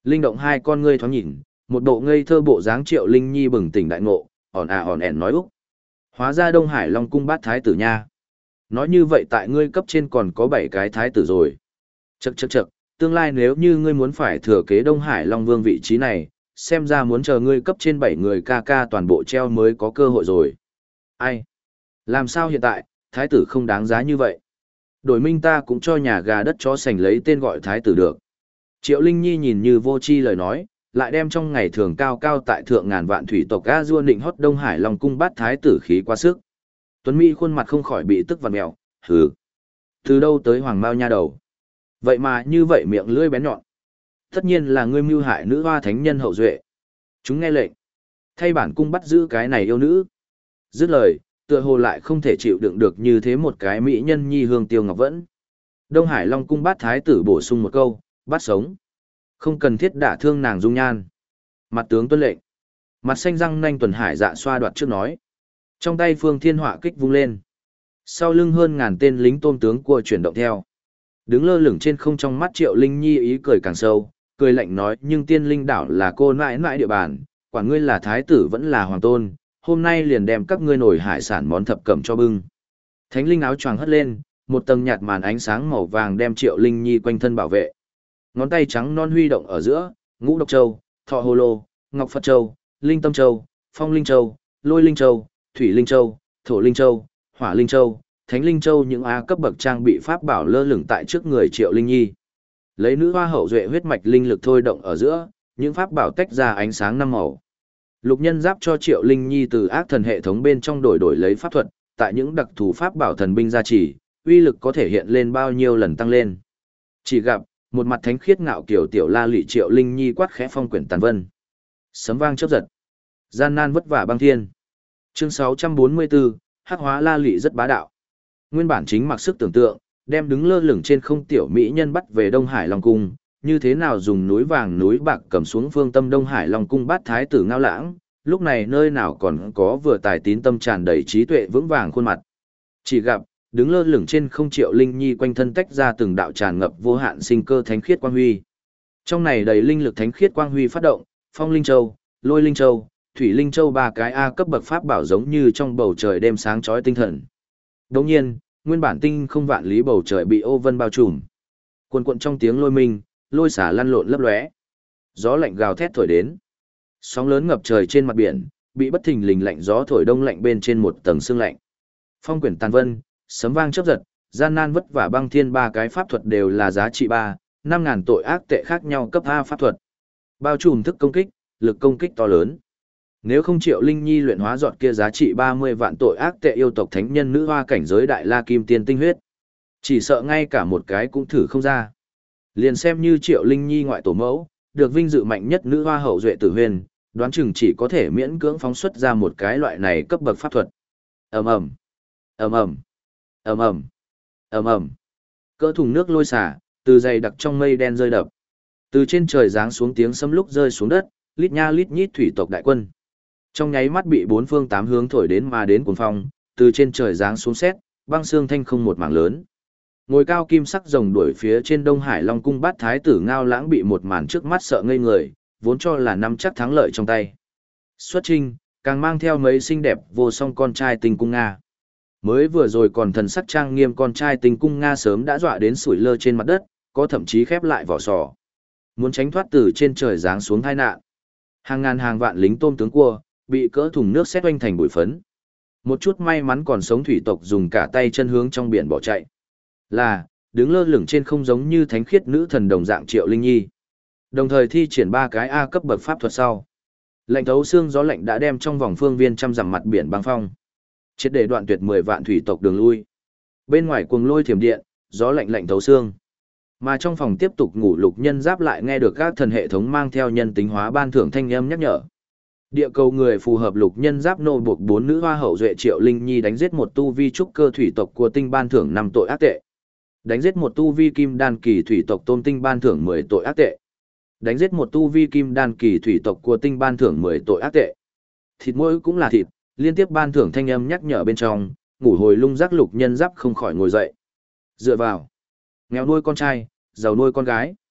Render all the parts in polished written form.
Linh động hai con ngươi thoáng nhìn, một bộ ngây thơ bộ dáng Triệu Linh Nhi bừng tỉnh đại ngộ, ỏn ẻn nói úc. Hóa ra Đông Hải Long cung bát thái tử nha. Nói như vậy tại ngươi cấp trên còn có 7 cái thái tử rồi. Chậc, tương lai nếu như ngươi muốn phải thừa kế Đông Hải Long Vương vị trí này, xem ra muốn chờ ngươi cấp trên 7 người ca ca toàn bộ treo mới có cơ hội rồi. Ai? Làm sao hiện tại, thái tử không đáng giá như vậy? Đổi minh ta cũng cho nhà gà đất chó sành lấy tên gọi thái tử được. Triệu Linh Nhi nhìn như vô tri lời nói, lại đem trong ngày thường cao cao tại thượng ngàn vạn thủy tộc A Du định hót Đông Hải Long cung bát thái tử khí quá sức. Tuấn Mỹ khuôn mặt không khỏi bị tức vằn mèo, hừ. Từ đâu tới hoàng mao nha đầu? Vậy mà như vậy miệng lưỡi bén nhọn. Tất nhiên là ngươi mưu hại nữ hoa thánh nhân hậu duệ. Chúng nghe lệnh. Thay bản cung bắt giữ cái này yêu nữ. Dứt lời, tựa hồ lại không thể chịu đựng được như thế một cái mỹ nhân nhi hương tiêu ngọc vẫn. Đông Hải Long cung bát thái tử bổ sung một câu, bắt sống. Không cần thiết đả thương nàng dung nhan. Mặt tướng tuân lệnh. Mặt xanh răng nanh tuần hải dạ xoa đoạt trước nói. Trong tay phương thiên họa kích vung lên. Sau lưng hơn ngàn tên lính tôm tướng cua chuyển động theo. Đứng lơ lửng trên không trong mắt Triệu Linh Nhi ý cười càng sâu, cười lạnh nói nhưng tiên linh đảo là cô nãi nãi địa bàn, quả ngươi là thái tử vẫn là hoàng tôn, hôm nay liền đem các ngươi nổi hải sản món thập cẩm cho bưng. Thánh linh áo choàng hất lên, một tầng nhạt màn ánh sáng màu vàng đem Triệu Linh Nhi quanh thân bảo vệ. Ngón tay trắng non huy động ở giữa, ngũ độc châu, thọ hồ lô, ngọc phật châu, linh tâm châu, phong linh châu, lôi linh châu, thủy linh châu, thổ linh châu, hỏa linh châu, thánh linh châu những A cấp bậc trang bị pháp bảo lơ lửng tại trước người Triệu Linh Nhi. Lấy nữ hoa hậu duệ huyết mạch linh lực thôi động ở giữa, những pháp bảo tách ra ánh sáng năm màu. Lục nhân giáp cho Triệu Linh Nhi từ ác thần hệ thống bên trong đổi lấy pháp thuật, tại những đặc thù pháp bảo thần binh gia trì, uy lực có thể hiện lên bao nhiêu lần tăng lên. Chỉ gặp, một mặt thánh khiết ngạo kiểu tiểu la lị Triệu Linh Nhi quát khẽ phong quyển tàn vân. Sấm vang chớp giật. Gian nan vất vả băng thiên. Chương 644, hắc hóa la lị rất bá đạo. Nguyên bản chính mặc sức tưởng tượng, đem đứng lơ lửng trên không tiểu mỹ nhân bắt về Đông Hải Long cung, như thế nào dùng núi vàng núi bạc cầm xuống phương tâm Đông Hải Long cung bát thái tử Ngao Lãng, lúc này nơi nào còn có vừa tài tín tâm tràn đầy trí tuệ vững vàng khuôn mặt. Chỉ gặp, đứng lơ lửng trên không Triệu Linh Nhi quanh thân tách ra từng đạo tràn ngập vô hạn sinh cơ thánh khiết quang huy. Trong này đầy linh lực thánh khiết quang huy phát động, Phong Linh Châu, Lôi Linh Châu, Thủy Linh Châu ba cái A cấp bậc pháp bảo giống như trong bầu trời đêm sáng chói tinh thần. Đồng nhiên, nguyên bản tinh không vạn lý bầu trời bị ô vân bao trùm. Cuồn cuộn trong tiếng lôi minh, lôi xả lăn lộn lấp lóe. Gió lạnh gào thét thổi đến. Sóng lớn ngập trời trên mặt biển, bị bất thình lình lạnh gió thổi đông lạnh bên trên một tầng sương lạnh. Phong quyển tàn vân, sấm vang chớp giật, gian nan vất vả băng thiên ba cái pháp thuật đều là giá trị 5.000 tội ác tệ khác nhau cấp A pháp thuật. Bao trùm thức công kích, lực công kích to lớn. Nếu không Triệu Linh Nhi luyện hóa giọt kia giá trị 30 vạn tội ác tệ yêu tộc thánh nhân nữ hoa cảnh giới đại la kim tiên tinh huyết, chỉ sợ ngay cả một cái cũng thử không ra. Liền xem như Triệu Linh Nhi ngoại tổ mẫu, được vinh dự mạnh nhất nữ hoa hậu duệ tử huyền, đoán chừng chỉ có thể miễn cưỡng phóng xuất ra một cái loại này cấp bậc pháp thuật. Ầm ầm, ầm ầm, ầm ầm, ầm ầm. Cỡ thùng nước lôi xả, từ dày đặc trong mây đen rơi đập. Từ trên trời giáng xuống tiếng sấm lúc rơi xuống đất, lít nha lít nhít thủy tộc đại quân. Trong nháy mắt bị bốn phương tám hướng thổi đến mà đến cuồng phong, từ trên trời giáng xuống sét, băng xương thanh không một mảng lớn. Ngồi cao kim sắc rồng đuổi phía trên Đông Hải Long cung bát thái tử Ngao Lãng bị một màn trước mắt sợ ngây người, vốn cho là nắm chắc thắng lợi trong tay. Xuất trinh, càng mang theo mấy xinh đẹp vô song con trai Tinh cung Nga. Mới vừa rồi còn thần sắc trang nghiêm con trai Tinh cung Nga sớm đã dọa đến sủi lơ trên mặt đất, có thậm chí khép lại vỏ sò. Muốn tránh thoát từ trên trời giáng xuống tai nạn. Hàng ngàn hàng vạn lính tôm tướng cua, bị cỡ thùng nước xét oanh thành bụi phấn. Một chút may mắn còn sống thủy tộc dùng cả tay chân hướng trong biển bỏ chạy. Là, đứng lơ lửng trên không giống như thánh khiết nữ thần đồng dạng Triệu Linh Nhi. Đồng thời thi triển 3 cái A cấp bậc pháp thuật sau. Lạnh thấu xương gió lạnh đã đem trong vòng phương viên trăm dặm mặt biển băng phong. Triệt để đoạn tuyệt 10 vạn thủy tộc đường lui. Bên ngoài cuồng lôi thiểm điện, gió lạnh lạnh thấu xương. Mà trong phòng tiếp tục ngủ Lục Nhân Giáp lại nghe được các thần hệ thống mang theo nhân tính hóa ban thưởng thanh âm nhắc nhở. Địa cầu người phù hợp Lục Nhân Giáp nô buộc 4 nữ hoa hậu duệ Triệu Linh Nhi đánh giết một tu vi trúc cơ thủy tộc của tinh ban thưởng 5 tội ác tệ. Đánh giết một tu vi kim đan kỳ thủy tộc tôm tinh ban thưởng 10 tội ác tệ. Đánh giết một tu vi kim đan kỳ thủy tộc của tinh ban thưởng 10 tội ác tệ. Thịt mỗi cũng là thịt, liên tiếp ban thưởng thanh âm nhắc nhở bên trong, ngủ hồi lung giác Lục Nhân Giáp không khỏi ngồi dậy. Dựa vào, nghèo nuôi con trai, giàu nuôi con gái.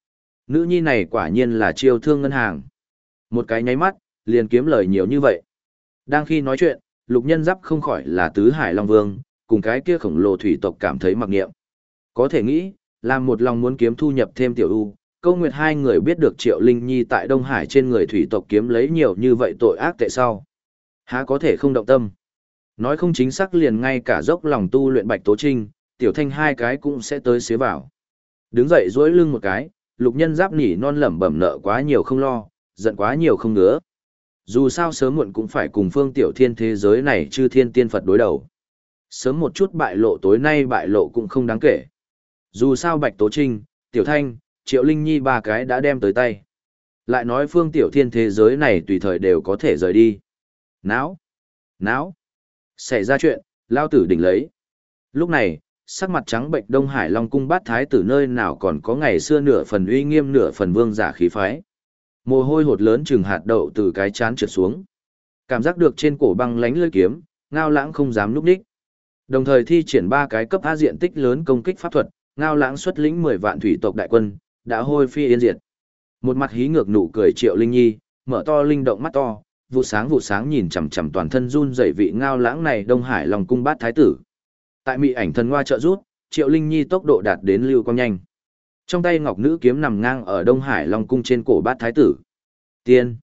Nữ nhi này quả nhiên là chiêu thương ngân hàng. Một cái nháy mắt, liền kiếm lời nhiều như vậy. Đang khi nói chuyện, Lục Nhân Giáp không khỏi là tứ hải long vương, cùng cái kia khổng lồ thủy tộc cảm thấy mặc niệm. Có thể nghĩ, làm một lòng muốn kiếm thu nhập thêm tiểu u, Câu Nguyệt hai người biết được Triệu Linh Nhi tại Đông Hải trên người thủy tộc kiếm lấy nhiều như vậy tội ác tệ sau. Há có thể không động tâm. Nói không chính xác liền ngay cả dốc lòng tu luyện Bạch Tố Trinh, Tiểu Thanh hai cái cũng sẽ tới xế vào. Đứng dậy duỗi lưng một cái, Lục Nhân Giáp nỉ non lẩm bẩm nợ quá nhiều không lo, giận quá nhiều không ngứa. Dù sao sớm muộn cũng phải cùng Phương Tiểu Thiên thế giới này chư thiên tiên Phật đối đầu. Sớm một chút bại lộ tối nay bại lộ cũng không đáng kể. Dù sao Bạch Tố Trinh, Tiểu Thanh, Triệu Linh Nhi ba cái đã đem tới tay. Lại nói Phương Tiểu Thiên thế giới này tùy thời đều có thể rời đi. Náo! Náo! Xảy ra chuyện, lao tử đỉnh lấy. Lúc này, sắc mặt trắng bệnh Đông Hải Long cung bát thái tử nơi nào còn có ngày xưa nửa phần uy nghiêm nửa phần vương giả khí phái. Mồ hôi hột lớn chừng hạt đậu từ cái chán trượt xuống. Cảm giác được trên cổ băng lánh lưỡi kiếm, Ngao Lãng không dám núp đích. Đồng thời thi triển ba cái cấp A diện tích lớn công kích pháp thuật, Ngao Lãng xuất lĩnh 10 vạn thủy tộc đại quân, đã hôi phi yên diệt. Một mặt hí ngược nụ cười Triệu Linh Nhi, mở to linh động mắt to, vụ sáng nhìn chằm chằm toàn thân run rẩy vị Ngao Lãng này Đông Hải Long cung bát thái tử. Tại mị ảnh thần ngoa trợ rút, Triệu Linh Nhi tốc độ đạt đến lưu quang nhanh. Trong tay ngọc nữ kiếm nằm ngang ở Đông Hải Long cung trên cổ bát thái tử. Tiên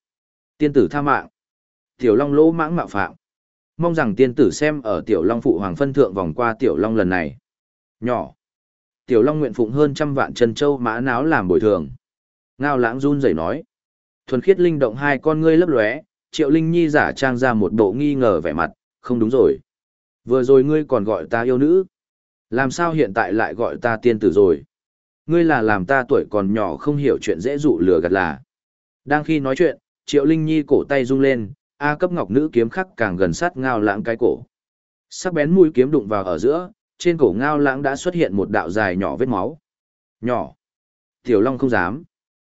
tử tha mạng. Tiểu Long lỗ mãng mạo phạm. Mong rằng tiên tử xem ở Tiểu Long phụ hoàng phân thượng vòng qua Tiểu Long lần này. Nhỏ. Tiểu Long nguyện phụng hơn 100 vạn chân châu mã náo làm bồi thường. Ngao Lãng run rẩy nói. Thuần khiết linh động hai con ngươi lấp lóe, Triệu Linh Nhi giả trang ra một bộ nghi ngờ vẻ mặt, không đúng rồi. Vừa rồi ngươi còn gọi ta yêu nữ. Làm sao hiện tại lại gọi ta tiên tử rồi? Ngươi là làm ta tuổi còn nhỏ không hiểu chuyện dễ dụ lừa gạt là. Đang khi nói chuyện, Triệu Linh Nhi cổ tay rung lên, A cấp ngọc nữ kiếm khắc càng gần sát Ngao Lãng cái cổ. Sắc bén mũi kiếm đụng vào ở giữa, trên cổ Ngao Lãng đã xuất hiện một đạo dài nhỏ vết máu. Nhỏ. Tiểu Long không dám.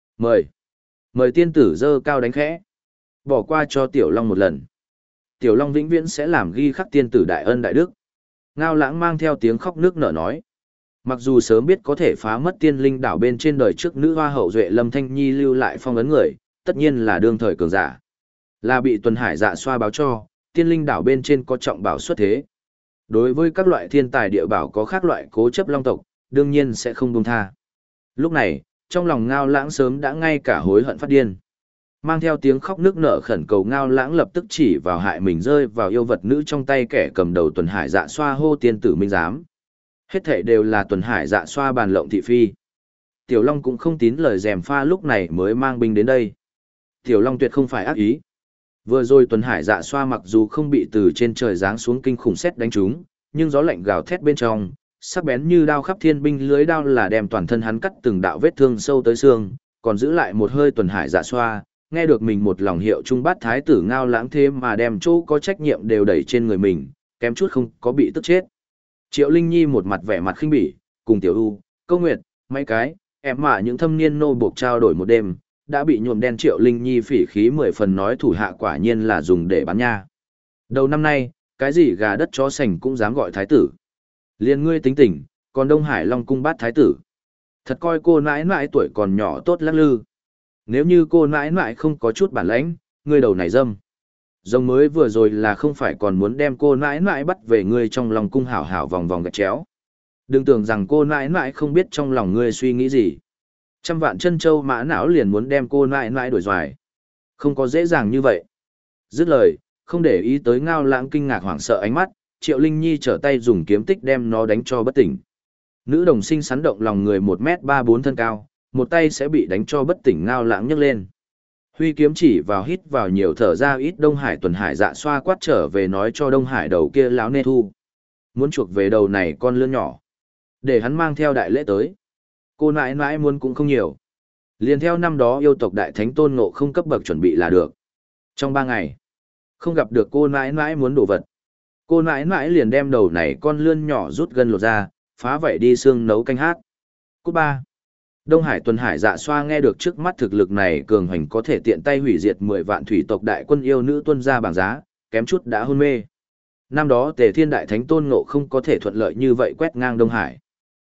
Mời tiên tử dơ cao đánh khẽ. Bỏ qua cho Tiểu Long một lần. Tiểu Long vĩnh viễn sẽ làm ghi khắc tiên tử đại ân đại đức. Ngao Lãng mang theo tiếng khóc nước nở nói. Mặc dù sớm biết có thể phá mất tiên linh đảo bên trên đời trước nữ hoa hậu duệ Lâm Thanh Nhi lưu lại phong ấn người, tất nhiên là đương thời cường giả. Là bị Tuần Hải Dạ xoa báo cho, tiên linh đảo bên trên có trọng bảo xuất thế. Đối với các loại thiên tài địa bảo có khác loại cố chấp long tộc, đương nhiên sẽ không buông tha. Lúc này, trong lòng Ngao Lãng sớm đã ngay cả hối hận phát điên. Mang theo tiếng khóc nước nở khẩn cầu Ngao Lãng lập tức chỉ vào hại mình rơi vào yêu vật nữ trong tay kẻ cầm đầu Tuần Hải Dạ xoa hô tiên tử minh giám. Hết thảy đều là Tuần Hải Dạ xoa bàn lộng thị phi. Tiểu Long cũng không tín lời gièm pha lúc này mới mang binh đến đây. Tiểu Long tuyệt không phải ác ý. Vừa rồi Tuần Hải Dạ xoa mặc dù không bị từ trên trời giáng xuống kinh khủng sét đánh trúng, nhưng gió lạnh gào thét bên trong, sắc bén như đao khắp thiên binh lưới đao là đem toàn thân hắn cắt từng đạo vết thương sâu tới xương, còn giữ lại một hơi Tuần Hải Dạ xoa, nghe được mình một lòng hiệu trung bát thái tử Ngao Lãng thế mà đem chỗ có trách nhiệm đều đẩy trên người mình, kém chút không có bị tức chết. Triệu Linh Nhi một mặt vẻ mặt khinh bỉ, cùng Tiểu U, Câu Nguyệt, mấy cái, em mà những thâm niên nô buộc trao đổi một đêm, đã bị nhuộm đen. Triệu Linh Nhi phỉ khí 10 phần nói thủ hạ quả nhiên là dùng để bán nha. Đầu năm nay, cái gì gà đất chó sành cũng dám gọi thái tử. Liên ngươi tính tình, còn Đông Hải Long cung bát thái tử. Thật coi cô nãi nãi tuổi còn nhỏ tốt lắc lư. Nếu như cô nãi nãi không có chút bản lãnh, ngươi đầu này dâm. Rồng mới vừa rồi là không phải còn muốn đem cô nãi nãi bắt về ngươi trong lòng cung hảo hảo vòng vòng gạch chéo. Đừng tưởng rằng cô nãi nãi không biết trong lòng ngươi suy nghĩ gì. 100 vạn chân châu mã não liền muốn đem cô nãi nãi đuổi doài. Không có dễ dàng như vậy. Dứt lời, không để ý tới Ngao Lãng kinh ngạc hoảng sợ ánh mắt, Triệu Linh Nhi trở tay dùng kiếm tích đem nó đánh cho bất tỉnh. Nữ đồng sinh sắn động lòng người 1m34 thân cao, một tay sẽ bị đánh cho bất tỉnh. Ngao Lãng nhấc lên. Huy kiếm chỉ vào hít vào nhiều thở ra ít. Đông Hải Tuần Hải Dạ xoa quát trở về nói cho Đông Hải đầu kia láo nê thu. Muốn chuộc về đầu này con lươn nhỏ. Để hắn mang theo đại lễ tới. Cô nãi nãi muốn cũng không nhiều. Liền theo năm đó yêu tộc đại thánh Tôn Ngộ không cấp bậc chuẩn bị là được. Trong 3 ngày, không gặp được cô nãi nãi muốn đồ vật. Cô nãi nãi liền đem đầu này con lươn nhỏ rút gân lột ra, phá vảy đi xương nấu canh hát. Cút ba. Đông Hải Tuần Hải Dạ xoa nghe được trước mắt thực lực này cường hành có thể tiện tay hủy diệt 10 vạn thủy tộc đại quân yêu nữ tuân ra bảng giá, kém chút đã hôn mê. Năm đó Tề Thiên Đại Thánh Tôn Ngộ không có thể thuận lợi như vậy quét ngang Đông Hải.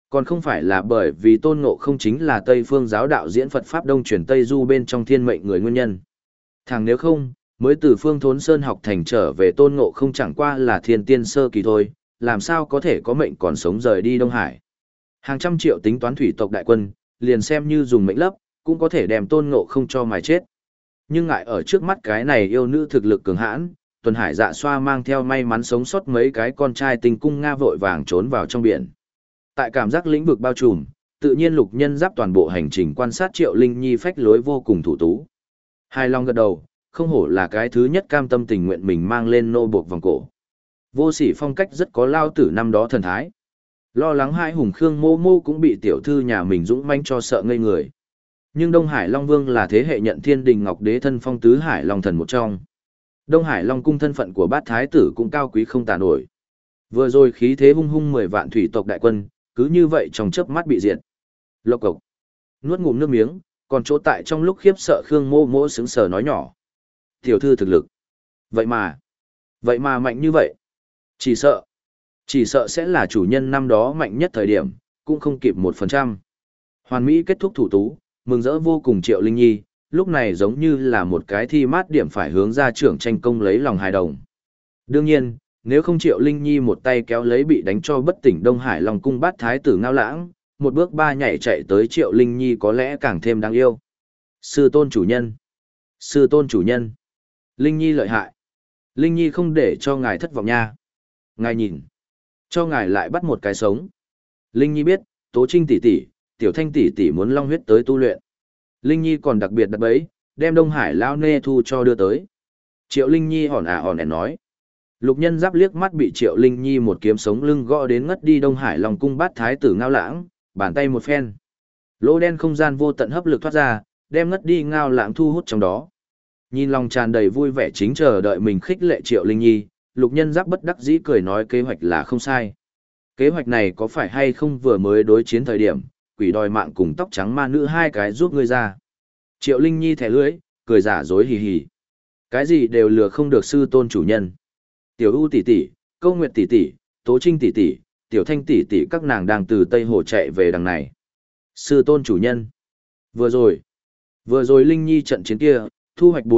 Còn không phải là bởi vì Tôn Ngộ không chính là Tây Phương giáo đạo diễn Phật Pháp Đông truyền Tây Du bên trong thiên mệnh người nguyên nhân. Thằng nếu không, mới từ Phương Thốn Sơn học thành trở về Tôn Ngộ không chẳng qua là thiên tiên sơ kỳ thôi, làm sao có thể có mệnh còn sống rời đi Đông Hải. Hàng trăm triệu tính toán thủy tộc đại quân, liền xem như dùng mệnh lấp, cũng có thể đem Tôn Ngộ không cho mài chết. Nhưng ngại ở trước mắt cái này yêu nữ thực lực cường hãn, Tuần Hải Dạ Xoa mang theo may mắn sống sót mấy cái con trai tình cung Nga vội vàng trốn vào trong biển. Tại cảm giác lĩnh vực bao trùm, tự nhiên Lục Nhân Giáp toàn bộ hành trình quan sát Triệu Linh Nhi phách lối vô cùng thủ tú. Hài lòng gật đầu, không hổ là cái thứ nhất cam tâm tình nguyện mình mang lên nô buộc vòng cổ. Vô Sỉ phong cách rất có lao tử năm đó thần thái. Lo lắng hai hùng Khương Mô Mô cũng bị tiểu thư nhà mình dũng manh cho sợ ngây người. Nhưng Đông Hải Long Vương là thế hệ nhận Thiên Đình Ngọc Đế thân phong tứ Hải Long thần một trong. Đông Hải Long cung thân phận của bát thái tử cũng cao quý không tả nổi. Vừa rồi khí thế hung hung 10 vạn thủy tộc đại quân, cứ như vậy trong chớp mắt bị diệt. Lộc cộc. Nuốt ngụm nước miếng, còn chỗ tại trong lúc khiếp sợ Khương Mô Mô sững sờ nói nhỏ. Tiểu thư thực lực. Vậy mà mạnh như vậy. Chỉ sợ sẽ là chủ nhân năm đó mạnh nhất thời điểm, cũng không kịp 1%. Hoàn Mỹ kết thúc thủ tú, mừng rỡ vô cùng Triệu Linh Nhi, lúc này giống như là một cái thi mát điểm phải hướng ra trưởng tranh công lấy lòng hài đồng. Đương nhiên, nếu không Triệu Linh Nhi một tay kéo lấy bị đánh cho bất tỉnh Đông Hải Long cung bát thái tử Ngao Lãng, một bước ba nhảy chạy tới Triệu Linh Nhi có lẽ càng thêm đáng yêu. Sư tôn chủ nhân. Linh Nhi lợi hại. Linh Nhi không để cho ngài thất vọng nha. Ngài nhìn. Cho ngài lại bắt một cái sống. Linh Nhi biết, Tố Trinh tỷ tỷ, Tiểu Thanh tỷ tỷ muốn long huyết tới tu luyện. Linh Nhi còn đặc biệt đặt bẫy, đem Đông Hải Lao Nê Thu cho đưa tới. Triệu Linh Nhi hòn ẻn nói. Lục Nhân Giáp liếc mắt bị Triệu Linh Nhi một kiếm sống lưng gõ đến ngất đi Đông Hải Long cung bát thái tử Ngao Lãng, bàn tay một phen. Lỗ đen không gian vô tận hấp lực thoát ra, đem ngất đi Ngao Lãng thu hút trong đó. Nhìn lòng tràn đầy vui vẻ chính chờ đợi mình khích lệ Triệu Linh Nhi, Lục Nhân Giáp bất đắc dĩ cười nói kế hoạch là không sai. Kế hoạch này có phải hay không vừa mới đối chiến thời điểm, quỷ đòi mạng cùng tóc trắng ma nữ hai cái giúp ngươi ra. Triệu Linh Nhi thẻ lưỡi, cười giả dối hì hì. Cái gì đều lừa không được sư tôn chủ nhân. Tiểu U tỷ tỷ, Câu Nguyệt tỷ tỷ, Tố Trinh tỷ tỷ, Tiểu Thanh tỷ tỷ các nàng đang từ Tây Hồ chạy về đằng này. Sư tôn chủ nhân. Vừa rồi Linh Nhi trận chiến kia, thu hoạch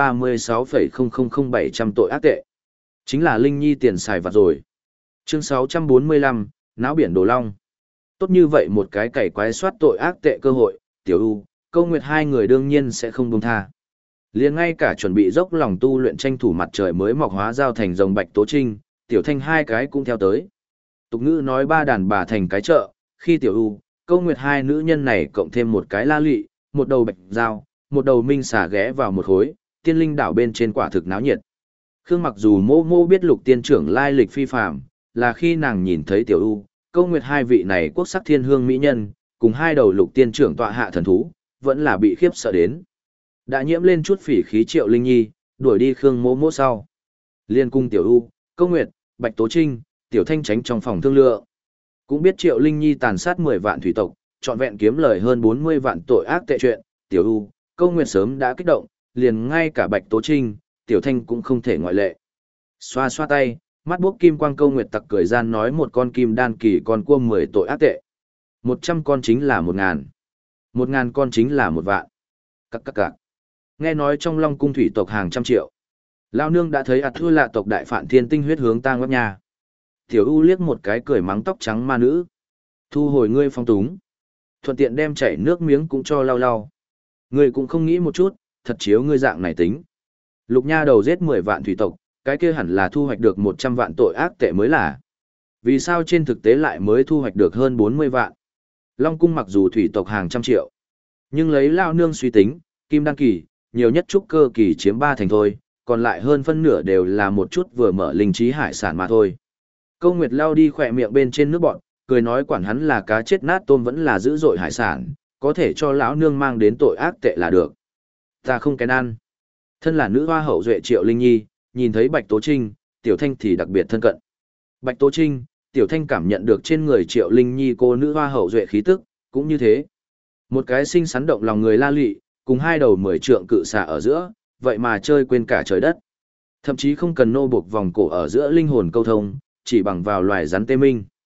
436,000700 tội ác tệ. Chính là Linh Nhi tiền xài vặt rồi. Chương 645, Náo biển Đồ Long. Tốt như vậy một cái cày quái soát tội ác tệ cơ hội, Tiểu U, Câu Nguyệt hai người đương nhiên sẽ không buông tha. Liền ngay cả chuẩn bị dốc lòng tu luyện tranh thủ mặt trời mới mọc hóa giao thành rồng Bạch Tố Trinh, Tiểu Thanh hai cái cũng theo tới. Tục ngữ nói ba đàn bà thành cái chợ, khi Tiểu U, Câu Nguyệt hai nữ nhân này cộng thêm một cái la lụy, một đầu bạch giao, một đầu minh xà ghé vào một khối, tiên linh đảo bên trên quả thực náo nhiệt. Khương mặc dù mô mô biết Lục tiên trưởng lai lịch phi phàm, là khi nàng nhìn thấy Tiểu U, Câu Nguyệt hai vị này quốc sắc thiên hương mỹ nhân, cùng hai đầu Lục tiên trưởng tọa hạ thần thú, vẫn là bị khiếp sợ đến. Đã nhiễm lên chút phỉ khí Triệu Linh Nhi, đuổi đi Khương mô mô sau. Liên cung Tiểu U, Câu Nguyệt, Bạch Tố Trinh, Tiểu Thanh tránh trong phòng thương lượng. Cũng biết Triệu Linh Nhi tàn sát 10 vạn thủy tộc, trọn vẹn kiếm lời hơn 40 vạn tội ác tệ chuyện, Tiểu U, Câu Nguyệt sớm đã kích động, liền ngay cả Bạch Tố Trinh, Tiểu Thanh cũng không thể ngoại lệ. Xoa xoa tay, mắt bốc kim quang Câu Nguyệt tặc cười gian nói một con kim đan kỳ con cua 10 tội ác tệ. 100 con chính là 1.000. 1.000 con chính là 1 vạn. Cặc. Nghe nói trong Long cung thủy tộc hàng trăm triệu. Lao nương đã thấy thua lạ tộc đại phản thiên tinh huyết hướng ta ngấp nhà. Tiểu U liếc một cái cười mắng tóc trắng ma nữ. Thu hồi ngươi phong túng. Thuận tiện đem chảy nước miếng cũng cho lau. Ngươi cũng không nghĩ một chút, thật chiếu ngươi dạng này tính. Lục nha đầu giết 10 vạn thủy tộc, cái kia hẳn là thu hoạch được 100 vạn tội ác tệ mới là. Vì sao trên thực tế lại mới thu hoạch được hơn 40 vạn? Long cung mặc dù thủy tộc hàng trăm triệu, nhưng lấy lao nương suy tính, kim đan kỳ, nhiều nhất trúc cơ kỳ chiếm 3 thành thôi, còn lại hơn phân nửa đều là một chút vừa mở linh trí hải sản mà thôi. Câu Nguyệt lao đi khỏe miệng bên trên nước bọn, cười nói quản hắn là cá chết nát tôm vẫn là dữ dội hải sản, có thể cho lão nương mang đến tội ác tệ là được. Ta không kén ăn. Thân là nữ hoa hậu duệ Triệu Linh Nhi, nhìn thấy Bạch Tố Trinh, Tiểu Thanh thì đặc biệt thân cận. Bạch Tố Trinh, Tiểu Thanh cảm nhận được trên người Triệu Linh Nhi cô nữ hoa hậu duệ khí tức, cũng như thế. Một cái xinh xắn động lòng người la lụy, cùng hai đầu 10 trượng cự xà ở giữa, vậy mà chơi quên cả trời đất. Thậm chí không cần nô buộc vòng cổ ở giữa linh hồn câu thông, chỉ bằng vào loài rắn tê minh.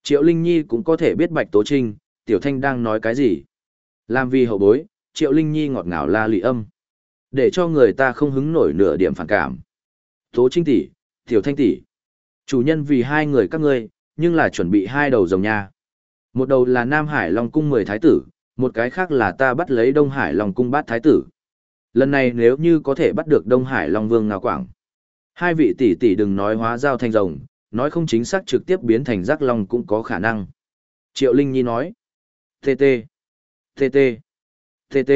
Triệu Linh Nhi cũng có thể biết Bạch Tố Trinh, Tiểu Thanh đang nói cái gì. Làm vì hậu bối, Triệu Linh Nhi ngọt ngào la lị âm. Để cho người ta không hứng nổi nửa điểm phản cảm. Tố Trinh tỷ, Tiểu Thanh tỷ, chủ nhân vì hai người các ngươi, nhưng là chuẩn bị hai đầu rồng nha. Một đầu là Nam Hải Long Cung 10 thái tử, một cái khác là ta bắt lấy Đông Hải Long Cung bát thái tử. Lần này nếu như có thể bắt được Đông Hải Long Vương Ngao Quảng. Hai vị tỷ tỷ đừng nói hóa giao thành rồng, nói không chính xác trực tiếp biến thành rắc long cũng có khả năng. Triệu Linh Nhi nói. TT, TT, TT,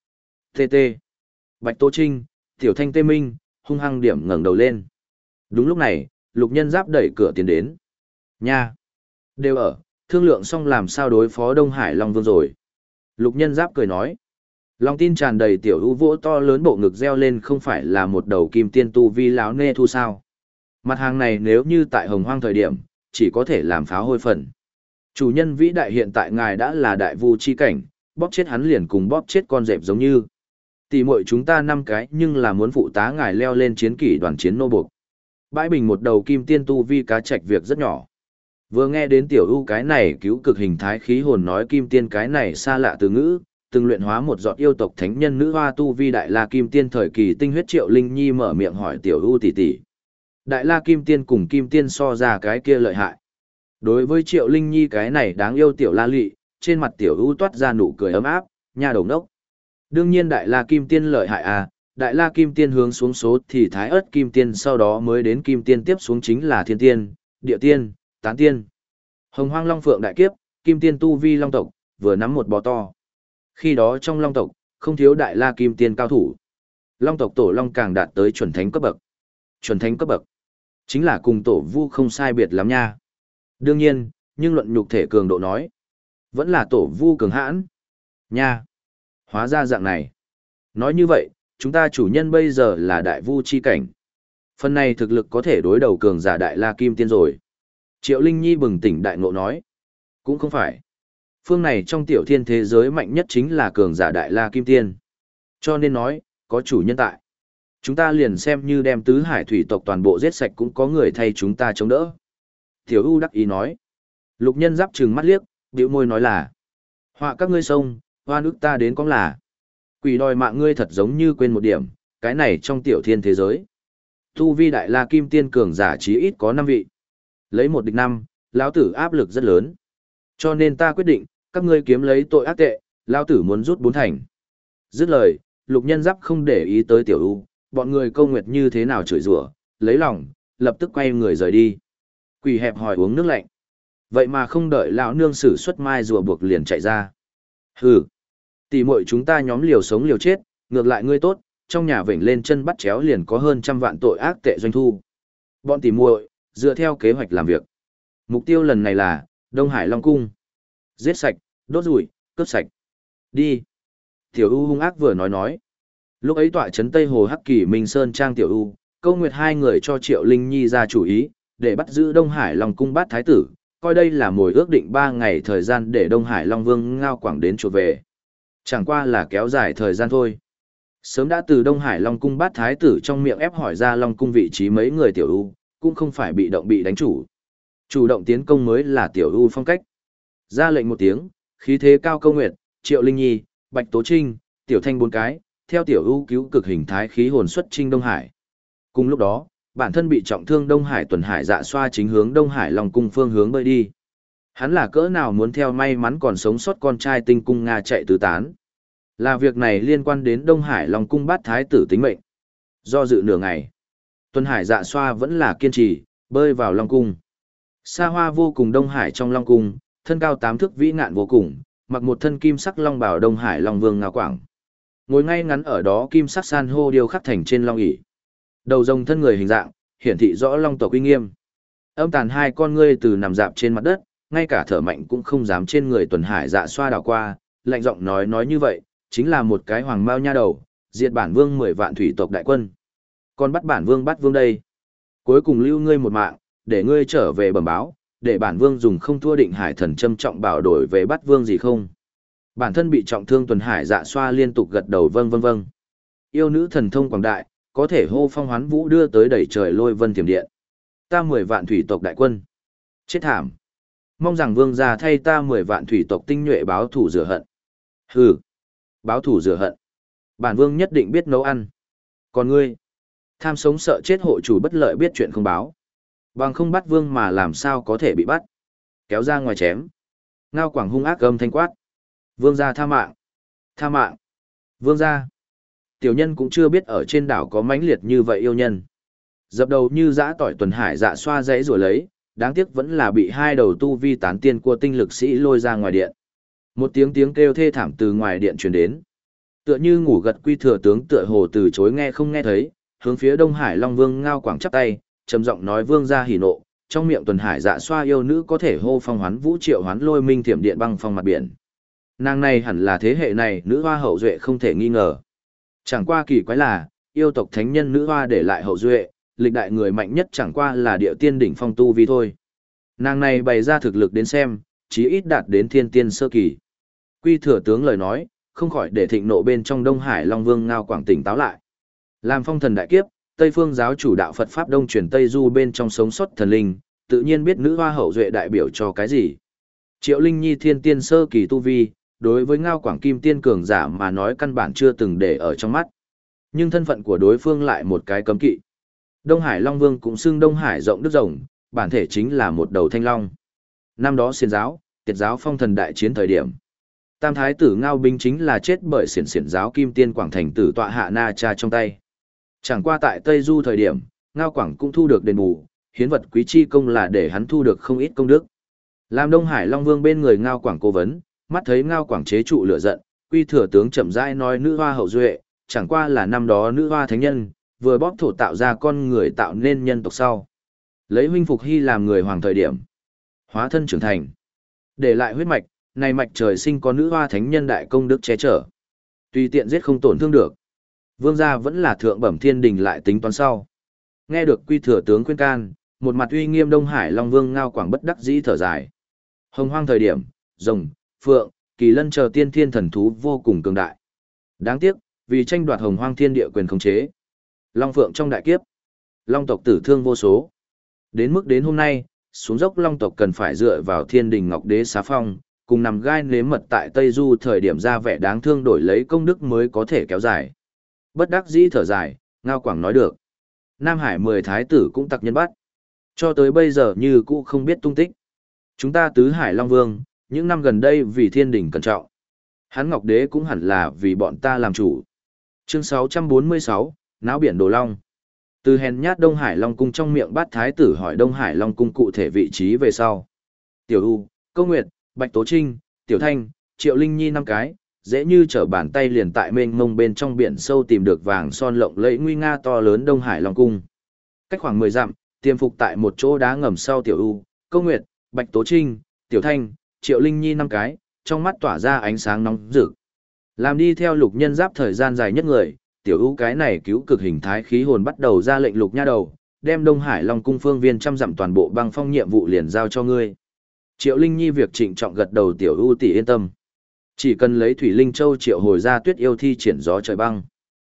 TT. Bạch Tố Trinh, Tiểu Thanh Tê Minh, hung hăng điểm ngẩng đầu lên. Đúng lúc này, Lục Nhân Giáp đẩy cửa tiến đến. Nha! Đều ở, thương lượng xong làm sao đối phó Đông Hải Long Vương rồi. Lục Nhân Giáp cười nói. Lòng tin tràn đầy tiểu ưu vỗ to lớn bộ ngực reo lên không phải là một đầu kim tiên tu vi láo nê thu sao. Mặt hàng này nếu như tại hồng hoang thời điểm, chỉ có thể làm pháo hôi phần. Chủ nhân vĩ đại hiện tại ngài đã là đại vu chi cảnh, bóp chết hắn liền cùng bóp chết con dẹp giống như. Tỷ muội chúng ta 5 cái nhưng là muốn phụ tá ngài leo lên chiến kỷ đoàn chiến nô buộc. Bãi bình một đầu kim tiên tu vi cá trạch việc rất nhỏ. Vừa nghe đến tiểu ưu cái này cứu cực hình thái khí hồn nói kim tiên cái này xa lạ từ ngữ, từng luyện hóa một giọt yêu tộc thánh nhân nữ hoa tu vi đại la kim tiên thời kỳ tinh huyết Triệu Linh Nhi mở miệng hỏi tiểu ưu tỷ tỷ. Đại la kim tiên cùng kim tiên so ra cái kia lợi hại. Đối với Triệu Linh Nhi cái này đáng yêu tiểu la lị, trên mặt tiểu ưu toát ra nụ cười ấm áp, nha đầu nốc. Đương nhiên đại la kim tiên lợi hại à, đại la kim tiên hướng xuống số thì thái ớt kim tiên sau đó mới đến kim tiên tiếp xuống chính là thiên tiên, địa tiên, tán tiên. Hồng hoang long phượng đại kiếp, kim tiên tu vi long tộc, vừa nắm một bò to. Khi đó trong long tộc, không thiếu đại la kim tiên cao thủ. Long tộc tổ long càng đạt tới chuẩn thánh cấp bậc. Chuẩn thánh cấp bậc, chính là cùng tổ vu không sai biệt lắm nha. Đương nhiên, nhưng luận nhục thể cường độ nói, vẫn là tổ vu cường hãn. Nha, hóa ra dạng này. Nói như vậy, chúng ta chủ nhân bây giờ là đại vu chi cảnh. Phần này thực lực có thể đối đầu cường giả đại la kim tiên rồi. Triệu Linh Nhi bừng tỉnh đại ngộ nói. Cũng không phải. Phương này trong tiểu thiên thế giới mạnh nhất chính là cường giả đại la kim tiên. Cho nên nói, có chủ nhân tại. Chúng ta liền xem như đem tứ hải thủy tộc toàn bộ giết sạch cũng có người thay chúng ta chống đỡ. Tiểu U đắc ý nói. Lục Nhân Giáp trừng mắt liếc, bĩu môi nói là. Họa các ngươi sông, hoa nước ta đến con là. Quỷ đòi mạng ngươi thật giống như quên một điểm, cái này trong tiểu thiên thế giới. Tu vi đại la kim tiên cường giả chí ít có 5 vị. Lấy một địch 5, lão tử áp lực rất lớn. Cho nên ta quyết định, các ngươi kiếm lấy tội ác tệ, lão tử muốn rút 4 thành. Dứt lời, Lục Nhân Giáp không để ý tới tiểu U, bọn người câu nguyệt như thế nào chửi rủa, lấy lòng, lập tức quay người rời đi. Quỷ hẹp hỏi uống nước lạnh. Vậy mà không đợi lão nương sử xuất mai rùa buộc liền chạy ra. Hừ, tỷ muội chúng ta nhóm liều sống liều chết, ngược lại ngươi tốt, trong nhà vểnh lên chân bắt chéo liền có hơn 100 vạn tội ác tệ doanh thu. Bọn tỷ muội, dựa theo kế hoạch làm việc. Mục tiêu lần này là Đông Hải Long Cung. Giết sạch, đốt rủi, cướp sạch. Đi. Tiểu U hung ác vừa nói. Lúc ấy tọa trấn Tây Hồ Hắc Kỳ Minh Sơn Trang Tiểu U, câu nguyệt hai người cho Triệu Linh Nhi ra chủ ý, để bắt giữ Đông Hải Long Cung bát thái tử, coi đây là mồi ước định 3 ngày thời gian để Đông Hải Long Vương Ngao Quảng đến chuột về. Chẳng qua là kéo dài thời gian thôi. Sớm đã từ Đông Hải Long Cung bát thái tử trong miệng ép hỏi ra Long Cung vị trí mấy người Tiểu U, cũng không phải bị động bị đánh chủ. Chủ động tiến công mới là Tiểu U phong cách. Ra lệnh một tiếng, khí thế cao câu nguyệt, Triệu Linh Nhi, Bạch Tố Trinh, Tiểu Thanh 4 cái, theo Tiểu U cứu cực hình thái khí hồn xuất chinh Đông Hải. Cùng lúc đó, bản thân bị trọng thương Đông Hải Tuần Hải Dạ Xoa chính hướng Đông Hải Long Cung phương hướng bơi đi. Hắn là cỡ nào muốn theo may mắn còn sống sót con trai tinh cung Nga chạy tứ tán. Là việc này liên quan đến Đông Hải Long Cung bát thái tử tính mệnh. Do dự nửa ngày, Tuần Hải Dạ Xoa vẫn là kiên trì, bơi vào Long Cung. Xa hoa vô cùng Đông Hải trong Long Cung, thân cao 8 thước vĩ ngạn vô cùng, mặc một thân kim sắc long bào Đông Hải Long Vương Ngao Quảng. Ngồi ngay ngắn ở đó kim sắc san hô điêu khắc thành trên long ỷ. Đầu rồng thân người hình dạng, hiển thị rõ long tộc uy nghiêm. Âm tàn hai con ngươi từ nằm dạp trên mặt đất, ngay cả thở mạnh cũng không dám trên người Tuần Hải Dạ Xoa đảo qua, lạnh giọng nói như vậy, chính là một cái hoàng mao nha đầu, diệt bản vương 10 vạn thủy tộc đại quân. Còn bắt bản vương bắt vương đây. Cuối cùng lưu ngươi một mạng, để ngươi trở về bẩm báo, để bản vương dùng không thua định hải thần châm trọng bảo đổi về bắt vương gì không. Bản thân bị trọng thương Tuần Hải Dạ Xoa liên tục gật đầu vâng. Yêu nữ thần thông quảng đại, có thể hô phong hoán vũ đưa tới đẩy trời lôi vân tiềm điện. Ta 10 vạn thủy tộc đại quân. Chết thảm. Mong rằng vương gia thay ta 10 vạn thủy tộc tinh nhuệ báo thù rửa hận. Hừ, báo thù rửa hận. Bản vương nhất định biết nấu ăn. Còn ngươi, tham sống sợ chết hộ chủ bất lợi biết chuyện không báo. Bằng không bắt vương mà làm sao có thể bị bắt. Kéo ra ngoài chém. Ngao Quảng hung ác âm thanh quát. Vương gia tha mạng. Tha mạng. Vương gia. Tiểu nhân cũng chưa biết ở trên đảo có mãnh liệt như vậy yêu nhân. Dập đầu như dã tỏi tuần hải dạ xoa dãy rồi lấy, đáng tiếc vẫn là bị hai đầu tu vi tán tiên của tinh lực sĩ lôi ra ngoài điện. Một tiếng kêu thê thảm từ ngoài điện truyền đến. Tựa như ngủ gật Quy Thừa tướng tựa hồ từ chối nghe không nghe thấy, hướng phía Đông Hải Long Vương Ngao Quảng chắp tay, trầm giọng nói vương gia hỉ nộ, trong miệng tuần hải dạ xoa yêu nữ có thể hô phong hoán vũ triệu hoán lôi minh thiểm điện băng phong mặt biển. Nàng này hẳn là thế hệ này nữ hoa hậu duệ không thể nghi ngờ. Chẳng qua kỳ quái là, yêu tộc thánh nhân nữ hoa để lại hậu duệ, lịch đại người mạnh nhất chẳng qua là địa tiên đỉnh phong tu vi thôi. Nàng này bày ra thực lực đến xem, chí ít đạt đến thiên tiên sơ kỳ. Quy Thừa tướng lời nói, không khỏi để thịnh nộ bên trong Đông Hải Long Vương Ngao Quảng tỉnh táo lại. Làm phong thần đại kiếp, Tây phương giáo chủ đạo Phật Pháp Đông truyền Tây Du bên trong sống sót thần linh, tự nhiên biết nữ hoa hậu duệ đại biểu cho cái gì. Triệu Linh Nhi thiên tiên sơ kỳ tu vi, đối với Ngao Quảng Kim tiên cường giả mà nói căn bản chưa từng để ở trong mắt. Nhưng thân phận của đối phương lại một cái cấm kỵ. Đông Hải Long Vương cũng xưng Đông Hải rộng đức rồng, bản thể chính là một đầu thanh long. Năm đó xiển giáo, tiệt giáo phong thần đại chiến thời điểm. Tam thái tử Ngao Bính chính là chết bởi xiển giáo Kim tiên Quảng Thành tử tọa hạ Na Cha trong tay. Chẳng qua tại Tây Du thời điểm, Ngao Quảng cũng thu được đền bù, hiến vật quý chi công là để hắn thu được không ít công đức. Làm Đông Hải Long Vương bên người Ngao Quảng cố vấn, mắt thấy Ngao Quảng chế trụ lửa giận, Quy Thừa tướng chậm rãi nói nữ hoa hậu duệ, chẳng qua là năm đó nữ hoa thánh nhân, vừa bóp thổ tạo ra con người tạo nên nhân tộc sau. Lấy huynh Phục Hy làm người hoàng thời điểm, hóa thân trưởng thành, để lại huyết mạch, này mạch trời sinh có nữ hoa thánh nhân đại công đức che chở. Tùy tiện giết không tổn thương được. Vương gia vẫn là thượng bẩm thiên đình lại tính toán sau. Nghe được Quy Thừa tướng khuyên can, một mặt uy nghiêm Đông Hải Long Vương Ngao Quảng bất đắc dĩ thở dài. Hồng hoang thời điểm, rồng, phượng, kỳ lân chờ tiên thiên thần thú vô cùng cường đại. Đáng tiếc, vì tranh đoạt hồng hoang thiên địa quyền khống chế. Long phượng trong đại kiếp, long tộc tử thương vô số. Đến mức đến hôm nay, xuống dốc long tộc cần phải dựa vào thiên đình ngọc đế xá phong, cùng nằm gai nếm mật tại Tây Du thời điểm ra vẻ đáng thương đổi lấy công đức mới có thể kéo dài. Bất đắc dĩ thở dài, Ngao Quảng nói được. Nam Hải 10 thái tử cũng tặc nhân bắt. Cho tới bây giờ như cũ không biết tung tích. Chúng ta tứ Hải Long Vương, những năm gần đây vì thiên đình cẩn trọng. Hắn Ngọc Đế cũng hẳn là vì bọn ta làm chủ. Chương 646, Náo biển Đồ Long. Từ hèn nhát Đông Hải Long Cung trong miệng bát thái tử hỏi Đông Hải Long Cung cụ thể vị trí về sau. Tiểu U, Câu Nguyệt, Bạch Tố Trinh, Tiểu Thanh, Triệu Linh Nhi 5 cái, dễ như trở bàn tay liền tại mênh mông bên trong biển sâu tìm được vàng son lộng lẫy nguy nga to lớn Đông Hải Long Cung. Cách khoảng 10 dặm, tiềm phục tại một chỗ đá ngầm sau Tiểu U, Câu Nguyệt, Bạch Tố Trinh, Tiểu Thanh, Triệu Linh Nhi 5 cái, trong mắt tỏa ra ánh sáng nóng rực. Làm đi theo Lục Nhân Giáp thời gian dài nhất người, Tiểu U cái này cứu cực hình thái khí hồn bắt đầu ra lệnh Lục Nha Đầu, đem Đông Hải Long Cung phương viên trăm dặm toàn bộ băng phong nhiệm vụ liền giao cho ngươi. Triệu Linh Nhi việc trịnh trọng gật đầu Tiểu U tỷ yên tâm. Chỉ cần lấy Thủy Linh Châu triệu hồi ra tuyết yêu thi triển gió trời băng.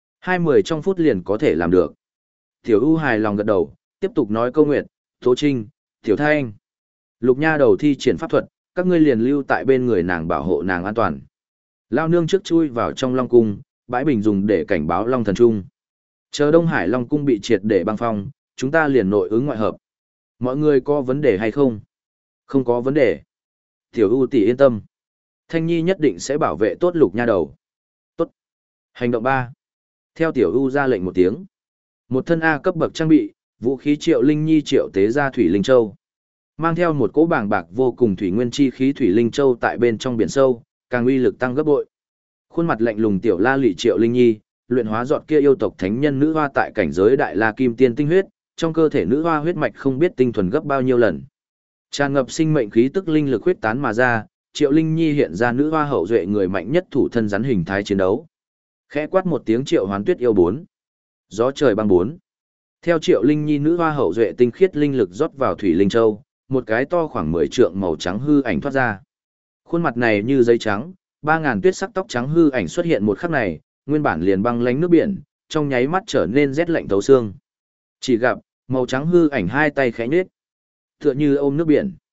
20 trong phút liền có thể làm được. Tiểu U hài lòng gật đầu, tiếp tục nói Câu Nguyệt, Tố Trinh, Tiểu Thanh. Lục Nha Đầu thi triển pháp thuật, các ngươi liền lưu tại bên người nàng bảo hộ nàng an toàn. Lao nương trước chui vào trong Long Cung, bãi bình dùng để cảnh báo Long Thần Trung. Chờ Đông Hải Long Cung bị triệt để băng phong, chúng ta liền nội ứng ngoại hợp. Mọi người có vấn đề hay không? Không có vấn đề. Tiểu U tỷ yên tâm. Thanh Nhi nhất định sẽ bảo vệ tốt Lục Nha Đầu. Tốt. Hành động 3. Theo Tiểu U ra lệnh một tiếng. Một thân A cấp bậc trang bị, vũ khí Triệu Linh Nhi triệu tế ra Thủy Linh Châu. Mang theo một cỗ bàng bạc vô cùng thủy nguyên chi khí Thủy Linh Châu tại bên trong biển sâu, càng uy lực tăng gấp bội. Khuôn mặt lạnh lùng Tiểu La lị Triệu Linh Nhi, luyện hóa giọt kia yêu tộc thánh nhân nữ hoa tại cảnh giới đại la kim tiên tinh huyết, trong cơ thể nữ hoa huyết mạch không biết tinh thuần gấp bao nhiêu lần. Tràn ngập sinh mệnh khí tức linh lực huyết tán mà ra, Triệu Linh Nhi hiện ra nữ hoa hậu duệ người mạnh nhất thủ thân rắn hình thái chiến đấu. Khẽ quát một tiếng Triệu Hoán Tuyết yêu 4. Gió trời băng 4. Theo Triệu Linh Nhi nữ hoa hậu duệ tinh khiết linh lực rót vào Thủy Linh Châu, một cái to khoảng 10 trượng màu trắng hư ảnh thoát ra. Khuôn mặt này như giấy trắng, 3000 tuyết sắc tóc trắng hư ảnh xuất hiện một khắc này, nguyên bản liền băng lánh nước biển, trong nháy mắt trở nên rét lạnh thấu xương. Chỉ gặp, màu trắng hư ảnh hai tay khẽ nhếch, tựa như ôm nước biển.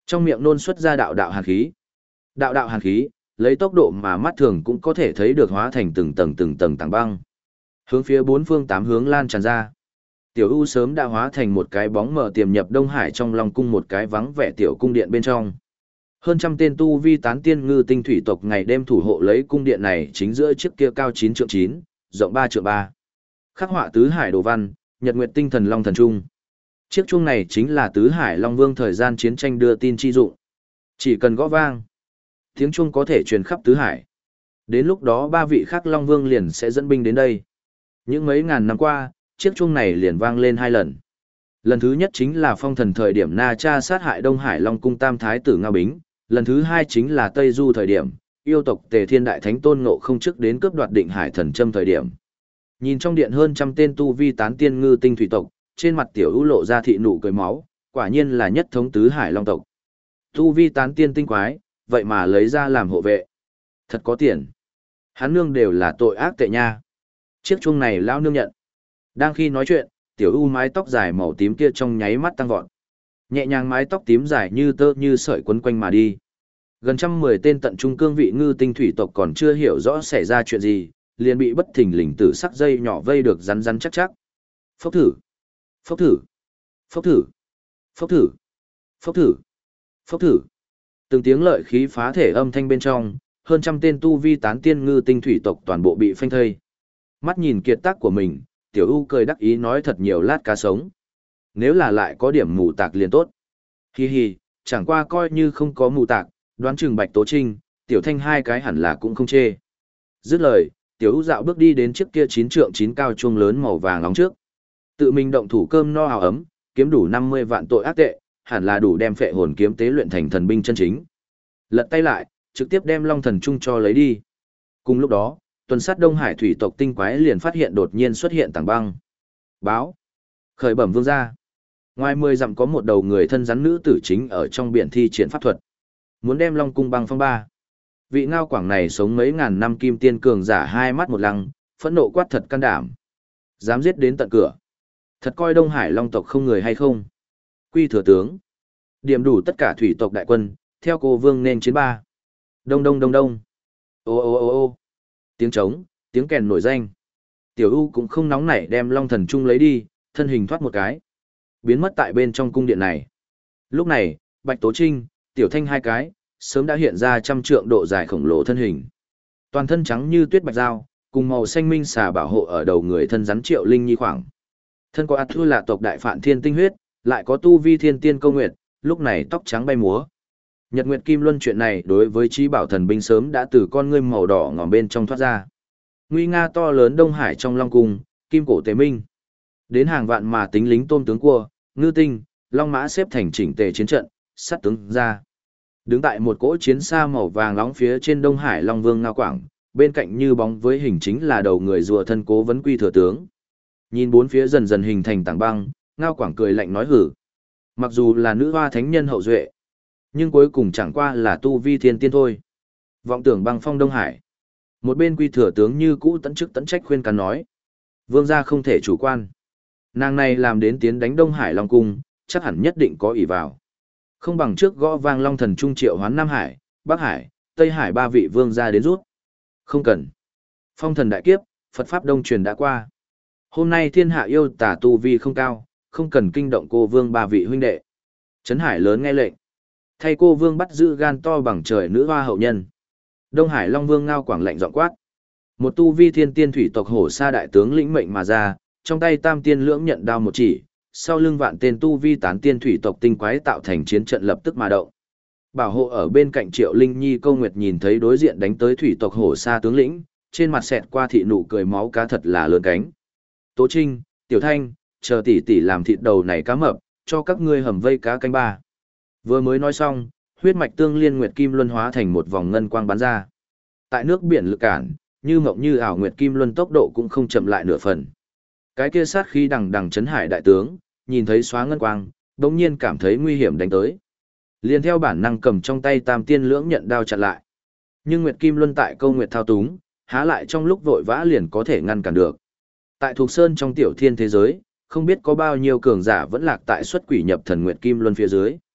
Trong miệng nôn xuất ra đạo đạo hàn khí. Đạo đạo hàn khí, lấy tốc độ mà mắt thường cũng có thể thấy được hóa thành từng tầng tảng băng. Hướng phía bốn phương tám hướng lan tràn ra. Tiểu U sớm đã hóa thành một cái bóng mờ tiềm nhập Đông Hải trong Long cung một cái vắng vẻ tiểu cung điện bên trong. Hơn trăm tên tu vi tán tiên ngư tinh thủy tộc ngày đêm thủ hộ lấy cung điện này chính giữa chiếc kia cao 9 trượng 9, rộng 3 trượng 3. Khắc họa tứ hải đồ văn, nhật nguyệt tinh thần long thần trung. Chiếc chuông này chính là tứ hải long vương thời gian chiến tranh đưa tin chi dụng. Chỉ cần gõ vang, tiếng chuông có thể truyền khắp tứ hải. Đến lúc đó ba vị khác long vương liền sẽ dẫn binh đến đây. Những mấy ngàn năm qua, chiếc chuông này liền vang lên 2 lần. Lần thứ nhất chính là phong thần thời điểm Na Cha sát hại Đông Hải Long cung tam thái tử Ngao Bính, lần thứ hai chính là Tây Du thời điểm, yêu tộc Tề Thiên Đại Thánh Tôn Ngộ Không trước đến cướp đoạt Định Hải Thần Châm thời điểm. Nhìn trong điện hơn trăm tên tu vi tán tiên ngư tinh thủy tộc, trên mặt Tiểu U lộ ra thị nụ cười máu, quả nhiên là nhất thống tứ hải long tộc. Tu vi tán tiên tinh quái, vậy mà lấy ra làm hộ vệ. Thật có tiền. Hắn nương đều là tội ác tệ nha. Chiếc chuông này lão nương nhận. Đang khi nói chuyện, Tiểu U mái tóc dài màu tím kia trong nháy mắt tăng vọt. Nhẹ nhàng mái tóc tím dài như tơ như sợi quấn quanh mà đi. Gần 110 tên tận trung cương vị ngư tinh thủy tộc còn chưa hiểu rõ xảy ra chuyện gì, liền bị bất thình lình tử sắc dây nhỏ vây được rắn rắn chắc chắc. Phốc thử, phốc thử, phốc thử, phốc thử, phốc thử, phốc thử. Từng tiếng lợi khí phá thể âm thanh bên trong, hơn trăm tên tu vi tán tiên ngư tinh thủy tộc toàn bộ bị phanh thây. Mắt nhìn kiệt tác của mình, Tiểu U cười đắc ý nói thật nhiều lát cá sống. Nếu là lại có điểm mù tạc liền tốt. Hi hi, chẳng qua coi như không có mù tạc, đoán chừng Bạch Tố Trinh, Tiểu Thanh hai cái hẳn là cũng không chê. Dứt lời, Tiểu U dạo bước đi đến chiếc kia 9 trượng 9 cao chuông lớn màu vàng nóng trước. Tự mình động thủ cơm no áo ấm, kiếm đủ 50 vạn tội ác tệ, hẳn là đủ đem phệ hồn kiếm tế luyện thành thần binh chân chính. Lật tay lại, trực tiếp đem Long Thần Trung cho lấy đi. Cùng lúc đó, tuần sát Đông Hải thủy tộc tinh quái liền phát hiện đột nhiên xuất hiện tảng băng. Báo. Khởi bẩm vương gia. Ngoài 10 dặm có một đầu người thân rắn nữ tử chính ở trong biển thi triển pháp thuật. Muốn đem Long cung băng phong ba. Vị Ngao Quảng này sống mấy ngàn năm kim tiên cường giả hai mắt một lăng, phẫn nộ quát thật can đảm. Dám giết đến tận cửa. Thật coi Đông Hải Long tộc không người hay không? Quy thừa tướng. Điểm đủ tất cả thủy tộc đại quân, theo cô vương nên chiến ba. Đông đông đông đông. Ô ô ô ô. Tiếng trống, tiếng kèn nổi danh. Tiểu U cũng không nóng nảy đem Long Thần Trung lấy đi, thân hình thoát một cái. Biến mất tại bên trong cung điện này. Lúc này, Bạch Tố Trinh, Tiểu Thanh hai cái, sớm đã hiện ra 100 trượng độ dài khổng lồ thân hình. Toàn thân trắng như tuyết bạch dao, cùng màu xanh minh xà bảo hộ ở đầu người thân rắn Triệu Linh Nhi khoảng. Thân có Athu là tộc đại phạn thiên tinh huyết, lại có tu vi thiên tiên câu nguyệt, lúc này tóc trắng bay múa. Nhật Nguyệt Kim Luân chuyện này đối với trí bảo thần binh sớm đã từ con ngươi màu đỏ ngòm bên trong thoát ra. Nguy nga to lớn Đông Hải trong Long cung, kim cổ tế minh. Đến hàng vạn mà tính lính tôm tướng cua, ngư tinh, long mã xếp thành chỉnh tề chiến trận, sát tướng ra. Đứng tại một cỗ chiến xa màu vàng nóng phía trên Đông Hải Long Vương Ngao Quảng, bên cạnh như bóng với hình chính là đầu người rùa thân Cố Vấn Quy thừa tướng. Nhìn bốn phía dần dần hình thành tảng băng, Ngao Quảng cười lạnh nói hử. Mặc dù là nữ hoa thánh nhân hậu duệ, nhưng cuối cùng chẳng qua là tu vi thiên tiên thôi. Vọng tưởng băng phong Đông Hải. Một bên Quy thừa tướng như cũ tận chức tận trách khuyên can nói. Vương gia không thể chủ quan. Nàng này làm đến tiến đánh Đông Hải Long Cung, chắc hẳn nhất định có ỷ vào. Không bằng trước gõ vang Long Thần Trung triệu hoán Nam Hải, Bắc Hải, Tây Hải ba vị vương gia đến rút. Không cần. Phong thần đại kiếp, Phật Pháp Đông truyền đã qua. Hôm nay thiên hạ yêu tà tu vi không cao, không cần kinh động cô vương ba vị huynh đệ. Trấn Hải lớn nghe lệnh. Thay cô vương bắt giữ gan to bằng trời nữ hoa hậu nhân. Đông Hải Long Vương Ngao Quảng lạnh giọng quát. Một tu vi thiên tiên thủy tộc hổ sa đại tướng lĩnh mệnh mà ra, trong tay tam tiên lưỡng nhận đao một chỉ, sau lưng vạn tên tu vi tán tiên thủy tộc tinh quái tạo thành chiến trận lập tức mà động. Bảo hộ ở bên cạnh Triệu Linh Nhi Câu Nguyệt nhìn thấy đối diện đánh tới thủy tộc hổ sa tướng lĩnh, trên mặt xẹt qua thị nụ cười máu cá thật là lớn cánh. Tố Trinh, Tiểu Thanh, chờ tỷ tỷ làm thịt đầu này cá mập, cho các ngươi hầm vây cá canh ba. Vừa mới nói xong, huyết mạch tương liên nguyệt kim luân hóa thành một vòng ngân quang bắn ra. Tại nước biển lực cản, như mộng như ảo nguyệt kim luân tốc độ cũng không chậm lại nửa phần. Cái kia sát khí đằng đằng chấn hải đại tướng, nhìn thấy xóa ngân quang, đống nhiên cảm thấy nguy hiểm đánh tới. Liền theo bản năng cầm trong tay tam tiên lưỡng nhận đao chặn lại. Nhưng Nguyệt Kim Luân tại câu nguyệt thao túng, há lại trong lúc vội vã liền có thể ngăn cản được. Tại Thục Sơn trong tiểu thiên thế giới, không biết có bao nhiêu cường giả vẫn lạc tại xuất quỷ nhập thần Nguyệt Kim Luân phía dưới.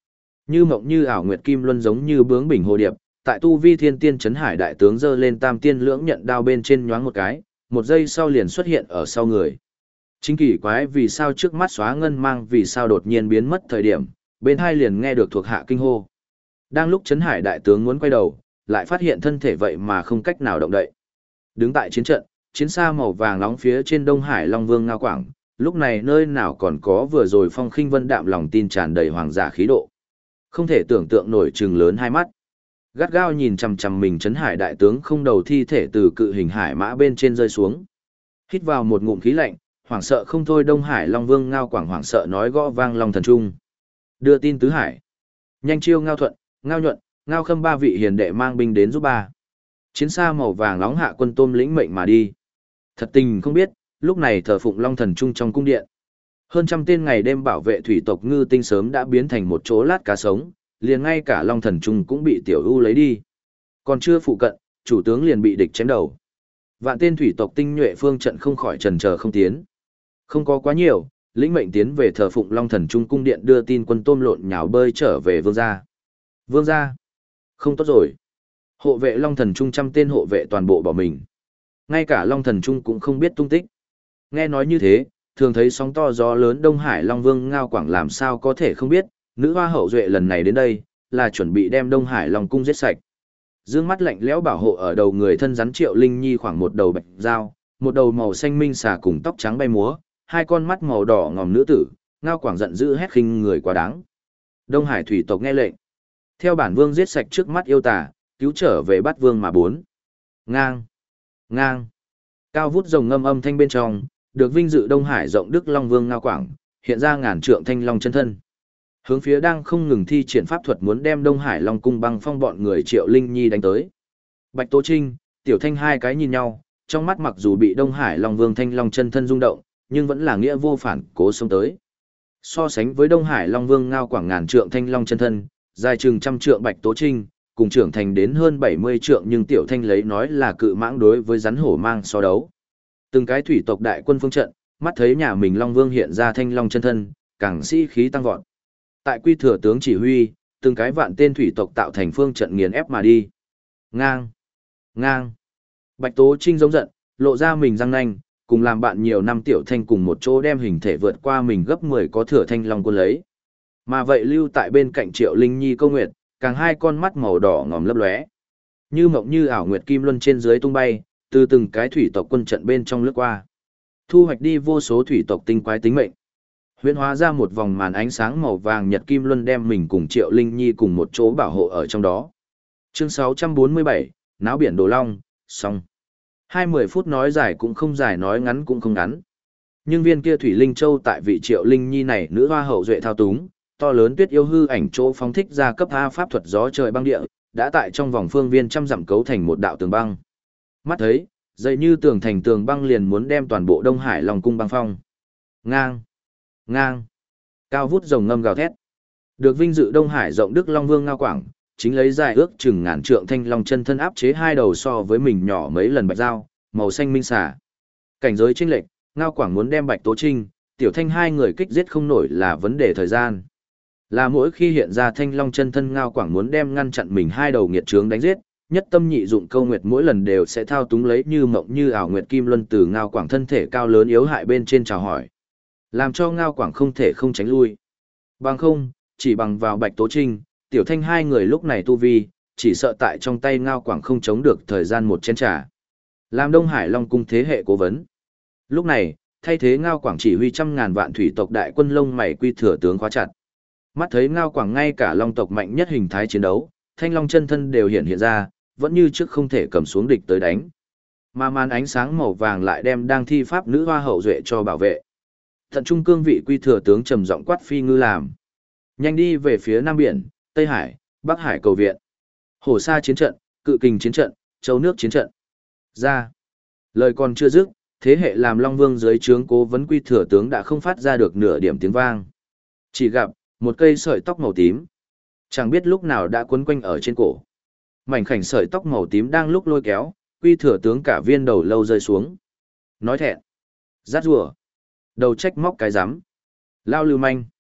Như mộng như ảo nguyệt kim luân giống như bướng bình hồ điệp, tại tu vi thiên tiên chấn hải đại tướng giơ lên tam tiên lưỡng nhận đao bên trên nhoáng một cái, một giây sau liền xuất hiện ở sau người. Chính kỳ quái vì sao trước mắt xóa ngân mang vì sao đột nhiên biến mất thời điểm, bên hai liền nghe được thuộc hạ kinh hô. Đang lúc chấn hải đại tướng muốn quay đầu, lại phát hiện thân thể vậy mà không cách nào động đậy. Đứng tại chiến trận, chiến xa màu vàng nóng phía trên Đông Hải Long Vương Ngao Quảng, lúc này nơi nào còn có vừa rồi phong khinh vân đạm lòng tin tràn đầy hoàng giả khí độ. Không thể tưởng tượng nổi trừng lớn hai mắt. Gắt gao nhìn chằm chằm mình chấn hải đại tướng không đầu thi thể từ cự hình hải mã bên trên rơi xuống. Hít vào một ngụm khí lạnh, hoảng sợ không thôi. Đông Hải Long Vương Ngao Quảng hoảng sợ nói gõ vang Long Thần Trung. Đưa tin tứ hải. Nhanh chiêu Ngao Thuận, Ngao Nhuận, Ngao Khâm ba vị hiền đệ mang binh đến giúp ba. Chiến xa màu vàng nóng hạ quân tôm lĩnh mệnh mà đi. Thật tình không biết, lúc này thờ phụng Long Thần Trung trong cung điện. Hơn trăm tên ngày đêm bảo vệ thủy tộc ngư tinh sớm đã biến thành một chỗ lát cá sống, liền ngay cả Long Thần Trung cũng bị Tiểu U lấy đi. Còn chưa phụ cận, chủ tướng liền bị địch chém đầu. Vạn tên thủy tộc tinh nhuệ phương trận không khỏi chần chờ không tiến. Không có quá nhiều, lĩnh mệnh tiến về thờ phụng Long Thần Trung cung điện đưa tin quân tôm lộn nhào bơi trở về vương gia. Vương gia, không tốt rồi. Hộ vệ Long Thần Trung trăm tên hộ vệ toàn bộ bỏ mình. Ngay cả Long Thần Trung cũng không biết tung tích. Nghe nói như thế, thường thấy sóng to gió lớn Đông Hải Long Vương Ngao Quảng làm sao có thể không biết, nữ hoa hậu duệ lần này đến đây, là chuẩn bị đem Đông Hải Long cung giết sạch. Dương mắt lạnh lẽo bảo hộ ở đầu người thân rắn Triệu Linh Nhi khoảng một đầu bạch dao, một đầu màu xanh minh xà cùng tóc trắng bay múa, hai con mắt màu đỏ ngòm nữ tử, Ngao Quảng giận dữ hét khinh người quá đáng. Đông Hải thủy tộc nghe lệnh, theo bản vương giết sạch trước mắt yêu tà, cứu trở về bắt vương mà bốn. Ngang, ngang, cao vút rồng ngâm âm thanh bên trong, được vinh dự Đông Hải rộng đức Long Vương Ngao Quảng, hiện ra ngàn trượng thanh long chân thân. Hướng phía đang không ngừng thi triển pháp thuật muốn đem Đông Hải Long cung băng phong bọn người Triệu Linh Nhi đánh tới. Bạch Tố Trinh, Tiểu Thanh hai cái nhìn nhau, trong mắt mặc dù bị Đông Hải Long Vương thanh long chân thân rung động, nhưng vẫn là nghĩa vô phản cố xông tới. So sánh với Đông Hải Long Vương Ngao Quảng ngàn trượng thanh long chân thân, dài chừng trăm trượng Bạch Tố Trinh, cùng trưởng thành đến hơn 70 trượng nhưng Tiểu Thanh lấy nói là cự mãng đối với rắn hổ mang so đấu. Từng cái thủy tộc đại quân phương trận, mắt thấy nhà mình Long Vương hiện ra thanh long chân thân, càng sĩ khí tăng vọt. Tại quy thừa tướng chỉ huy, từng cái vạn tên thủy tộc tạo thành phương trận nghiền ép mà đi. Ngang, ngang. Bạch Tố Trinh giống giận, lộ ra mình răng nanh, cùng làm bạn nhiều năm Tiểu Thanh cùng một chỗ đem hình thể vượt qua mình gấp 10 có thừa thanh long quân lấy. Mà vậy lưu tại bên cạnh Triệu Linh Nhi Câu Nguyệt, càng hai con mắt màu đỏ ngòm lấp lóe. Như mộng như ảo nguyệt kim luân trên dưới tung bay, từ từng cái thủy tộc quân trận bên trong lướt qua. Thu hoạch đi vô số thủy tộc tinh quái tính mệnh. Huyễn hóa ra một vòng màn ánh sáng màu vàng nhật kim luân đem mình cùng Triệu Linh Nhi cùng một chỗ bảo hộ ở trong đó. Chương 647, náo biển Đồ Long, xong. 20 phút nói dài cũng không dài, nói ngắn cũng không ngắn. Nhưng viên kia Thủy Linh Châu tại vị Triệu Linh Nhi này nữ hoa hậu duệ thao túng, to lớn tuyết yêu hư ảnh chỗ phóng thích ra cấp A pháp thuật gió trời băng địa, đã tại trong vòng phương viên trăm dặm cấu thành một đạo tường băng. Mắt thấy, dậy như tường thành tường băng liền muốn đem toàn bộ Đông Hải Long cung băng phong. Ngang, ngang, cao vút rồng ngâm gào thét. Được vinh dự Đông Hải rộng đức Long Vương Ngao Quảng, chính lấy dài ước chừng ngàn trượng thanh long chân thân áp chế hai đầu so với mình nhỏ mấy lần bạch dao, màu xanh minh xà. Cảnh giới chênh lệch, Ngao Quảng muốn đem Bạch Tố Trinh, Tiểu Thanh hai người kích giết không nổi là vấn đề thời gian. Là mỗi khi hiện ra thanh long chân thân Ngao Quảng muốn đem ngăn chặn mình hai đầu nghiệt trướng đánh giết, nhất tâm nhị dụng Câu Nguyệt mỗi lần đều sẽ thao túng lấy như mộng như ảo nguyệt kim luân từ Ngao Quảng thân thể cao lớn yếu hại bên trên chào hỏi, làm cho Ngao Quảng không thể không tránh lui. Bằng không, chỉ bằng vào Bạch Tố Trinh, Tiểu Thanh hai người lúc này tu vi, chỉ sợ tại trong tay Ngao Quảng không chống được thời gian một chén trà. Làm Đông Hải Long cung thế hệ cố vấn. Lúc này, thay thế Ngao Quảng chỉ huy trăm ngàn vạn thủy tộc đại quân lông mày quy thừa tướng khóa chặt. Mắt thấy Ngao Quảng ngay cả long tộc mạnh nhất hình thái chiến đấu, thanh long chân thân đều hiện ra, vẫn như trước không thể cầm xuống địch tới đánh. Mà màn ánh sáng màu vàng lại đem đang thi pháp nữ hoa hậu duệ cho bảo vệ. Thận trung cương vị quy thừa tướng trầm giọng quát Phi Ngư làm. Nhanh đi về phía Nam Biển, Tây Hải, Bắc Hải cầu viện. Hổ Sa chiến trận, Cự Kình chiến trận, Châu Nước chiến trận. Ra. Lời còn chưa dứt, thế hệ làm Long Vương dưới trướng cố vấn quy thừa tướng đã không phát ra được nửa điểm tiếng vang. Chỉ gặp một cây sợi tóc màu tím, chẳng biết lúc nào đã quấn quanh ở trên cổ. Mảnh khảnh sợi tóc màu tím đang lúc lôi kéo, quy thừa tướng cả viên đầu lâu rơi xuống. Nói thẹn, rát rùa, đầu trách móc cái rắm, lao lưu manh.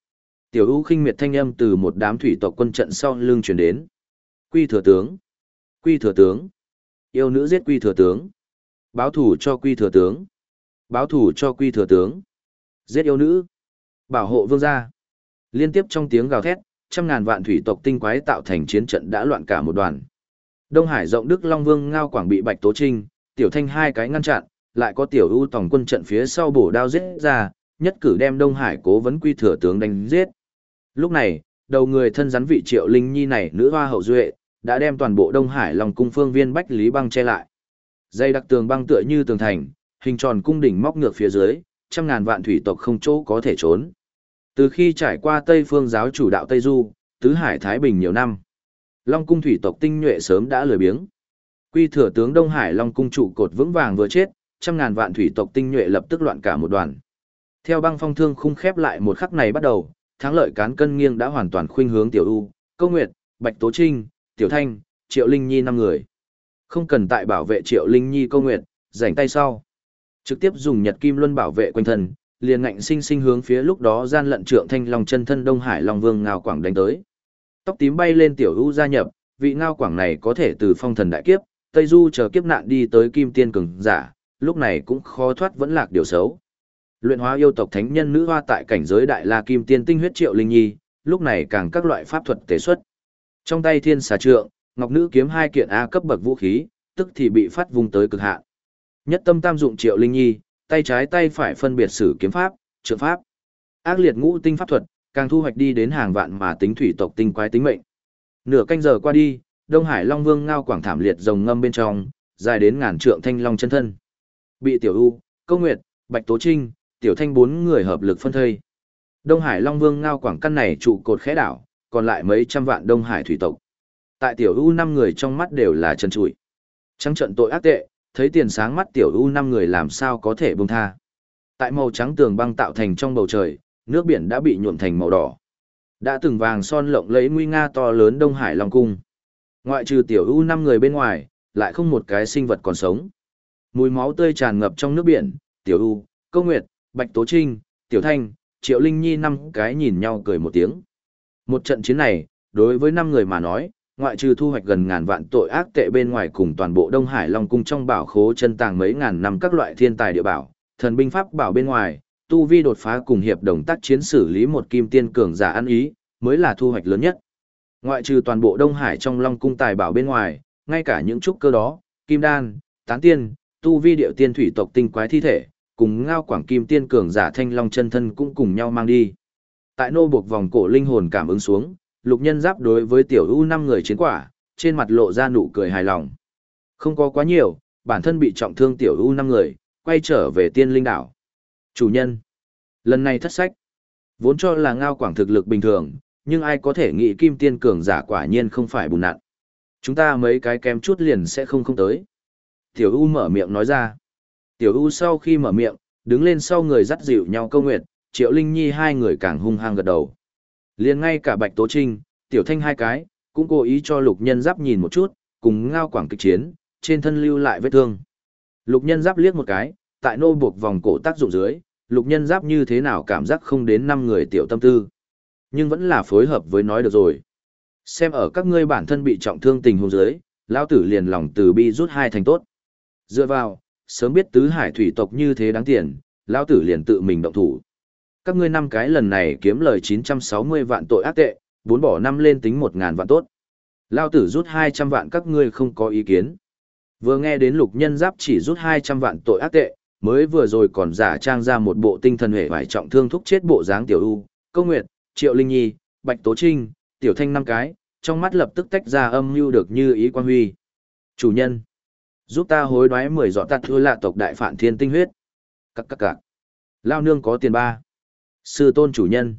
Tiểu U khinh miệt thanh âm từ một đám thủy tộc quân trận sau lưng truyền đến. Quy thừa tướng, Quy thừa tướng, yêu nữ giết Quy thừa tướng, báo thủ cho Quy thừa tướng, báo thủ cho Quy thừa tướng, giết yêu nữ, bảo hộ vương gia. Liên tiếp trong tiếng gào thét, trăm ngàn vạn thủy tộc tinh quái tạo thành chiến trận đã loạn cả một đoàn. Đông Hải rộng Đức Long Vương Ngao Quảng bị Bạch Tố Trinh, Tiểu Thanh hai cái ngăn chặn, lại có Tiểu U tổng quân trận phía sau bổ đao giết ra, nhất cử đem Đông Hải cố vấn Quy thừa tướng đánh giết. Lúc này, đầu người thân rắn vị Triệu Linh Nhi này nữ hoa hậu duệ, đã đem toàn bộ Đông Hải Long cung phương viên Bách Lý băng che lại. Dây đặc tường băng tựa như tường thành, hình tròn cung đỉnh móc ngược phía dưới, trăm ngàn vạn thủy tộc không chỗ có thể trốn. Từ khi trải qua Tây Phương giáo chủ đạo Tây Du, tứ hải Thái Bình nhiều năm, Long cung thủy tộc tinh nhuệ sớm đã lười biếng. Quy thừa tướng Đông Hải Long cung trụ cột vững vàng vừa chết, trăm ngàn vạn thủy tộc tinh nhuệ lập tức loạn cả một đoàn. Theo băng phong thương khung khép lại một khắc này bắt đầu, thắng lợi cán cân nghiêng đã hoàn toàn khuynh hướng Tiểu U, Câu Nguyệt, Bạch Tố Trinh, Tiểu Thanh, Triệu Linh Nhi 5 người. Không cần tại bảo vệ Triệu Linh Nhi Câu Nguyệt, rảnh tay sau. Trực tiếp dùng Nhật Kim Luân bảo vệ quanh thân, liền ngạnh sinh sinh hướng phía lúc đó gian lận trượng thanh long chân thân Đông Hải Long Vương Ngao Quảng đánh tới. Tóc tím bay lên Tiểu U gia nhập, vị Ngao Quảng này có thể từ phong thần đại kiếp, Tây Du chờ kiếp nạn đi tới kim tiên cường giả, lúc này cũng khó thoát vẫn lạc điều xấu. Luyện hóa yêu tộc thánh nhân nữ hoa tại cảnh giới đại la kim tiên tinh huyết Triệu Linh Nhi, lúc này càng các loại pháp thuật tế xuất. Trong tay thiên xà trượng, ngọc nữ kiếm hai kiện A cấp bậc vũ khí, tức thì bị phát vùng tới cực hạn. Nhất tâm tam dụng Triệu Linh Nhi, tay trái tay phải phân biệt sử kiếm pháp, trượng pháp. Ác liệt ngũ tinh pháp thuật, càng thu hoạch đi đến hàng vạn mà tính thủy tộc tinh quái tính mệnh. Nửa canh giờ qua đi, Đông Hải Long Vương Ngao Quảng thảm liệt rồng ngâm bên trong, dài đến ngàn trượng thanh long chân thân. Bị Tiểu U, Câu Nguyệt, Bạch Tố Trinh, Tiểu Thanh 4 người hợp lực phân thây. Đông Hải Long Vương Ngao Quảng căn này trụ cột khẽ đảo, còn lại mấy trăm vạn Đông Hải thủy tộc. Tại Tiểu U 5 người trong mắt đều là trần trụi. Trắng trận tội ác tệ, thấy tiền sáng mắt Tiểu U 5 người làm sao có thể buông tha. Tại màu trắng tường băng tạo thành trong bầu trời, nước biển đã bị nhuộm thành màu đỏ. Đã từng vàng son lộng lẫy nguy nga to lớn Đông Hải Long cung. Ngoại trừ Tiểu U 5 người bên ngoài, lại không một cái sinh vật còn sống. Mùi máu tươi tràn ngập trong nước biển, Tiểu U, Câu Nguyệt, Bạch Tố Trinh, Tiểu Thanh, Triệu Linh Nhi 5 cái nhìn nhau cười một tiếng. Một trận chiến này, đối với 5 người mà nói, ngoại trừ thu hoạch gần ngàn vạn tội ác tệ bên ngoài cùng toàn bộ Đông Hải Long cung trong bảo khố chân tàng mấy ngàn năm các loại thiên tài địa bảo, thần binh pháp bảo bên ngoài, tu vi đột phá cùng hiệp đồng tác chiến xử lý một kim tiên cường giả ăn ý, mới là thu hoạch lớn nhất. Ngoại trừ toàn bộ Đông Hải trong Long cung tài bảo bên ngoài, ngay cả những trúc cơ đó, kim đan, tán tiên, tu vi điệu tiên thủy tộc tinh quái thi thể, cùng Ngao Quảng kim tiên cường giả thanh long chân thân cũng cùng nhau mang đi. Tại nô buộc vòng cổ linh hồn cảm ứng xuống, Lục Nhân Giáp đối với Tiểu U 5 người chiến quả, trên mặt lộ ra nụ cười hài lòng. Không có quá nhiều, bản thân bị trọng thương Tiểu U 5 người, quay trở về Tiên Linh đảo. Chủ nhân, lần này thất sách. Vốn cho là Ngao Quảng thực lực bình thường, nhưng ai có thể nghĩ kim tiên cường giả quả nhiên không phải bùn nặn. Chúng ta mấy cái kém chút liền sẽ không tới. Tiểu U mở miệng nói ra. Tiểu U sau khi mở miệng, đứng lên sau người dắt dịu nhau Câu Nguyệt, Triệu Linh Nhi 2 người càng hung hăng gật đầu. Liền ngay cả Bạch Tố Trinh, Tiểu Thanh 2 cái, cũng cố ý cho Lục Nhân Giáp nhìn một chút, cùng Ngao Quảng kịch chiến, trên thân lưu lại vết thương. Lục Nhân Giáp liếc một cái, tại nô buộc vòng cổ tác dụng dưới, Lục Nhân Giáp như thế nào cảm giác không đến 5 người tiểu tâm tư. Nhưng vẫn là phối hợp với nói được rồi. Xem ở các ngươi bản thân bị trọng thương tình huống dưới, lão tử liền lòng từ bi rút 2 thành tốt. Dựa vào, sớm biết tứ hải thủy tộc như thế đáng tiền, lão tử liền tự mình động thủ. Các ngươi 5 cái lần này kiếm lời 960 vạn tội ác tệ, 4 bỏ 5 lên tính 1000 vạn tốt. Lão tử rút 200 vạn các ngươi không có ý kiến. Vừa nghe đến Lục Nhân Giáp chỉ rút 200 vạn tội ác tệ, mới vừa rồi còn giả trang ra một bộ tinh thần hề vải trọng thương thúc chết bộ dáng Tiểu U, Câu Nguyệt, Triệu Linh Nhi, Bạch Tố Trinh, Tiểu Thanh 5 cái, trong mắt lập tức tách ra âm mưu được như ý quan huy. Chủ nhân, giúp ta hối đoái 10 giọt tạt thưa lạ tộc đại phản thiên tinh huyết. Các. Lao nương có tiền ba. Sư tôn chủ nhân.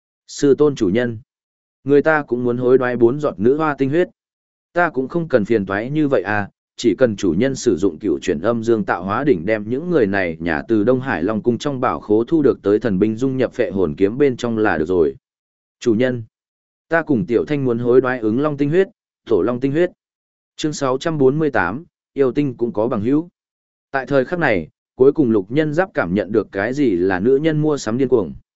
Sư tôn chủ nhân. Người ta cũng muốn hối đoái 4 giọt nữ hoa tinh huyết. Ta cũng không cần phiền toái như vậy à, chỉ cần chủ nhân sử dụng cựu chuyển âm dương tạo hóa đỉnh đem những người này nhà từ Đông Hải Long cung trong bảo khố thu được tới thần binh dung nhập phệ hồn kiếm bên trong là được rồi. Chủ nhân, ta cùng Tiểu Thanh muốn hối đoái ứng long tinh huyết, tổ long tinh huyết. Chương 648, yêu tinh cũng có bằng hữu. Tại thời khắc này, cuối cùng Lục Nhân Giáp cảm nhận được cái gì là nữ nhân mua sắm điên cuồng.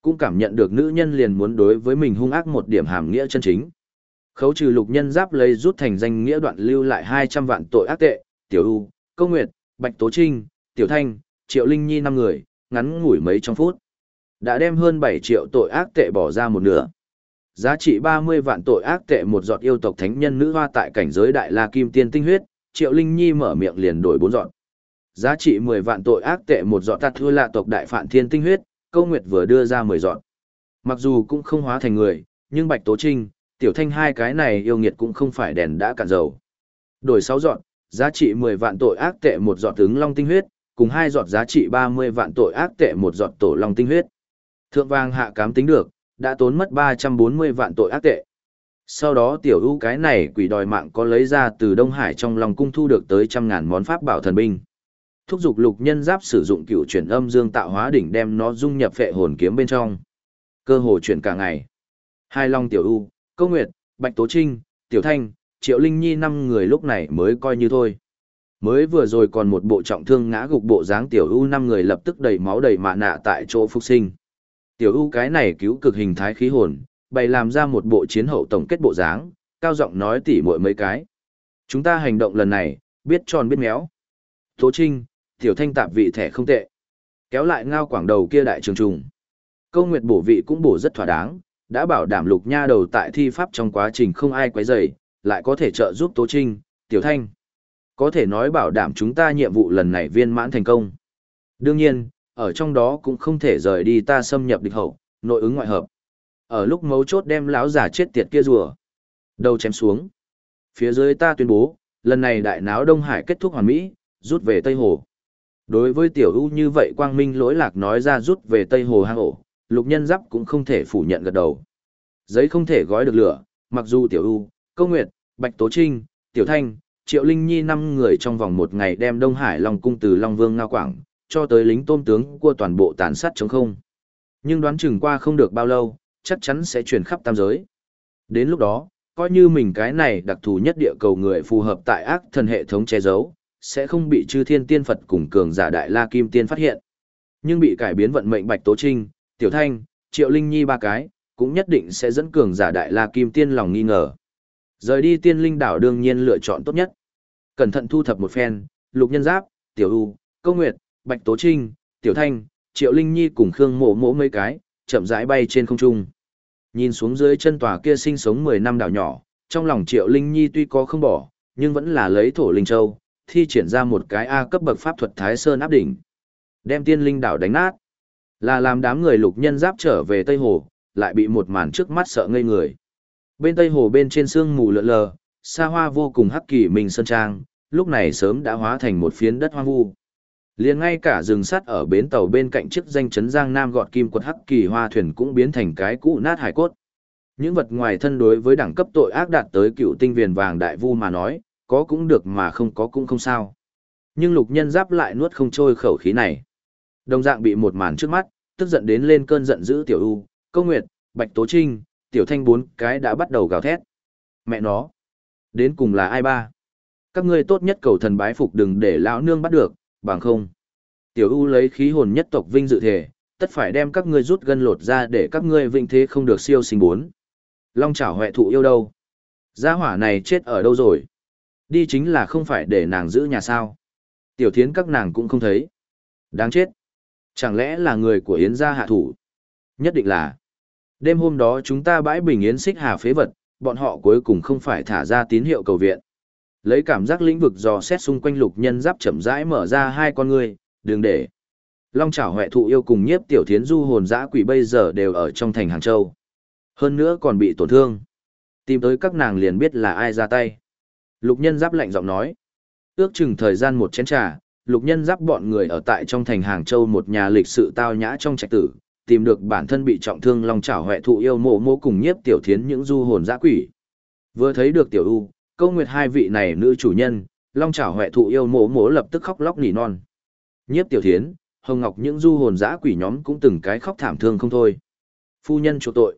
cũng cảm nhận được nữ nhân liền muốn đối với mình hung ác một điểm hàm nghĩa chân chính. Khấu trừ Lục Nhân Giáp lấy rút thành danh nghĩa đoạn lưu lại 200 vạn tội ác tệ, Tiểu U, Câu Nguyệt, Bạch Tố Trinh, Tiểu Thanh, Triệu Linh Nhi 5 người, ngắn ngủi mấy trong phút. Đã đem hơn 7 triệu tội ác tệ bỏ ra một nửa. Giá trị 30 vạn tội ác tệ một giọt yêu tộc thánh nhân nữ hoa tại cảnh giới Đại La Kim Tiên tinh huyết, Triệu Linh Nhi mở miệng liền đổi 4 giọt. Giá trị 10 vạn tội ác tệ một giọt tạt thua lạ tộc Đại Phạn Thiên tinh huyết, Câu Nguyệt vừa đưa ra 10 giọt. Mặc dù cũng không hóa thành người, nhưng Bạch Tố Trinh, Tiểu Thanh hai cái này yêu nghiệt cũng không phải đèn đã cạn dầu. Đổi 6 giọt, giá trị 10 vạn tội ác tệ một giọt ứng long tinh huyết, cùng 2 giọt giá trị 30 vạn tội ác tệ một giọt tổ long tinh huyết. Thượng vàng hạ cám tính được, đã tốn mất 340 vạn tội ác tệ. Sau đó Tiểu U cái này quỷ đòi mạng có lấy ra từ Đông Hải trong lòng cung thu được tới 100.000 món pháp bảo thần binh. Thúc giục Lục Nhân Giáp sử dụng cựu chuyển âm dương tạo hóa đỉnh đem nó dung nhập phệ hồn kiếm bên trong. Cơ hồ chuyển cả ngày. Hai Long Tiểu U, Câu Nguyệt, Bạch Tố Trinh, Tiểu Thanh, Triệu Linh Nhi 5 người lúc này mới coi như thôi. Mới vừa rồi còn một bộ trọng thương ngã gục bộ dáng Tiểu U 5 người lập tức đầy máu đầy mạ nạ tại chỗ phục sinh. Tiểu U cái này cứu cực hình thái khí hồn, bày làm ra một bộ chiến hậu tổng kết bộ dáng, cao giọng nói tỉ muội mấy cái. Chúng ta hành động lần này, biết tròn biết méo. Tố Trinh, Tiểu Thanh tạp vị thẻ không tệ. Kéo lại ngao quảng đầu kia đại trường trùng. Câu Nguyệt bổ vị cũng bổ rất thỏa đáng, đã bảo đảm Lục nha đầu tại thi pháp trong quá trình không ai quấy rầy, lại có thể trợ giúp Tố Trinh, Tiểu Thanh. Có thể nói bảo đảm chúng ta nhiệm vụ lần này viên mãn thành công. Đương nhiên, ở trong đó cũng không thể rời đi ta xâm nhập địch hậu, nội ứng ngoại hợp. Ở lúc mấu chốt đem lão giả chết tiệt kia rùa. Đầu chém xuống. Phía dưới ta tuyên bố, lần này đại náo Đông Hải kết thúc hoàn mỹ, rút về Tây Hồ. Đối với Tiểu U như vậy Quang Minh lỗi lạc nói ra rút về Tây Hồ hang ổ, Lục Nhân Giáp cũng không thể phủ nhận gật đầu. Giấy không thể gói được lửa, mặc dù Tiểu U, Câu Nguyệt, Bạch Tố Trinh, Tiểu Thanh, Triệu Linh Nhi 5 người trong vòng một ngày đem Đông Hải Long cung từ Long Vương Ngao Quảng, cho tới lính tôm tướng của toàn bộ tàn sát chống không. Nhưng đoán chừng qua không được bao lâu, chắc chắn sẽ truyền khắp tam giới. Đến lúc đó, coi như mình cái này đặc thù nhất địa cầu người phù hợp tại ác thần hệ thống che giấu, sẽ không bị chư thiên tiên Phật cùng cường giả đại la kim tiên phát hiện. Nhưng bị cải biến vận mệnh Bạch Tố Trinh, Tiểu Thanh, Triệu Linh Nhi ba cái, cũng nhất định sẽ dẫn cường giả đại la kim tiên lòng nghi ngờ. Rời đi tiên linh đảo đương nhiên lựa chọn tốt nhất. Cẩn thận thu thập một phen, Lục Nhân Giáp, Tiểu U, Câu Nguyệt, Bạch Tố Trinh, Tiểu Thanh, Triệu Linh Nhi cùng Khương Mộ Mộ mấy cái, chậm rãi bay trên không trung. Nhìn xuống dưới chân tòa kia sinh sống 10 năm đảo nhỏ, trong lòng Triệu Linh Nhi tuy có không bỏ, nhưng vẫn là lấy thổ linh châu, thi triển ra một cái A cấp bậc pháp thuật Thái Sơn áp đỉnh. Đem tiên linh đảo đánh nát. Là làm đám người Lục Nhân Giáp trở về Tây Hồ, lại bị một màn trước mắt sợ ngây người. Bên Tây Hồ bên trên sương mù lượn lờ, xa hoa vô cùng hắc kỳ mình sơn trang, lúc này sớm đã hóa thành một phiến đất hoang vu. Liền ngay cả rừng sắt ở bến tàu bên cạnh chiếc danh chấn Giang Nam gọt kim quật hắc kỳ hoa thuyền cũng biến thành cái cũ nát hải cốt. Những vật ngoài thân đối với đẳng cấp tội ác đạt tới cựu tinh viền vàng đại vu mà nói, có cũng được mà không có cũng không sao. Nhưng Lục Nhân Giáp lại nuốt không trôi khẩu khí này. Đồng dạng bị một màn trước mắt, tức giận đến lên cơn giận dữ Tiểu U, Câu Nguyệt, Bạch Tố Trinh, Tiểu Thanh 4 cái đã bắt đầu gào thét. Mẹ nó! Đến cùng là ai ba? Các ngươi tốt nhất cầu thần bái phục đừng để lão nương bắt được, bằng không. Tiểu U lấy khí hồn nhất tộc vinh dự thể, tất phải đem các ngươi rút gân lột ra để các ngươi vinh thế không được siêu sinh 4. Long chảo huệ thụ yêu đâu? Gia hỏa này chết ở đâu rồi? Đi chính là không phải để nàng giữ nhà sao? Tiểu thiến các nàng cũng không thấy. Đáng chết. Chẳng lẽ là người của Yến gia hạ thủ? Nhất định là. Đêm hôm đó chúng ta bãi bình Yến Xích Hà phế vật, bọn họ cuối cùng không phải thả ra tín hiệu cầu viện. Lấy cảm giác lĩnh vực dò xét xung quanh Lục Nhân Giáp chậm rãi mở ra hai con ngươi, đừng để. Long chảo huệ thụ yêu cùng nhiếp tiểu thiến du hồn dã quỷ bây giờ đều ở trong thành Hàng Châu. Hơn nữa còn bị tổn thương. Tìm tới các nàng liền biết là ai ra tay. Lục Nhân Giáp lạnh giọng nói. Ước chừng thời gian một chén trà, Lục Nhân Giáp bọn người ở tại trong thành Hàng Châu một nhà lịch sự tao nhã trong trạch tử, tìm được bản thân bị trọng thương long chảo huệ thụ yêu mộ mộ cùng nhiếp tiểu thiến những du hồn dã quỷ. Vừa thấy được Tiểu U, Câu Nguyệt hai vị này nữ chủ nhân, long chảo huệ thụ yêu mộ mộ lập tức khóc lóc nỉ non. Nhiếp tiểu thiến, Hồng Ngọc những du hồn dã quỷ nhóm cũng từng cái khóc thảm thương không thôi. Phu nhân chỗ tội.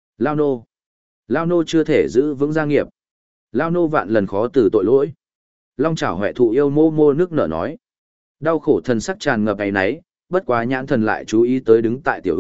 Lao nô chưa thể giữ vững gia nghiệp. Lao nô vạn lần khó từ tội lỗi. Long chảo huệ thụ yêu mô mô nước nở nói. Đau khổ thần sắc tràn ngập ấy nấy, bất quá nhãn thần lại chú ý tới đứng tại Tiểu U,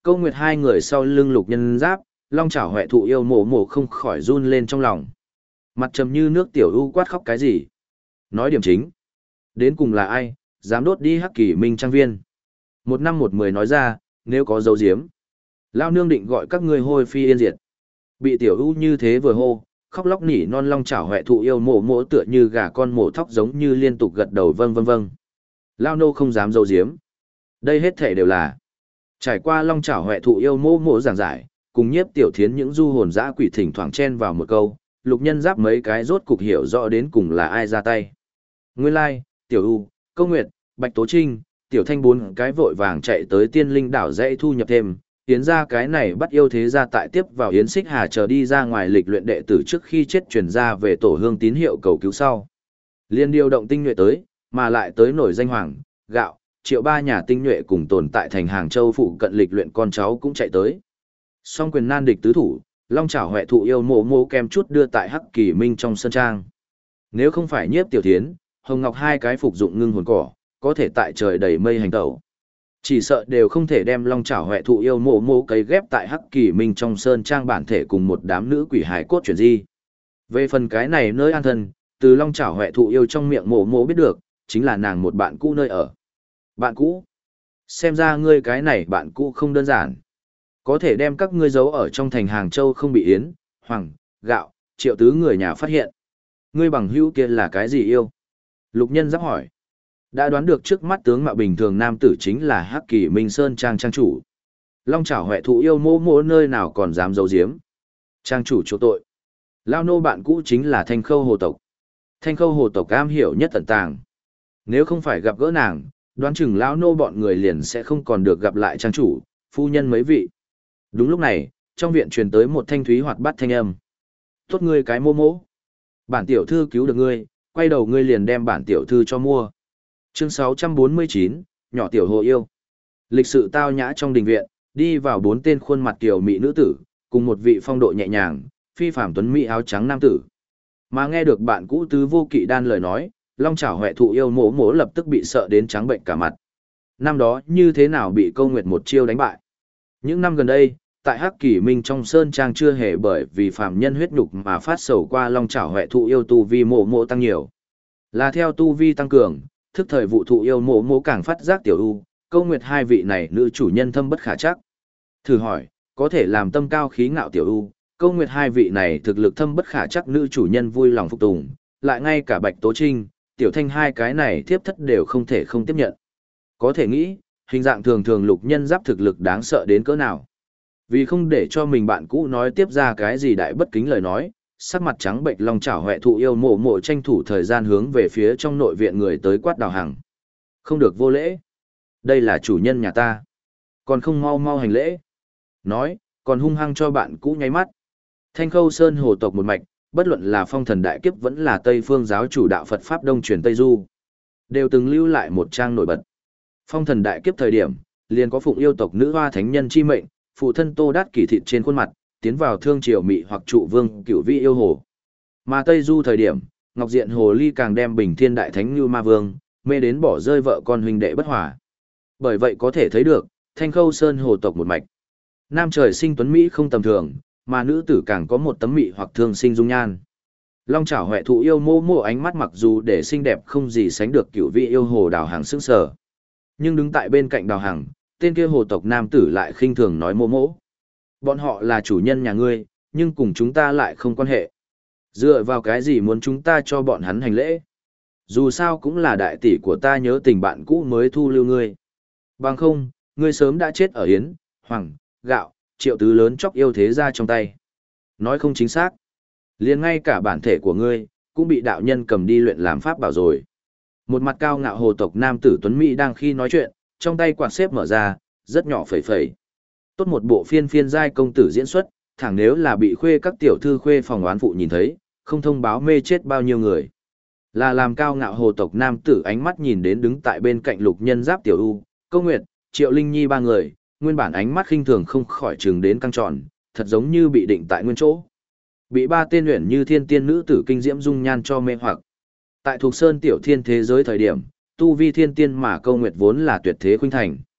Câu Nguyệt hai người sau lưng Lục Nhân Giáp, Long Chảo Huệ Thụ yêu mộ mộ không khỏi run lên trong lòng. Mặt trầm như nước tiểu u quát khóc cái gì? Nói điểm chính. Đến cùng là ai, dám đốt đi Hắc Kỳ Minh trang viên? Một năm một mười nói ra, nếu có dấu diếm. Lao nương định gọi các ngươi hôi phi yên diệt. Bị tiểu u như thế vừa hô, khóc lóc nỉ non Long Chảo Huệ Thụ yêu mộ mộ tựa như gà con mổ thóc giống như liên tục gật đầu vâng vâng vâng. Lao nô không dám dấu diếm. Đây hết thể đều là trải qua Long Chảo Huệ Thụ yêu mộ mộ giảng giải, cùng Nhiếp Tiểu Thiến những du hồn dã quỷ thỉnh thoảng chen vào một câu, Lục Nhân Giáp mấy cái rốt cục hiểu rõ đến cùng là ai ra tay. Nguyên lai, Tiểu U, Câu Nguyệt, Bạch Tố Trinh, Tiểu Thanh bốn cái vội vàng chạy tới Tiên Linh đảo dãy thu nhập thêm, Yến ra cái này bắt yêu thế gia tại tiếp vào Yến Xích Hà chờ đi ra ngoài lịch luyện đệ tử trước khi chết truyền ra về tổ hương tín hiệu cầu cứu sau. Liên điều động tinh nhuệ tới, mà lại tới nổi danh hoàng, gạo, triệu ba nhà tinh nhuệ cùng tồn tại thành Hàng Châu phụ cận lịch luyện con cháu cũng chạy tới. Song quyền nan địch tứ thủ, Long Chảo Huệ Thụ yêu mộ mộ kem chút đưa tại Hắc Kỳ Minh trong sân trang. Nếu không phải Nhiếp Tiểu Thiến, Hồng Ngọc hai cái phục dụng ngưng hồn cỏ, có thể tại trời đầy mây hành tẩu. Chỉ sợ đều không thể đem Long Chảo Huệ Thụ yêu mộ mộ cấy ghép tại Hắc Kỳ Minh trong sơn trang bản thể cùng một đám nữ quỷ hải cốt chuyển di. Về phần cái này nơi an thân, từ Long Chảo Huệ Thụ yêu trong miệng mộ mộ biết được, chính là nàng một bạn cũ nơi ở. Bạn cũ? Xem ra ngươi cái này bạn cũ không đơn giản. Có thể đem các ngươi giấu ở trong thành Hàng Châu không bị Yến, Hoàng, Gạo, Triệu tứ người nhà phát hiện. Ngươi bằng hữu kia là cái gì yêu? Lục Nhân Giáp hỏi. Đã đoán được trước mắt tướng mạo bình thường nam tử chính là Hắc Kỳ Minh Sơn trang trang chủ. Long Chảo Huệ Thụ yêu mô mô nơi nào còn dám giấu giếm. Trang chủ chỗ tội. Lao nô bạn cũ chính là Thanh Khâu Hồ tộc. Thanh Khâu Hồ tộc am hiểu nhất tận tàng. Nếu không phải gặp gỡ nàng, đoán chừng lão nô bọn người liền sẽ không còn được gặp lại trang chủ, phu nhân mấy vị. Đúng lúc này, trong viện truyền tới một thanh thúy hoạt bát thanh âm. Tốt ngươi cái mô mỗ. Bản tiểu thư cứu được ngươi, quay đầu ngươi liền đem bản tiểu thư cho mua. Chương 649, nhỏ tiểu hồ yêu. Lịch sự tao nhã trong đình viện, đi vào bốn tên khuôn mặt kiều mỹ nữ tử, cùng một vị phong độ nhẹ nhàng, phi phàm tuấn mỹ áo trắng nam tử. Mà nghe được bạn cũ tứ vô kỵ đan lời nói, Long Chảo Huệ Thụ yêu mỗ mỗ lập tức bị sợ đến trắng bệnh cả mặt. Năm đó như thế nào bị Câu Nguyệt một chiêu đánh bại. Những năm gần đây, tại Hắc Kỳ Minh trong sơn trang chưa hề bởi vì phàm nhân huyết nhục mà phát sầu qua Long Chảo Huệ Thụ yêu tu vi mộ mộ tăng nhiều. Là theo tu vi tăng cường, thức thời vụ thụ yêu mộ mộ càng phát giác tiểu u, Câu Nguyệt hai vị này nữ chủ nhân thâm bất khả chắc. Thử hỏi, có thể làm tâm cao khí ngạo tiểu u, Câu Nguyệt hai vị này thực lực thâm bất khả chắc nữ chủ nhân vui lòng phục tùng, lại ngay cả Bạch Tố Trinh, Tiểu Thanh hai cái này thiếp thất đều không thể không tiếp nhận. Có thể nghĩ, hình dạng thường thường Lục Nhân Giáp thực lực đáng sợ đến cỡ nào. Vì không để cho mình bạn cũ nói tiếp ra cái gì đại bất kính lời nói, sắc mặt trắng bệnh Long Chảo Huệ Thụ yêu mộ mộ tranh thủ thời gian hướng về phía trong nội viện người tới quát Đào Hằng. Không được vô lễ. Đây là chủ nhân nhà ta. Còn không mau mau hành lễ. Nói, còn hung hăng cho bạn cũ nháy mắt. Thanh Khâu Sơn hồ tộc một mạch, bất luận là Phong Thần Đại Kiếp vẫn là Tây Phương giáo chủ đạo Phật Pháp Đông truyền Tây Du, đều từng lưu lại một trang nổi bật. Phong Thần Đại Kiếp thời điểm, liền có phụng yêu tộc nữ hoa thánh nhân chi mệnh, phụ thân Tô Đát kỷ thịt trên khuôn mặt, tiến vào thương triều mị hoặc trụ vương cửu vị yêu hồ. Mà Tây Du thời điểm, Ngọc Diện Hồ Ly càng đem Bình Thiên Đại Thánh Như Ma Vương, mê đến bỏ rơi vợ con huynh đệ bất hòa. Bởi vậy có thể thấy được, Thanh Khâu Sơn hồ tộc một mạch. Nam trời sinh tuấn Mỹ không tầm thường, mà nữ tử càng có một tấm mị hoặc thương sinh dung nhan. Long Chảo Huệ Thụ yêu mô mô ánh mắt mặc dù để xinh đẹp không gì sánh được cửu vị yêu hồ Đào Hằng sững sờ. Nhưng đứng tại bên cạnh Đào Hằng, tên kia hồ tộc nam tử lại khinh thường nói mô mỗ. Bọn họ là chủ nhân nhà ngươi, nhưng cùng chúng ta lại không quan hệ. Dựa vào cái gì muốn chúng ta cho bọn hắn hành lễ? Dù sao cũng là đại tỷ của ta nhớ tình bạn cũ mới thu lưu ngươi. Bằng không, ngươi sớm đã chết ở Yến, Hoàng, Gạo, Triệu tứ lớn chóc yêu thế ra trong tay. Nói không chính xác. Liền ngay cả bản thể của ngươi, cũng bị đạo nhân cầm đi luyện làm pháp bảo rồi. Một mặt cao ngạo hồ tộc nam tử Tuấn Mỹ đang khi nói chuyện, trong tay quạt xếp mở ra, rất nhỏ phẩy phẩy. Tốt một bộ phiên phiên giai công tử diễn xuất, thẳng nếu là bị khuê các tiểu thư khuê phòng oán phụ nhìn thấy, không thông báo mê chết bao nhiêu người. Là làm cao ngạo hồ tộc nam tử ánh mắt nhìn đến đứng tại bên cạnh Lục Nhân Giáp tiểu u, Câu Nguyệt, Triệu Linh Nhi ba người, nguyên bản ánh mắt khinh thường không khỏi trừng đến căng tròn, thật giống như bị định tại nguyên chỗ. Bị ba tên luyện như thiên tiên nữ tử kinh diễm dung nhan cho mê hoặc. Tại thuộc sơn tiểu thiên thế giới thời điểm, tu vi thiên tiên mà Câu Nguyệt vốn là tuyệt thế khuynh thành.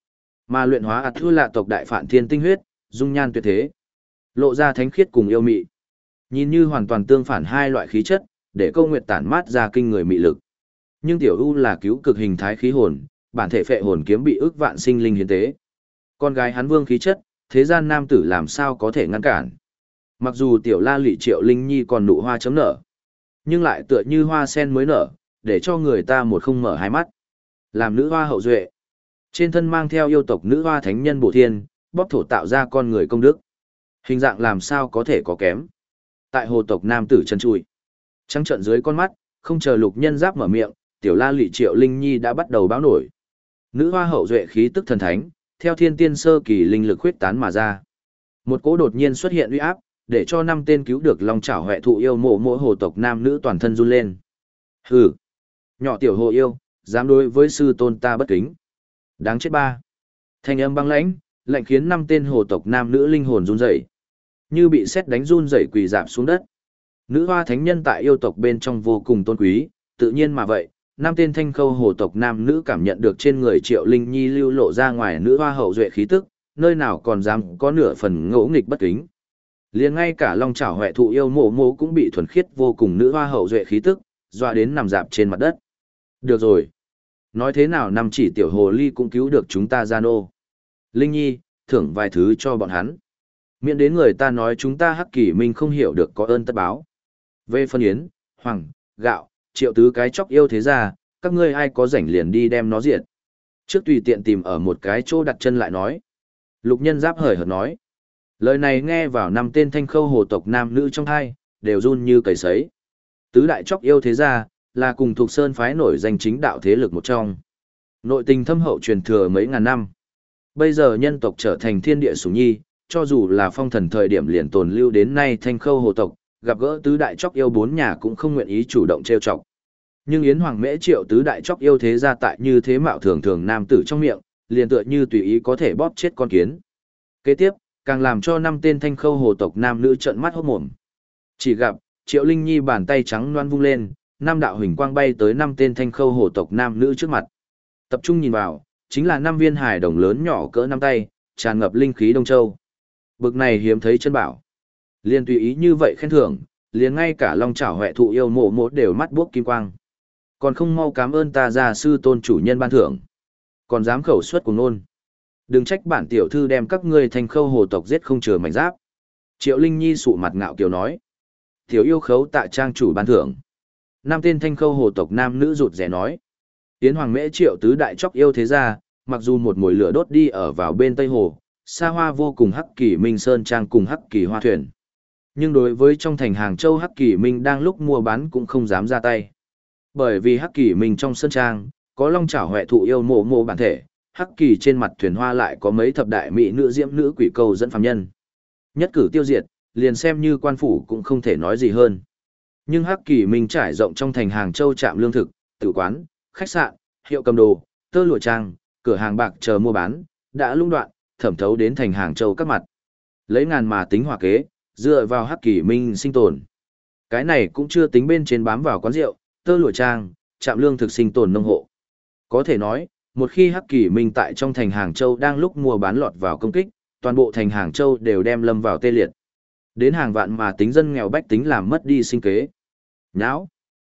Mà luyện hóa ạt thư lạ tộc đại phản thiên tinh huyết, dung nhan tuyệt thế. Lộ ra thánh khiết cùng yêu mị. Nhìn như hoàn toàn tương phản hai loại khí chất, để câu nguyệt tản mát ra kinh người mị lực. Nhưng tiểu U là cứu cực hình thái khí hồn, bản thể phệ hồn kiếm bị ức vạn sinh linh hiến tế. Con gái hắn vương khí chất, thế gian nam tử làm sao có thể ngăn cản. Mặc dù tiểu la lị Triệu Linh Nhi còn nụ hoa chấm nở, nhưng lại tựa như hoa sen mới nở, để cho người ta một không mở hai mắt. Làm nữ hoa hậu duệ, trên thân mang theo yêu tộc nữ hoa thánh nhân bổ thiên, bóp thổ tạo ra con người công đức. Hình dạng làm sao có thể có kém. Tại hồ tộc nam tử chân chui, trắng trợn dưới con mắt, không chờ Lục Nhân Giáp mở miệng, tiểu la lị Triệu Linh Nhi đã bắt đầu báo nổi. Nữ hoa hậu duệ khí tức thần thánh, theo thiên tiên sơ kỳ linh lực huyết tán mà ra. Một cỗ đột nhiên xuất hiện uy áp, để cho 5 tên cứu được Long Chảo Hoè thụ yêu mộ mỗi hồ tộc nam nữ toàn thân run lên. Hừ, nhỏ tiểu hồ yêu, dám đối với sư tôn ta bất kính. Đáng chết ba. Thanh âm băng lãnh, lạnh khiến 5 tên hồ tộc nam nữ linh hồn run rẩy, như bị sét đánh run rẩy quỳ rạp xuống đất. Nữ hoa thánh nhân tại yêu tộc bên trong vô cùng tôn quý, tự nhiên mà vậy, 5 tên thanh khâu hồ tộc nam nữ cảm nhận được trên người Triệu Linh Nhi lưu lộ ra ngoài nữ hoa hậu duệ khí tức, nơi nào còn dám có nửa phần ngỗ nghịch bất kính. Liền ngay cả Long Chảo Hoè thụ yêu mộ mộ cũng bị thuần khiết vô cùng nữ hoa hậu duệ khí tức, dọa đến nằm dạp trên mặt đất. Được rồi. Nói thế nào năm chỉ tiểu hồ ly cũng cứu được chúng ta gian ô. Linh Nhi, thưởng vài thứ cho bọn hắn. Miễn đến người ta nói chúng ta Hắc Kỷ Minh không hiểu được có ơn tất báo. Về phân yến, hoàng, gạo, Triệu tứ cái chóc yêu thế ra, các ngươi ai có rảnh liền đi đem nó diệt. Trước tùy tiện tìm ở một cái chỗ đặt chân lại nói. Lục Nhân Giáp hời hợt nói. Lời này nghe vào 5 tên thanh khâu hồ tộc nam nữ trong hai, đều run như cầy sấy. Tứ đại chóc yêu thế gia, là cùng thuộc sơn phái nổi danh chính đạo thế lực một trong. Nội tình thâm hậu truyền thừa mấy ngàn năm. Bây giờ nhân tộc trở thành thiên địa sủng nhi, cho dù là phong thần thời điểm liền tồn lưu đến nay thanh khâu hồ tộc, gặp gỡ tứ đại chóc yêu 4 nhà cũng không nguyện ý chủ động trêu chọc. Nhưng Yến Hoàng Mễ Triệu tứ đại chóc yêu thế gia tại như thế mạo thường thường nam tử trong miệng, liền tựa như tùy ý có thể bóp chết con kiến. Kế tiếp, càng làm cho 5 tên thanh khâu hồ tộc nam nữ trợn mắt hốt mồm. Chỉ gặp, Triệu Linh Nhi bàn tay trắng loan vung lên, 5 đạo huỳnh quang bay tới 5 tên thanh khâu hồ tộc nam nữ trước mặt. Tập trung nhìn vào, chính là 5 viên hài đồng lớn nhỏ cỡ nắm tay, tràn ngập linh khí đông châu. Bực này hiếm thấy chân bảo. Liên tùy ý như vậy khen thưởng, liền ngay cả Long Chảo Hoè thụ yêu mộ mộ đều mắt buốc kim quang. Còn không mau cảm ơn ta gia sư tôn chủ nhân ban thưởng. Còn dám khẩu suất cùng nôn. Đừng trách bản tiểu thư đem các ngươi thành khâu hồ tộc giết không chừa mảnh giáp. Triệu Linh Nhi sụ mặt ngạo kiều nói. Tiểu yêu khấu tạ trang chủ ban thưởng. 5 tên thanh khâu hồ tộc nam nữ rụt rẻ nói. Yến Hoàng Mễ Triệu tứ đại chóc yêu thế gia, mặc dù một mùi lửa đốt đi ở vào bên Tây Hồ, xa hoa vô cùng Hắc Kỳ Minh Sơn Trang cùng Hắc Kỳ Hoa Thuyền. Nhưng đối với trong thành Hàng Châu Hắc Kỳ Minh đang lúc mua bán cũng không dám ra tay. Bởi vì Hắc Kỳ Minh trong Sơn Trang, có Long Chảo Hoè thụ yêu mộ mộ bản thể, Hắc Kỳ trên mặt thuyền hoa lại có mấy thập đại mỹ nữ diễm nữ quỷ câu dẫn phàm nhân. Nhất cử tiêu diệt, liền xem như quan phủ cũng không thể nói gì hơn. Nhưng Hắc Kỳ Minh trải rộng trong thành Hàng Châu trạm lương thực, tử quán, khách sạn, hiệu cầm đồ, tơ lụa trang, cửa hàng bạc chờ mua bán, đã lũng đoạn, thẩm thấu đến thành Hàng Châu các mặt. Lấy ngàn mà tính hòa kế, dựa vào Hắc Kỳ Minh sinh tồn. Cái này cũng chưa tính bên trên bám vào quán rượu, tơ lụa trang, trạm lương thực sinh tồn nông hộ. Có thể nói, một khi Hắc Kỳ Minh tại trong thành Hàng Châu đang lúc mua bán lọt vào công kích, toàn bộ thành Hàng Châu đều đem lâm vào tê liệt. Đến hàng vạn mà tính dân nghèo bách tính làm mất đi sinh kế. Nháo.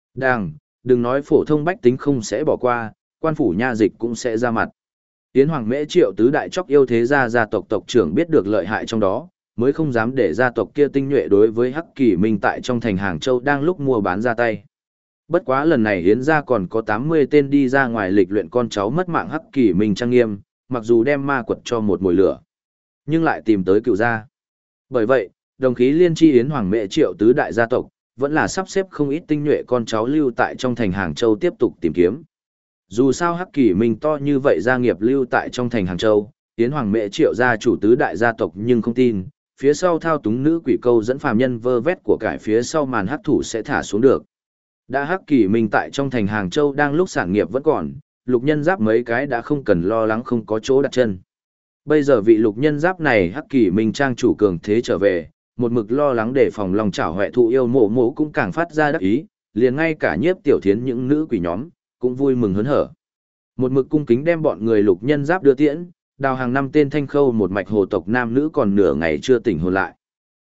Đừng nói phổ thông bách tính không sẽ bỏ qua, quan phủ nha dịch cũng sẽ ra mặt. Yến Hoàng Mễ Triệu tứ đại chóc yêu thế gia tộc tộc trưởng biết được lợi hại trong đó, mới không dám để gia tộc kia tinh nhuệ đối với Hắc Kỳ Minh tại trong thành Hàng Châu đang lúc mua bán ra tay. Bất quá lần này Yến gia còn có 80 tên đi ra ngoài lịch luyện con cháu mất mạng Hắc Kỳ Minh trang nghiêm, mặc dù đem ma quật cho một mùi lửa, nhưng lại tìm tới cựu gia. Bởi vậy, đồng khí liên chi Yến Hoàng Mễ Triệu tứ đại gia tộc, vẫn là sắp xếp không ít tinh nhuệ con cháu lưu tại trong thành Hàng Châu tiếp tục tìm kiếm. Dù sao Hắc Kỳ Minh to như vậy gia nghiệp lưu tại trong thành Hàng Châu, Yến Hoàng Mễ Triệu gia chủ tứ đại gia tộc nhưng không tin, phía sau thao túng nữ quỷ câu dẫn phàm nhân vơ vét của cải phía sau màn hắc thủ sẽ thả xuống được. Đã Hắc Kỳ Minh tại trong thành Hàng Châu đang lúc sản nghiệp vẫn còn, Lục Nhân Giáp mấy cái đã không cần lo lắng không có chỗ đặt chân. Bây giờ vị Lục Nhân Giáp này Hắc Kỳ Minh trang chủ cường thế trở về, một mực lo lắng để phòng Long Chảo Hoè thụ yêu mộ mộ cũng càng phát ra đắc ý, liền ngay cả Nhiếp Tiểu Thiến những nữ quỷ nhóm cũng vui mừng hớn hở. Một mực cung kính đem bọn người Lục Nhân Giáp đưa tiễn, Đào hàng năm tên thanh khâu một mạch hồ tộc nam nữ còn nửa ngày chưa tỉnh hồn lại.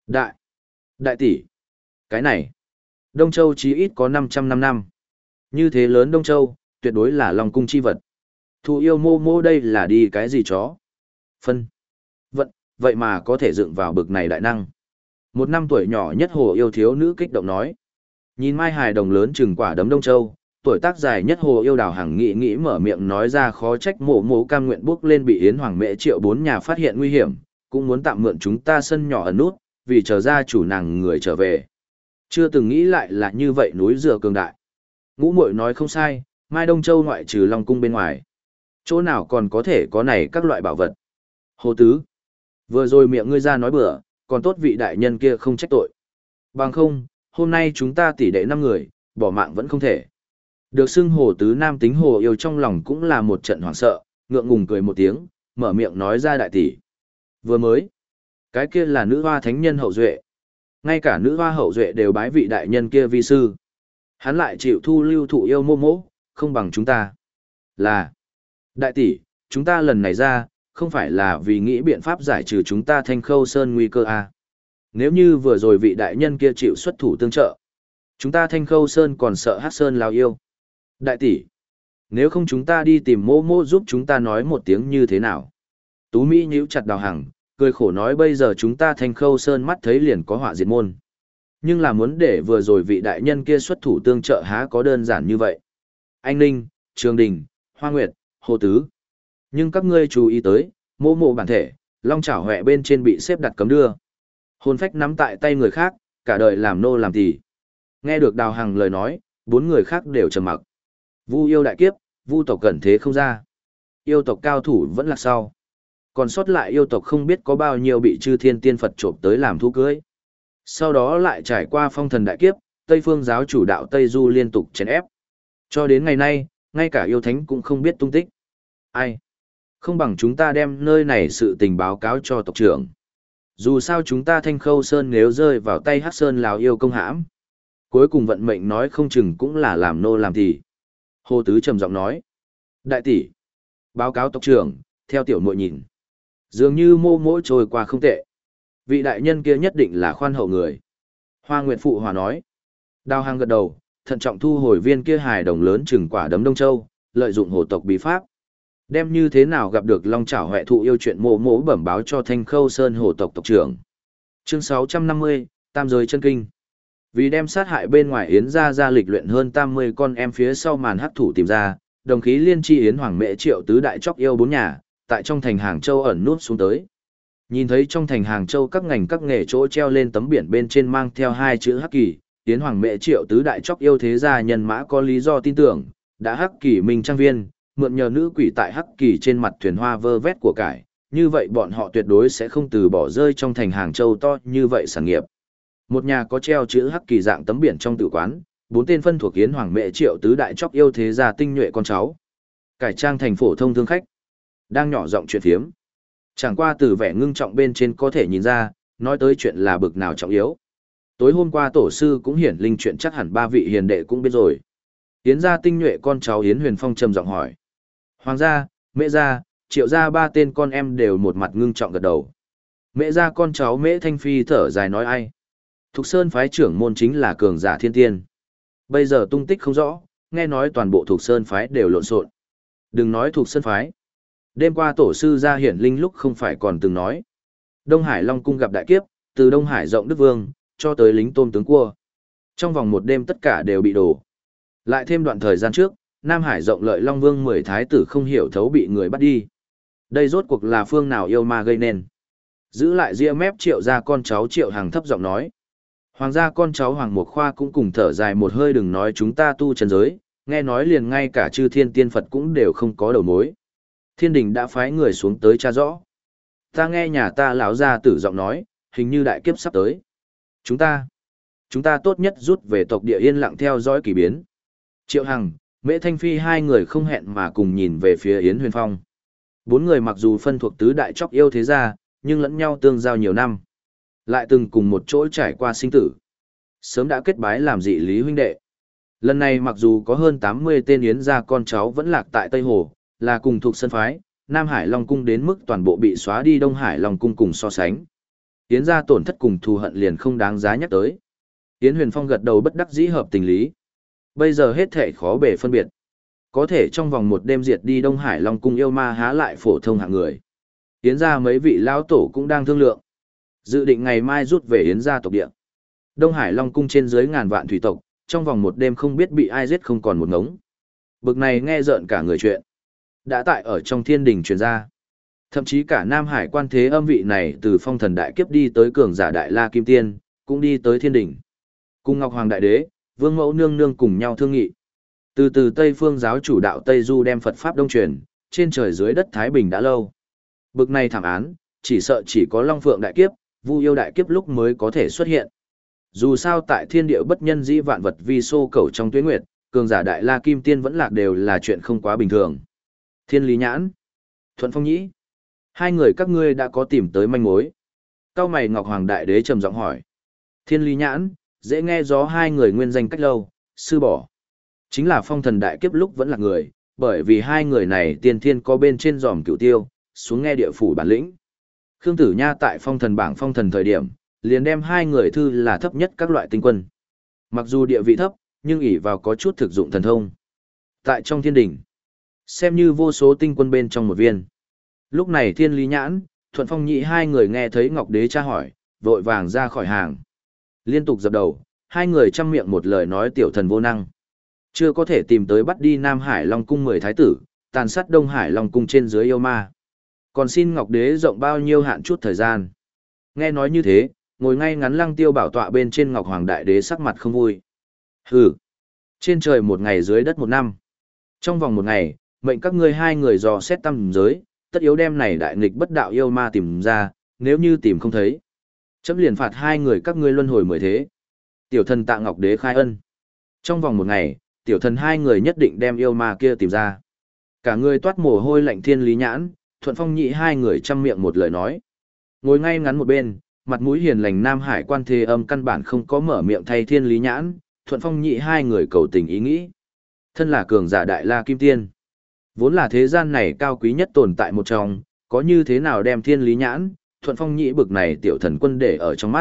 Đại tỷ. Cái này. Đông Châu chí ít có 500 năm. Như thế lớn Đông Châu, tuyệt đối là Long cung chi vật. Thụ yêu mô mô đây là đi cái gì chó? Phân. Vậy mà có thể dựng vào bực này đại năng. Một năm tuổi nhỏ nhất hồ yêu thiếu nữ kích động nói. Nhìn Mai Hài Đồng lớn chừng quả đấm Đông Châu, tuổi tác dài nhất hồ yêu Đào Hằng nghĩ mở miệng nói ra khó trách mộ mộ cam nguyện bước lên bị Yến Hoàng Mễ Triệu 4 nhà phát hiện nguy hiểm, cũng muốn tạm mượn chúng ta sân nhỏ ẩn nút, vì chờ ra chủ nàng người trở về. Chưa từng nghĩ lại là như vậy núi dừa cường đại. Ngũ muội nói không sai, Mai Đông Châu ngoại trừ Long cung bên ngoài. Chỗ nào còn có thể có này các loại bảo vật. Hồ Tứ. Vừa rồi miệng ngươi ra nói bừa, còn tốt vị đại nhân kia không trách tội. Bằng không, hôm nay chúng ta tỷ đệ 5 người, bỏ mạng vẫn không thể. Được xưng Hồ Tứ nam tính hồ yêu trong lòng cũng là một trận hoảng sợ, ngượng ngùng cười một tiếng, mở miệng nói ra đại tỷ. Vừa mới, cái kia là nữ hoa thánh nhân hậu duệ. Ngay cả nữ hoa hậu duệ đều bái vị đại nhân kia vi sư. Hắn lại chịu thu lưu thụ yêu mô mỗ, không bằng chúng ta. Là, đại tỷ, chúng ta lần này ra, không phải là vì nghĩ biện pháp giải trừ chúng ta Thanh Khâu Sơn nguy cơ à. Nếu như vừa rồi vị đại nhân kia chịu xuất thủ tương trợ, chúng ta Thanh Khâu Sơn còn sợ Hắc Sơn lao yêu. Đại tỷ, nếu không chúng ta đi tìm mô mô giúp chúng ta nói một tiếng như thế nào? Tú Mỹ nhíu chặt Đào Hằng, cười khổ nói bây giờ chúng ta Thanh Khâu Sơn mắt thấy liền có họa diệt môn. Nhưng là muốn để vừa rồi vị đại nhân kia xuất thủ tương trợ há có đơn giản như vậy. Anh Ninh, Trường Đình, Hoa Nguyệt, Hồ Tứ. Nhưng các ngươi chú ý tới, mô mộ bản thể, long chảo hẹ bên trên bị xếp đặt cấm đưa. Hồn phách nắm tại tay người khác, cả đời làm nô làm tỳ. Nghe được Đào Hằng lời nói, 4 người khác đều trầm mặc. Vu yêu đại kiếp, vu tộc cẩn thế không ra. Yêu tộc cao thủ vẫn là sau. Còn sót lại yêu tộc không biết có bao nhiêu bị chư thiên tiên Phật trộm tới làm thú cưới. Sau đó lại trải qua phong thần đại kiếp, Tây Phương giáo chủ đạo Tây Du liên tục chèn ép. Cho đến ngày nay, ngay cả yêu thánh cũng không biết tung tích. Ai? Không bằng chúng ta đem nơi này sự tình báo cáo cho tộc trưởng. Dù sao chúng ta Thanh Khâu Sơn nếu rơi vào tay Hắc Sơn Lào yêu công hãm. Cuối cùng vận mệnh nói không chừng cũng là làm nô làm thì. Hồ Tứ trầm giọng nói. Đại tỷ. Báo cáo tộc trưởng, theo tiểu muội nhìn. Dường như mô mỗi trôi qua không tệ. Vị đại nhân kia nhất định là khoan hậu người. Hoa Nguyệt Phụ Hòa nói. Đào Hằng gật đầu, thận trọng thu hồi viên kia hài đồng lớn chừng quả đấm Đông Châu, lợi dụng hồ tộc bí pháp. Đem như thế nào gặp được long chảo huệ thụ yêu chuyện mộ mỗ bẩm báo cho Thanh Khâu Sơn hồ tộc tộc trưởng. Chương 650, Tam giới chân kinh. Vì đem sát hại bên ngoài Yến ra lịch luyện hơn 80 con em phía sau màn hắc thủ tìm ra, đồng khí liên chi Yến Hoàng Mễ Triệu tứ đại chóc yêu 4 nhà, tại trong thành Hàng Châu ẩn nút xuống tới. Nhìn thấy trong thành Hàng Châu các ngành các nghề chỗ treo lên tấm biển bên trên mang theo 2 chữ Hắc Kỳ, Yến Hoàng Mễ Triệu tứ đại chóc yêu thế gia nhân mã có lý do tin tưởng, đã Hắc Kỳ Minh trang viên, mượn nhờ nữ quỷ tại Hắc Kỳ trên mặt thuyền hoa vơ vét của cải, như vậy bọn họ tuyệt đối sẽ không từ bỏ rơi trong thành Hàng Châu to như vậy sản nghiệp. Một nhà có treo chữ Hắc Kỳ dạng tấm biển trong tử quán, 4 tên phân thuộc Yến Hoàng Mễ Triệu tứ đại chóc yêu thế gia tinh nhuệ con cháu. Cải trang thành phổ thông thương khách, đang nhỏ giọng chuyện phiếm. Chẳng qua từ vẻ ngưng trọng bên trên có thể nhìn ra, nói tới chuyện là bực nào trọng yếu. Tối hôm qua tổ sư cũng hiển linh chuyện chắc hẳn 3 vị hiền đệ cũng biết rồi. Yến gia tinh nhuệ con cháu Yến Huyền Phong trầm giọng hỏi. Hoàng gia, Mễ gia, Triệu gia 3 tên con em đều một mặt ngưng trọng gật đầu. Mễ gia con cháu Mễ Thanh Phi thở dài nói ai. Thục Sơn phái trưởng môn chính là cường giả thiên tiên. Bây giờ tung tích không rõ, nghe nói toàn bộ Thục Sơn phái đều lộn xộn. Đừng nói Thục Sơn phái. Đêm qua tổ sư ra hiển linh lúc không phải còn từng nói. Đông Hải Long cung gặp đại kiếp, từ Đông Hải rộng Đức Vương, cho tới lính tôm tướng cua. Trong vòng một đêm tất cả đều bị đổ. Lại thêm đoạn thời gian trước, Nam Hải rộng lợi Long Vương 10 thái tử không hiểu thấu bị người bắt đi. Đây rốt cuộc là phương nào yêu ma gây nên. Giữ lại ria mép Triệu gia con cháu Triệu Hằng thấp giọng nói. Hoàng gia con cháu Hoàng Mục Khoa cũng cùng thở dài một hơi đừng nói chúng ta tu chân giới, nghe nói liền ngay cả chư thiên tiên Phật cũng đều không có đầu mối. Thiên đình đã phái người xuống tới tra rõ. Ta nghe nhà ta lão gia tử giọng nói, hình như đại kiếp sắp tới. Chúng ta tốt nhất rút về tộc địa yên lặng theo dõi kỳ biến. Triệu Hằng, Mễ Thanh Phi 2 người không hẹn mà cùng nhìn về phía Yến Huyền Phong. 4 người mặc dù phân thuộc tứ đại chóc yêu thế gia, nhưng lẫn nhau tương giao nhiều năm. Lại từng cùng một chỗ trải qua sinh tử. Sớm đã kết bái làm dị lý huynh đệ. Lần này mặc dù có hơn 80 tên Yến gia con cháu vẫn lạc tại Tây Hồ, là cùng thuộc sân phái, Nam Hải Long Cung đến mức toàn bộ bị xóa đi Đông Hải Long Cung cùng so sánh. Yến gia tổn thất cùng thù hận liền không đáng giá nhắc tới. Yến Huyền Phong gật đầu bất đắc dĩ hợp tình lý. Bây giờ hết thể khó bề phân biệt. Có thể trong vòng một đêm diệt đi Đông Hải Long Cung yêu ma há lại phổ thông hạng người. Yến gia mấy vị lão tổ cũng đang thương lượng. Dự định ngày mai rút về Yến gia tộc địa. Đông Hải Long Cung trên dưới ngàn vạn thủy tộc, trong vòng một đêm không biết bị ai giết không còn một ngống. Bực này nghe rợn cả người chuyện. Đã tại ở trong thiên đình truyền ra. Thậm chí cả Nam Hải quan thế âm vị này từ phong thần đại kiếp đi tới cường giả đại la kim tiên, cũng đi tới thiên đình. Cùng Ngọc Hoàng Đại Đế, Vương Mẫu Nương Nương cùng nhau thương nghị. Từ từ Tây Phương giáo chủ đạo Tây Du đem Phật Pháp đông truyền, trên trời dưới đất Thái Bình đã lâu. Bực này thảm án, chỉ sợ chỉ có Long Phượng đại kiếp, Vu Yêu đại kiếp lúc mới có thể xuất hiện. Dù sao tại thiên địa bất nhân dĩ vạn vật vi xô cầu trong tuyết nguyệt, cường giả đại la kim tiên vẫn lạc đều là chuyện không quá bình thường. Thiên Lý Nhãn, Thuận Phong Nhĩ, hai người các ngươi đã có tìm tới manh mối. Cao mày Ngọc Hoàng Đại Đế trầm giọng hỏi. Thiên Lý Nhãn, dễ nghe gió hai người nguyên danh cách lâu, sư bỏ. Chính là phong thần đại kiếp lúc vẫn là người, bởi vì hai người này tiên thiên có bên trên giòm cửu tiêu, xuống nghe địa phủ bản lĩnh. Khương Tử Nha tại phong thần bảng phong thần thời điểm, liền đem hai người thư là thấp nhất các loại tinh quân. Mặc dù địa vị thấp, nhưng ỷ vào có chút thực dụng thần thông. Tại trong thiên đỉnh, xem như vô số tinh quân bên trong một viên. Lúc này Thiên Lý Nhãn, Thuận Phong Nhĩ hai người nghe thấy Ngọc Đế tra hỏi, vội vàng ra khỏi hàng. Liên tục dập đầu, hai người chăm miệng một lời nói tiểu thần vô năng. Chưa có thể tìm tới bắt đi Nam Hải Long Cung 10 thái tử, tàn sát Đông Hải Long Cung trên dưới yêu ma. Còn xin Ngọc Đế rộng bao nhiêu hạn chút thời gian. Nghe nói như thế, ngồi ngay ngắn Lăng Tiêu bảo tọa bên trên Ngọc Hoàng Đại Đế sắc mặt không vui. Hừ, trên trời một ngày dưới đất một năm. Trong vòng một ngày, mệnh các ngươi hai người dò xét tâm giới, tất yếu đem này đại nghịch bất đạo yêu ma tìm ra, nếu như tìm không thấy, chấm liền phạt hai người các ngươi luân hồi 10 thế. Tiểu thần tạ Ngọc Đế khai ân. Trong vòng một ngày, tiểu thần hai người nhất định đem yêu ma kia tìm ra. Cả người toát mồ hôi lạnh Thiên Lý Nhãn, Thuận Phong Nhĩ hai người chăm miệng một lời nói. Ngồi ngay ngắn một bên, mặt mũi hiền lành Nam Hải quan thế âm căn bản không có mở miệng thay Thiên Lý Nhãn, Thuận Phong Nhĩ hai người cầu tình ý nghĩ. Thân là cường giả đại la kim tiên, vốn là thế gian này cao quý nhất tồn tại một trong, có như thế nào đem Thiên Lý Nhãn, Thuận Phong Nhĩ bực này tiểu thần quân để ở trong mắt.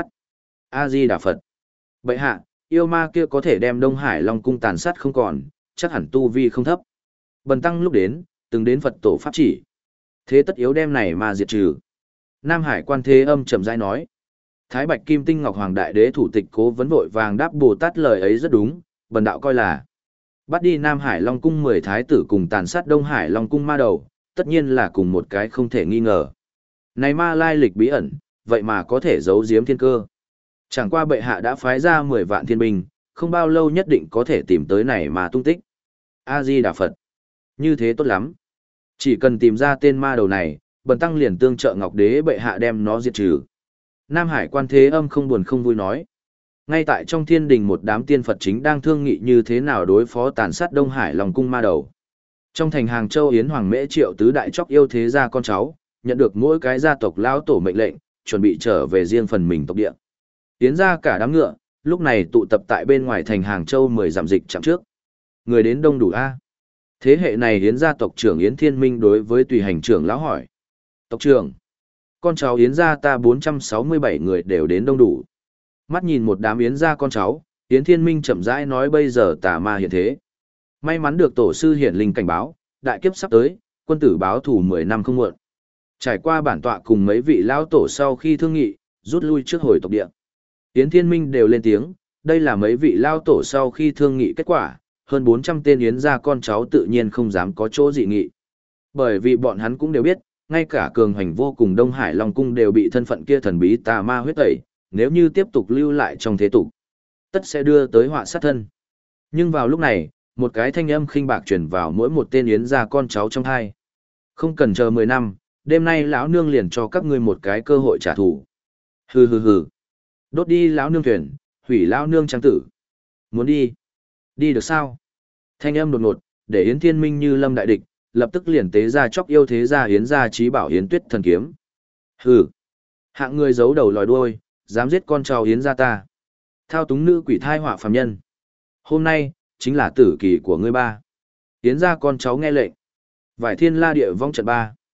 A Di Đà Phật. Bệ hạ, yêu ma kia có thể đem Đông Hải Long Cung tàn sát không còn, chắc hẳn tu vi không thấp. Bần tăng lúc đến, từng đến Phật tổ pháp chỉ. Thế tất yếu đem này mà diệt trừ. Nam Hải quan thế âm trầm rãi nói. Thái Bạch Kim Tinh Ngọc Hoàng Đại Đế thủ tịch cố vấn vội vàng đáp Bồ Tát lời ấy rất đúng, bần đạo coi là bắt đi Nam Hải Long Cung 10 thái tử cùng tàn sát Đông Hải Long Cung ma đầu, tất nhiên là cùng một cái không thể nghi ngờ. Này ma lai lịch bí ẩn, vậy mà có thể giấu giếm thiên cơ. Chẳng qua bệ hạ đã phái ra 10 vạn thiên binh, không bao lâu nhất định có thể tìm tới này mà tung tích. A-di Đà Phật. Như thế tốt lắm. Chỉ cần tìm ra tên ma đầu này, bần tăng liền tương trợ Ngọc Đế bệ hạ đem nó diệt trừ. Nam Hải quan thế âm không buồn không vui nói. Ngay tại trong thiên đình một đám tiên Phật chính đang thương nghị như thế nào đối phó tàn sát Đông Hải Long Cung ma đầu. Trong thành Hàng Châu Yến Hoàng Mễ Triệu tứ đại chóc yêu thế gia con cháu, nhận được mỗi cái gia tộc lão tổ mệnh lệnh, chuẩn bị trở về riêng phần mình tộc địa. Yến ra cả đám ngựa, lúc này tụ tập tại bên ngoài thành Hàng Châu 10 dặm dịch chặng trước. Người đến đông đủ a. Thế hệ này Yến gia tộc trưởng Yến Thiên Minh đối với tùy hành trưởng lão hỏi. Tộc trưởng, con cháu Yến gia ta 467 người đều đến đông đủ. Mắt nhìn một đám Yến gia con cháu, Yến Thiên Minh chậm rãi nói bây giờ tà ma hiện thế. May mắn được tổ sư hiển linh cảnh báo, đại kiếp sắp tới, quân tử báo thù 10 năm không muộn. Trải qua bản tọa cùng mấy vị lão tổ sau khi thương nghị, rút lui trước hồi tộc địa. Yến Thiên Minh đều lên tiếng, đây là mấy vị lão tổ sau khi thương nghị kết quả, hơn 400 tên Yến gia con cháu tự nhiên không dám có chỗ dị nghị. Bởi vì bọn hắn cũng đều biết, ngay cả cường hành vô cùng Đông Hải Long Cung đều bị thân phận kia thần bí tà ma huyết tẩy, nếu như tiếp tục lưu lại trong thế tục, tất sẽ đưa tới họa sát thân. Nhưng vào lúc này, một cái thanh âm khinh bạc truyền vào mỗi một tên Yến gia con cháu trong hai. Không cần chờ 10 năm, đêm nay lão nương liền cho các ngươi một cái cơ hội trả thù. Hừ hừ hừ. Đốt đi lão nương thuyền, hủy lão nương trang tử. Muốn đi? Đi được sao? Thanh âm đột ngột, để Yến Thiên Minh như lâm đại địch, lập tức liền tế ra chóc yêu thế gia Yến gia chí bảo Yến Tuyết thần kiếm. Hừ. Hạng người giấu đầu lòi đuôi, dám giết con cháu Yến gia ta. Thao túng nữ quỷ thai họa phàm nhân. Hôm nay, chính là tử kỳ của ngươi ba. Yến gia con cháu nghe lệnh. Vải thiên la địa vong trận ba.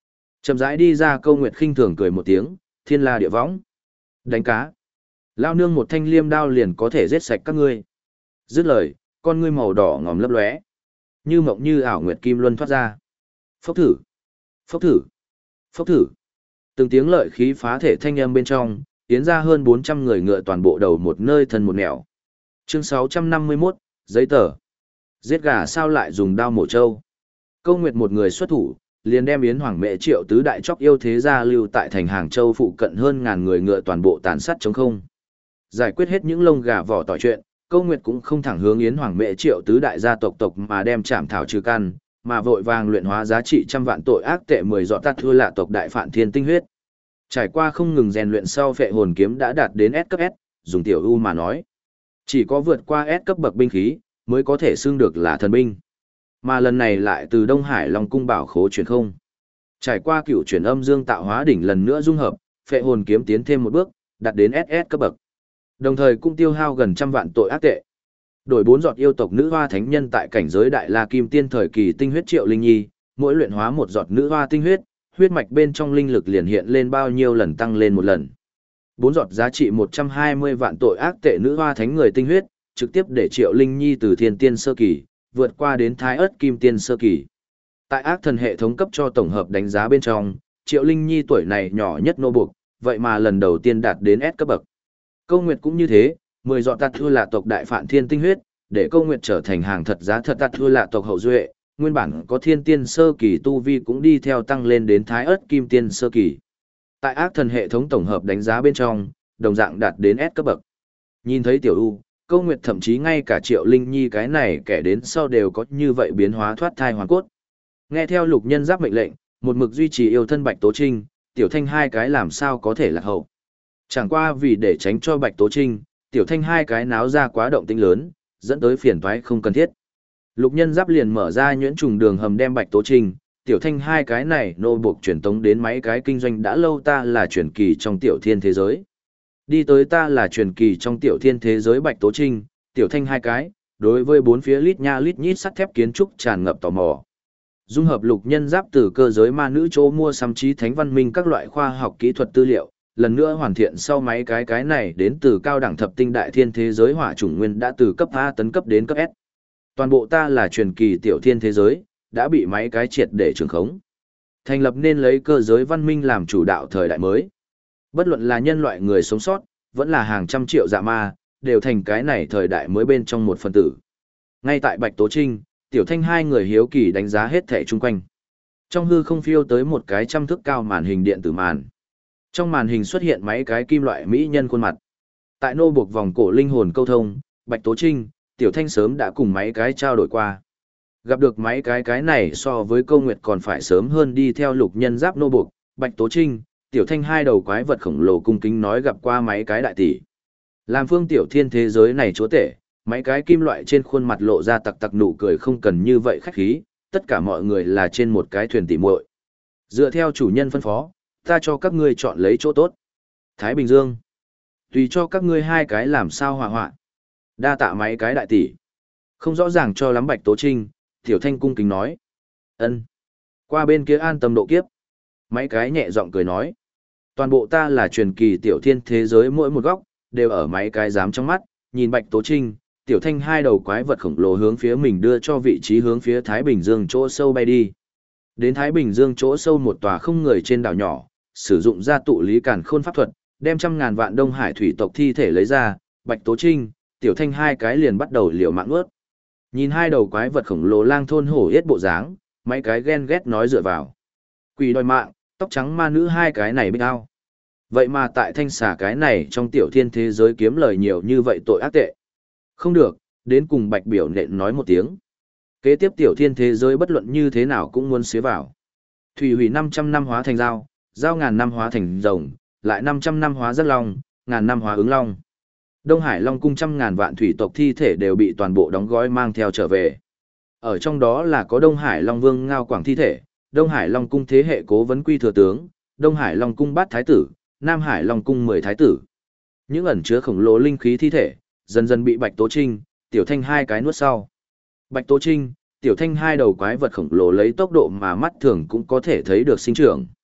Chậm rãi đi ra, Câu Nguyệt khinh thường cười một tiếng, thiên la địa võng. Đánh cá. Lao nương một thanh liêm đao liền có thể giết sạch các ngươi. Dứt lời, con ngươi màu đỏ ngòm lấp lóe, như mộng như ảo nguyệt kim luân thoát ra. Phốc thử, phốc thử, phốc thử. Từng tiếng lợi khí phá thể thanh âm bên trong, tiến ra hơn 400 người ngựa toàn bộ đầu một nơi thân một nẻo. Chương 651, giấy tờ. Giết gà sao lại dùng đao mổ trâu. Câu Nguyệt một người xuất thủ, liền đem Yến Hoàng Mễ Triệu tứ đại chóc yêu thế gia lưu tại thành Hàng Châu phụ cận hơn ngàn người ngựa toàn bộ tàn sát trống không. Giải quyết hết những lông gà vỏ tỏi chuyện, Câu Nguyệt cũng không thẳng hướng Yến Hoàng Mễ Triệu tứ đại gia tộc mà đem chạm thảo trừ căn, mà vội vàng luyện hóa giá trị trăm vạn tội ác tệ 10 giọt tát thưa lạ tộc đại phản thiên tinh huyết. Trải qua không ngừng rèn luyện sau, phệ hồn kiếm đã đạt đến S cấp S, dùng tiểu U mà nói, chỉ có vượt qua S cấp bậc binh khí mới có thể xưng được là thần binh. Mà lần này lại từ Đông Hải Long cung bảo khố chuyển không. Trải qua cựu chuyển âm dương tạo hóa đỉnh lần nữa dung hợp, phệ hồn kiếm tiến thêm một bước, đạt đến SS cấp bậc. Đồng thời cũng tiêu hao gần trăm vạn tội ác tệ. Đổi 4 giọt yêu tộc nữ hoa thánh nhân tại cảnh giới đại la kim tiên thời kỳ tinh huyết Triệu Linh Nhi, mỗi luyện hóa một giọt nữ hoa tinh huyết, huyết mạch bên trong linh lực liền hiện lên bao nhiêu lần tăng lên một lần. 4 giọt giá trị 120 vạn tội ác tệ nữ hoa thánh người tinh huyết, trực tiếp để Triệu Linh Nhi từ thiên tiên sơ kỳ vượt qua đến thái ớt kim tiên sơ kỳ. Tại ác thần hệ thống cấp cho tổng hợp đánh giá bên trong, Triệu Linh Nhi tuổi này nhỏ nhất nô buộc, vậy mà lần đầu tiên đạt đến S cấp bậc. Câu Nguyệt cũng như thế, 10 giọt tát thưa lạ tộc đại phản thiên tinh huyết, để Câu Nguyệt trở thành hàng thật giá thật tát thưa lạ tộc hậu duệ, nguyên bản có thiên tiên sơ kỳ tu vi cũng đi theo tăng lên đến thái ớt kim tiên sơ kỳ. Tại ác thần hệ thống tổng hợp đánh giá bên trong, đồng dạng đạt đến S cấp bậc. Nhìn thấy tiểu U, Câu Nguyệt thậm chí ngay cả Triệu Linh Nhi cái này kẻ đến sau đều có như vậy biến hóa thoát thai hoàn cốt. Nghe theo Lục Nhân Giáp mệnh lệnh, một mực duy trì yêu thân Bạch Tố Trinh, Tiểu Thanh hai cái làm sao có thể lạc hậu. Chẳng qua vì để tránh cho Bạch Tố Trinh, Tiểu Thanh hai cái náo ra quá động tĩnh lớn, dẫn tới phiền toái không cần thiết. Lục Nhân Giáp liền mở ra nhuyễn trùng đường hầm đem Bạch Tố Trinh, Tiểu Thanh hai cái này nô buộc truyền tống đến mấy cái kinh doanh đã lâu ta là truyền kỳ trong Tiểu Thiên thế giới. Đi tới ta là truyền kỳ trong Tiểu Thiên thế giới Bạch Tố Trinh, Tiểu Thanh hai cái, đối với bốn phía lít nha lít nhít sắt thép kiến trúc tràn ngập tò mò. Dung hợp Lục Nhân Giáp từ cơ giới ma nữ chỗ mua sắm trí thánh văn minh các loại khoa học kỹ thuật tư liệu, lần nữa hoàn thiện sau mấy cái này đến từ cao đẳng thập tinh đại thiên thế giới hỏa chủng nguyên đã từ cấp A tấn cấp đến cấp S. Toàn bộ ta là truyền kỳ Tiểu Thiên thế giới, đã bị mấy cái triệt để trường khống. Thành lập nên lấy cơ giới văn minh làm chủ đạo thời đại mới. Bất luận là nhân loại người sống sót, vẫn là hàng trăm triệu dạ ma, đều thành cái này thời đại mới bên trong một phần tử. Ngay tại Bạch Tố Trinh, Tiểu Thanh hai người hiếu kỳ đánh giá hết thảy chung quanh. Trong hư không phiêu tới một cái trăm thước cao màn hình điện tử màn. Trong màn hình xuất hiện mấy cái kim loại mỹ nhân khuôn mặt. Tại nô buộc vòng cổ linh hồn câu thông, Bạch Tố Trinh, Tiểu Thanh sớm đã cùng mấy cái trao đổi qua. Gặp được mấy cái này so với Câu Nguyệt còn phải sớm hơn đi theo Lục Nhân Giáp nô buộc, Bạch Tố Trinh, Tiểu Thanh hai đầu quái vật khổng lồ cung kính nói gặp qua mấy cái đại tỷ. Làm phương Tiểu Thiên thế giới này chúa tể, mấy cái kim loại trên khuôn mặt lộ ra tặc tặc nụ cười không cần như vậy khách khí, tất cả mọi người là trên một cái thuyền tỉ muội. Dựa theo chủ nhân phân phó, ta cho các ngươi chọn lấy chỗ tốt. Thái Bình Dương. Tùy cho các ngươi hai cái làm sao hòa hoạn. Đa tạ mấy cái đại tỷ. Không rõ ràng cho lắm Bạch Tố Trinh, Tiểu Thanh cung kính nói. Ân. Qua bên kia an tâm độ kiếp. Mấy cái nhẹ giọng cười nói. Toàn bộ ta là truyền kỳ Tiểu Thiên thế giới mỗi một góc, đều ở mấy cái dám trong mắt, nhìn Bạch Tố Trinh, Tiểu Thanh hai đầu quái vật khổng lồ hướng phía mình đưa cho vị trí hướng phía Thái Bình Dương chỗ sâu bay đi. Đến Thái Bình Dương chỗ sâu một tòa không người trên đảo nhỏ, sử dụng ra tụ lý càn khôn pháp thuật, đem trăm ngàn vạn Đông Hải thủy tộc thi thể lấy ra, Bạch Tố Trinh, Tiểu Thanh hai cái liền bắt đầu liều mạng ướt. Nhìn hai đầu quái vật khổng lồ lang thôn hổ yết bộ dáng, mấy cái ghen ghét nói dựa vào. Quỷ đòi mạng, tóc trắng ma nữ hai cái này bích ao. Vậy mà tại thanh xà cái này trong Tiểu Thiên thế giới kiếm lời nhiều như vậy tội ác tệ. Không được, đến cùng Bạch biểu nện nói một tiếng. Kế tiếp Tiểu Thiên thế giới bất luận như thế nào cũng muốn xế vào. Thủy hủy 500 năm hóa thành dao, dao ngàn năm hóa thành rồng, lại 500 năm hóa rất long, ngàn năm hóa ứng long. Đông Hải Long cung trăm ngàn vạn thủy tộc thi thể đều bị toàn bộ đóng gói mang theo trở về. Ở trong đó là có Đông Hải Long Vương Ngao Quảng thi thể, Đông Hải Long cung thế hệ cố vấn quy thừa tướng, Đông Hải Long cung bát thái tử, Nam Hải Long cung 10 thái tử. Những ẩn chứa khổng lồ linh khí thi thể, dần dần bị Bạch Tố Trinh, Tiểu Thanh hai cái nuốt sau. Bạch Tố Trinh, Tiểu Thanh hai đầu quái vật khổng lồ lấy tốc độ mà mắt thường cũng có thể thấy được sinh trưởng.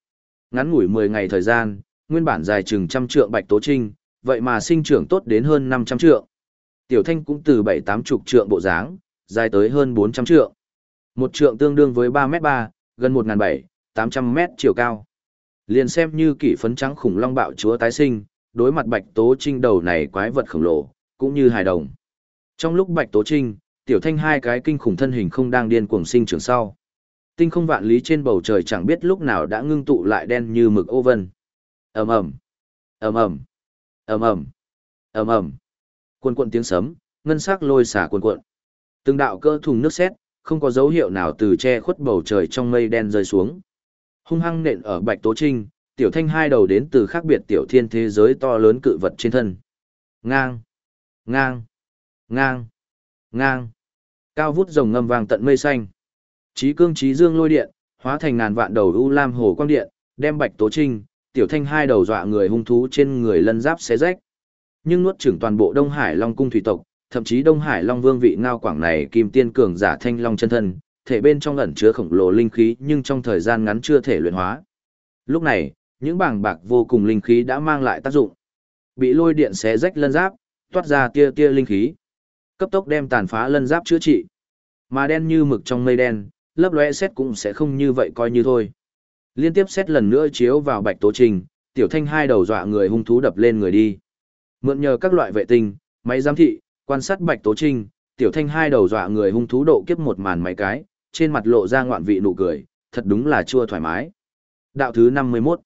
Ngắn ngủi 10 ngày thời gian, nguyên bản dài chừng trăm trượng Bạch Tố Trinh, vậy mà sinh trưởng tốt đến hơn 500 trượng. Tiểu Thanh cũng từ 7-80 trượng bộ dáng, dài tới hơn 400 trượng. Một trượng tương đương với 3m3, gần 1.700-800 mét chiều cao. Liền xem như kỷ phấn trắng khủng long bạo chúa tái sinh, đối mặt Bạch Tố Trinh đầu này quái vật khổng lồ, cũng như hài đồng. Trong lúc Bạch Tố Trinh, Tiểu Thanh hai cái kinh khủng thân hình không đang điên cuồng sinh trưởng sau. Tinh không vạn lý trên bầu trời chẳng biết lúc nào đã ngưng tụ lại đen như mực ô vân. Ầm ầm, ầm ầm, ầm ầm, ầm ầm. Cuồn cuộn tiếng sấm, ngân sắc lôi xả cuồn cuộn. Từng đạo cơ thùng nước sét, không có dấu hiệu nào từ che khuất bầu trời trong mây đen rơi xuống. Hung hăng nện ở Bạch Tố Trinh, Tiểu Thanh hai đầu đến từ khác biệt tiểu thiên thế giới to lớn cự vật trên thân. Ngang, ngang, ngang, ngang. Cao vút rồng ngâm vang tận mây xanh. Chí cương chí dương lôi điện, hóa thành ngàn vạn đầu u lam hồ quang điện, đem Bạch Tố Trinh, Tiểu Thanh hai đầu dọa người hung thú trên người lân giáp xé rách. Nhưng nuốt chửng toàn bộ Đông Hải Long cung thủy tộc, thậm chí Đông Hải Long Vương vị ngao quảng này kim tiên cường giả thanh long chân thân, thể bên trong ẩn chứa khổng lồ linh khí nhưng trong thời gian ngắn chưa thể luyện hóa. Lúc này, những bảng bạc vô cùng linh khí đã mang lại tác dụng. Bị lôi điện xé rách lân giáp, toát ra tia tia linh khí, cấp tốc đem tàn phá lân giáp chữa trị. Mà đen như mực trong mây đen, lấp lóe xét cũng sẽ không như vậy coi như thôi. Liên tiếp xét lần nữa chiếu vào Bạch Tố Trinh, Tiểu Thanh hai đầu dọa người hung thú đập lên người đi. Mượn nhờ các loại vệ tinh, máy giám thị, quan sát Bạch Tố Trinh, Tiểu Thanh hai đầu dọa người hung thú độ kiếp một màn mấy cái, trên mặt lộ ra ngoạn vị nụ cười, thật đúng là chua thoải mái. Đạo thứ 51,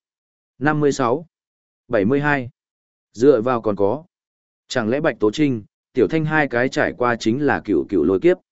56, 72. Dựa vào còn có. Chẳng lẽ Bạch Tố Trinh, Tiểu Thanh hai cái trải qua chính là cựu cựu lôi kiếp.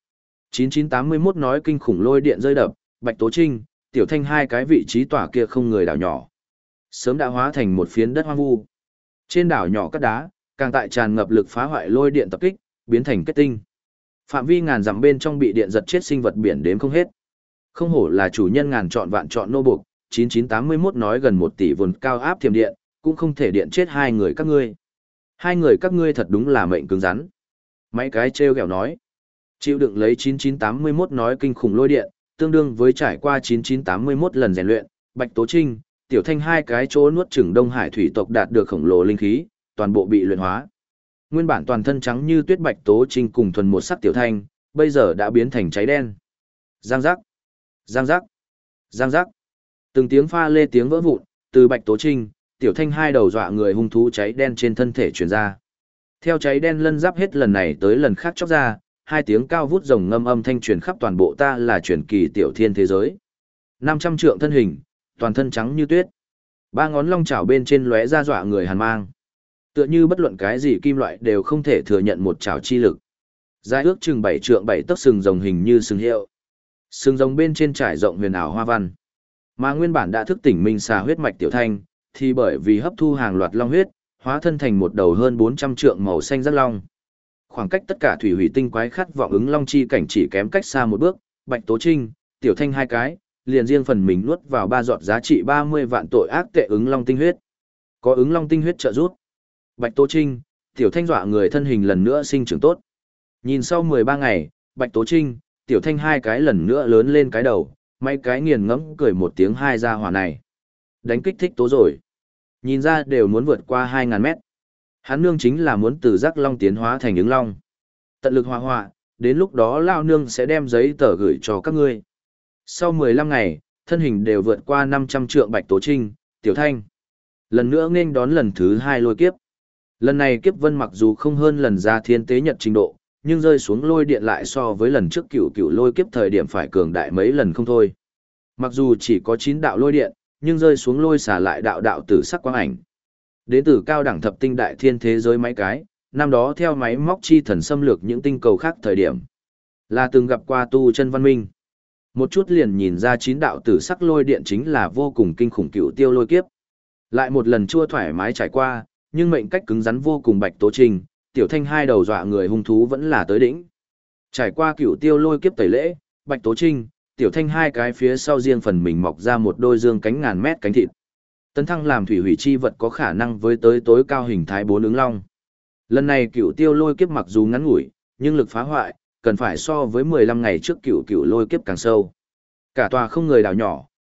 9981 nói kinh khủng lôi điện rơi đập, Bạch Tố Trinh, Tiểu Thanh hai cái vị trí tỏa kia không người đảo nhỏ. Sớm đã hóa thành một phiến đất hoang vu. Trên đảo nhỏ cát đá, càng tại tràn ngập lực phá hoại lôi điện tập kích, biến thành kết tinh. Phạm vi ngàn dặm bên trong bị điện giật chết sinh vật biển đếm không hết. Không hổ là chủ nhân ngàn chọn vạn chọn nô buộc, 9981 nói gần 1 tỷ vồn cao áp thiểm điện, cũng không thể điện chết hai người các ngươi. Hai người các ngươi thật đúng là mệnh cứng rắn. Mấy cái treo ghẹo nói. Chịu đựng lấy 9981 nói kinh khủng lôi điện, tương đương với trải qua 9981 lần rèn luyện, Bạch Tố Trinh, Tiểu Thanh hai cái chỗ nuốt chửng Đông Hải thủy tộc đạt được khổng lồ linh khí, toàn bộ bị luyện hóa. Nguyên bản toàn thân trắng như tuyết Bạch Tố Trinh cùng thuần một sắc Tiểu Thanh, bây giờ đã biến thành cháy đen. Giang giác, giang giác, giang giác. Từng tiếng pha lê tiếng vỡ vụn, từ Bạch Tố Trinh, Tiểu Thanh hai đầu dọa người hung thú cháy đen trên thân thể truyền ra. Theo cháy đen lân giáp hết lần này tới lần khác chóc ra, hai tiếng cao vút rồng ngâm âm thanh truyền khắp toàn bộ ta là truyền kỳ tiểu thiên thế giới. 500 trượng thân hình, toàn thân trắng như tuyết. Ba ngón long chảo bên trên lóe ra dọa người hàn mang. Tựa như bất luận cái gì kim loại đều không thể thừa nhận một chảo chi lực. Dài ước chừng 7 trượng 7 tấc sừng rồng hình như sừng hiệu. Sừng rồng bên trên trải rộng huyền ảo hoa văn. Mà nguyên bản đã thức tỉnh minh xà huyết mạch Tiểu Thanh, thì bởi vì hấp thu hàng loạt long huyết, hóa thân thành một đầu hơn 400 trượng màu xanh giác long. Khoảng cách tất cả thủy hủy tinh quái khát vọng ứng long chi cảnh chỉ kém cách xa một bước, Bạch Tố Trinh, Tiểu Thanh hai cái, liền riêng phần mình nuốt vào 3 giọt giá trị 30 vạn tội ác tệ ứng long tinh huyết. Có ứng long tinh huyết trợ giúp, Bạch Tố Trinh, Tiểu Thanh dọa người thân hình lần nữa sinh trưởng tốt. Nhìn sau 13 ngày, Bạch Tố Trinh, Tiểu Thanh hai cái lần nữa lớn lên cái đầu, mấy cái nghiền ngẫm cười một tiếng hai ra hỏa này. Đánh kích thích tố rồi. Nhìn ra đều muốn vượt qua 2.000 mét. Hắn nương chính là muốn từ giác long tiến hóa thành ứng long. Tận lực họa, đến lúc đó lao nương sẽ đem giấy tờ gửi cho các ngươi. Sau 15 ngày, thân hình đều vượt qua 500 trượng Bạch Tố Trinh, Tiểu Thanh. Lần nữa nghênh đón lần thứ 2 lôi kiếp. Lần này kiếp vân mặc dù không hơn lần ra thiên tế nhật trình độ, nhưng rơi xuống lôi điện lại so với lần trước cựu lôi kiếp thời điểm phải cường đại mấy lần không thôi. Mặc dù chỉ có 9 đạo lôi điện, nhưng rơi xuống lôi xả lại đạo đạo tử sắc quang ảnh. Đến từ cao đẳng thập tinh đại thiên thế giới mấy cái, năm đó theo máy móc chi thần xâm lược những tinh cầu khác thời điểm, là từng gặp qua tu chân văn minh. Một chút liền nhìn ra 9 đạo tử sắc lôi điện chính là vô cùng kinh khủng cựu tiêu lôi kiếp. Lại một lần chua thoải mái trải qua, nhưng mệnh cách cứng rắn vô cùng Bạch Tố Trinh, Tiểu Thanh hai đầu dọa người hung thú vẫn là tới đỉnh. Trải qua cựu tiêu lôi kiếp tẩy lễ, Bạch Tố Trinh, Tiểu Thanh hai cái phía sau riêng phần mình mọc ra một đôi dương cánh ngàn mét cánh thịt. Tấn thăng làm thủy hủy chi vật có khả năng với tới tối cao hình thái 4 ứng long. Lần này cựu tiêu lôi kiếp mặc dù ngắn ngủi, nhưng lực phá hoại, cần phải so với 15 ngày trước cựu lôi kiếp càng sâu. Cả tòa không người đảo nhỏ,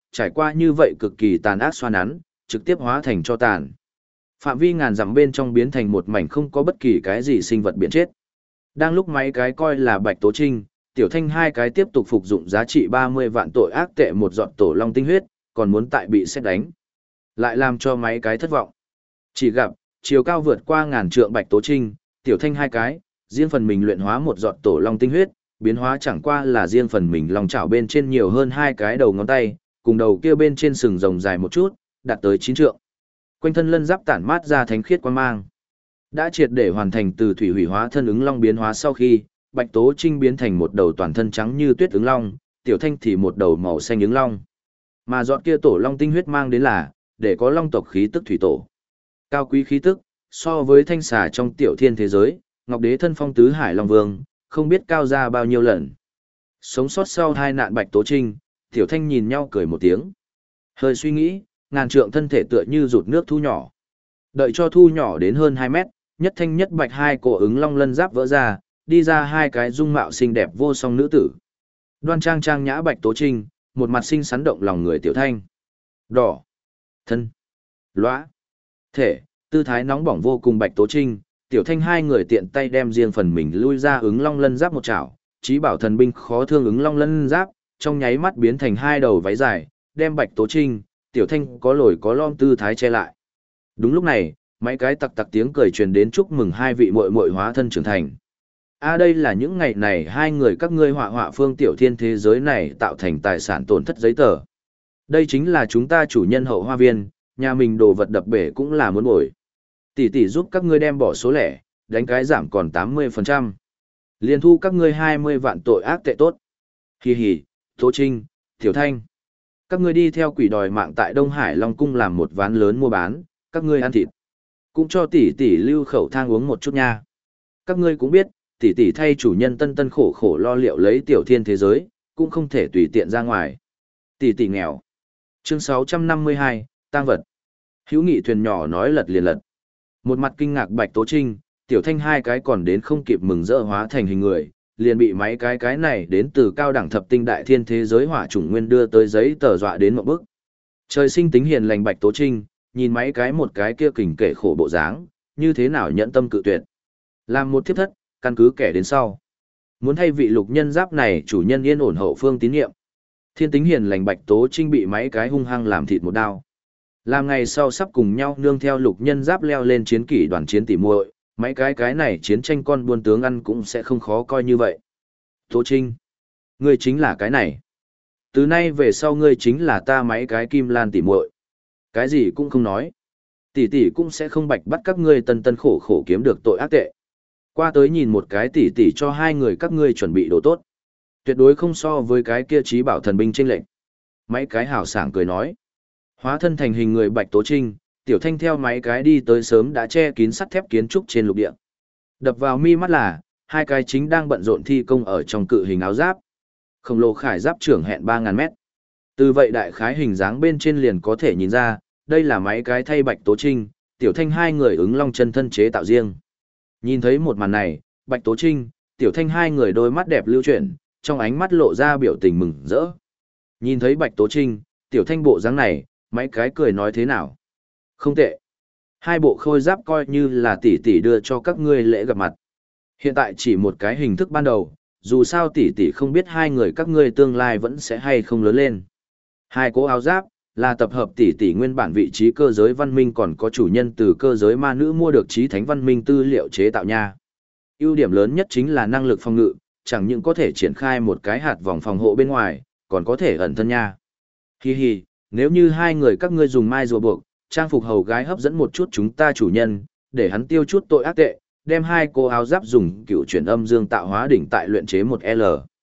trải qua như vậy cực kỳ tàn ác xoa nắn, trực tiếp hóa thành cho tàn. Phạm vi ngàn dặm bên trong biến thành một mảnh không có bất kỳ cái gì sinh vật biển chết. Đang lúc mấy cái coi là Bạch Tố Trinh, Tiểu Thanh hai cái tiếp tục phục dụng giá trị 30 vạn tội ác tệ một giọt tổ long tinh huyết, còn muốn tại bị xét đánh. Lại làm cho mấy cái thất vọng. Chỉ gặp, chiều cao vượt qua ngàn trượng Bạch Tố Trinh, Tiểu Thanh hai cái, riêng phần mình luyện hóa một giọt tổ long tinh huyết, biến hóa chẳng qua là riêng phần mình lòng chảo bên trên nhiều hơn hai cái đầu ngón tay, cùng đầu kia bên trên sừng rồng dài một chút, đạt tới 9 trượng. Quanh thân lân giáp tản mát ra thánh khiết quang mang. Đã triệt để hoàn thành từ thủy hủy hóa thân ứng long biến hóa sau khi, Bạch Tố Trinh biến thành một đầu toàn thân trắng như tuyết ứng long, Tiểu Thanh thì một đầu màu xanh ứng long. Mà giọt kia tổ long tinh huyết mang đến là, để có long tộc khí tức thủy tổ. Cao quý khí tức, so với thanh xà trong tiểu thiên thế giới, Ngọc Đế thân phong tứ hải long vương, không biết cao ra bao nhiêu lần. Sống sót sau hai nạn Bạch Tố Trinh, Tiểu Thanh nhìn nhau cười một tiếng. Hơi suy nghĩ, ngàn trượng thân thể tựa như rụt nước thu nhỏ. Đợi cho thu nhỏ đến hơn 2 mét, nhất thanh nhất bạch hai cổ ứng long lân giáp vỡ ra, đi ra hai cái dung mạo xinh đẹp vô song nữ tử. Đoan trang trang nhã Bạch Tố Trinh, một mặt xinh xắn động lòng người Tiểu Thanh. Đỏ, thân, lõa, thể, tư thái nóng bỏng vô cùng Bạch Tố Trinh, Tiểu Thanh hai người tiện tay đem riêng phần mình lui ra ứng long lân giáp một chảo, chí bảo thần binh khó thương ứng long lân giáp, trong nháy mắt biến thành hai đầu váy dài, đem Bạch Tố Trinh, Tiểu Thanh có lồi có lõm tư thái che lại. Đúng lúc này, mấy cái tặc tặc tiếng cười truyền đến chúc mừng hai vị muội muội hóa thân trưởng thành. Đây là những ngày này hai người các ngươi họa họa phương tiểu thiên thế giới này tạo thành tài sản tổn thất giấy tờ. Đây chính là chúng ta chủ nhân hậu hoa viên, nhà mình đồ vật đập bể cũng là muốn bồi. Tỷ tỷ giúp các ngươi đem bỏ số lẻ, đánh cái giảm còn 80%. Liên thu các ngươi 20 vạn tội ác tệ tốt. Hì hì, Tố Trinh, Tiểu Thanh. Các ngươi đi theo quỷ đòi mạng tại Đông Hải Long Cung làm một ván lớn mua bán, các ngươi ăn thịt. Cũng cho tỷ tỷ lưu khẩu thang uống một chút nha. Các ngươi cũng biết, tỷ tỷ thay chủ nhân tân tân khổ khổ lo liệu lấy tiểu thiên thế giới, cũng không thể tùy tiện ra ngoài. Tỷ tỷ nghèo. Chương 652, tang vật. Hữu nghị thuyền nhỏ nói lật liền lật. Một mặt kinh ngạc Bạch Tố Trinh, Tiểu Thanh hai cái còn đến không kịp mừng rỡ hóa thành hình người, liền bị mấy cái này đến từ cao đẳng thập tinh đại thiên thế giới hỏa chủng nguyên đưa tới giấy tờ dọa đến một bức. Trời sinh tính hiền lành Bạch Tố Trinh, nhìn mấy cái một cái kia kình kể khổ bộ dáng, như thế nào nhẫn tâm cự tuyệt. Làm một thiếp thất, căn cứ kẻ đến sau. Muốn thay vị lục nhân giáp này chủ nhân yên ổn hậu phương tín nhiệm. Thiên tính hiền lành Bạch Tố Trinh bị mấy cái hung hăng làm thịt một đao. Làm ngày sau sắp cùng nhau nương theo lục nhân giáp leo lên chiến kỷ đoàn chiến tỉ muội, mấy cái này chiến tranh con buôn tướng ăn cũng sẽ không khó coi như vậy. Tố Trinh, ngươi chính là cái này. Từ nay về sau ngươi chính là ta mấy cái kim lan tỉ muội. Cái gì cũng không nói. Tỷ tỷ cũng sẽ không bạch bắt các ngươi tân tân khổ khổ kiếm được tội ác tệ. Qua tới nhìn một cái tỷ tỷ cho hai người các ngươi chuẩn bị đồ tốt. Tuyệt đối không so với cái kia trí bảo thần binh chênh lệnh. Mấy cái hào sảng cười nói. Hóa thân thành hình người Bạch Tố Trinh, Tiểu Thanh theo mấy cái đi tới sớm đã che kín sắt thép kiến trúc trên lục địa. Đập vào mi mắt là, hai cái chính đang bận rộn thi công ở trong cự hình áo giáp. Khổng lồ khải giáp trưởng hẹn 3.000 mét. Từ vậy đại khái hình dáng bên trên liền có thể nhìn ra, đây là mấy cái thay Bạch Tố Trinh, Tiểu Thanh hai người ứng long chân thân chế tạo riêng. Nhìn thấy một màn này, Bạch Tố Trinh, Tiểu Thanh hai người đôi mắt đẹp lưu chuyển, trong ánh mắt lộ ra biểu tình mừng rỡ. Nhìn thấy Bạch Tố Trinh, Tiểu Thanh bộ dáng này, mấy cái cười nói thế nào? Không tệ. Hai bộ khôi giáp coi như là tỷ tỷ đưa cho các ngươi lễ gặp mặt. Hiện tại chỉ một cái hình thức ban đầu, dù sao tỷ tỷ không biết hai người các ngươi tương lai vẫn sẽ hay không lớn lên. Hai cố áo giáp là tập hợp tỷ tỷ nguyên bản vị trí cơ giới văn minh còn có chủ nhân từ cơ giới ma nữ mua được trí thánh văn minh tư liệu chế tạo nha. Ưu điểm lớn nhất chính là năng lực phòng ngự, chẳng những có thể triển khai một cái hạt vòng phòng hộ bên ngoài, còn có thể ẩn thân nha. Hi hi, nếu như hai người các ngươi dùng mai rùa buộc, trang phục hầu gái hấp dẫn một chút chúng ta chủ nhân, để hắn tiêu chút tội ác tệ, đem hai cô áo giáp dùng cựu chuyển âm dương tạo hóa đỉnh tại luyện chế một L.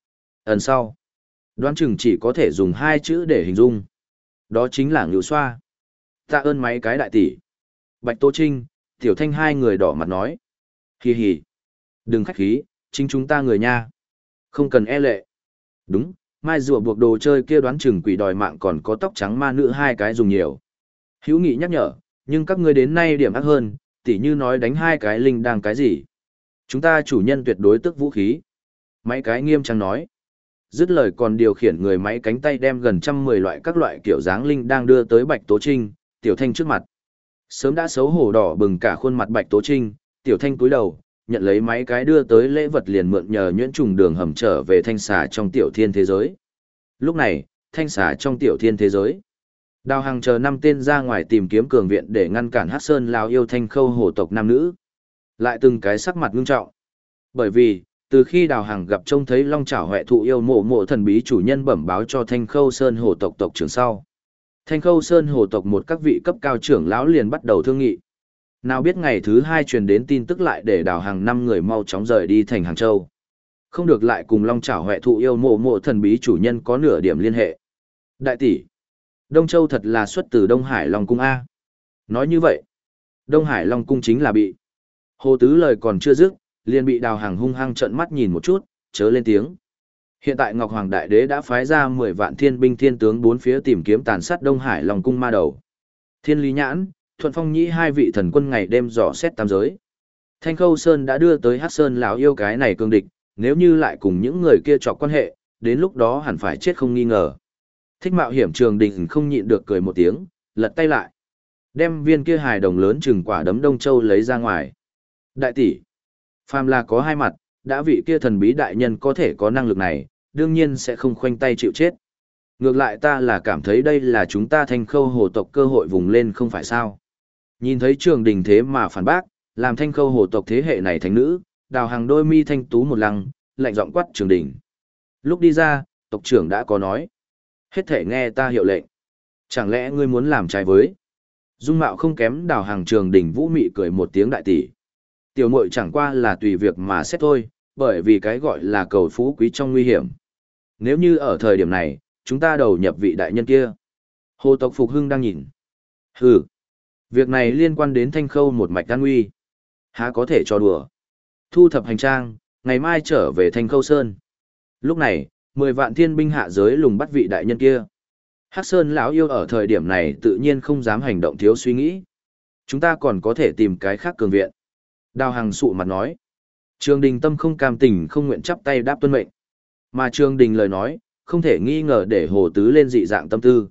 Ẩn sau, đoán chừng chỉ có thể dùng hai chữ để hình dung. Đó chính là ngưu xoa. Tạ ơn mấy cái đại tỷ. Bạch Tố Trinh, Tiểu Thanh hai người đỏ mặt nói. Hi hi. Đừng khách khí, chính chúng ta người nha. Không cần e lệ. Đúng, mai rùa buộc đồ chơi kia đoán chừng quỷ đòi mạng còn có tóc trắng ma nữ hai cái dùng nhiều. Hữu Nghị nhắc nhở, nhưng các ngươi đến nay điểm ác hơn, tỉ như nói đánh hai cái linh đang cái gì. Chúng ta chủ nhân tuyệt đối tức vũ khí. Mấy cái nghiêm trang nói. Dứt lời còn điều khiển người máy cánh tay đem gần 110 loại các loại kiểu dáng linh đang đưa tới Bạch Tố Trinh, Tiểu Thanh trước mặt. Sớm đã xấu hổ đỏ bừng cả khuôn mặt Bạch Tố Trinh, Tiểu Thanh cúi đầu, nhận lấy máy cái đưa tới lễ vật liền mượn nhờ nhuyễn trùng đường hầm trở về thanh xà trong tiểu thiên thế giới. Lúc này, thanh xà trong tiểu thiên thế giới. Đào Hằng chờ 5 tên ra ngoài tìm kiếm cường viện để ngăn cản Hắc Sơn lão yêu Thanh Khâu hổ tộc nam nữ. Lại từng cái sắc mặt ngưng trọng. Bởi vì, từ khi Đào Hằng gặp trông thấy Long Chảo Hoè thụ yêu mộ thần bí chủ nhân bẩm báo cho Thanh Khâu Sơn hổ tộc tộc trưởng sau. Thanh Khâu Sơn hổ tộc một các vị cấp cao trưởng lão liền bắt đầu thương nghị. Nào biết ngày thứ 2 truyền đến tin tức lại để Đào Hằng 5 người mau chóng rời đi thành Hàng Châu. Không được lại cùng Long Chảo Hoè thụ yêu mộ thần bí chủ nhân có nửa điểm liên hệ. Đại tỷ, Đông Châu thật là xuất từ Đông Hải Long Cung A. Nói như vậy, Đông Hải Long Cung chính là bị. Hồ Tứ lời còn chưa dứt, liền bị Đào Hằng hung hăng trợn mắt nhìn một chút, chớ lên tiếng. Hiện tại Ngọc Hoàng Đại Đế đã phái ra 10 vạn thiên binh thiên tướng bốn phía tìm kiếm tàn sát Đông Hải Long Cung ma đầu. Thiên Lý Nhãn, Thuận Phong Nhĩ hai vị thần quân ngày đêm dò xét tam giới. Thanh Khâu Sơn đã đưa tới Hắc Sơn lão yêu cái này cương địch, nếu như lại cùng những người kia chọc quan hệ, đến lúc đó hẳn phải chết không nghi ngờ. Thích Mạo Hiểm Trường Đình không nhịn được cười một tiếng, lật tay lại, đem viên kia hài đồng lớn chừng quả đấm Đông Châu lấy ra ngoài. Đại tỷ, phàm là có hai mặt, đã vị kia thần bí đại nhân có thể có năng lực này, đương nhiên sẽ không khoanh tay chịu chết. Ngược lại ta là cảm thấy đây là chúng ta Thanh Khâu hồ tộc cơ hội vùng lên không phải sao. Nhìn thấy Trường Đình thế mà phản bác, làm Thanh Khâu hồ tộc thế hệ này thành nữ, Đào Hằng đôi mi thanh tú một lăng, lạnh giọng quát Trường Đình. Lúc đi ra, tộc trưởng đã có nói. Hết thể nghe ta hiệu lệnh. Chẳng lẽ ngươi muốn làm trái với? Dung mạo không kém Đào Hằng Trường Đình vũ mị cười một tiếng đại tỷ. Tiểu muội chẳng qua là tùy việc mà xét thôi, bởi vì cái gọi là cầu phú quý trong nguy hiểm. Nếu như ở thời điểm này, chúng ta đầu nhập vị đại nhân kia. Hồ tộc Phục Hưng đang nhìn. Hừ, việc này liên quan đến Thanh Khâu một mạch an nguy. Há có thể cho đùa. Thu thập hành trang, ngày mai trở về Thanh Khâu Sơn. Lúc này, 10 vạn thiên binh hạ giới lùng bắt vị đại nhân kia. Hắc Sơn lão yêu ở thời điểm này tự nhiên không dám hành động thiếu suy nghĩ. Chúng ta còn có thể tìm cái khác cường viện. Đào Hằng sụ mặt nói. Trường Đình tâm không cam tình không nguyện chắp tay đáp tuân mệnh. Mà Trường Đình lời nói, không thể nghi ngờ để Hồ Tứ lên dị dạng tâm tư.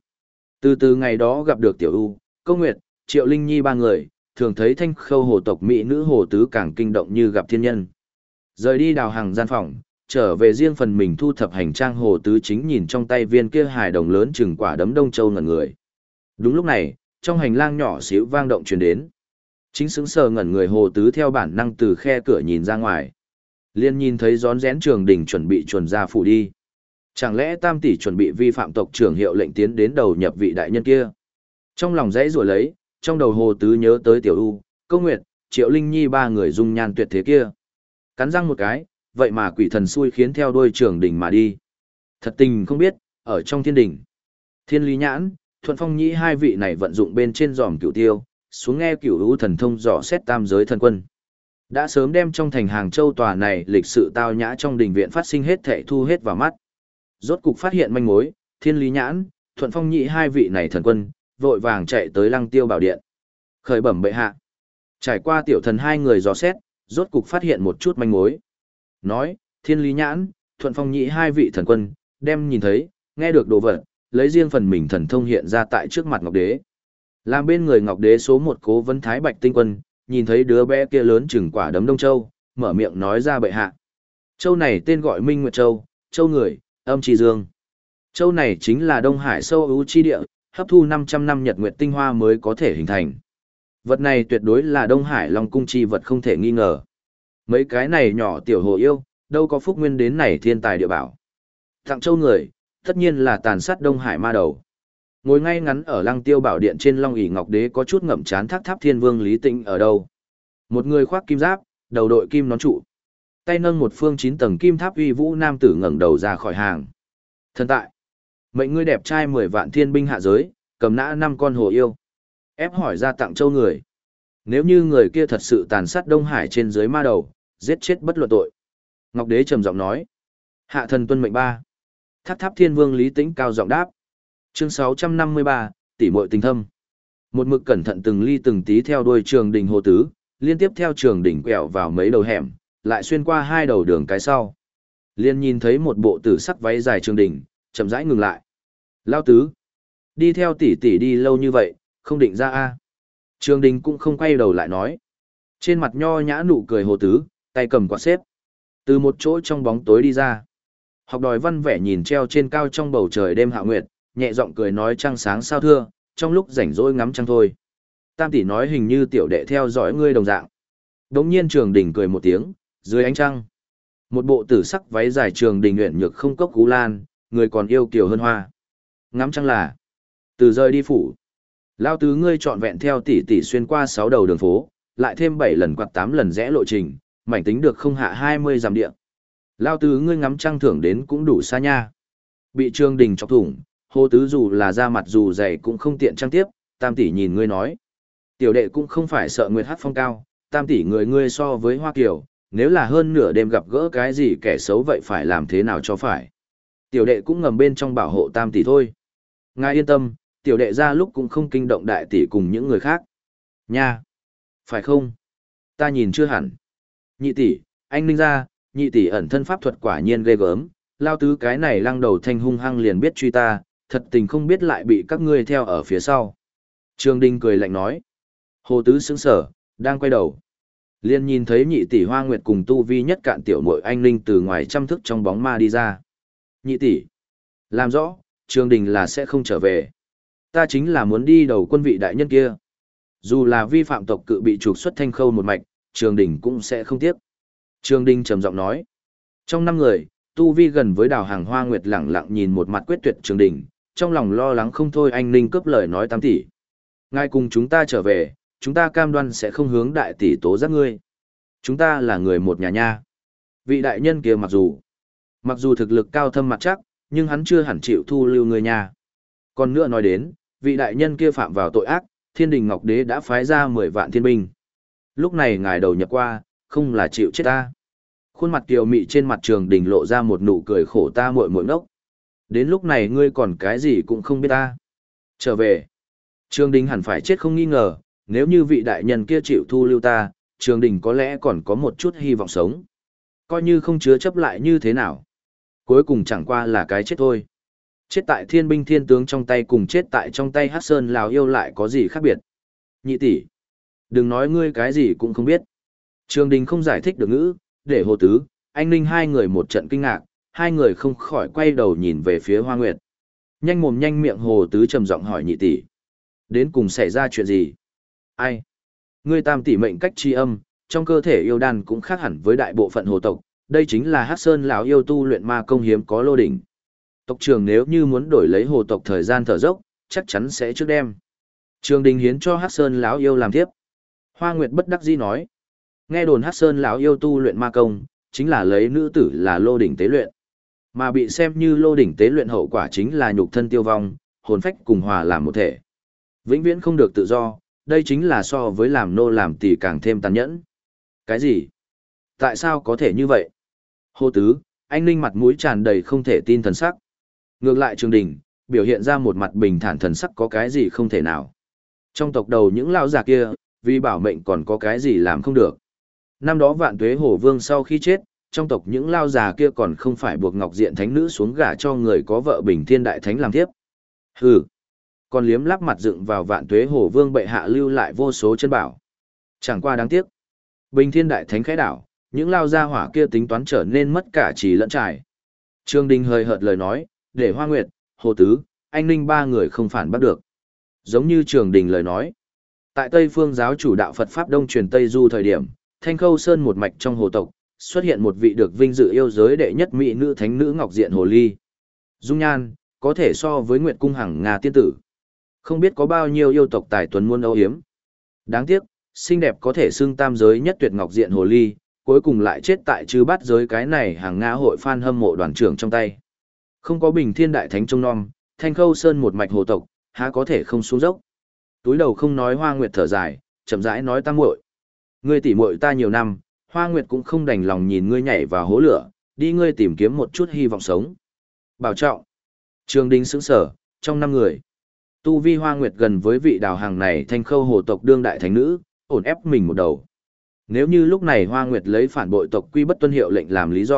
Từ ngày đó gặp được Tiểu U, Câu Nguyệt, Triệu Linh Nhi ba người, thường thấy Thanh Khâu hồ tộc mỹ nữ Hồ Tứ càng kinh động như gặp thiên nhân. Rời đi Đào Hằng gian phòng, trở về riêng phần mình thu thập hành trang Hồ Tứ chính nhìn trong tay viên kia hài đồng lớn chừng quả đấm Đông Châu ngẩn người. Đúng lúc này, trong hành lang nhỏ xíu vang động truyền đến. Chính sững sờ ngẩn người Hồ Tứ theo bản năng từ khe cửa nhìn ra ngoài. Liên nhìn thấy rón rén Trường Đình chuẩn bị chuồn ra phủ đi. Chẳng lẽ Tam tỷ chuẩn bị vi phạm tộc trưởng hiệu lệnh tiến đến đầu nhập vị đại nhân kia? Trong lòng dãy rủa lấy, trong đầu Hồ Tứ nhớ tới Tiểu U, Câu Nguyệt, Triệu Linh Nhi ba người dung nhan tuyệt thế kia. Cắn răng một cái, vậy mà quỷ thần xui khiến theo đuôi Trường Đình mà đi. Thật tình không biết, ở trong thiên đình, Thiên Lý Nhãn, Thuận Phong Nhĩ hai vị này vận dụng bên trên giòm Cửu Tiêu, xuống nghe Cửu U thần thông dò xét tam giới thần quân. Đã sớm đem trong thành Hàng Châu tòa này lịch sự tao nhã trong đình viện phát sinh hết thảy thu hết vào mắt. Rốt cục phát hiện manh mối, Thiên Lý Nhãn, Thuận Phong Nhĩ hai vị này thần quân, vội vàng chạy tới Lăng Tiêu Bảo Điện. Khởi bẩm bệ hạ. Trải qua tiểu thần hai người dò xét, rốt cục phát hiện một chút manh mối. Nói, Thiên Lý Nhãn, Thuận Phong Nhĩ hai vị thần quân, đem nhìn thấy, nghe được đồ vật, lấy riêng phần mình thần thông hiện ra tại trước mặt Ngọc Đế. Làm bên người Ngọc Đế số một Cố Vấn Thái Bạch Tinh Quân, nhìn thấy đứa bé kia lớn chừng quả đấm Đông Châu, mở miệng nói ra bệ hạ. Châu này tên gọi Minh Nguyệt Châu, Châu người, âm chi dương. Châu này chính là Đông Hải sâu ưu chi địa, hấp thu 500 năm nhật nguyệt tinh hoa mới có thể hình thành. Vật này tuyệt đối là Đông Hải Long cung chi vật không thể nghi ngờ. Mấy cái này nhỏ tiểu hồ yêu, đâu có phúc nguyên đến này thiên tài địa bảo. Tặng Châu người, tất nhiên là tàn sát Đông Hải ma đầu. Ngồi ngay ngắn ở Lăng Tiêu Bảo Điện trên Long ỷ Ngọc Đế có chút ngậm chán Thác Tháp Thiên Vương Lý Tĩnh ở đâu. Một người khoác kim giáp, đầu đội kim nón trụ, tay nâng một phương 9 tầng kim tháp uy vũ nam tử ngẩng đầu ra khỏi hàng. Thần tại, mệnh ngươi đẹp trai 10 vạn thiên binh hạ giới, cầm nã 5 con hồ yêu. Ép hỏi ra Tặng Châu người. Nếu như người kia thật sự tàn sát Đông Hải trên dưới ma đầu, giết chết bất luận tội. Ngọc Đế trầm giọng nói. Hạ thần tuân mệnh ba. Tháp Tháp Thiên Vương Lý Tĩnh cao giọng đáp. Chương 653, tỷ muội tình thâm. Một mực cẩn thận từng ly từng tí theo đuôi Trường Đình Hồ Tứ, liên tiếp theo Trường Đình quẹo vào mấy đầu hẻm, lại xuyên qua hai đầu đường cái sau. Liền nhìn thấy một bộ tử sắc váy dài Trường Đình, chậm rãi ngừng lại. Lao tứ, đi theo tỷ tỷ đi lâu như vậy, không định ra a? Trường Đình cũng không quay đầu lại nói. Trên mặt nho nhã nụ cười Hồ Tứ, tay cầm quạt xếp. Từ một chỗ trong bóng tối đi ra. Học đòi văn vẻ nhìn treo trên cao trong bầu trời đêm hạ nguyệt, nhẹ giọng cười nói trăng sáng sao thưa, trong lúc rảnh rỗi ngắm trăng thôi. Tam tỷ nói hình như tiểu đệ theo dõi ngươi đồng dạng. Đống nhiên Trường Đình cười một tiếng, dưới ánh trăng. Một bộ tử sắc váy dài Trường Đình nguyện nhược không cốc cú lan, người còn yêu kiều hơn hoa. Ngắm trăng là từ rời đi phủ. Lao tứ ngươi trọn vẹn theo tỷ tỷ xuyên qua 6 đầu đường phố, lại thêm 7 lần quạt 8 lần rẽ lộ trình, mảnh tính được không hạ 20 dặm địa. Lao tứ ngươi ngắm trăng thưởng đến cũng đủ xa nha. Bị Trường Đình chọc thủng, Hồ Tứ dù là da mặt dù dày cũng không tiện trăng tiếp, Tam tỷ nhìn ngươi nói. Tiểu đệ cũng không phải sợ nguyệt hát phong cao, Tam tỷ người ngươi so với Hoa Kiều, nếu là hơn nửa đêm gặp gỡ cái gì kẻ xấu vậy phải làm thế nào cho phải. Tiểu đệ cũng ngầm bên trong bảo hộ Tam tỷ thôi. Ngài yên tâm, tiểu đệ ra lúc cũng không kinh động đại tỷ cùng những người khác. Nha! Phải không? Ta nhìn chưa hẳn. Nhị tỷ, anh Ninh ra, nhị tỷ ẩn thân pháp thuật quả nhiên ghê gớm, Lao tứ cái này lăng đầu thanh hung hăng liền biết truy ta, thật tình không biết lại bị các ngươi theo ở phía sau. Trường Đình cười lạnh nói. Hồ Tứ sững sở, đang quay đầu. Liền nhìn thấy nhị tỷ Hoa Nguyệt cùng tu vi nhất cạn tiểu muội anh Ninh từ ngoài trăm thức trong bóng ma đi ra. Nhị tỷ, làm rõ, Trường Đình là sẽ không trở về. Ta chính là muốn đi đầu quân vị đại nhân kia. Dù là vi phạm tộc cự bị trục xuất Thanh Khâu một mạch, Trường Đình cũng sẽ không tiếc. Trường Đình trầm giọng nói. Trong 5 người, tu vi gần với Đào Hàng Hoa Nguyệt lẳng lặng nhìn một mặt quyết tuyệt Trường Đình, trong lòng lo lắng không thôi. Anh Ninh cướp lời nói 8 tỷ. Ngài cùng chúng ta trở về, chúng ta cam đoan sẽ không hướng đại tỷ tố giác ngươi. Chúng ta là người một nhà nha. Vị đại nhân kia mặc dù thực lực cao thâm mặt chắc, nhưng hắn chưa hẳn chịu thu lưu người nhà. Còn nữa nói đến, vị đại nhân kia phạm vào tội ác, Thiên Đình Ngọc Đế đã phái ra 10 vạn thiên binh. Lúc này ngài đầu nhập qua, không là chịu chết ta. Khuôn mặt kiều mị trên mặt Trường Đình lộ ra một nụ cười khổ ta muội muội ngốc. Đến lúc này ngươi còn cái gì cũng không biết ta. Trở về. Trường Đình hẳn phải chết không nghi ngờ, nếu như vị đại nhân kia chịu thu lưu ta, Trường Đình có lẽ còn có một chút hy vọng sống. Coi như không chứa chấp lại như thế nào. Cuối cùng chẳng qua là cái chết thôi. Chết tại thiên binh thiên tướng trong tay cùng chết tại trong tay Hắc Sơn Lào yêu lại có gì khác biệt. Nhị tỷ, đừng nói ngươi cái gì cũng không biết. Trường Đình không giải thích được ngữ, để Hồ Tứ, anh Ninh hai người một trận kinh ngạc, hai người không khỏi quay đầu nhìn về phía Hoa Nguyệt. Nhanh mồm nhanh miệng Hồ Tứ trầm giọng hỏi nhị tỷ. Đến cùng xảy ra chuyện gì? Ai? Ngươi tam tỷ mệnh cách chi âm, trong cơ thể yêu đan cũng khác hẳn với đại bộ phận hồ tộc, đây chính là Hắc Sơn lão yêu tu luyện ma công hiếm có lô đỉnh. Tộc trưởng nếu như muốn đổi lấy hồ tộc thời gian thở dốc, chắc chắn sẽ trước đem Trường Đình hiến cho Hắc Sơn lão yêu làm tiếp. Hoa Nguyệt bất đắc dĩ nói, nghe đồn Hắc Sơn lão yêu tu luyện ma công, chính là lấy nữ tử là lô đỉnh tế luyện, mà bị xem như lô đỉnh tế luyện hậu quả chính là nhục thân tiêu vong, hồn phách cùng hòa làm một thể, vĩnh viễn không được tự do. Đây chính là so với làm nô làm tỳ càng thêm tàn nhẫn. Cái gì? Tại sao có thể như vậy? Hồ Tứ, anh Ninh mặt mũi tràn đầy không thể tin thần sắc. Ngược lại Trường Đình, biểu hiện ra một mặt bình thản thần sắc có cái gì không thể nào. Trong tộc đầu những lão già kia, vì bảo mệnh còn có cái gì làm không được. Năm đó Vạn Tuế Hổ Vương sau khi chết, trong tộc những lão già kia còn không phải buộc Ngọc Diện Thánh Nữ xuống gả cho người có vợ Bình Thiên Đại Thánh làm thiếp. Hừ. Còn liếm lắp mặt dựng vào Vạn Tuế Hổ Vương bệ hạ lưu lại vô số chân bảo. Chẳng qua đáng tiếc. Bình Thiên Đại Thánh khẽ đảo, những lao gia hỏa kia tính toán trở nên mất cả trí lẫn trải. Trường Đình hơi hợt lời nói, để Hoa Nguyệt, Hồ Tứ, anh Ninh ba người không phản bắt được. Giống như Trường Đình lời nói. Tại Tây Phương giáo chủ đạo Phật Pháp Đông truyền Tây Du thời điểm, Thanh Khâu Sơn một mạch trong hồ tộc, xuất hiện một vị được vinh dự yêu giới đệ nhất mỹ nữ thánh nữ Ngọc Diện Hồ Ly. Dung nhan, có thể so với Nguyệt Cung Hằng Nga tiên tử. Không biết có bao nhiêu yêu tộc tài tuấn muôn âu hiếm. Đáng tiếc, xinh đẹp có thể xưng tam giới nhất tuyệt Ngọc Diện Hồ Ly, cuối cùng lại chết tại chư bát giới cái này hàng Nga hội fan hâm mộ đoàn trưởng trong tay. Không có Bình Thiên Đại Thánh trông nom, Thanh Khâu Sơn một mạch hồ tộc, há có thể không xuống dốc. Túi đầu không nói Hoa Nguyệt thở dài, chậm rãi nói tam muội. Ngươi tỉ muội ta nhiều năm, Hoa Nguyệt cũng không đành lòng nhìn ngươi nhảy vào hố lửa, đi ngươi tìm kiếm một chút hy vọng sống. Bảo trọng. Trường Đình sững sở, trong 5 người. Tu vi Hoa Nguyệt gần với vị Đào Hàng này Thanh Khâu hồ tộc đương đại thánh nữ, ổn ép mình một đầu. Nếu như lúc này Hoa Nguyệt lấy phản bội tộc quy bất tuân hiệu lệnh làm lý do,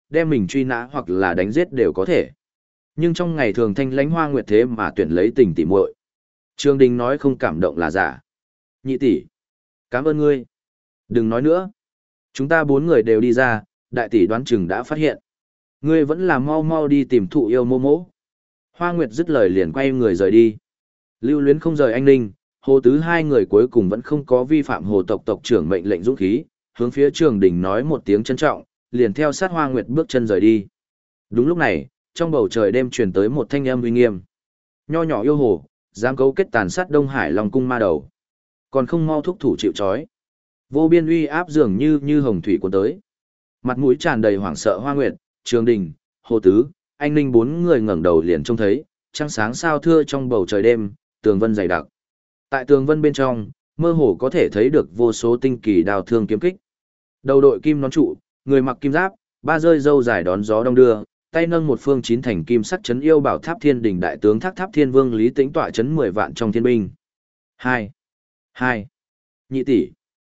đem mình truy nã hoặc là đánh giết đều có thể. Nhưng trong ngày thường thanh lãnh Hoa Nguyệt thế mà tuyển lấy tình tỉ muội. Trường Đình nói không cảm động là giả. Nhị tỷ, cảm ơn ngươi. Đừng nói nữa. Chúng ta 4 người đều đi ra, đại tỷ đoán chừng đã phát hiện. Ngươi vẫn là mau mau đi tìm thụ yêu mô mỗ. Hoa Nguyệt dứt lời liền quay người rời đi. Lưu Luyến không rời anh Ninh, Hồ Tứ hai người cuối cùng vẫn không có vi phạm Hồ tộc tộc trưởng mệnh lệnh dũng khí, hướng phía Trường Đình nói một tiếng trân trọng, liền theo sát Hoa Nguyệt bước chân rời đi. Đúng lúc này, trong bầu trời đêm truyền tới một thanh âm uy nghiêm. Nho nhỏ yêu hồ, dám cấu kết tàn sát Đông Hải Long cung ma đầu, còn không mau thúc thủ chịu trói. Vô biên uy áp dường như hồng thủy cuốn tới. Mặt mũi tràn đầy hoảng sợ Hoa Nguyệt, Trường Đình, Hồ Tứ, anh Ninh 4 người ngẩng đầu liền trông thấy, trăng sáng sao thưa trong bầu trời đêm, tường vân dày đặc. Tại tường vân bên trong, mơ hồ có thể thấy được vô số tinh kỳ đào thương kiếm kích. Đầu đội kim nón trụ, người mặc kim giáp, ba rơi râu dài đón gió đong đưa, tay nâng một phương chín thành kim sắc chấn yêu bảo tháp thiên đỉnh đại tướng Thác Tháp Thiên Vương Lý Tĩnh tọa chấn 10 vạn trong thiên binh. 2. Nhị tỷ,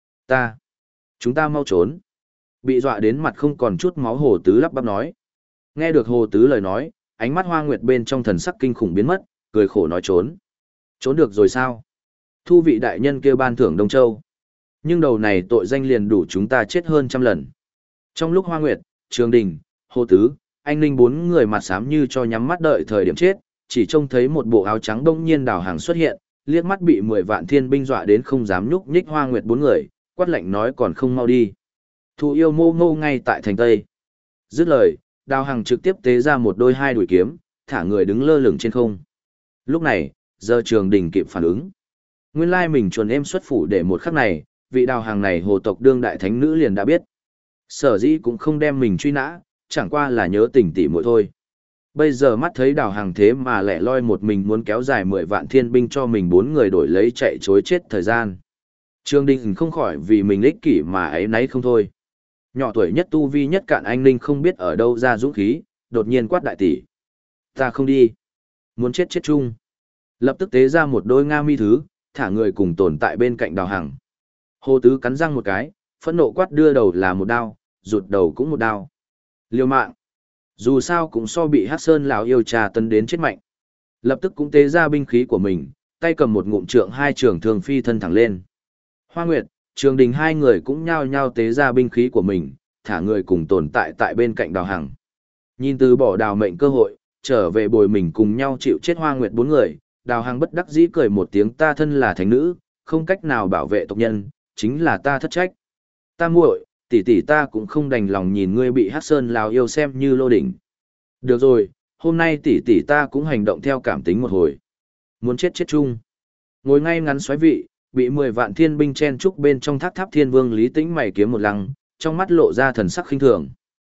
chúng ta mau trốn. Bị dọa đến mặt không còn chút máu Hồ Tứ lắp bắp nói. Nghe được Hồ Tứ lời nói, ánh mắt Hoa Nguyệt bên trong thần sắc kinh khủng biến mất, cười khổ nói trốn. Trốn được rồi sao? Thu vị đại nhân kêu ban thưởng Đông Châu. Nhưng đầu này tội danh liền đủ chúng ta chết hơn 100 lần. Trong lúc Hoa Nguyệt, Trường Đình, Hồ Tứ, anh Ninh 4 người mặt xám như cho nhắm mắt đợi thời điểm chết, chỉ trông thấy một bộ áo trắng đông nhiên đào hàng xuất hiện, liếc mắt bị 10 vạn thiên binh dọa đến không dám nhúc nhích. Hoa Nguyệt 4 người, quát lạnh nói còn không mau đi. Thụ yêu mô ngô ngay tại thành Tây. Dứt lời, đào hàng trực tiếp tế ra một đôi hai đuổi kiếm, thả người đứng lơ lửng trên không. Lúc này, giờ Trường Đình kịp phản ứng. Nguyên lai mình chuồn em xuất phủ để một khắc này, vị đào hàng này hồ tộc đương đại thánh nữ liền đã biết. Sở dĩ cũng không đem mình truy nã, chẳng qua là nhớ tình tỉ muội thôi. Bây giờ mắt thấy đào hàng thế mà lẻ loi một mình muốn kéo dài 10 vạn thiên binh cho mình 4 người đổi lấy chạy chối chết thời gian. Trường Đình không khỏi vì mình ích kỷ mà ấy nấy không thôi. Nhỏ tuổi nhất tu vi nhất cạn anh Ninh không biết ở đâu ra dũng khí, đột nhiên quát đại tỷ. Ta không đi. Muốn chết chết chung. Lập tức tế ra một đôi nga mi thứ, thả người cùng tồn tại bên cạnh đào hàng. Hồ Tứ cắn răng một cái, phẫn nộ quát đưa đầu là một đao, rụt đầu cũng một đao. Liều mạng. Dù sao cũng so bị Hắc Sơn lão yêu trà tấn đến chết mạnh. Lập tức cũng tế ra binh khí của mình, tay cầm một ngụm trượng hai trường thường phi thân thẳng lên. Hoa Nguyệt, Trường Đình hai người cũng nhao nhao tế ra binh khí của mình, thả người cùng tồn tại tại bên cạnh đào hàng. Nhìn từ bỏ đào mệnh cơ hội, trở về bồi mình cùng nhau chịu chết Hoa Nguyệt 4 người, đào hàng bất đắc dĩ cười một tiếng ta thân là thánh nữ, không cách nào bảo vệ tộc nhân, chính là ta thất trách. Ta muội, tỷ tỷ ta cũng không đành lòng nhìn ngươi bị Hắc Sơn lão yêu xem như lô đỉnh. Được rồi, hôm nay tỷ tỷ ta cũng hành động theo cảm tính một hồi. Muốn chết chết chung. Ngồi ngay ngắn xoáy vị, bị 10 vạn thiên binh chen trúc bên trong Thác Tháp Thiên Vương Lý Tĩnh mày kiếm một lăng, trong mắt lộ ra thần sắc khinh thường.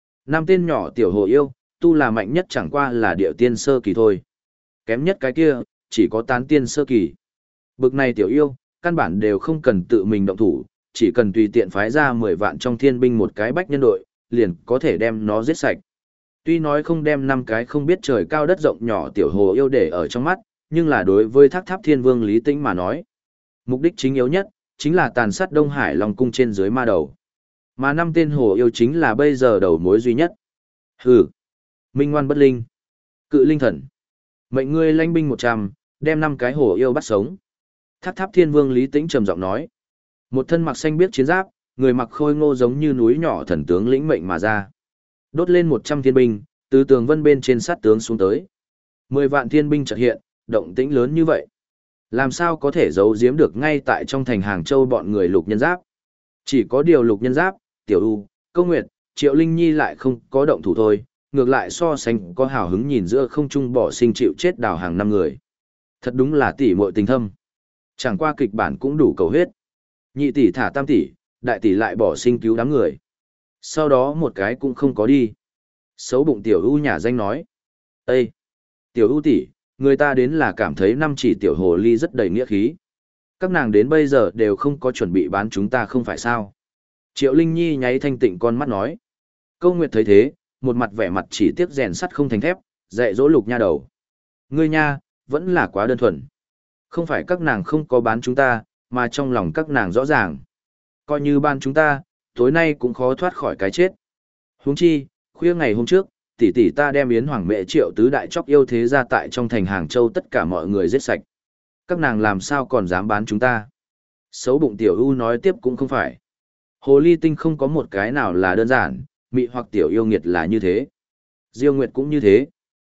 5 tên nhỏ tiểu hồ yêu, tu là mạnh nhất chẳng qua là địa tiên sơ kỳ thôi. Kém nhất cái kia, chỉ có tán tiên sơ kỳ. Bực này tiểu yêu, căn bản đều không cần tự mình động thủ, chỉ cần tùy tiện phái ra 10 vạn trong thiên binh một cái bách nhân đội, liền có thể đem nó giết sạch. Tuy nói không đem 5 cái không biết trời cao đất rộng nhỏ tiểu hồ yêu để ở trong mắt, nhưng là đối với Thác Tháp Thiên Vương Lý Tĩnh mà nói, mục đích chính yếu nhất, chính là tàn sát Đông Hải Long cung trên dưới ma đầu. Mà 5 tên hồ yêu chính là bây giờ đầu mối duy nhất. Hừ, minh ngoan bất linh, cự linh thần, mệnh ngươi lãnh binh 100, đem 5 cái hồ yêu bắt sống. Thác Tháp Thiên Vương Lý Tĩnh trầm giọng nói. Một thân mặc xanh biếc chiến giáp, người mặc khôi ngô giống như núi nhỏ thần tướng lĩnh mệnh mà ra. Đốt lên 100 thiên binh, từ tường vân bên trên sát tướng xuống tới. 10 vạn thiên binh chợt hiện, động tĩnh lớn như vậy. Làm sao có thể giấu giếm được ngay tại trong thành Hàng Châu bọn người Lục Nhân Giáp. Chỉ có điều Lục Nhân Giáp, Tiểu U, Câu Nguyệt, Triệu Linh Nhi lại không có động thủ thôi, ngược lại so sánh có hào hứng nhìn giữa không trung bỏ sinh chịu chết đào hàng 5 người. Thật đúng là tỷ muội tình thâm. Chẳng qua kịch bản cũng đủ cầu huyết. Nhị tỷ thả tam tỷ, đại tỷ lại bỏ sinh cứu đám người. Sau đó một cái cũng không có đi. Xấu bụng Tiểu U nhả danh nói. Ê! Tiểu U tỷ, người ta đến là cảm thấy 5 chỉ tiểu hồ ly rất đầy nghĩa khí. Các nàng đến bây giờ đều không có chuẩn bị bán chúng ta không phải sao. Triệu Linh Nhi nháy thanh tịnh con mắt nói. Câu Nguyệt thấy thế, một mặt vẻ mặt chỉ tiếc rèn sắt không thành thép, dạy dỗ Lục nha đầu. Ngươi nha, vẫn là quá đơn thuần. Không phải các nàng không có bán chúng ta, mà trong lòng các nàng rõ ràng. Coi như ban chúng ta, tối nay cũng khó thoát khỏi cái chết. Huống chi, Khuya ngày hôm trước, tỷ tỷ ta đem Yến Hoàng Mẹ Triệu tứ đại chóc yêu thế ra tại trong thành Hàng Châu tất cả mọi người giết sạch. Các nàng làm sao còn dám bán chúng ta? Xấu bụng Tiểu U nói tiếp cũng không phải. Hồ ly tinh không có một cái nào là đơn giản, mị hoặc tiểu yêu nghiệt là như thế. Diêu Nguyệt cũng như thế.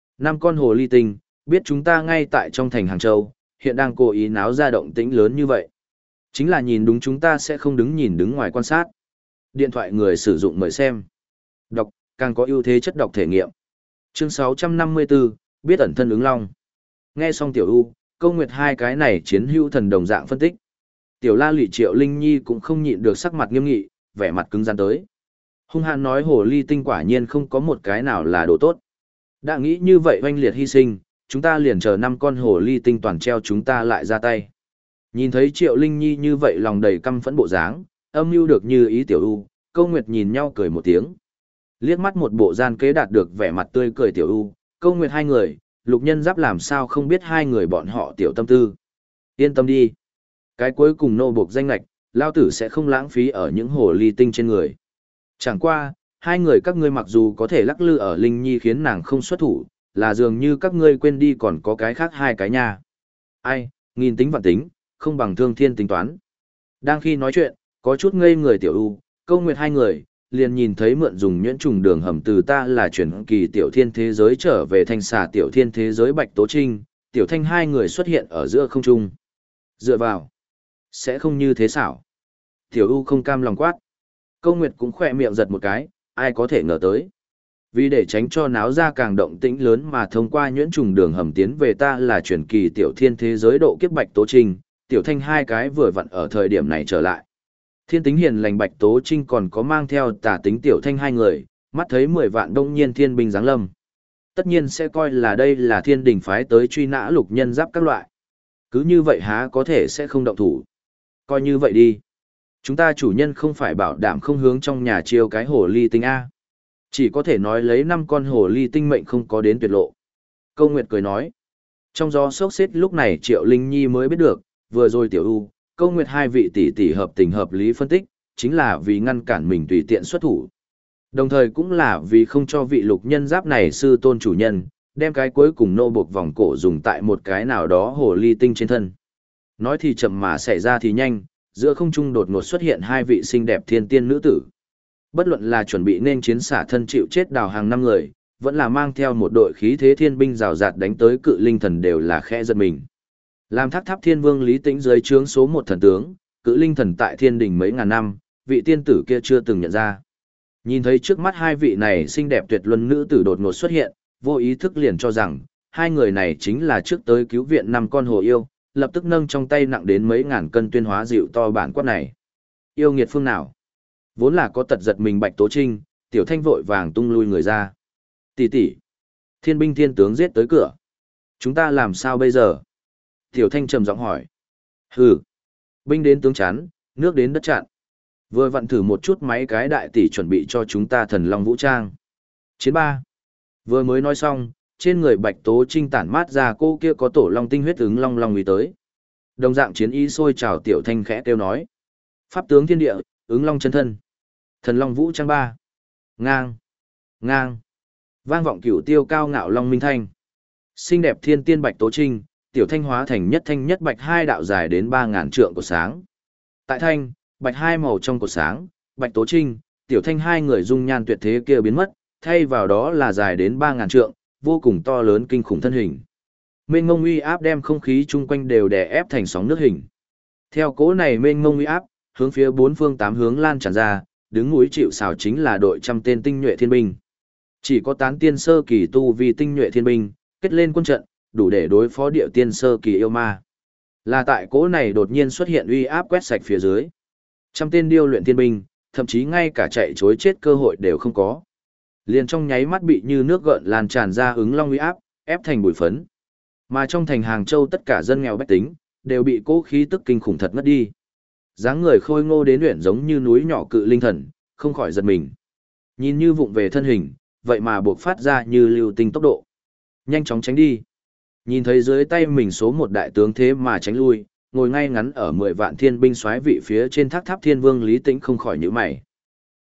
5 con hồ ly tinh, biết chúng ta ngay tại trong thành Hàng Châu, hiện đang cố ý náo ra động tĩnh lớn như vậy. Chính là nhìn đúng chúng ta sẽ không đứng ngoài quan sát. Điện thoại người sử dụng mời xem. Đọc, càng có ưu thế chất đọc thể nghiệm. Chương 654, biết ẩn thân ứng long. Nghe xong Tiểu U, Câu Nguyệt hai cái này chiến hữu thần đồng dạng phân tích. Tiểu La Lụy Triệu Linh Nhi cũng không nhịn được sắc mặt nghiêm nghị, vẻ mặt cứng rắn tới. Hung hăng nói hồ ly tinh quả nhiên không có một cái nào là đồ tốt. Đã nghĩ như vậy oanh liệt hy sinh, chúng ta liền chờ 5 con hồ ly tinh toàn treo chúng ta lại ra tay. Nhìn thấy Triệu Linh Nhi như vậy lòng đầy căm phẫn bộ dáng, âm mưu được như ý Tiểu U, Câu Nguyệt nhìn nhau cười một tiếng. Liếc mắt một bộ gian kế đạt được vẻ mặt tươi cười Tiểu U, Câu Nguyệt hai người, Lục Nhân Giáp làm sao không biết hai người bọn họ tiểu tâm tư. Yên tâm đi. Cái cuối cùng nô buộc danh lạch, lao tử sẽ không lãng phí ở những hồ ly tinh trên người. Chẳng qua, hai người các ngươi mặc dù có thể lắc lư ở Linh Nhi khiến nàng không xuất thủ, là dường như các ngươi quên đi còn có cái khác hai cái nha. Ai, nghìn tính vạn tính, không bằng thương thiên tính toán. Đang khi nói chuyện, có chút ngây người Tiểu U, Câu Nguyệt hai người, liền nhìn thấy mượn dùng nhuyễn trùng đường hầm từ ta là chuyển kỳ tiểu thiên thế giới trở về thanh xà tiểu thiên thế giới Bạch Tố Trinh, Tiểu Thanh hai người xuất hiện ở giữa không trung. Dựa vào, sẽ không như thế xảo. Tiểu U không cam lòng quát. Câu Nguyệt cũng khỏe miệng giật một cái, ai có thể ngờ tới. Vì để tránh cho náo ra càng động tĩnh lớn mà thông qua nhuyễn trùng đường hầm tiến về ta là chuyển kỳ tiểu thiên thế giới độ kiếp Bạch Tố Trinh, Tiểu Thanh hai cái vừa vặn ở thời điểm này trở lại. Thiên tính hiền lành Bạch Tố Trinh còn có mang theo tà tính Tiểu Thanh hai người, mắt thấy 10 vạn đông nhiên thiên binh giáng lâm. Tất nhiên sẽ coi là đây là thiên đình phái tới truy nã Lục Nhân Giáp các loại. Cứ như vậy há có thể sẽ không động thủ. Coi như vậy đi. Chúng ta chủ nhân không phải bảo đảm không hướng trong nhà chiêu cái hồ ly tinh A. Chỉ có thể nói lấy 5 con hồ ly tinh mệnh không có đến tuyệt lộ. Câu Nguyệt cười nói. Trong gió sốc xếp lúc này Triệu Linh Nhi mới biết được, vừa rồi Tiểu U, Câu Nguyệt hai vị tỷ tỷ hợp tình hợp lý phân tích, chính là vì ngăn cản mình tùy tiện xuất thủ. Đồng thời cũng là vì không cho vị Lục Nhân Giáp này sư tôn chủ nhân, đem cái cuối cùng nô buộc vòng cổ dùng tại một cái nào đó hồ ly tinh trên thân. Nói thì chậm mà xảy ra thì nhanh, giữa không trung đột ngột xuất hiện hai vị xinh đẹp thiên tiên nữ tử. Bất luận là chuẩn bị nên chiến xả thân chịu chết đào hàng 5 người, vẫn là mang theo một đội khí thế thiên binh rào rạt đánh tới cự linh thần đều là khẽ giật mình. Làm Tháp Tháp Thiên Vương Lý Tĩnh dưới trướng số 1 thần tướng, cự linh thần tại thiên đình mấy ngàn năm, vị tiên tử kia chưa từng nhận ra. Nhìn thấy trước mắt hai vị này xinh đẹp tuyệt luân nữ tử đột ngột xuất hiện, vô ý thức liền cho rằng, hai người này chính là trước tới cứu viện 5 con hồ yêu, lập tức nâng trong tay nặng đến mấy ngàn cân tuyên hóa dịu to bản quát này. Yêu nghiệt phương nào? Vốn là có tật giật mình Bạch Tố Trinh, Tiểu Thanh vội vàng tung lui người ra. Tỷ tỷ, thiên binh thiên tướng giết tới cửa. Chúng ta làm sao bây giờ? Tiểu Thanh trầm giọng hỏi. Hừ, binh đến tướng chắn, nước đến đất chặn. Vừa vặn thử một chút mấy cái đại tỷ chuẩn bị cho chúng ta thần long vũ trang. Chiến 3. Vừa mới nói xong, trên người Bạch Tố Trinh tản mát ra cô kia có tổ long tinh huyết ứng long long uy tới. Đồng dạng chiến ý sôi trào Tiểu Thanh khẽ kêu nói. Pháp tướng thiên địa, ứng long chân thân. Thần long vũ trang 3. Ngang. Ngang. Vang vọng cửu tiêu cao ngạo long minh thanh. Xinh đẹp thiên tiên Bạch Tố Trinh, Tiểu Thanh hóa thành nhất thanh nhất bạch hai đạo dài đến 3000 trượng của sáng. Tại thanh, bạch hai màu trong cột sáng, Bạch Tố Trinh, Tiểu Thanh hai người dung nhan tuyệt thế kia biến mất, thay vào đó là dài đến 3000 trượng, vô cùng to lớn kinh khủng thân hình. Mênh mông uy áp đem không khí chung quanh đều đè ép thành sóng nước hình. Theo cỗ này mênh mông uy áp, hướng phía 4 phương 8 hướng lan tràn ra, đứng núi chịu sào chính là đội trăm tên tinh nhuệ thiên binh. Chỉ có tán tiên sơ kỳ tu vi tinh nhuệ thiên binh, kết lên quân trận, đủ để đối phó địa tiên sơ kỳ yêu ma. Là tại cỗ này đột nhiên xuất hiện uy áp quét sạch phía dưới. Trăm tên điêu luyện thiên binh, thậm chí ngay cả chạy chối chết cơ hội đều không có. Liền trong nháy mắt bị như nước gợn lan tràn ra ứng long uy áp, ép thành bụi phấn. Mà trong thành Hàng Châu tất cả dân nghèo bách tính, đều bị cỗ khí tức kinh khủng thật ngất đi. Dáng người khôi ngô đến luyện giống như núi nhỏ cự linh thần, không khỏi giật mình. Nhìn như vụng về thân hình, vậy mà buộc phát ra như lưu tinh tốc độ. Nhanh chóng tránh đi. Nhìn thấy dưới tay mình số 1 đại tướng thế mà tránh lui, ngồi ngay ngắn ở 10 vạn thiên binh soái vị phía trên Tháp Tháp Thiên Vương Lý Tĩnh không khỏi nhíu mày.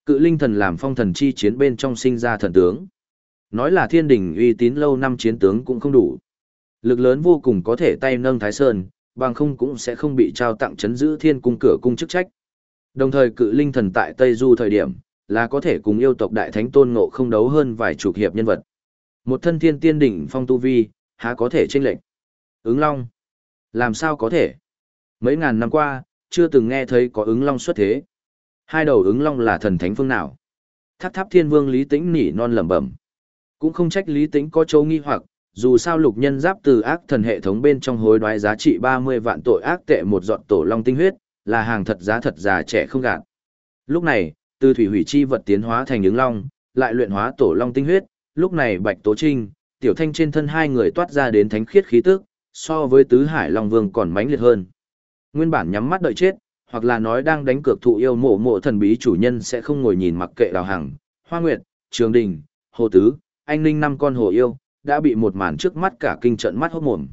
Cự linh thần làm phong thần chi chiến bên trong sinh ra thần tướng. Nói là thiên đình uy tín lâu năm chiến tướng cũng không đủ. Lực lớn vô cùng có thể tay nâng Thái Sơn, bằng không cũng sẽ không bị trao tặng chấn giữ thiên cung cửa cung chức trách. Đồng thời cự linh thần tại Tây Du thời điểm, là có thể cùng yêu tộc đại thánh Tôn Ngộ không đấu hơn vài chục hiệp nhân vật. Một thân thiên tiên đỉnh phong tu vi, há có thể chênh lệch. Ứng Long? Làm sao có thể? Mấy ngàn năm qua, chưa từng nghe thấy có ứng long xuất thế. Hai đầu ứng long là thần thánh phương nào? Tháp Tháp Thiên Vương Lý Tĩnh nỉ non lẩm bẩm. Cũng không trách Lý Tĩnh có chỗ nghi hoặc, dù sao Lục Nhân Giáp từ ác thần hệ thống bên trong hối đoái giá trị 30 vạn tội ác tệ một giọt tổ long tinh huyết, là hàng thật giá thật già trẻ không gạt. Lúc này, từ thủy hủy chi vật tiến hóa thành ứng long, lại luyện hóa tổ long tinh huyết, lúc này Bạch Tố Trinh, Tiểu Thanh trên thân hai người toát ra đến thánh khiết khí tức, so với Tứ Hải Long Vương còn mãnh liệt hơn. Nguyên bản nhắm mắt đợi chết, hoặc là nói đang đánh cược thụ yêu mộ thần bí chủ nhân sẽ không ngồi nhìn mặc kệ Đào Hằng, Hoa Nguyệt, Trường Đình, Hồ Tứ, anh Ninh năm con hồ yêu, đã bị một màn trước mắt cả kinh trận mắt hốt mồm.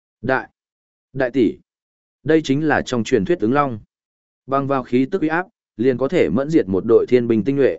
Đại tỷ, đây chính là trong truyền thuyết ứng long. Bằng vào khí tức uy áp, liền có thể mẫn diệt một đội thiên binh tinh nhuệ.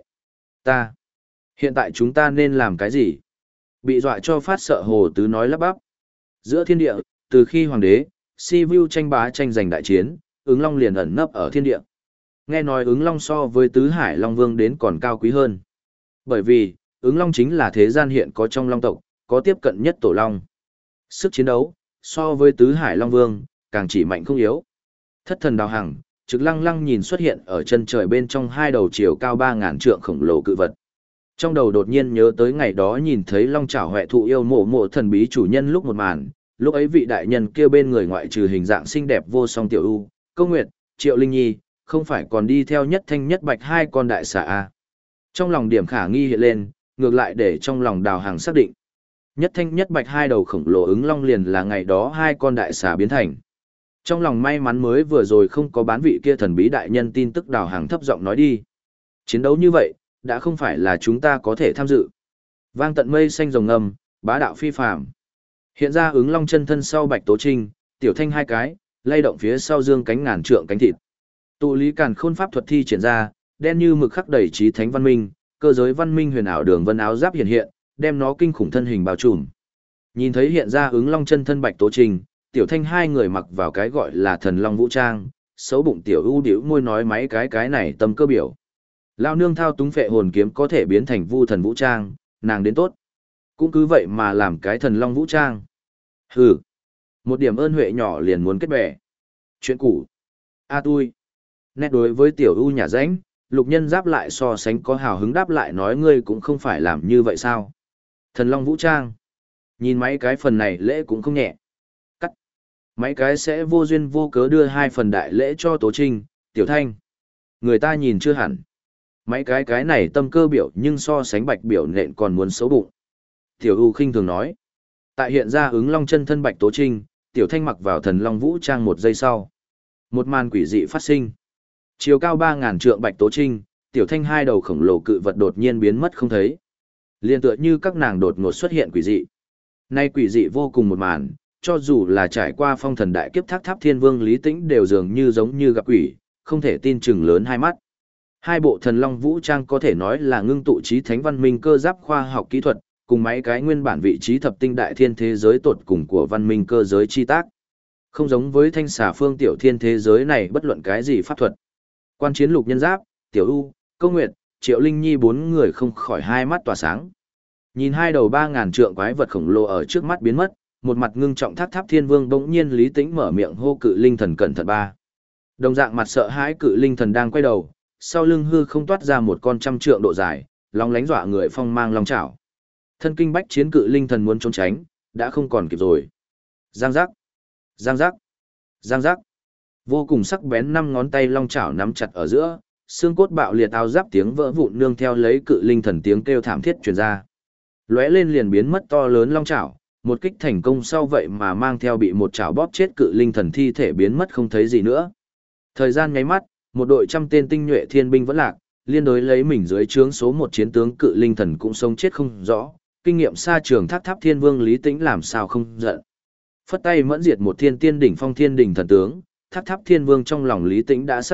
Hiện tại chúng ta nên làm cái gì? Bị dọa cho phát sợ Hồ Tứ nói lắp bắp. Giữa thiên địa, từ khi hoàng đế, Sivu tranh bá tranh giành đại chiến, ứng long liền ẩn nấp ở thiên địa. Nghe nói ứng long so với Tứ Hải Long Vương đến còn cao quý hơn. Bởi vì, ứng long chính là thế gian hiện có trong long tộc, có tiếp cận nhất tổ long. Sức chiến đấu, so với Tứ Hải Long Vương, càng chỉ mạnh không yếu. Thất thần Đào Hằng, Trực Lăng Lăng nhìn xuất hiện ở chân trời bên trong hai đầu chiều cao 3.000 trượng khổng lồ cự vật. Trong đầu đột nhiên nhớ tới ngày đó nhìn thấy long chảo huệ thụ yêu mộ thần bí chủ nhân lúc một màn, lúc ấy vị đại nhân kia bên người ngoại trừ hình dạng xinh đẹp vô song tiểu ưu, Câu Nguyệt, Triệu Linh Nhi, không phải còn đi theo nhất thanh nhất bạch hai con đại xà a. Trong lòng điểm khả nghi hiện lên, ngược lại để trong lòng Đào Hằng xác định. Nhất thanh nhất bạch hai đầu khổng lồ ứng long liền là ngày đó hai con đại xà biến thành. Trong lòng may mắn mới vừa rồi không có bán vị kia thần bí đại nhân tin tức, Đào Hằng thấp giọng nói đi. Chiến đấu như vậy, đã không phải là chúng ta có thể tham dự. Vang tận mây xanh rồng ngầm, bá đạo phi phàm. Hiện ra ứng long chân thân sau Bạch Tố Trinh, Tiểu Thanh hai cái, lay động phía sau dương cánh ngàn trượng cánh thịt. Tụ lý càn khôn pháp thuật thi triển ra, đen như mực khắc đầy trí thánh văn minh, cơ giới văn minh huyền ảo đường vân áo giáp hiện hiện, đem nó kinh khủng thân hình bao trùm. Nhìn thấy hiện ra ứng long chân thân Bạch Tố Trinh, Tiểu Thanh hai người mặc vào cái gọi là thần long vũ trang, xấu bụng tiểu ưu điểu môi nói mấy cái này tâm cơ biểu. Lao nương thao túng phệ hồn kiếm có thể biến thành vu thần vũ trang, nàng đến tốt. Cũng cứ vậy mà làm cái thần long vũ trang. Hừ, một điểm ơn huệ nhỏ liền muốn kết bè. Chuyện cũ. Tui. Nét đối với tiểu ưu nhà ránh, Lục Nhân Giáp lại so sánh có hào hứng đáp lại nói ngươi cũng không phải làm như vậy sao. Thần long vũ trang. Nhìn mấy cái phần này lễ cũng không nhẹ. Cắt. Mấy cái sẽ vô duyên vô cớ đưa hai phần đại lễ cho Tố Trinh, Tiểu Thanh. Người ta nhìn chưa hẳn. Mấy cái này tâm cơ biểu nhưng so sánh bạch biểu nện còn muốn xấu bụng. Tiểu ưu khinh thường nói. Tại hiện ra ứng long chân thân Bạch Tố Trinh, Tiểu Thanh mặc vào thần long vũ trang một giây sau. Một màn quỷ dị phát sinh. Chiều cao 3.000 trượng Bạch Tố Trinh, Tiểu Thanh hai đầu khổng lồ cự vật đột nhiên biến mất không thấy. Liên tựa như các nàng đột ngột xuất hiện quỷ dị. Nay quỷ dị vô cùng một màn, cho dù là trải qua phong thần đại kiếp Tháp Tháp Thiên Vương Lý Tĩnh đều dường như giống như gặp quỷ, không thể tin chừng lớn hai mắt. Hai bộ thần long vũ trang có thể nói là ngưng tụ trí thánh văn minh cơ giáp khoa học kỹ thuật, cùng mấy cái nguyên bản vị trí thập tinh đại thiên thế giới tột cùng của văn minh cơ giới chi tác. Không giống với thanh xà phương tiểu thiên thế giới này bất luận cái gì pháp thuật. Quan chiến Lục Nhân Giáp, Tiểu ưu, Câu Nguyệt, Triệu Linh Nhi bốn người không khỏi hai mắt tỏa sáng. Nhìn hai đầu 3.000 trượng quái vật khổng lồ ở trước mắt biến mất, một mặt ngưng trọng Tháp Tháp Thiên Vương bỗng nhiên Lý Tĩnh mở miệng hô cự linh thần cẩn thận ba. Đồng dạng mặt sợ hãi cự linh thần đang quay đầu, sau lưng hư không toát ra một con 100 trượng độ dài, long lánh dọa người phong mang long chảo. Thân kinh bách chiến cự linh thần muốn trốn tránh, đã không còn kịp rồi. Giang giác, giang giác, giang giác. Vô cùng sắc bén 5 ngón tay long chảo nắm chặt ở giữa, xương cốt bạo liệt áo giáp tiếng vỡ vụn nương theo lấy cự linh thần tiếng kêu thảm thiết truyền ra. Lóe lên liền biến mất to lớn long chảo, một kích thành công sau vậy mà mang theo bị một chảo bóp chết cự linh thần thi thể biến mất không thấy gì nữa. Thời gian nháy mắt, một đội 100 tên tinh nhuệ thiên binh vẫn lạc, liên đối lấy mình dưới trướng số một chiến tướng cự linh thần cũng sống chết không rõ, kinh nghiệm xa trường Tháp Tháp Thiên Vương Lý Tĩnh làm sao không giận. Phất tay mẫn diệt một thiên tiên đỉnh phong thiên đỉnh thần tướng, Tháp Tháp Thiên Vương trong lòng Lý Tĩnh đã xác định,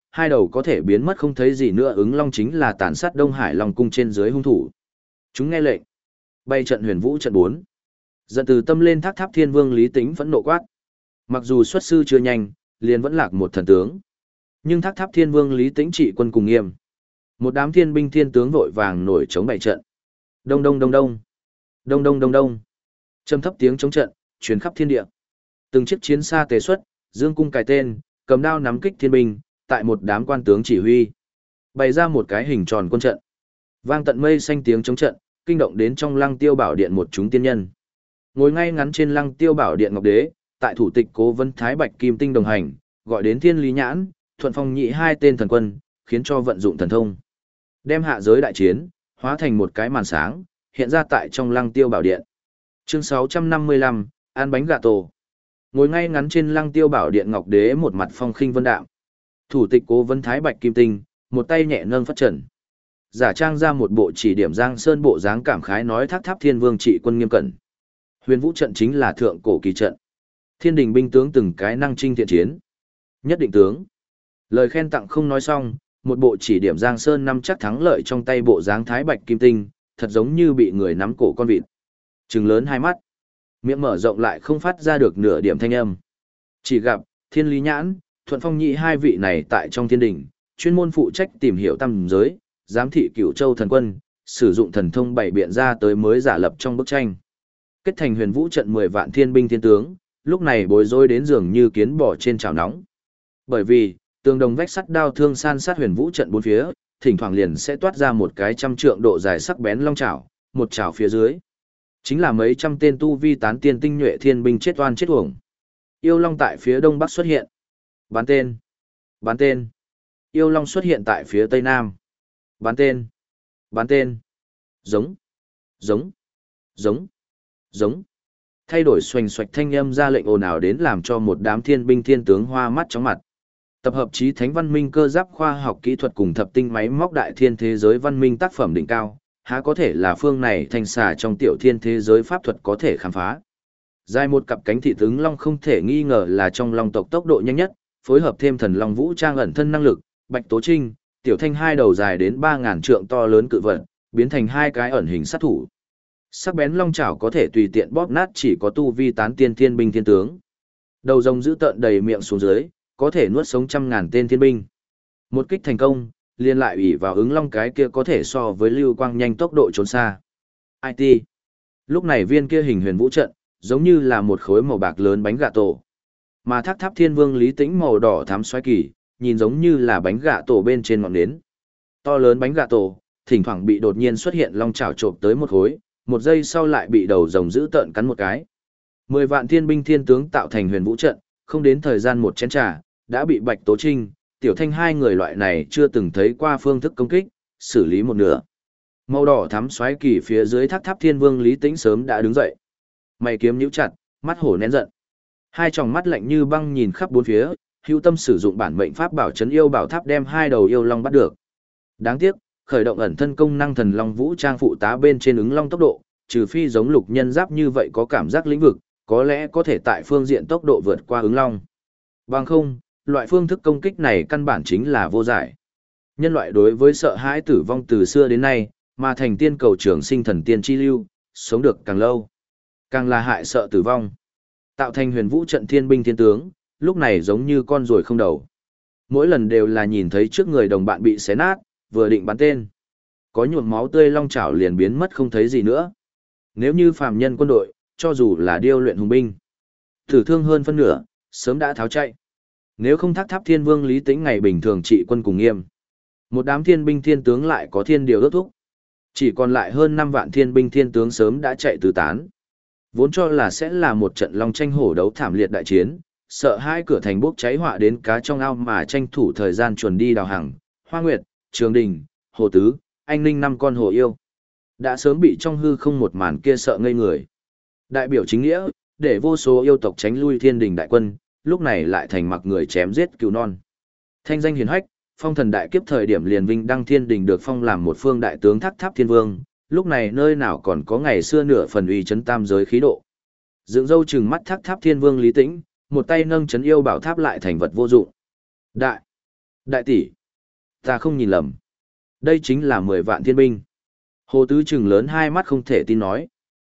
hai đầu có thể biến mất không thấy gì nữa ứng long chính là tàn sát Đông Hải Long cung trên dưới hung thủ. Chúng nghe lệnh. Bay trận huyền vũ trận 4. Giận từ tâm lên Thác Tháp Thiên Vương Lý Tĩnh vẫn nộ quát. Mặc dù xuất sư chưa nhanh, liền vẫn lạc một thần tướng. Nhưng Thác Tháp Thiên Vương Lý Tĩnh trị quân cùng nghiêm. Một đám thiên binh thiên tướng vội vàng nổi chống bày trận. Đông đông đông đông. Đông đông đông đông. Trầm thấp tiếng chống trận, truyền khắp thiên địa. Từng chiếc chiến xa tề xuất, dương cung cài tên, cầm đao nắm kích thiên binh, tại một đám quan tướng chỉ huy. Bày ra một cái hình tròn quân trận. Vang tận mây xanh tiếng chống trận, kinh động đến trong Lăng Tiêu Bảo Điện một chúng tiên nhân. Ngồi ngay ngắn trên Lăng Tiêu Bảo Điện Ngọc Đế, tại thủ tịch Cố Vấn Thái Bạch Kim Tinh đồng hành, gọi đến Thiên Lý Nhãn, Thuận Phong Nhị hai tên thần quân, khiến cho vận dụng thần thông. Đem hạ giới đại chiến, hóa thành một cái màn sáng, hiện ra tại trong Lăng Tiêu Bảo Điện. Chương 655, ăn bánh gà tổ. Ngồi ngay ngắn trên Lăng Tiêu Bảo Điện Ngọc Đế một mặt phong khinh vân đạm. Thủ tịch Cố Vấn Thái Bạch Kim Tinh, một tay nhẹ nâng phất trần. Giả trang ra một bộ chỉ điểm Giang Sơn bộ dáng cảm khái nói Thác Tháp Thiên Vương trị quân nghiêm cẩn. Huyền Vũ trận chính là thượng cổ kỳ trận. Thiên đình binh tướng từng cái năng trinh thiện chiến. Nhất định tướng. Lời khen tặng không nói xong, một bộ chỉ điểm Giang Sơn năm chắc thắng lợi trong tay bộ dáng Thái Bạch Kim Tinh, thật giống như bị người nắm cổ con vịt. Trừng lớn hai mắt, miệng mở rộng lại không phát ra được nửa điểm thanh âm. Chỉ gặp Thiên Lý Nhãn, Thuận Phong Nhị hai vị này tại trong thiên đình, chuyên môn phụ trách tìm hiểu tam giới, giám thị Cửu Châu thần quân, sử dụng thần thông bảy biện ra tới mới giả lập trong bức tranh. Kết thành huyền vũ trận 10 vạn thiên binh thiên tướng, lúc này bối rối đến dường như kiến bò trên chảo nóng. Bởi vì, tường đồng vách sắt đao thương san sát huyền vũ trận bốn phía, thỉnh thoảng liền sẽ toát ra một cái trăm trượng độ dài sắc bén long chảo, một chảo phía dưới. Chính là mấy trăm tên tu vi tán tiên tinh nhuệ thiên binh chết oan chết uổng. Yêu long tại phía đông bắc xuất hiện. Bán tên. Bán tên. Yêu long xuất hiện tại phía tây nam. Bán tên. Bán tên. Giống. Giống. Giống. Giống. Thay đổi xoành xoạch thanh âm ra lệnh ồn ào đến làm cho một đám thiên binh thiên tướng hoa mắt chóng mặt. Tập hợp chí thánh văn minh cơ giáp khoa học kỹ thuật cùng thập tinh máy móc đại thiên thế giới văn minh tác phẩm đỉnh cao, há có thể là phương này thanh xà trong tiểu thiên thế giới pháp thuật có thể khám phá. Dài một cặp cánh thị tướng long không thể nghi ngờ là trong long tộc tốc độ nhanh nhất, phối hợp thêm thần long vũ trang ẩn thân năng lực, Bạch Tố Trinh, tiểu thanh hai đầu dài đến 3000 trượng to lớn cự vật, biến thành hai cái ẩn hình sát thủ. Sắc bén long chảo có thể tùy tiện bóp nát chỉ có tu vi tán tiên thiên binh thiên tướng. Đầu rồng giữ tợn đầy miệng xuống dưới, có thể nuốt sống 100.000 tên thiên binh. Một kích thành công, liên lại ủy vào ứng long cái kia có thể so với lưu quang nhanh tốc độ trốn xa. IT. Lúc này viên kia hình huyền vũ trận, giống như là một khối màu bạc lớn bánh gà tổ. Mà Thác Tháp Thiên Vương Lý Tĩnh màu đỏ thắm xoáy kỳ, nhìn giống như là bánh gà tổ bên trên ngọn nến. To lớn bánh gà tổ, thỉnh thoảng bị đột nhiên xuất hiện long chảo chộp tới một khối, một giây sau lại bị đầu rồng giữ tợn cắn một cái. 10 vạn thiên binh thiên tướng tạo thành huyền vũ trận, không đến thời gian một chén trà, đã bị Bạch Tố Trinh, Tiểu Thanh hai người loại này chưa từng thấy qua phương thức công kích, xử lý một nửa. Màu đỏ thắm xoáy kỳ phía dưới Thác Tháp Thiên Vương Lý Tĩnh sớm đã đứng dậy. Mày kiếm nhíu chặt, mắt hổ nén giận. Hai tròng mắt lạnh như băng nhìn khắp bốn phía, hữu tâm sử dụng bản mệnh pháp bảo trấn yêu bảo tháp đem hai đầu yêu long bắt được. Đáng tiếc, khởi động ẩn thân công năng thần long vũ trang phụ tá bên trên ứng long tốc độ, trừ phi giống lục nhân giáp như vậy có cảm giác lĩnh vực, có lẽ có thể tại phương diện tốc độ vượt qua ứng long. Bằng không, loại phương thức công kích này căn bản chính là vô giải. Nhân loại đối với sợ hãi tử vong từ xưa đến nay, mà thành tiên cầu trường sinh thần tiên chi lưu, sống được càng lâu, càng là hại sợ tử vong. Tạo thành huyền vũ trận thiên binh thiên tướng, lúc này giống như con ruồi không đầu. Mỗi lần đều là nhìn thấy trước người đồng bạn bị xé nát, vừa định bắn tên. Có nhuộm máu tươi long chảo liền biến mất không thấy gì nữa. Nếu như phàm nhân quân đội, cho dù là điêu luyện hùng binh, tử thương hơn phân nửa, sớm đã tháo chạy. Nếu không Thác Tháp Thiên Vương Lý Tĩnh ngày bình thường trị quân cùng nghiêm. Một đám thiên binh thiên tướng lại có thiên điều ước thúc. Chỉ còn lại hơn 5 vạn thiên binh thiên tướng sớm đã chạy tứ tán. Vốn cho là sẽ là một trận long tranh hổ đấu thảm liệt đại chiến, sợ hai cửa thành bốc cháy họa đến cá trong ao mà tranh thủ thời gian chuẩn đi đào hàng, Hoa Nguyệt, Trường Đình, Hồ Tứ, Anh Ninh 5 con hồ yêu. Đã sớm bị trong hư không một màn kia sợ ngây người. Đại biểu chính nghĩa, để vô số yêu tộc tránh lui thiên đình đại quân, lúc này lại thành mặc người chém giết cứu non. Thanh danh hiển hách, phong thần đại kiếp thời điểm liền vinh đăng thiên đình được phong làm một phương đại tướng Thác Tháp Thiên Vương, lúc này nơi nào còn có ngày xưa nửa phần uy chấn tam giới khí độ. Dựng râu trừng mắt Thác Tháp Thiên Vương Lý Tĩnh, một tay nâng chấn yêu bảo tháp lại thành vật vô dụng. Đại! Đại tỷ, ta không nhìn lầm. Đây chính là 10 vạn thiên binh. Hồ Tứ trừng lớn hai mắt không thể tin nói.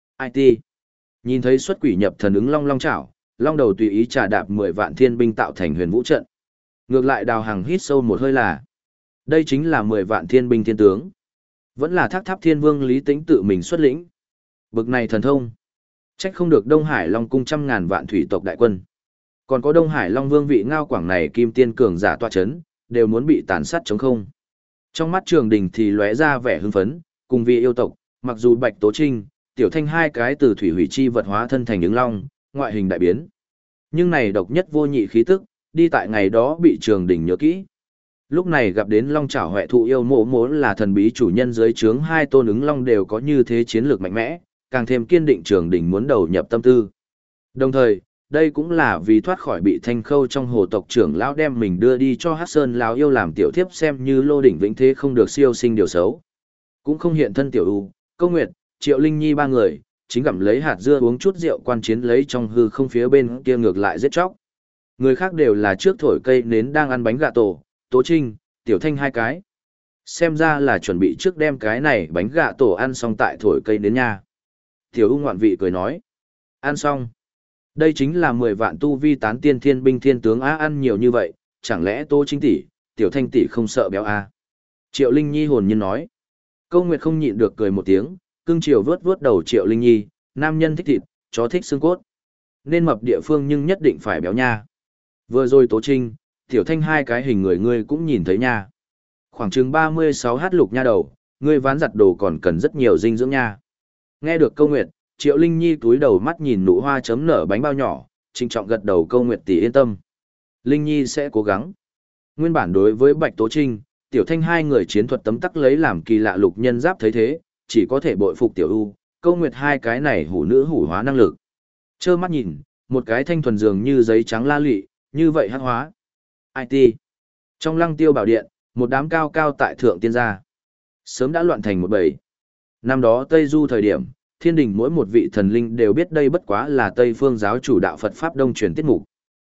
IT. Nhìn thấy xuất quỷ nhập thần ứng long long chảo, long đầu tùy ý trà đạp 10 vạn thiên binh tạo thành huyền vũ trận. Ngược lại Đào Hằng hít sâu một hơi là. Đây chính là 10 vạn thiên binh thiên tướng. Vẫn là Thác Tháp Thiên Vương Lý Tĩnh tự mình xuất lĩnh. Bực này thần thông. Trách không được Đông Hải Long cung trăm ngàn vạn thủy tộc đại quân. Còn có Đông Hải Long Vương vị ngao quảng này kim tiên cường giả tọa chấn, đều muốn bị tàn sát chống không. Trong mắt Trường Đình thì lóe ra vẻ hưng phấn, cùng vị yêu tộc, mặc dù Bạch Tố Trinh, Tiểu Thanh hai cái từ thủy hủy chi vật hóa thân thành ứng long, ngoại hình đại biến. Nhưng này độc nhất vô nhị khí tức, đi tại ngày đó bị Trường Đình nhớ kỹ. Lúc này gặp đến Long Chảo Huệ Thụ yêu mộ mố là thần bí chủ nhân dưới trướng hai tôn ứng long đều có như thế chiến lược mạnh mẽ, càng thêm kiên định Trường Đình muốn đầu nhập tâm tư. Đồng thời, đây cũng là vì thoát khỏi bị Thanh Khâu trong hồ tộc trưởng lão đem mình đưa đi cho Hắc Sơn lão yêu làm tiểu thiếp xem như lô đỉnh vĩnh thế không được siêu sinh điều xấu. Cũng không hiện thân tiểu u, Câu Nguyệt, Triệu Linh Nhi ba người, chính gặm lấy hạt dưa uống chút rượu quan chiến lấy trong hư không phía bên kia ngược lại giết chóc. Người khác đều là trước thổi cây nến đang ăn bánh gà tổ, Tố Trinh, Tiểu Thanh hai cái. Xem ra là chuẩn bị trước đem cái này bánh gà tổ ăn xong tại thổi cây nến nha. Tiểu U ngoạn vị cười nói. Ăn xong. Đây chính là 10 vạn tu vi tán tiên thiên binh thiên tướng á, ăn nhiều như vậy, chẳng lẽ Tố Trinh tỷ, Tiểu Thanh tỷ không sợ béo a? Triệu Linh Nhi hồn nhiên nói. Câu Nguyệt không nhịn được cười một tiếng, cưng chiều vướt vướt đầu Triệu Linh Nhi, nam nhân thích thịt, chó thích xương cốt. Nên mập địa phương nhưng nhất định phải béo nha. Vừa rồi Tố Trinh, Tiểu Thanh hai cái hình người ngươi cũng nhìn thấy nha. Khoảng chừng 36h lục nha đầu, ngươi ván giặt đồ còn cần rất nhiều dinh dưỡng nha. Nghe được Câu Nguyệt, Triệu Linh Nhi túi đầu mắt nhìn nụ hoa chấm nở bánh bao nhỏ, trinh trọng gật đầu. Câu Nguyệt tỷ yên tâm. Linh Nhi sẽ cố gắng. Nguyên bản đối với Bạch Tố Trinh, Tiểu Thanh hai người chiến thuật tấm tắc lấy làm kỳ lạ lục nhân giáp thấy thế, chỉ có thể bội phục Tiểu U, Câu Nguyệt hai cái này hủ nữ hủ hóa năng lực. Chơ mắt nhìn, một cái thanh thuần dường như giấy trắng la lị, như vậy hắc hóa. IT. Trong Lăng Tiêu Bảo Điện, một đám cao cao tại thượng tiên gia. Sớm đã loạn thành một bầy. Năm đó Tây Du thời điểm, thiên đình mỗi một vị thần linh đều biết đây bất quá là Tây phương giáo chủ đạo Phật Pháp Đông truyền tiết mục.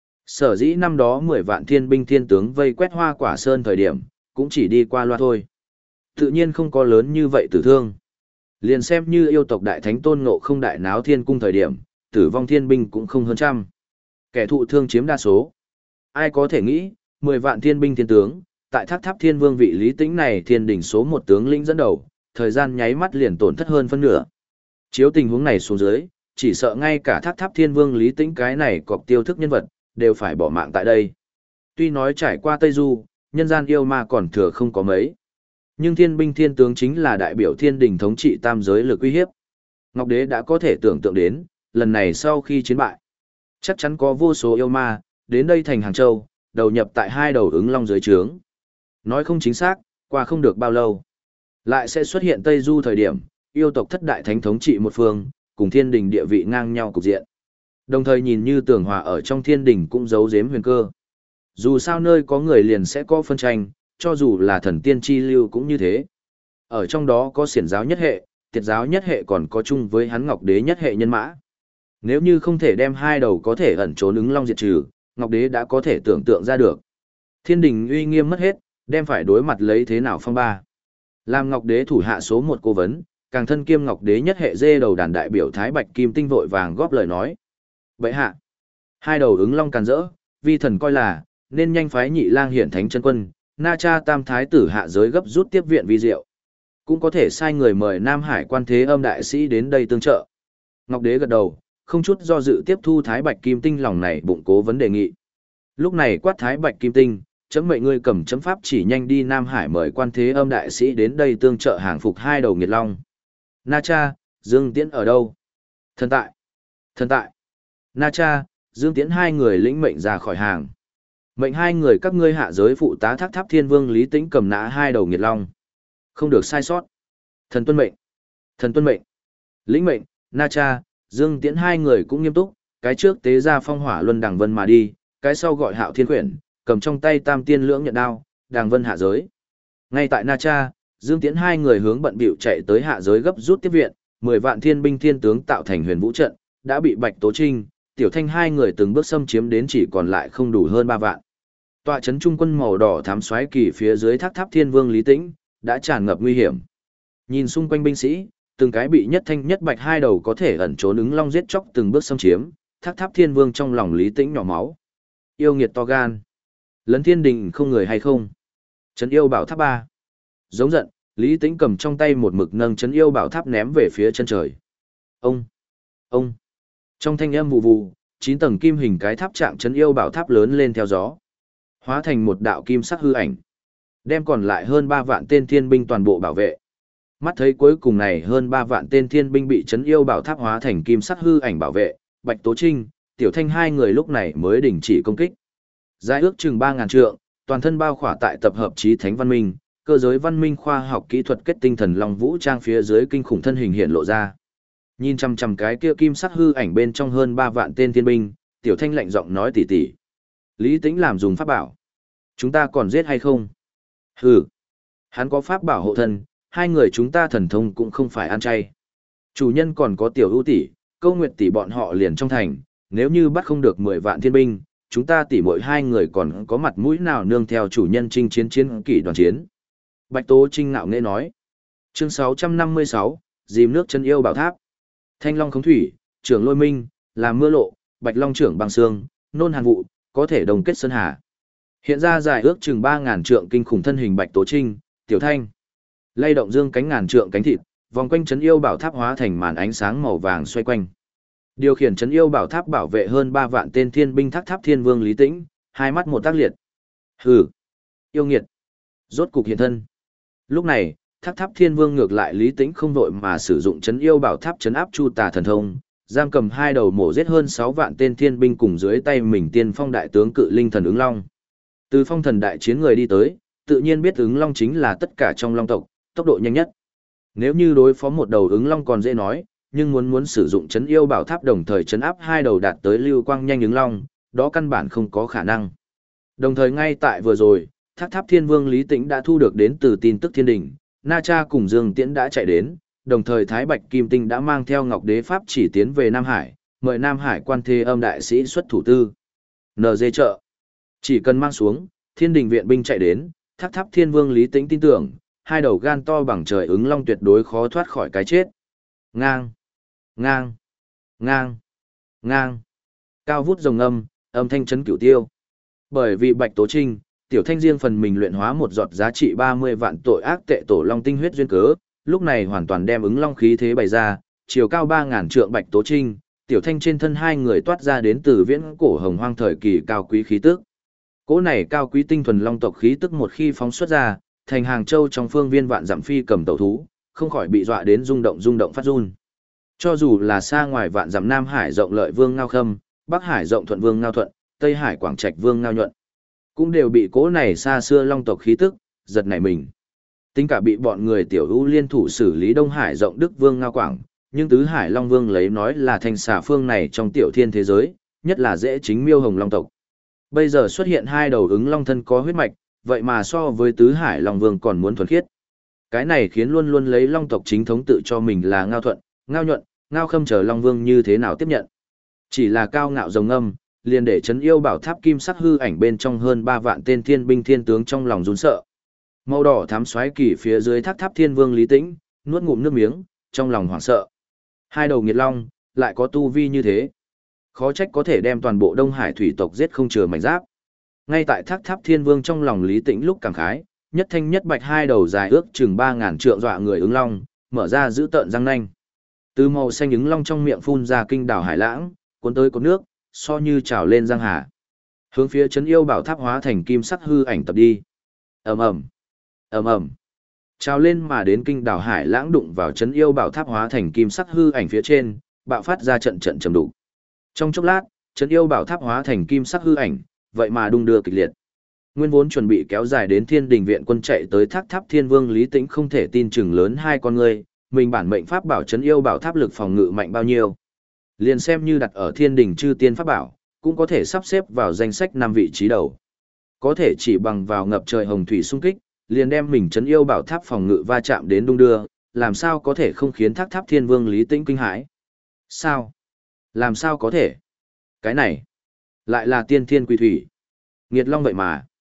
Sở dĩ năm đó 10 vạn thiên binh thiên tướng vây quét Hoa Quả Sơn thời điểm, cũng chỉ đi qua loa thôi. Tự nhiên không có lớn như vậy tử thương. Liền xem như yêu tộc đại thánh Tôn Ngộ Không đại náo thiên cung thời điểm, tử vong thiên binh cũng không hơn trăm. Kẻ thụ thương chiếm đa số. Ai có thể nghĩ, 10 vạn thiên binh thiên tướng, tại Thác Tháp Thiên Vương vị Lý Tĩnh này thiên đỉnh số một tướng lĩnh dẫn đầu, thời gian nháy mắt liền tổn thất hơn phân nửa. Chiếu tình huống này xuống dưới, chỉ sợ ngay cả Thác Tháp Thiên Vương Lý Tĩnh cái này cọc tiêu thức nhân vật, đều phải bỏ mạng tại đây. Tuy nói trải qua Tây Du, nhân gian yêu ma còn thừa không có mấy. Nhưng thiên binh thiên tướng chính là đại biểu thiên đình thống trị tam giới lực uy hiếp. Ngọc Đế đã có thể tưởng tượng đến, lần này sau khi chiến bại, chắc chắn có vô số yêu ma, đến đây thành Hàng Châu, đầu nhập tại hai đầu ứng long dưới trướng. Nói không chính xác, qua không được bao lâu, lại sẽ xuất hiện Tây Du thời điểm, yêu tộc thất đại thánh thống trị một phương, cùng thiên đình địa vị ngang nhau cục diện. Đồng thời nhìn như tường hòa ở trong thiên đình cũng giấu giếm huyền cơ. Dù sao nơi có người liền sẽ có phân tranh, cho dù là thần tiên chi lưu cũng như thế. Ở trong đó có xiển giáo nhất hệ, tiệt giáo nhất hệ còn có chung với hắn Ngọc Đế nhất hệ nhân mã. Nếu như không thể đem hai đầu có thể ẩn trốn ứng long diệt trừ, Ngọc Đế đã có thể tưởng tượng ra được. Thiên đình uy nghiêm mất hết, đem phải đối mặt lấy thế nào phong ba. Làm Ngọc Đế thủ hạ số một cố vấn, càng thân kiêm Ngọc Đế nhất hệ dê đầu đàn đại biểu Thái Bạch Kim Tinh vội vàng góp lời nói. Vậy hạ, hai đầu ứng long càn rỡ, vi thần coi là, nên nhanh phái Nhị Lang hiển thánh chân quân, Na Cha Tam Thái tử hạ giới gấp rút tiếp viện vi diệu. Cũng có thể sai người mời Nam Hải Quan Thế Âm đại sĩ đến đây tương trợ. Ngọc Đế gật đầu, không chút do dự tiếp thu Thái Bạch Kim Tinh lòng này bụng cố vấn đề nghị. Lúc này quát Thái Bạch Kim Tinh, chấm mệnh ngươi cầm chấm pháp chỉ nhanh đi Nam Hải mời Quan Thế Âm đại sĩ đến đây tương trợ hàng phục hai đầu nghiệt long. Na Cha, Dương Tiễn ở đâu? Thần tại. Thần tại. Na Cha, Dương Tiễn hai người lĩnh mệnh ra khỏi hàng. Mệnh hai người các ngươi hạ giới phụ tá Thác Tháp Thiên Vương Lý Tĩnh cầm nã hai đầu nghiệt long. Không được sai sót. Thần tuân mệnh. Thần tuân mệnh. Lĩnh mệnh, Na Cha, Dương Tiễn hai người cũng nghiêm túc, cái trước tế ra phong hỏa luân đằng vân mà đi, cái sau gọi Hạo Thiên Quyển, cầm trong tay Tam Tiên Lưỡng Nhận Đao, đằng vân hạ giới. Ngay tại Na Cha, Dương Tiễn hai người hướng bận bịu chạy tới hạ giới gấp rút tiếp viện, 10 vạn thiên binh thiên tướng tạo thành huyền vũ trận, đã bị Bạch Tố Trinh, Tiểu Thanh hai người từng bước xâm chiếm đến chỉ còn lại không đủ hơn 3 vạn. Tọa trấn trung quân màu đỏ thám xoáy kỳ phía dưới Thác Tháp Thiên Vương Lý Tĩnh, đã tràn ngập nguy hiểm. Nhìn xung quanh binh sĩ, từng cái bị nhất thanh nhất bạch hai đầu có thể ẩn trốn ứng long giết chóc từng bước xâm chiếm, Thác Tháp Thiên Vương trong lòng Lý Tĩnh nhỏ máu. Yêu nghiệt to gan. Lấn thiên đình không người hay không? Trấn yêu bảo tháp 3. Giống giận, Lý Tĩnh cầm trong tay một mực nâng trấn yêu bảo tháp ném về phía chân trời. Ông. Trong thanh âm vụ vụ, 9 tầng kim hình cái tháp trạng trấn yêu bảo tháp lớn lên theo gió, hóa thành một đạo kim sắc hư ảnh, đem còn lại hơn 3 vạn tên thiên binh toàn bộ bảo vệ. Mắt thấy cuối cùng này hơn 3 vạn tên thiên binh bị trấn yêu bảo tháp hóa thành kim sắc hư ảnh bảo vệ, Bạch Tố Trinh, Tiểu Thanh hai người lúc này mới đình chỉ công kích. Dài ước chừng 3000 trượng, toàn thân bao khỏa tại tập hợp chí thánh văn minh, cơ giới văn minh khoa học kỹ thuật kết tinh thần long vũ trang phía dưới kinh khủng thân hình hiện lộ ra. Nhìn chằm chằm cái kia kim sắc hư ảnh bên trong hơn 3 vạn tên thiên binh, Tiểu Thanh lạnh giọng nói tỉ tỉ. Lý Tĩnh làm dùng pháp bảo. Chúng ta còn giết hay không? Hừ. Hắn có pháp bảo hộ thân, hai người chúng ta thần thông cũng không phải ăn chay. Chủ nhân còn có Tiểu ưu tỷ, Câu Nguyệt tỷ bọn họ liền trong thành, nếu như bắt không được 10 vạn thiên binh, chúng ta tỷ mỗi hai người còn có mặt mũi nào nương theo chủ nhân chinh chiến chiến kỷ đoàn chiến. Bạch Tố Trinh ngạo nghễ nói. Chương 656, dìm nước chân yêu bảo tháp. Thanh Long khống thủy, trưởng lôi minh, làm mưa lộ, Bạch Long trưởng băng xương, nôn hàn vụ, có thể đồng kết sơn hà. Hiện ra dài ước chừng 3000 trượng kinh khủng thân hình Bạch Tố Trinh, Tiểu Thanh. Lay động dương cánh ngàn trượng cánh thịt, vòng quanh trấn yêu bảo tháp hóa thành màn ánh sáng màu vàng xoay quanh. Điều khiển trấn yêu bảo tháp bảo vệ hơn 3 vạn tên thiên binh Thác Tháp Thiên Vương Lý Tĩnh, hai mắt một tác liệt. Hừ, yêu nghiệt. Rốt cục hiện thân. Lúc này, Thác Tháp Thiên Vương ngược lại Lý Tĩnh không vội mà sử dụng trấn yêu bảo tháp trấn áp Chu Tà thần thông, giam cầm hai đầu mổ giết hơn 6 vạn tên thiên binh cùng dưới tay mình tiên phong đại tướng cự linh thần ứng long. Từ phong thần đại chiến người đi tới, tự nhiên biết ứng long chính là tất cả trong long tộc, tốc độ nhanh nhất. Nếu như đối phó một đầu ứng long còn dễ nói, nhưng muốn sử dụng trấn yêu bảo tháp đồng thời trấn áp hai đầu đạt tới lưu quang nhanh ứng long, đó căn bản không có khả năng. Đồng thời ngay tại vừa rồi, Thác Tháp Thiên Vương Lý Tĩnh đã thu được đến từ tin tức thiên đình, Na Cha cùng Dương Tiễn đã chạy đến, đồng thời Thái Bạch Kim Tinh đã mang theo Ngọc Đế Pháp chỉ tiến về Nam Hải, mời Nam Hải Quan Thế Âm đại sĩ xuất thủ tư. NG trợ. Chỉ cần mang xuống, thiên đình viện binh chạy đến, Thác Tháp Thiên Vương Lý Tĩnh tin tưởng, hai đầu gan to bằng trời ứng long tuyệt đối khó thoát khỏi cái chết. Ngang, ngang, ngang, ngang. Cao vút rồng âm thanh chấn cửu tiêu. Bởi vì Bạch Tố Trinh, Tiểu Thanh riêng phần mình luyện hóa một giọt giá trị 30 vạn tội ác tệ tổ long tinh huyết duyên cớ, lúc này hoàn toàn đem ứng long khí thế bày ra, chiều cao 3000 trượng Bạch Tố Trinh, Tiểu Thanh trên thân hai người toát ra đến từ viễn cổ hồng hoang thời kỳ cao quý khí tức. Cỗ này cao quý tinh thuần long tộc khí tức một khi phóng xuất ra, thành Hàng Châu trong phương viên vạn dặm phi cầm tẩu thú, không khỏi bị dọa đến rung động phát run. Cho dù là xa ngoài vạn dặm Nam Hải rộng lợi Vương Ngao Khâm, Bắc Hải rộng thuận Vương Ngao Thuận, Tây Hải Quảng Trạch Vương Ngao Nhuận, cũng đều bị cỗ này xa xưa long tộc khí tức giật nảy mình. Tính cả bị bọn người tiểu ưu liên thủ xử lý Đông Hải rộng Đức Vương Ngao Quảng, nhưng Tứ Hải Long Vương lấy nói là thành xà phương này trong tiểu thiên thế giới, nhất là dễ chính miêu hồng long tộc. Bây giờ xuất hiện hai đầu ứng long thân có huyết mạch, vậy mà so với Tứ Hải Long Vương còn muốn thuần khiết. Cái này khiến luôn luôn lấy long tộc chính thống tự cho mình là Ngao Thuận, Ngao Nhuận, Ngao Khâm chờ Long Vương như thế nào tiếp nhận. Chỉ là cao ngạo rồng âm, liền để trấn yêu bảo tháp kim sắc hư ảnh bên trong hơn 3 vạn tên thiên binh thiên tướng trong lòng run sợ. Màu đỏ thám xoáy kỳ phía dưới Thác Tháp Thiên Vương Lý Tĩnh, nuốt ngụm nước miếng, trong lòng hoảng sợ. Hai đầu nghiệt long, lại có tu vi như thế. Khó trách có thể đem toàn bộ Đông Hải thủy tộc giết không chừa mảnh giáp. Ngay tại Thác Tháp Thiên Vương trong lòng Lý Tĩnh lúc cảm khái, nhất thanh nhất bạch hai đầu dài ước chừng 3000 trượng dọa người ứng long, mở ra giữ tợn răng nanh. Từ màu xanh ứng long trong miệng phun ra kinh đảo hải lãng, cuốn tới cột nước, so như trào lên giang hà. Hướng phía trấn yêu bảo tháp hóa thành kim sắc hư ảnh tập đi. Ầm ầm, ầm ầm. Trào lên mà đến kinh đảo hải lãng đụng vào trấn yêu bảo tháp hóa thành kim sắc hư ảnh phía trên, bạo phát ra trận trận trầm đục. Trong chốc lát, trấn yêu bảo tháp hóa thành kim sắc hư ảnh, vậy mà đung đưa kịch liệt. Nguyên vốn chuẩn bị kéo dài đến Thiên Đình viện quân chạy tới Thác Tháp Thiên Vương Lý Tĩnh không thể tin chừng lớn hai con ngươi, mình bản mệnh pháp bảo trấn yêu bảo tháp lực phòng ngự mạnh bao nhiêu. Liền xem như đặt ở Thiên Đình chư tiên pháp bảo, cũng có thể sắp xếp vào danh sách 5 vị trí đầu. Có thể chỉ bằng vào ngập trời hồng thủy xung kích, liền đem mình trấn yêu bảo tháp phòng ngự va chạm đến đung đưa, làm sao có thể không khiến Thác Tháp Thiên Vương Lý Tĩnh kinh hãi? Sao? Làm sao có thể? Cái này lại là tiên thiên quy thủy. Nghiệt long vậy mà.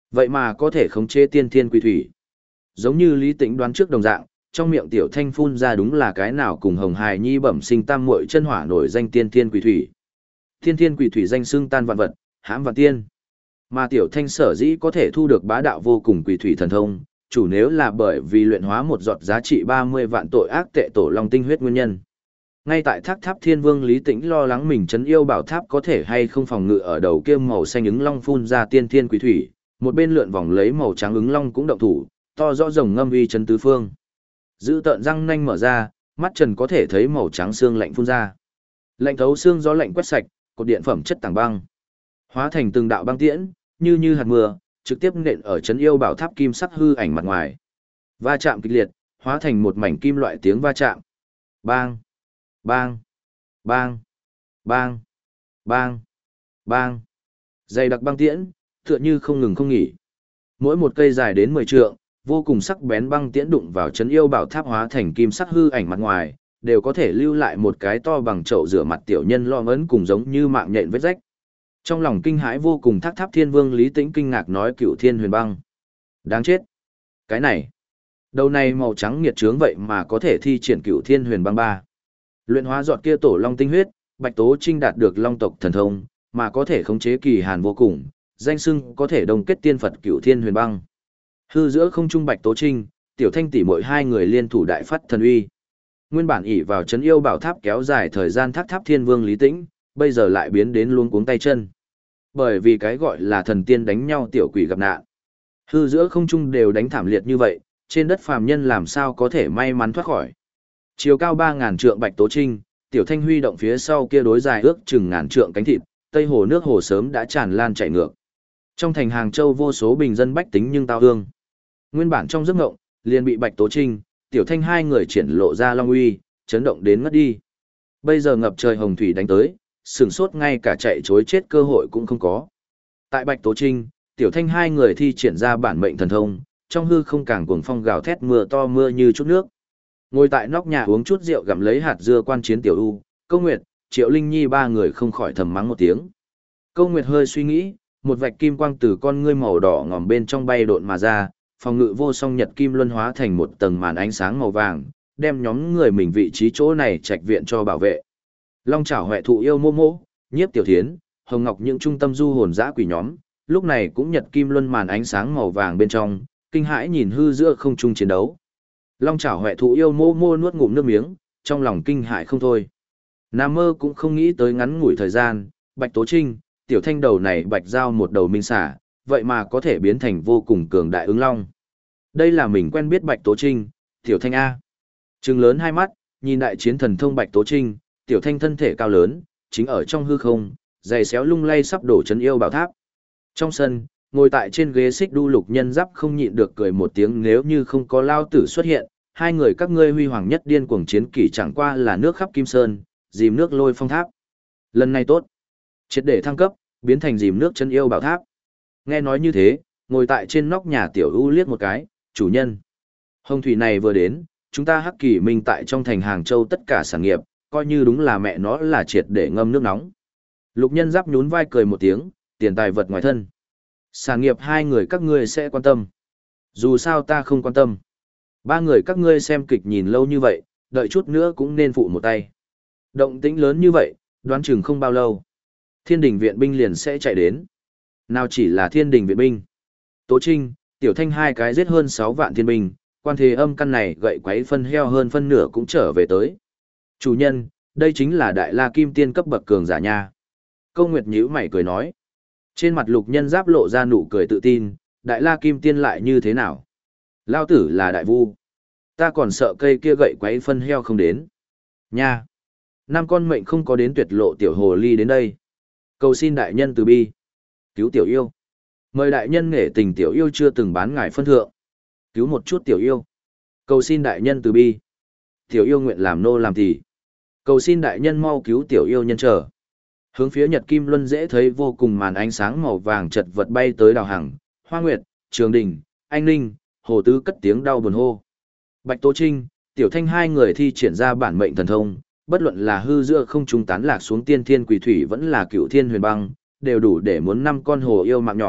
Vậy mà có thể khống chế tiên thiên quỷ thủy. Giống như Lý Tĩnh đoán trước đồng dạng, trong miệng Tiểu Thanh phun ra đúng là cái nào cùng Hồng Hài Nhi bẩm sinh tam muội chân hỏa nổi danh tiên thiên quỷ thủy. Tiên thiên quỷ thủy danh xưng tan vạn vật, hãm vạn tiên. Mà Tiểu Thanh sở dĩ có thể thu được bá đạo vô cùng quỷ thủy thần thông, chủ nếu là bởi vì luyện hóa một giọt giá trị 30 vạn tội ác tệ tổ long tinh huyết nguyên nhân. Ngay tại Thác Tháp Thiên Vương Lý Tĩnh lo lắng mình trấn yêu bảo tháp có thể hay không phòng ngự ở đầu kia màu xanh ứng long phun ra tiên thiên quỷ thủy, một bên lượn vòng lấy màu trắng ứng long cũng động thủ, to rõ rồng ngâm uy trấn tứ phương. Giữ tợn răng nanh mở ra, mắt trần có thể thấy màu trắng xương lạnh phun ra. Lạnh thấu xương gió lạnh quét sạch, cột điện phẩm chất tảng băng, hóa thành từng đạo băng tiễn, như hạt mưa, trực tiếp nện ở trấn yêu bảo tháp kim sắc hư ảnh mặt ngoài. Va chạm kịch liệt, hóa thành một mảnh kim loại tiếng va chạm. Bang, bang, bang, bang, bang, bang. Dày đặc băng tiễn, tựa như không ngừng không nghỉ. Mỗi một cây dài đến 10 trượng, vô cùng sắc bén băng tiễn đụng vào trấn yêu bảo tháp hóa thành kim sắc hư ảnh mặt ngoài, đều có thể lưu lại một cái to bằng chậu rửa mặt tiểu nhân lo ấn cùng giống như mạng nhện vết rách. Trong lòng kinh hãi vô cùng Thác Tháp Thiên Vương Lý Tĩnh kinh ngạc nói Cửu Thiên Huyền Băng. Đáng chết. Cái này. Đầu này màu trắng nghiệt trướng vậy mà có thể thi triển Cửu Thiên Huyền Băng 3. Luyện hóa giọt kia tổ long tinh huyết, Bạch Tố Trinh đạt được long tộc thần thông, mà có thể khống chế kỳ hàn vô cùng, danh xưng có thể đồng kết tiên Phật Cửu Thiên Huyền Băng. Hư giữa không trung Bạch Tố Trinh, Tiểu Thanh tỷ muội hai người liên thủ đại phát thần uy. Nguyên bản ỷ vào trấn yêu bảo tháp kéo dài thời gian Thác Tháp Thiên Vương Lý Tĩnh, bây giờ lại biến đến luống cuống tay chân. Bởi vì cái gọi là thần tiên đánh nhau tiểu quỷ gặp nạn. Hư giữa không trung đều đánh thảm liệt như vậy, trên đất phàm nhân làm sao có thể may mắn thoát khỏi. Chiều cao 3000 trượng Bạch Tố Trinh, Tiểu Thanh huy động phía sau kia đối dài ước chừng ngàn trượng cánh thịt, tây hồ nước hồ sớm đã tràn lan chảy ngược. Trong thành Hàng Châu vô số bình dân bách tính nhưng tao hương. Nguyên bản trong giấc ngộng, liền bị Bạch Tố Trinh, Tiểu Thanh hai người triển lộ ra long uy, chấn động đến ngất đi. Bây giờ ngập trời hồng thủy đánh tới, sửng sốt ngay cả chạy chối chết cơ hội cũng không có. Tại Bạch Tố Trinh, Tiểu Thanh hai người thi triển ra bản mệnh thần thông, trong hư không càng cuồng phong gào thét mưa to mưa như chút nước. Ngồi tại nóc nhà uống chút rượu gặm lấy hạt dưa quan chiến Tiểu U, Câu Nguyệt, Triệu Linh Nhi ba người không khỏi thầm mắng một tiếng. Câu Nguyệt hơi suy nghĩ, một vạch kim quang từ con ngươi màu đỏ ngòm bên trong bay độn mà ra, phòng ngự vô song nhật kim luân hóa thành một tầng màn ánh sáng màu vàng, đem nhóm người mình vị trí chỗ này trạch viện cho bảo vệ. Long Chảo Huệ Thụ yêu mô mô, Nhiếp Tiểu Thiến, Hồng Ngọc những trung tâm du hồn dã quỷ nhóm, lúc này cũng nhật kim luân màn ánh sáng màu vàng bên trong, kinh hãi nhìn hư giữa không trung chiến đấu. Long Chảo Huệ Thụ yêu mô mô nuốt ngụm nước miếng, trong lòng kinh hãi không thôi. Nam mơ cũng không nghĩ tới ngắn ngủi thời gian, Bạch Tố Trinh, Tiểu Thanh đầu này bạch giao một đầu minh xả, vậy mà có thể biến thành vô cùng cường đại ứng long. Đây là mình quen biết Bạch Tố Trinh, Tiểu Thanh A. Trừng lớn hai mắt, nhìn đại chiến thần thông Bạch Tố Trinh, Tiểu Thanh thân thể cao lớn, chính ở trong hư không, giày xéo lung lay sắp đổ trấn yêu bảo tháp. Trong sân, ngồi tại trên ghế xích đu Lục Nhân Giáp không nhịn được cười một tiếng, nếu như không có lao tử xuất hiện, hai người các ngươi huy hoàng nhất điên cuồng chiến kỷ chẳng qua là nước khắp Kim Sơn, dìm nước lôi phong tháp. Lần này tốt, triệt để thăng cấp, biến thành dìm nước trấn yêu bảo tháp. Nghe nói như thế, ngồi tại trên nóc nhà Tiểu U liếc một cái, chủ nhân. Hồng thủy này vừa đến, chúng ta Hắc Kỳ Minh tại trong thành Hàng Châu tất cả sản nghiệp, coi như đúng là mẹ nó là triệt để ngâm nước nóng. Lục Nhân Giáp nhún vai cười một tiếng, tiền tài vật ngoài thân. Sản nghiệp hai người các ngươi sẽ quan tâm. Dù sao ta không quan tâm. Ba người các ngươi xem kịch nhìn lâu như vậy, đợi chút nữa cũng nên phụ một tay. Động tĩnh lớn như vậy, đoán chừng không bao lâu. Thiên đình viện binh liền sẽ chạy đến. Nào chỉ là thiên đình viện binh. Tố Trinh, Tiểu Thanh hai cái giết hơn 6 vạn thiên binh, quan thế âm căn này gậy quấy phân heo hơn phân nửa cũng trở về tới. Chủ nhân, đây chính là Đại La Kim Tiên cấp bậc cường giả nha. Câu Nguyệt nhíu mày cười nói. Trên mặt Lục Nhân Giáp lộ ra nụ cười tự tin, Đại La Kim Tiên lại như thế nào? Lao tử là đại vu. Ta còn sợ cây kia gậy quấy phân heo không đến. Nha. 5 con mệnh không có đến tuyệt lộ tiểu hồ ly đến đây. Cầu xin đại nhân từ bi. Cứu tiểu yêu. Mời đại nhân nghệ tình tiểu yêu chưa từng bán ngài phân thượng. Cứu một chút tiểu yêu. Cầu xin đại nhân từ bi. Tiểu yêu nguyện làm nô làm tỳ. Cầu xin đại nhân mau cứu tiểu yêu nhân trở. Hướng phía Nhật Kim Luân dễ thấy vô cùng màn ánh sáng màu vàng chật vật bay tới Đào Hằng, Hoa Nguyệt, Trường Đình, Anh Ninh, Hồ Tứ cất tiếng đau buồn hô. Bạch Tố Trinh, Tiểu Thanh hai người thi triển ra bản mệnh thần thông, bất luận là hư giữa không trung tán lạc xuống tiên thiên quỷ thủy vẫn là cựu thiên huyền băng, đều đủ để muốn 5 con hồ yêu mạng nhỏ,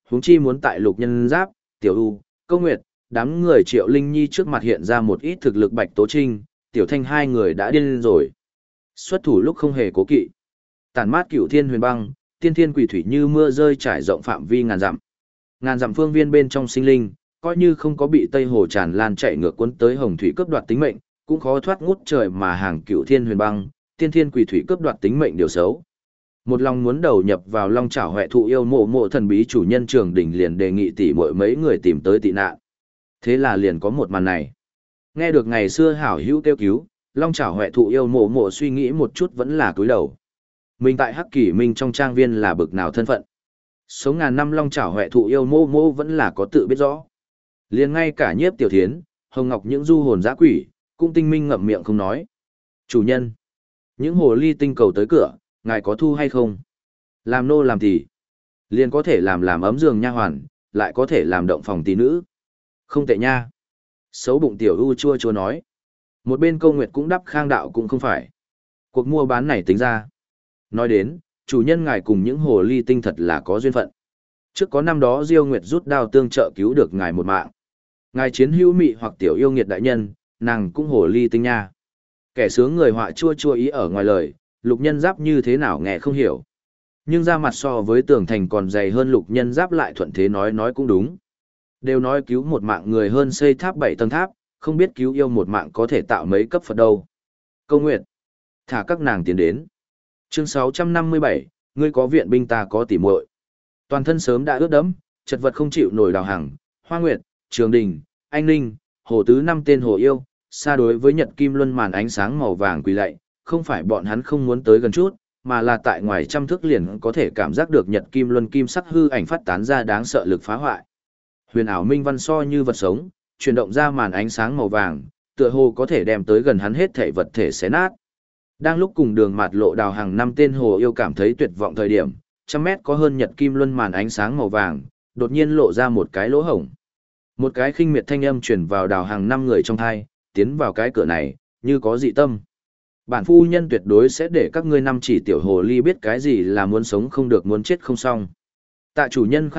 Huống chi muốn tại Lục Nhân Giáp, Tiểu U, Câu Nguyệt, đám người Triệu Linh Nhi trước mặt hiện ra một ít thực lực Bạch Tố Trinh, Tiểu Thanh hai người đã điên rồi. Xuất thủ lúc không hề cố kỵ. Tản mát Cửu Thiên Huyền Băng, tiên thiên quỷ thủy như mưa rơi trải rộng phạm vi ngàn dặm. Ngàn dặm phương viên bên trong sinh linh, coi như không có bị Tây Hồ tràn lan chạy ngược cuốn tới hồng thủy cướp đoạt tính mệnh, cũng khó thoát ngút trời mà hàng Cửu Thiên Huyền Băng, tiên thiên quỷ thủy cướp đoạt tính mệnh điều xấu. Một lòng muốn đầu nhập vào Long Chảo Hoè Thụ yêu mộ thần bí chủ nhân Trường Đình liền đề nghị tỷ muội mấy người tìm tới tị nạn. Thế là liền có một màn này. Nghe được ngày xưa hảo hữu kêu cứu, Long Chảo Hoè Thụ yêu mộ suy nghĩ một chút vẫn là cúi đầu. Mình tại Hắc Kỷ Minh trong trang viên là bực nào thân phận. Sống ngàn năm Long Chảo Hoè Thụ yêu mộ vẫn là có tự biết rõ. Liền ngay cả Nhiếp Tiểu Thiến, Hồng Ngọc những du hồn dã quỷ, cũng tinh minh ngậm miệng không nói. Chủ nhân, những hồ ly tinh cầu tới cửa, ngài có thu hay không? Làm nô làm tỷ, liền có thể làm ấm giường nha hoàn, lại có thể làm động phòng tỷ nữ. Không tệ nha. Xấu bụng Tiểu U chua chua nói. Một bên Câu Nguyệt cũng đáp khang đạo cũng không phải. Cuộc mua bán này tính ra. Nói đến, chủ nhân ngài cùng những hồ ly tinh thật là có duyên phận. Trước có năm đó Diêu Nguyệt rút đao tương trợ cứu được ngài một mạng. Ngài chiến hữu mị hoặc tiểu yêu nghiệt đại nhân, nàng cũng hồ ly tinh nha. Kẻ sướng người họa chua chua ý ở ngoài lời, Lục Nhân Giáp như thế nào nghe không hiểu. Nhưng ra mặt so với tường thành còn dày hơn Lục Nhân Giáp lại thuận thế nói cũng đúng. Đều nói cứu một mạng người hơn xây tháp 7 tầng tháp, không biết cứu yêu một mạng có thể tạo mấy cấp Phật đâu. Câu Nguyệt, thả các nàng tiến đến. Chương 657, ngươi có viện binh ta có tỉ muội. Toàn thân sớm đã ướt đẫm, chật vật không chịu nổi Đào Hằng, Hoa Nguyệt, Trường Đình, Anh Ninh, Hồ Tứ năm tên hồ yêu, xa đối với Nhật Kim Luân màn ánh sáng màu vàng quỳ lạy, không phải bọn hắn không muốn tới gần chút, mà là tại ngoài trăm thước liền có thể cảm giác được Nhật Kim Luân kim sắc hư ảnh phát tán ra đáng sợ lực phá hoại. Huyền ảo minh văn so như vật sống, chuyển động ra màn ánh sáng màu vàng, tựa hồ có thể đem tới gần hắn hết thể vật thể xé nát. Đang lúc cùng đường mạt lộ Đào Hằng năm tên hồ yêu cảm thấy tuyệt vọng thời điểm, trăm mét có hơn Nhật Kim Luân màn ánh sáng màu vàng, đột nhiên lộ ra một cái lỗ hổng. Một cái khinh miệt thanh âm truyền vào Đào Hằng năm người trong thai, tiến vào cái cửa này, như có dị tâm. Bản phu nhân tuyệt đối sẽ để các ngươi năm chỉ tiểu hồ ly biết cái gì là muốn sống không được muốn chết không xong. Tạ chủ nhân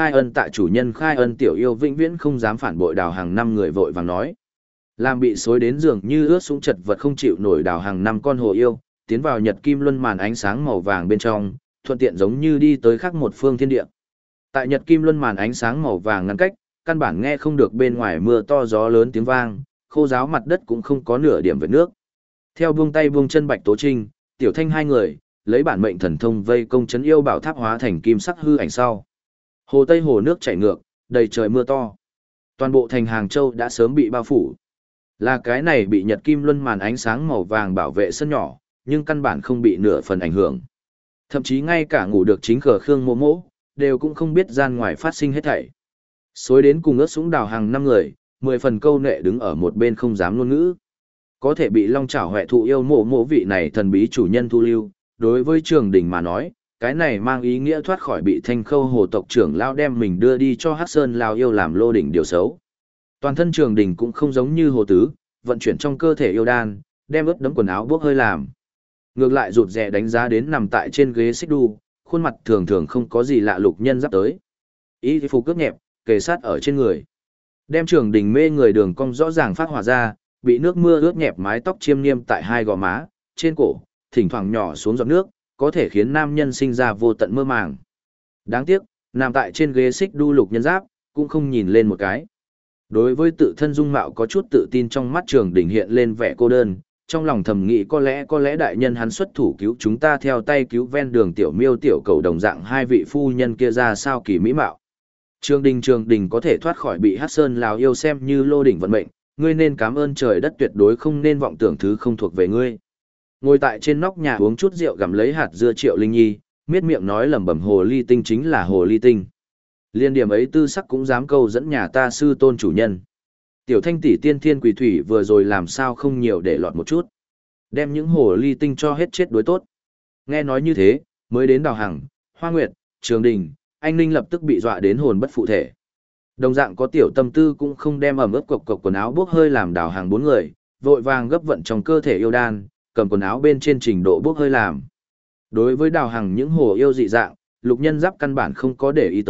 khai ân tiểu yêu vĩnh viễn không dám phản bội Đào Hằng năm người vội vàng nói. Làm bị xối đến giường như ướt sũng chật vật không chịu nổi Đào Hằng năm con hồ yêu, tiến vào Nhật Kim Luân màn ánh sáng màu vàng bên trong, thuận tiện giống như đi tới khác một phương thiên địa. Tại Nhật Kim Luân màn ánh sáng màu vàng ngăn cách, căn bản nghe không được bên ngoài mưa to gió lớn tiếng vang, khô ráo mặt đất cũng không có nửa điểm vệt nước. Theo buông tay buông chân Bạch Tố Trinh, Tiểu Thanh hai người, lấy bản mệnh thần thông vây công trấn yêu bảo tháp hóa thành kim sắc hư ảnh sau. Hồ Tây hồ nước chảy ngược, đầy trời mưa to. Toàn bộ thành Hàng Châu đã sớm bị bao phủ. Là cái này bị Nhật Kim Luân màn ánh sáng màu vàng bảo vệ sân nhỏ, nhưng căn bản không bị nửa phần ảnh hưởng. Thậm chí ngay cả ngủ được chính khờ Khương Mộ Mộ, đều cũng không biết gian ngoài phát sinh hết thảy. Xối đến cùng ướt sũng Đào Hằng năm người, 10 phần câu nệ đứng ở một bên không dám ngôn ngữ. Có thể bị Long Chảo Hoè Thụ yêu mộ vị này thần bí chủ nhân thu lưu, đối với Trường Đình mà nói, cái này mang ý nghĩa thoát khỏi bị Thanh Khâu hồ tộc trưởng lao đem mình đưa đi cho Hắc Sơn lao yêu làm lô đỉnh điều xấu. Toàn thân Trường Đình cũng không giống như Hồ Tứ, vận chuyển trong cơ thể yêu đan, đem ướt đẫm quần áo bốc hơi làm. Ngược lại rụt rè đánh giá đến nằm tại trên ghế xích đu, khuôn mặt thường thường không có gì lạ Lục Nhân Giáp tới. Ý phục cướp nhẹp, kề sát ở trên người. Đem Trường Đình mê người đường cong rõ ràng phát hỏa ra, bị nước mưa ướt nhẹp mái tóc chiêm niêm tại hai gò má, trên cổ, thỉnh thoảng nhỏ xuống giọt nước, có thể khiến nam nhân sinh ra vô tận mơ màng. Đáng tiếc, nằm tại trên ghế xích đu Lục Nhân Giáp, cũng không nhìn lên một cái. Đối với tự thân dung mạo có chút tự tin trong mắt Trường Đình hiện lên vẻ cô đơn, trong lòng thầm nghĩ có lẽ đại nhân hắn xuất thủ cứu chúng ta theo tay cứu ven đường tiểu miêu tiểu cầu đồng dạng hai vị phu nhân kia ra sao kỳ mỹ mạo. Trường Đình có thể thoát khỏi bị Hắc Sơn Lào yêu xem như lô đỉnh vận mệnh, ngươi nên cảm ơn trời đất tuyệt đối không nên vọng tưởng thứ không thuộc về ngươi. Ngồi tại trên nóc nhà uống chút rượu gặm lấy hạt dưa Triệu Linh Nhi, miết miệng nói lẩm bẩm hồ ly tinh chính là hồ ly tinh. Liên điểm ấy tư sắc cũng dám câu dẫn nhà ta sư tôn chủ nhân. Tiểu Thanh tỷ tiên thiên quỷ thủy vừa rồi làm sao không nhiều để lọt một chút. Đem những hồ ly tinh cho hết chết đối tốt. Nghe nói như thế, mới đến Đào Hằng, Hoa Nguyệt, Trường Đình, Anh Ninh lập tức bị dọa đến hồn bất phụ thể. Đồng dạng có tiểu tâm tư cũng không đem ẩm ướt cộc quần áo bốc hơi làm Đào Hằng bốn người, vội vàng gấp vận trong cơ thể yêu đan, cầm quần áo bên trên trình độ bốc hơi làm. Đối với Đào Hằng những hồ yêu dị dạng, Lục Nhân Giáp căn bản không có để ý tới,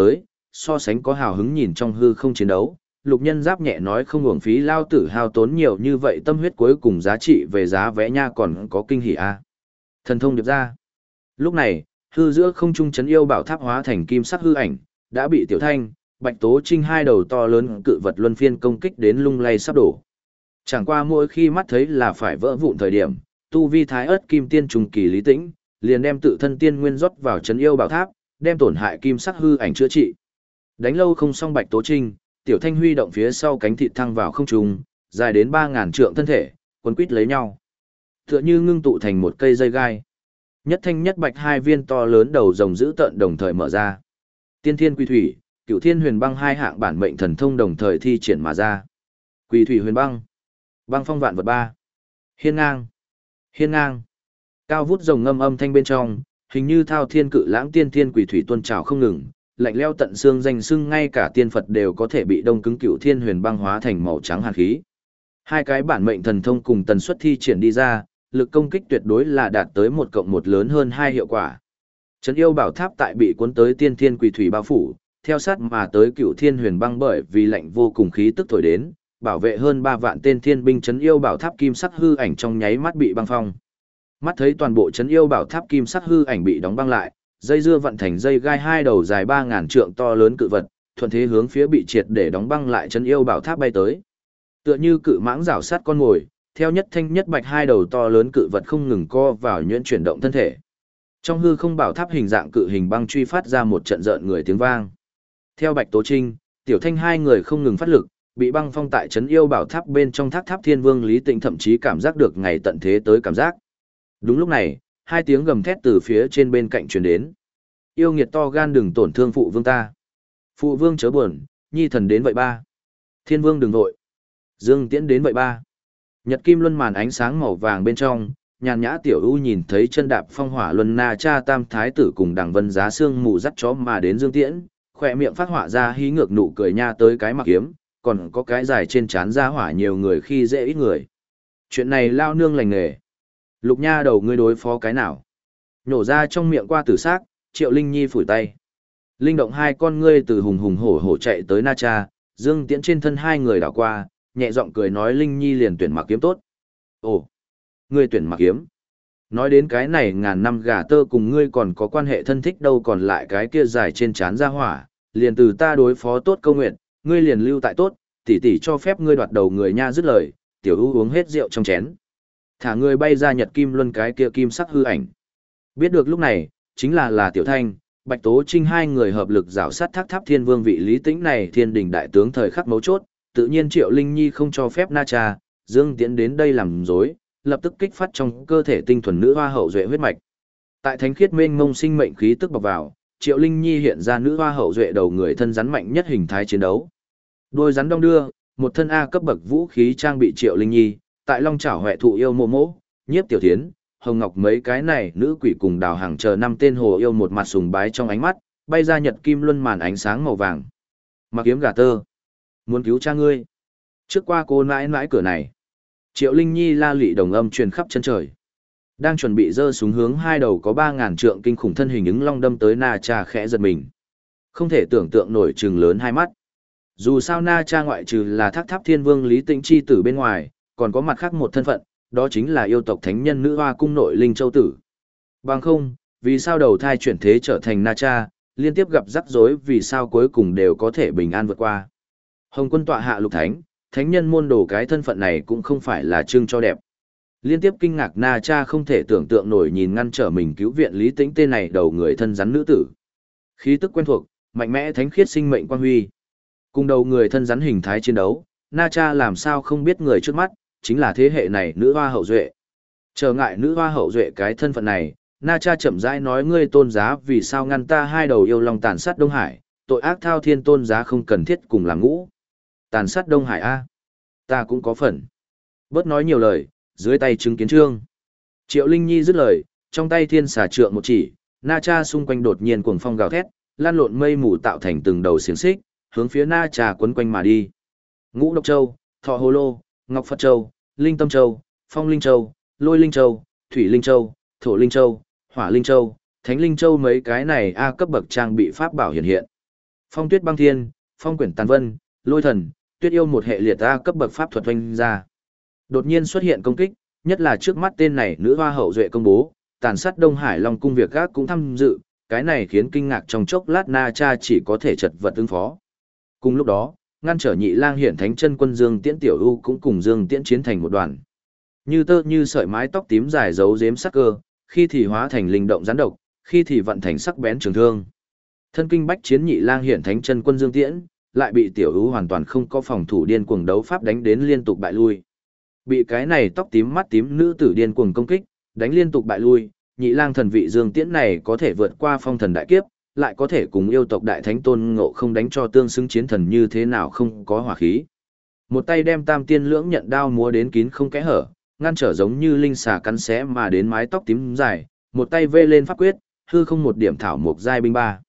so sánh có hào hứng nhìn trong hư không chiến đấu. Lục Nhân Giáp nhẹ nói không uổng phí lao tử hao tốn nhiều như vậy tâm huyết, cuối cùng giá trị về giá vẽ nha còn có kinh hỉ a. Thần thông điệp ra. Lúc này, hư giữa không trung chấn yêu bảo tháp hóa thành kim sắc hư ảnh, đã bị Tiểu Thanh, Bạch Tố Trinh hai đầu to lớn cự vật luân phiên công kích đến lung lay sắp đổ. Chẳng qua mỗi khi mắt thấy là phải vỡ vụn thời điểm, tu vi thái ớt kim tiên trùng kỳ Lý Tĩnh, liền đem tự thân tiên nguyên rót vào chấn yêu bảo tháp, đem tổn hại kim sắc hư ảnh chữa trị. Đánh lâu không xong Bạch Tố Trinh, Tiểu Thanh huy động phía sau cánh thịt thăng vào không trung, dài đến 3000 trượng thân thể, quấn quít lấy nhau. Tựa như ngưng tụ thành một cây dây gai. Nhất thanh nhất bạch hai viên to lớn đầu rồng dữ tợn đồng thời mở ra. Tiên Thiên Quỳ Thủy, Cửu Thiên Huyền Băng hai hạng bản mệnh thần thông đồng thời thi triển mà ra. Quỳ Thủy Huyền Băng, Băng Phong Vạn Vật ba. Hiên ngang, hiên ngang. Cao vút rồng ngâm âm thanh bên trong, hình như thao thiên cự lãng tiên thiên quỳ thủy tuôn trào không ngừng, lạnh lẽo tận xương danh xưng ngay cả tiên Phật đều có thể bị đông cứng. Cửu Thiên Huyền Băng hóa thành màu trắng hàn khí. Hai cái bản mệnh thần thông cùng tần suất thi triển đi ra, lực công kích tuyệt đối là đạt tới 1+1 lớn hơn 2 hiệu quả. Trấn yêu bảo tháp tại bị cuốn tới tiên thiên quỳ thủy bao phủ, theo sát mà tới Cửu Thiên Huyền Băng bởi vì lạnh vô cùng khí tức thổi đến, bảo vệ hơn 3 vạn tên thiên binh trấn yêu bảo tháp kim sắc hư ảnh trong nháy mắt bị băng phong. Mắt thấy toàn bộ trấn yêu bảo tháp kim sắc hư ảnh bị đóng băng lại, dây dưa vận thành dây gai hai đầu dài 3000 trượng to lớn cự vật, thuận thế hướng phía bị triệt để đóng băng lại trấn yêu bảo tháp bay tới. Tựa như cự mãng rảo sát con mồi, theo nhất thanh nhất bạch hai đầu to lớn cự vật không ngừng co vào nhuyễn chuyển động thân thể. Trong hư không bảo tháp hình dạng cự hình băng truy phát ra một trận rợn người tiếng vang. Theo Bạch Tố Trinh, Tiểu Thanh hai người không ngừng phát lực, bị băng phong tại trấn yêu bảo tháp bên trong tháp Thiên Vương Lý Tĩnh thậm chí cảm giác được ngày tận thế tới cảm giác. Đúng lúc này, hai tiếng gầm thét từ phía trên bên cạnh truyền đến. Yêu nghiệt to gan đừng tổn thương phụ vương ta. Phụ vương chớ buồn, nhi thần đến vậy ba. Thiên Vương đừng vội. Dương Tiễn đến vậy ba. Nhật kim luân màn ánh sáng màu vàng bên trong, nhàn nhã tiểu ưu nhìn thấy chân đạp phong hỏa luân na cha tam thái tử cùng đằng vân giá xương mù dắt chó mà đến Dương Tiễn, khỏe miệng phát họa ra hí ngược nụ cười nha tới cái mặc kiếm, còn có cái dài trên trán ra hỏa nhiều người khi dễ ít người. Chuyện này lao nương lành nghề. Lục nha đầu ngươi đối phó cái nào? Nhổ ra trong miệng qua tử xác, Triệu Linh Nhi phủi tay. Linh động hai con ngươi từ hùng hùng hổ hổ chạy tới Na Cha, Dương Tiễn trên thân hai người đảo qua, nhẹ giọng cười nói Linh Nhi liền tuyển mặc kiếm tốt. Ồ, ngươi tuyển mặc kiếm. Nói đến cái này ngàn năm gà tơ cùng ngươi còn có quan hệ thân thích đâu, còn lại cái kia dài trên trán ra hỏa, liền từ ta đối phó tốt câu nguyện, ngươi liền lưu tại tốt, tỷ tỷ cho phép ngươi đoạt đầu người nha. Dứt lời, tiểu ưu uống hết rượu trong chén. Thả người bay ra nhật kim luân cái kia kim sắc hư ảnh. Biết được lúc này, chính là Tiểu Thanh, Bạch Tố Trinh hai người hợp lực rảo sát tháp Thiên Vương vị Lý Tĩnh này thiên đình đại tướng thời khắc mấu chốt, tự nhiên Triệu Linh Nhi không cho phép Na Cha, Dương Tiễn đến đây làm dối, lập tức kích phát trong cơ thể tinh thuần nữ hoa hậu duệ huyết mạch. Tại thánh khiết mênh mông sinh mệnh khí tức bọc vào, Triệu Linh Nhi hiện ra nữ hoa hậu duệ đầu người thân rắn mạnh nhất hình thái chiến đấu. Đôi rắn đong đưa, một thân A cấp bậc vũ khí trang bị Triệu Linh Nhi, tại Long Chảo Hoè thụ yêu mộ mỗ, Nhiếp Tiểu Thiến, Hồng Ngọc mấy cái này nữ quỷ cùng Đào Hàng chờ 5 tên hồ yêu một mặt sùng bái trong ánh mắt, bay ra nhật kim luân màn ánh sáng màu vàng. Mặc kiếm gà tơ, muốn cứu cha ngươi. Trước qua cô nãi nãi cửa này, Triệu Linh Nhi la lị đồng âm truyền khắp chân trời. Đang chuẩn bị giơ súng hướng hai đầu có 3000 trượng kinh khủng thân hình ứng long đâm tới Na Cha khẽ giật mình. Không thể tưởng tượng nổi trừng lớn hai mắt. Dù sao Na Cha ngoại trừ là tháp Thiên Vương Lý Tĩnh chi tử bên ngoài, còn có mặt khác một thân phận, đó chính là yêu tộc thánh nhân nữ hoa cung nội linh châu tử. Bằng không, vì sao đầu thai chuyển thế trở thành Na Cha, liên tiếp gặp rắc rối vì sao cuối cùng đều có thể bình an vượt qua. Hồng quân tọa hạ lục thánh, thánh nhân môn đồ cái thân phận này cũng không phải là trưng cho đẹp. Liên tiếp kinh ngạc Na Cha không thể tưởng tượng nổi nhìn ngăn trở mình cứu viện Lý Tĩnh tên này đầu người thân rắn nữ tử. Khí tức quen thuộc, mạnh mẽ thánh khiết sinh mệnh quang huy. Cùng đầu người thân rắn hình thái chiến đấu, Na Cha làm sao không biết người trước mắt chính là thế hệ này nữ hoa hậu duệ. Trở ngại nữ hoa hậu duệ cái thân phận này, Na Cha chậm rãi nói ngươi tôn giá vì sao ngăn ta hai đầu yêu long tàn sát Đông Hải, tội ác thao thiên tôn giá không cần thiết cùng làm ngũ. Tàn sát Đông Hải a, ta cũng có phần. Bớt nói nhiều lời, dưới tay chứng kiến trương. Triệu Linh Nhi dứt lời, trong tay thiên xà trượng một chỉ, Na Cha xung quanh đột nhiên cuồng phong gào thét, lan lộn mây mù tạo thành từng đầu xiềng xích, hướng phía Na Cha quấn quanh mà đi. Ngũ Độc Châu, Thọ Hồ Lô, Ngọc Phật Châu, Linh Tâm Châu, Phong Linh Châu, Lôi Linh Châu, Thủy Linh Châu, Thổ Linh Châu, Hỏa Linh Châu, Thánh Linh Châu mấy cái này A cấp bậc trang bị pháp bảo hiện hiện. Phong tuyết băng thiên, phong quyển tàn vân, lôi thần, tuyết yêu một hệ liệt A cấp bậc pháp thuật oanh ra. Đột nhiên xuất hiện công kích, nhất là trước mắt tên này nữ hoa hậu duệ công bố, tàn sát Đông Hải Long cung việc gác cũng tham dự, cái này khiến kinh ngạc trong chốc lát Na Cha chỉ có thể chật vật ứng phó. Cùng lúc đó, ngăn trở Nhị Lang Hiển Thánh Chân Quân Dương Tiễn Tiểu U cũng cùng Dương Tiễn chiến thành một đoàn. Như tơ như sợi mái tóc tím dài giấu giếm sắc cơ, khi thì hóa thành linh động gián độc, khi thì vận thành sắc bén trường thương. Thân kinh bách chiến Nhị Lang Hiển Thánh Chân Quân Dương Tiễn, lại bị Tiểu U hoàn toàn không có phòng thủ điên cuồng đấu pháp đánh đến liên tục bại lui. Bị cái này tóc tím mắt tím nữ tử điên cuồng công kích, đánh liên tục bại lui, Nhị Lang thần vị Dương Tiễn này có thể vượt qua phong thần đại kiếp, lại có thể cùng yêu tộc đại thánh Tôn Ngộ Không đánh cho tương xứng chiến thần như thế nào không có hỏa khí. Một tay đem Tam Tiên Lưỡng Nhận đao múa đến kín không kẽ hở, ngăn trở giống như linh xà cắn xé mà đến mái tóc tím dài, một tay vê lên pháp quyết, hư không một điểm thảo mục giai binh ba.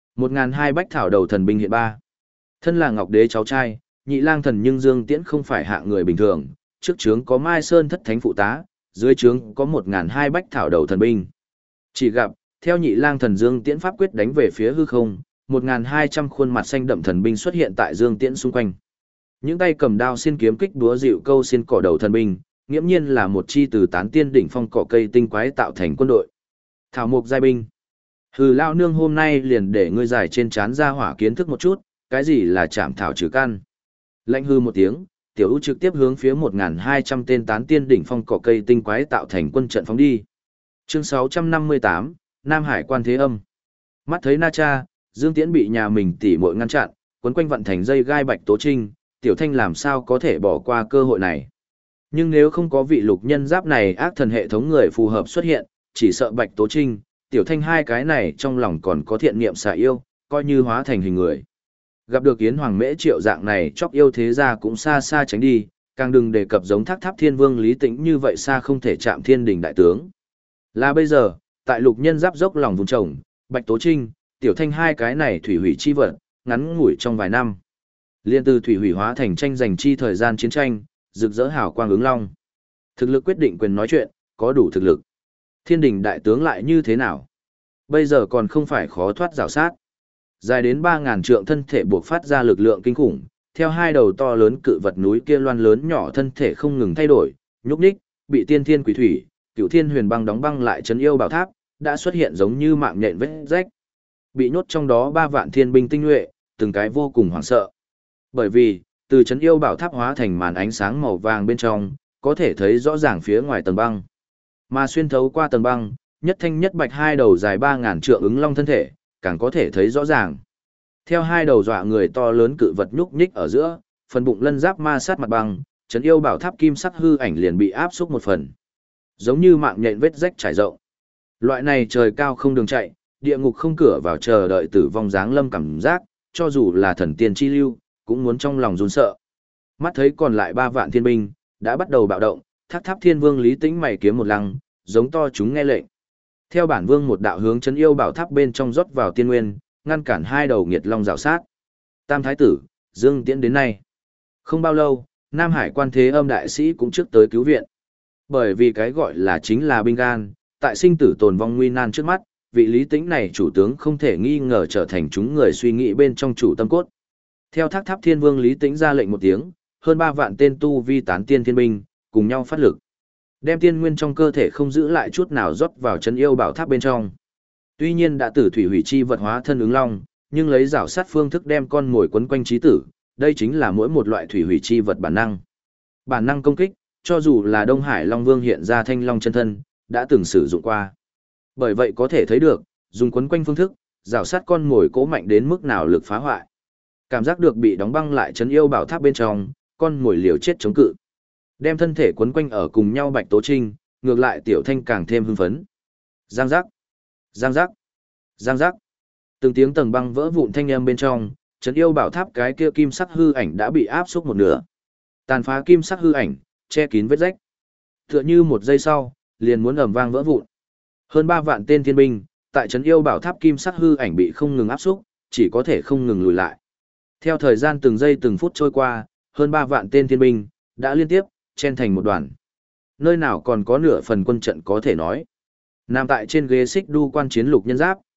1002 bách thảo đầu thần binh hiện ba. Thân là Ngọc Đế cháu trai, Nhị Lang thần nhưng Dương Tiễn không phải hạng người bình thường, trước trướng có Mai Sơn thất thánh phụ tá, dưới trướng có 1002 bách thảo đầu thần binh. Chỉ gặp, theo Nhị Lang thần Dương Tiễn pháp quyết đánh về phía hư không, 1200 khuôn mặt xanh đậm thần binh xuất hiện tại Dương Tiễn xung quanh. Những tay cầm đao xiên kiếm kích đúa dịu câu xiên cỏ đầu thần binh, nghiễm nhiên là một chi từ tán tiên đỉnh phong cỏ cây tinh quái tạo thành quân đội. Thảo mục giai binh. Hừ lao nương hôm nay liền để ngươi giải trên chán ra hỏa kiến thức một chút, cái gì là chạm thảo trừ căn. Lạnh hư một tiếng, Tiểu U trực tiếp hướng phía 1200 tên tán tiên đỉnh phong cỏ cây tinh quái tạo thành quân trận phóng đi. Chương 658, Nam Hải quan thế âm. Mắt thấy Na Cha, Dương Tiễn bị nhà mình tỉ muội ngăn chặn, quấn quanh vận thành dây gai Bạch Tố Trinh, Tiểu Thanh làm sao có thể bỏ qua cơ hội này. Nhưng nếu không có vị lục nhân giáp này ác thần hệ thống người phù hợp xuất hiện, chỉ sợ Bạch Tố Trinh, Tiểu Thanh hai cái này trong lòng còn có thiện niệm xả yêu, coi như hóa thành hình người. Gặp được Yến Hoàng Mễ Triệu dạng này chóc yêu thế ra cũng xa xa tránh đi, càng đừng đề cập giống Thác Tháp Thiên Vương Lý Tĩnh như vậy xa không thể chạm thiên đình đại tướng. Là bây giờ, tại lục nhân giáp dốc lòng vùng trồng, Bạch Tố Trinh, Tiểu Thanh hai cái này thủy hủy chi vật, ngắn ngủi trong vài năm. Liên từ thủy hủy hóa thành tranh giành chi thời gian chiến tranh, rực rỡ hào quang ứng long. Thực lực quyết định quyền nói chuyện, có đủ thực lực. Thiên đình đại tướng lại như thế nào? Bây giờ còn không phải khó thoát rào sát. Dài đến 3000 trượng thân thể buộc phát ra lực lượng kinh khủng, theo hai đầu to lớn cự vật núi kia loan lớn nhỏ thân thể không ngừng thay đổi, nhúc nhích, bị tiên thiên quỷ thủy, Cửu Thiên Huyền Băng đóng băng lại trấn yêu bảo tháp, đã xuất hiện giống như mạng nhện vết rách. Bị nhốt trong đó 3 vạn thiên binh tinh nhuệ, từng cái vô cùng hoảng sợ. Bởi vì, từ trấn yêu bảo tháp hóa thành màn ánh sáng màu vàng bên trong, có thể thấy rõ ràng phía ngoài tầng băng. Mà xuyên thấu qua tầng băng, nhất thanh nhất bạch hai đầu dài 3000 trượng ứng long thân thể, càng có thể thấy rõ ràng. Theo hai đầu dọa người to lớn cự vật nhúc nhích ở giữa, phần bụng lân giáp ma sát mặt băng, trấn yêu bảo tháp kim sắc hư ảnh liền bị áp xúc một phần. Giống như mạng nhện vết rách trải rộng. Loại này trời cao không đường chạy, địa ngục không cửa vào chờ đợi tử vong giáng lâm cảm giác, cho dù là thần tiên chi lưu, cũng muốn trong lòng run sợ. Mắt thấy còn lại 3 vạn thiên binh, đã bắt đầu bạo động, Thác Tháp Thiên Vương Lý Tĩnh mày kiếm một lăng, giống to chúng nghe lệnh. Theo bản vương một đạo hướng trấn yêu bảo tháp bên trong rót vào tiên nguyên, ngăn cản hai đầu nghiệt long rào sát. Tam thái tử, Dương Tiễn đến nay. Không bao lâu, Nam Hải quan thế âm đại sĩ cũng trước tới cứu viện. Bởi vì cái gọi là chính là binh gan, tại sinh tử tồn vong nguy nan trước mắt, vị Lý Tĩnh này chủ tướng không thể nghi ngờ trở thành chúng người suy nghĩ bên trong chủ tâm cốt. Theo Thác Tháp Thiên Vương Lý Tĩnh ra lệnh một tiếng, hơn 3 vạn tên tu vi tán tiên thiên binh, cùng nhau phát lực. Đem tiên nguyên trong cơ thể không giữ lại chút nào rót vào trấn yêu bảo tháp bên trong. Tuy nhiên đã tử thủy hủy chi vật hóa thân ứng long, nhưng lấy rảo sát phương thức đem con mồi quấn quanh chí tử, đây chính là mỗi một loại thủy hủy chi vật bản năng. Bản năng công kích, cho dù là Đông Hải Long Vương hiện ra thanh long chân thân, đã từng sử dụng qua. Bởi vậy có thể thấy được, dùng quấn quanh phương thức, rảo sát con mồi cố mạnh đến mức nào lực phá hoại. Cảm giác được bị đóng băng lại trấn yêu bảo tháp bên trong, con mồi liều chết chống cự. Đem thân thể quấn quanh ở cùng nhau Bạch Tố Trinh, ngược lại Tiểu Thanh càng thêm hưng phấn. Giang giác, giang giác, giang giác. Từng tiếng tầng băng vỡ vụn thanh âm bên trong, trấn yêu bảo tháp cái kia kim sắc hư ảnh đã bị áp xúc một nửa. Tàn phá kim sắc hư ảnh, che kín vết rách. Tựa như một giây sau, liền muốn ầm vang vỡ vụn. Hơn 3 vạn tên thiên binh, tại trấn yêu bảo tháp kim sắc hư ảnh bị không ngừng áp xúc, chỉ có thể không ngừng lùi lại. Theo thời gian từng giây từng phút trôi qua, hơn 3 vạn tên thiên binh đã liên tiếp chen thành một đoàn. Nơi nào còn có nửa phần quân trận có thể nói. Nằm tại trên ghế xích đu quan chiến lục nhân giáp,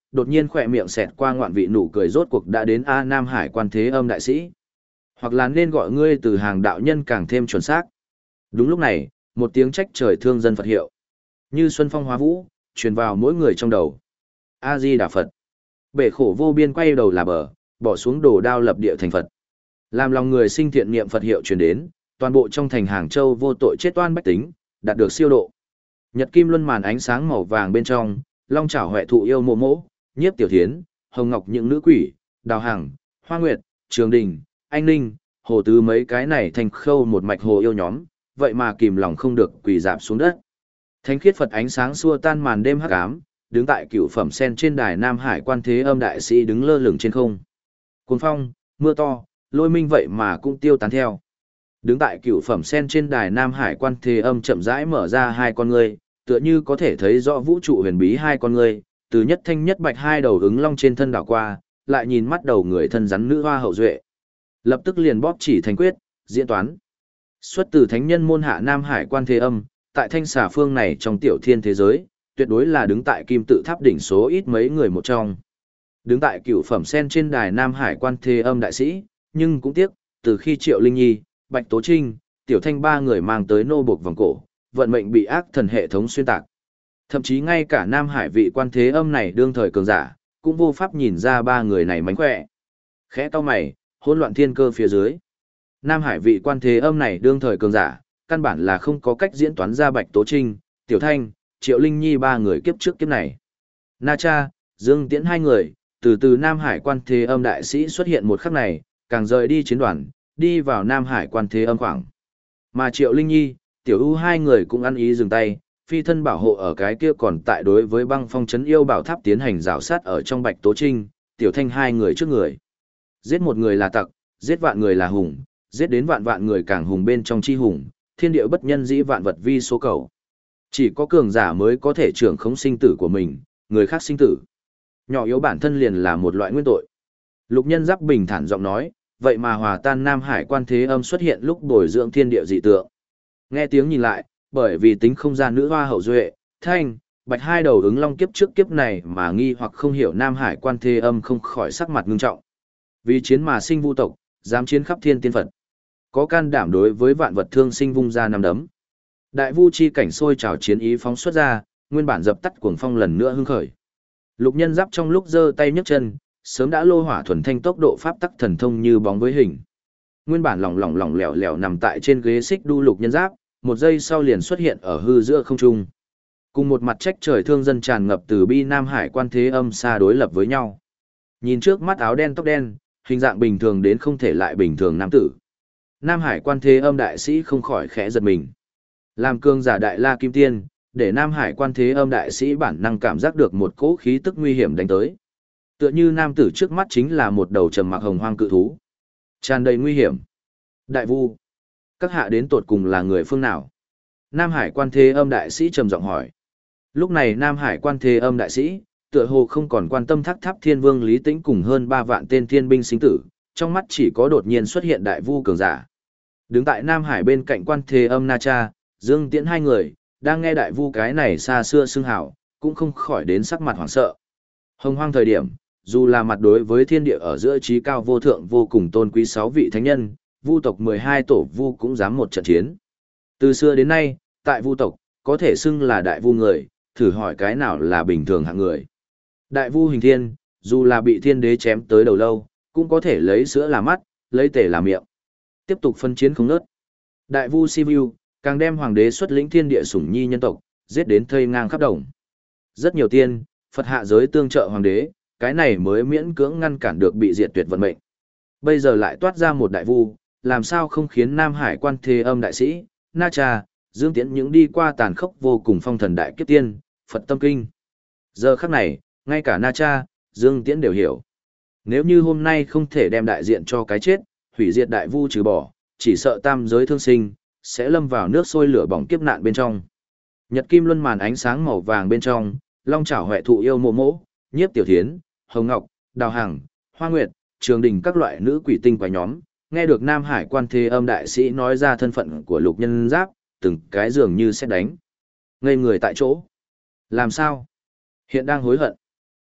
đột nhiên khỏe miệng xẹt qua ngoạn vị nụ cười rốt cuộc đã đến A Nam Hải Quan Thế Âm đại sĩ. Hoặc là nên gọi ngươi từ hàng đạo nhân càng thêm chuẩn xác. Đúng lúc này, một tiếng trách trời thương dân Phật hiệu. Như xuân phong hóa vũ, truyền vào mỗi người trong đầu. A-di-đà Phật. Bể khổ vô biên quay đầu là bờ, bỏ xuống đồ đao lập địa thành Phật. Làm lòng người sinh thiện niệm Phật hiệu truyền đến, toàn bộ trong thành Hàng Châu vô tội chết oan bách tính, đạt được siêu độ. Nhật kim luân màn ánh sáng màu vàng bên trong, long chảo huệ thụ yêu mộ mỗ, nhiếp tiểu thiến, hồng ngọc những nữ quỷ, đào hằng, hoa nguyệt, trường đình, anh ninh, hồ tứ mấy cái này thành khâu một mạch hồ yêu nhóm, vậy mà kìm lòng không được quỳ dạp xuống đất. Thánh khiết Phật ánh sáng xua tan màn đêm hắc ám, đứng tại cựu phẩm sen trên đài Nam Hải Quan Thế Âm đại sĩ đứng lơ lửng trên không. Cuồng phong, mưa to, lôi minh vậy mà cũng tiêu tán theo. Đứng tại cựu phẩm sen trên đài Nam Hải Quan Thế Âm chậm rãi mở ra hai con ngươi, tựa như có thể thấy rõ vũ trụ huyền bí hai con ngươi, từ nhất thanh nhất bạch hai đầu ứng long trên thân đảo qua, lại nhìn mắt đầu người thân rắn nữ hoa hậu duệ. Lập tức liền bóp chỉ thành quyết, diễn toán. Xuất từ thánh nhân môn hạ Nam Hải Quan Thế Âm, tại thanh xà phương này trong tiểu thiên thế giới, tuyệt đối là đứng tại kim tự tháp đỉnh số ít mấy người một trong. Đứng tại cựu phẩm sen trên đài Nam Hải Quan Thế Âm đại sĩ, nhưng cũng tiếc, từ khi Triệu Linh Nhi, Bạch Tố Trinh, Tiểu Thanh ba người mang tới nô buộc vòng cổ, vận mệnh bị ác thần hệ thống xuyên tạc. Thậm chí ngay cả Nam Hải vị Quan Thế Âm này đương thời cường giả, cũng vô pháp nhìn ra ba người này mánh khỏe. Khẽ cau mày, hỗn loạn thiên cơ phía dưới. Nam Hải vị Quan Thế Âm này đương thời cường giả, căn bản là không có cách diễn toán ra Bạch Tố Trinh, Tiểu Thanh, Triệu Linh Nhi ba người kiếp trước kiếp này. Na Cha, Dương Tiễn hai người, từ Nam Hải Quan Thế Âm đại sĩ xuất hiện một khắc này, càng rời đi chiến đoàn, đi vào Nam Hải Quan Thế Âm khoảng. Mà Triệu Linh Nhi, Tiểu U hai người cũng ăn ý dừng tay, phi thân bảo hộ ở cái kia còn tại đối với băng phong trấn yêu bảo tháp tiến hành rào sát ở trong Bạch Tố Trinh, Tiểu Thanh hai người trước người. Giết một người là tặc, giết vạn người là hùng, giết đến vạn vạn người càng hùng bên trong chi hùng, thiên địa bất nhân dĩ vạn vật vi số cầu. Chỉ có cường giả mới có thể trưởng khống sinh tử của mình, người khác sinh tử. Nhỏ yếu bản thân liền là một loại nguyên tội. Lục Nhân Giáp bình thản giọng nói, vậy mà hòa tan Nam Hải Quan Thế Âm xuất hiện lúc bồi dưỡng thiên địa dị tượng. Nghe tiếng nhìn lại, bởi vì tính không gian nữ hoa hậu duệ, thanh, bạch hai đầu ứng long kiếp trước kiếp này mà nghi hoặc không hiểu Nam Hải Quan Thế Âm không khỏi sắc mặt ngưng trọng. Vì chiến mà sinh vu tộc, dám chiến khắp thiên tiên Phật. Có can đảm đối với vạn vật thương sinh vung ra năm đấm. Đại vu chi cảnh sôi trào chiến ý phóng xuất ra, nguyên bản dập tắt cuồng phong lần nữa hưng khởi. Lục Nhân Giáp trong lúc giơ tay nhấc chân, sớm đã lô hỏa thuần thanh tốc độ pháp tắc thần thông như bóng với hình. Nguyên bản lỏng lẻo lẻo nằm tại trên ghế xích đu Lục Nhân Giáp, một giây sau liền xuất hiện ở hư giữa không trung. Cùng một mặt trách trời thương dân tràn ngập từ bi Nam Hải Quan Thế Âm xa đối lập với nhau. Nhìn trước mắt áo đen tóc đen, hình dạng bình thường đến không thể lại bình thường nam tử. Nam Hải Quan Thế Âm đại sĩ không khỏi khẽ giật mình. Làm cường giả đại la kim tiên, để Nam Hải Quan Thế Âm đại sĩ bản năng cảm giác được một cỗ khí tức nguy hiểm đánh tới. Tựa như nam tử trước mắt chính là một đầu trầm mặc hồng hoang cự thú. Tràn đầy nguy hiểm. Đại vu, các hạ đến tột cùng là người phương nào? Nam Hải Quan Thế Âm đại sĩ trầm giọng hỏi. Lúc này Nam Hải Quan Thế Âm đại sĩ, tựa hồ không còn quan tâm Thác Tháp Thiên Vương Lý Tĩnh cùng hơn 3 vạn tên thiên binh sinh tử, trong mắt chỉ có đột nhiên xuất hiện đại vu cường giả. Đứng tại Nam Hải bên cạnh Quan Thế Âm Na Cha, Dương Tiễn hai người, đang nghe đại vu cái này xa xưa xưng hào, cũng không khỏi đến sắc mặt hoảng sợ. Hồng hoang thời điểm, dù là mặt đối với thiên địa ở giữa trí cao vô thượng vô cùng tôn quý 6 vị thánh nhân, vu tộc 12 tổ vu cũng dám một trận chiến. Từ xưa đến nay, tại vu tộc, có thể xưng là đại vu người, thử hỏi cái nào là bình thường hạng người. Đại vu hình thiên, dù là bị thiên đế chém tới đầu lâu, cũng có thể lấy sữa làm mắt, lấy tể làm miệng. Tiếp tục phân chiến không nớt. Đại vu Sivu, càng đem hoàng đế xuất lĩnh thiên địa sủng nhi nhân tộc, giết đến thây ngang khắp đồng. Rất nhiều tiên, Phật hạ giới tương trợ hoàng đế, cái này mới miễn cưỡng ngăn cản được bị diệt tuyệt vận mệnh. Bây giờ lại toát ra một đại vu, làm sao không khiến Nam Hải Quan Thế Âm đại sĩ, Na Cha, Dương Tiễn những đi qua tàn khốc vô cùng phong thần đại kiếp tiên, Phật tâm kinh. Giờ khắc này, ngay cả Na Cha, Dương Tiễn đều hiểu. Nếu như hôm nay không thể đem đại diện cho cái chết, hủy diệt đại vu trừ bỏ, chỉ sợ tam giới thương sinh, sẽ lâm vào nước sôi lửa bỏng kiếp nạn bên trong. Nhật kim luân màn ánh sáng màu vàng bên trong, long chảo huệ thụ yêu mộ mỗ, nhiếp tiểu thiến, hồng ngọc, đào hằng, hoa nguyệt, trường đình các loại nữ quỷ tinh quái nhóm, nghe được Nam Hải Quan Thế Âm đại sĩ nói ra thân phận của Lục Nhân Giáp, từng cái dường như sẽ đánh. Ngây người tại chỗ. Làm sao? Hiện đang hối hận.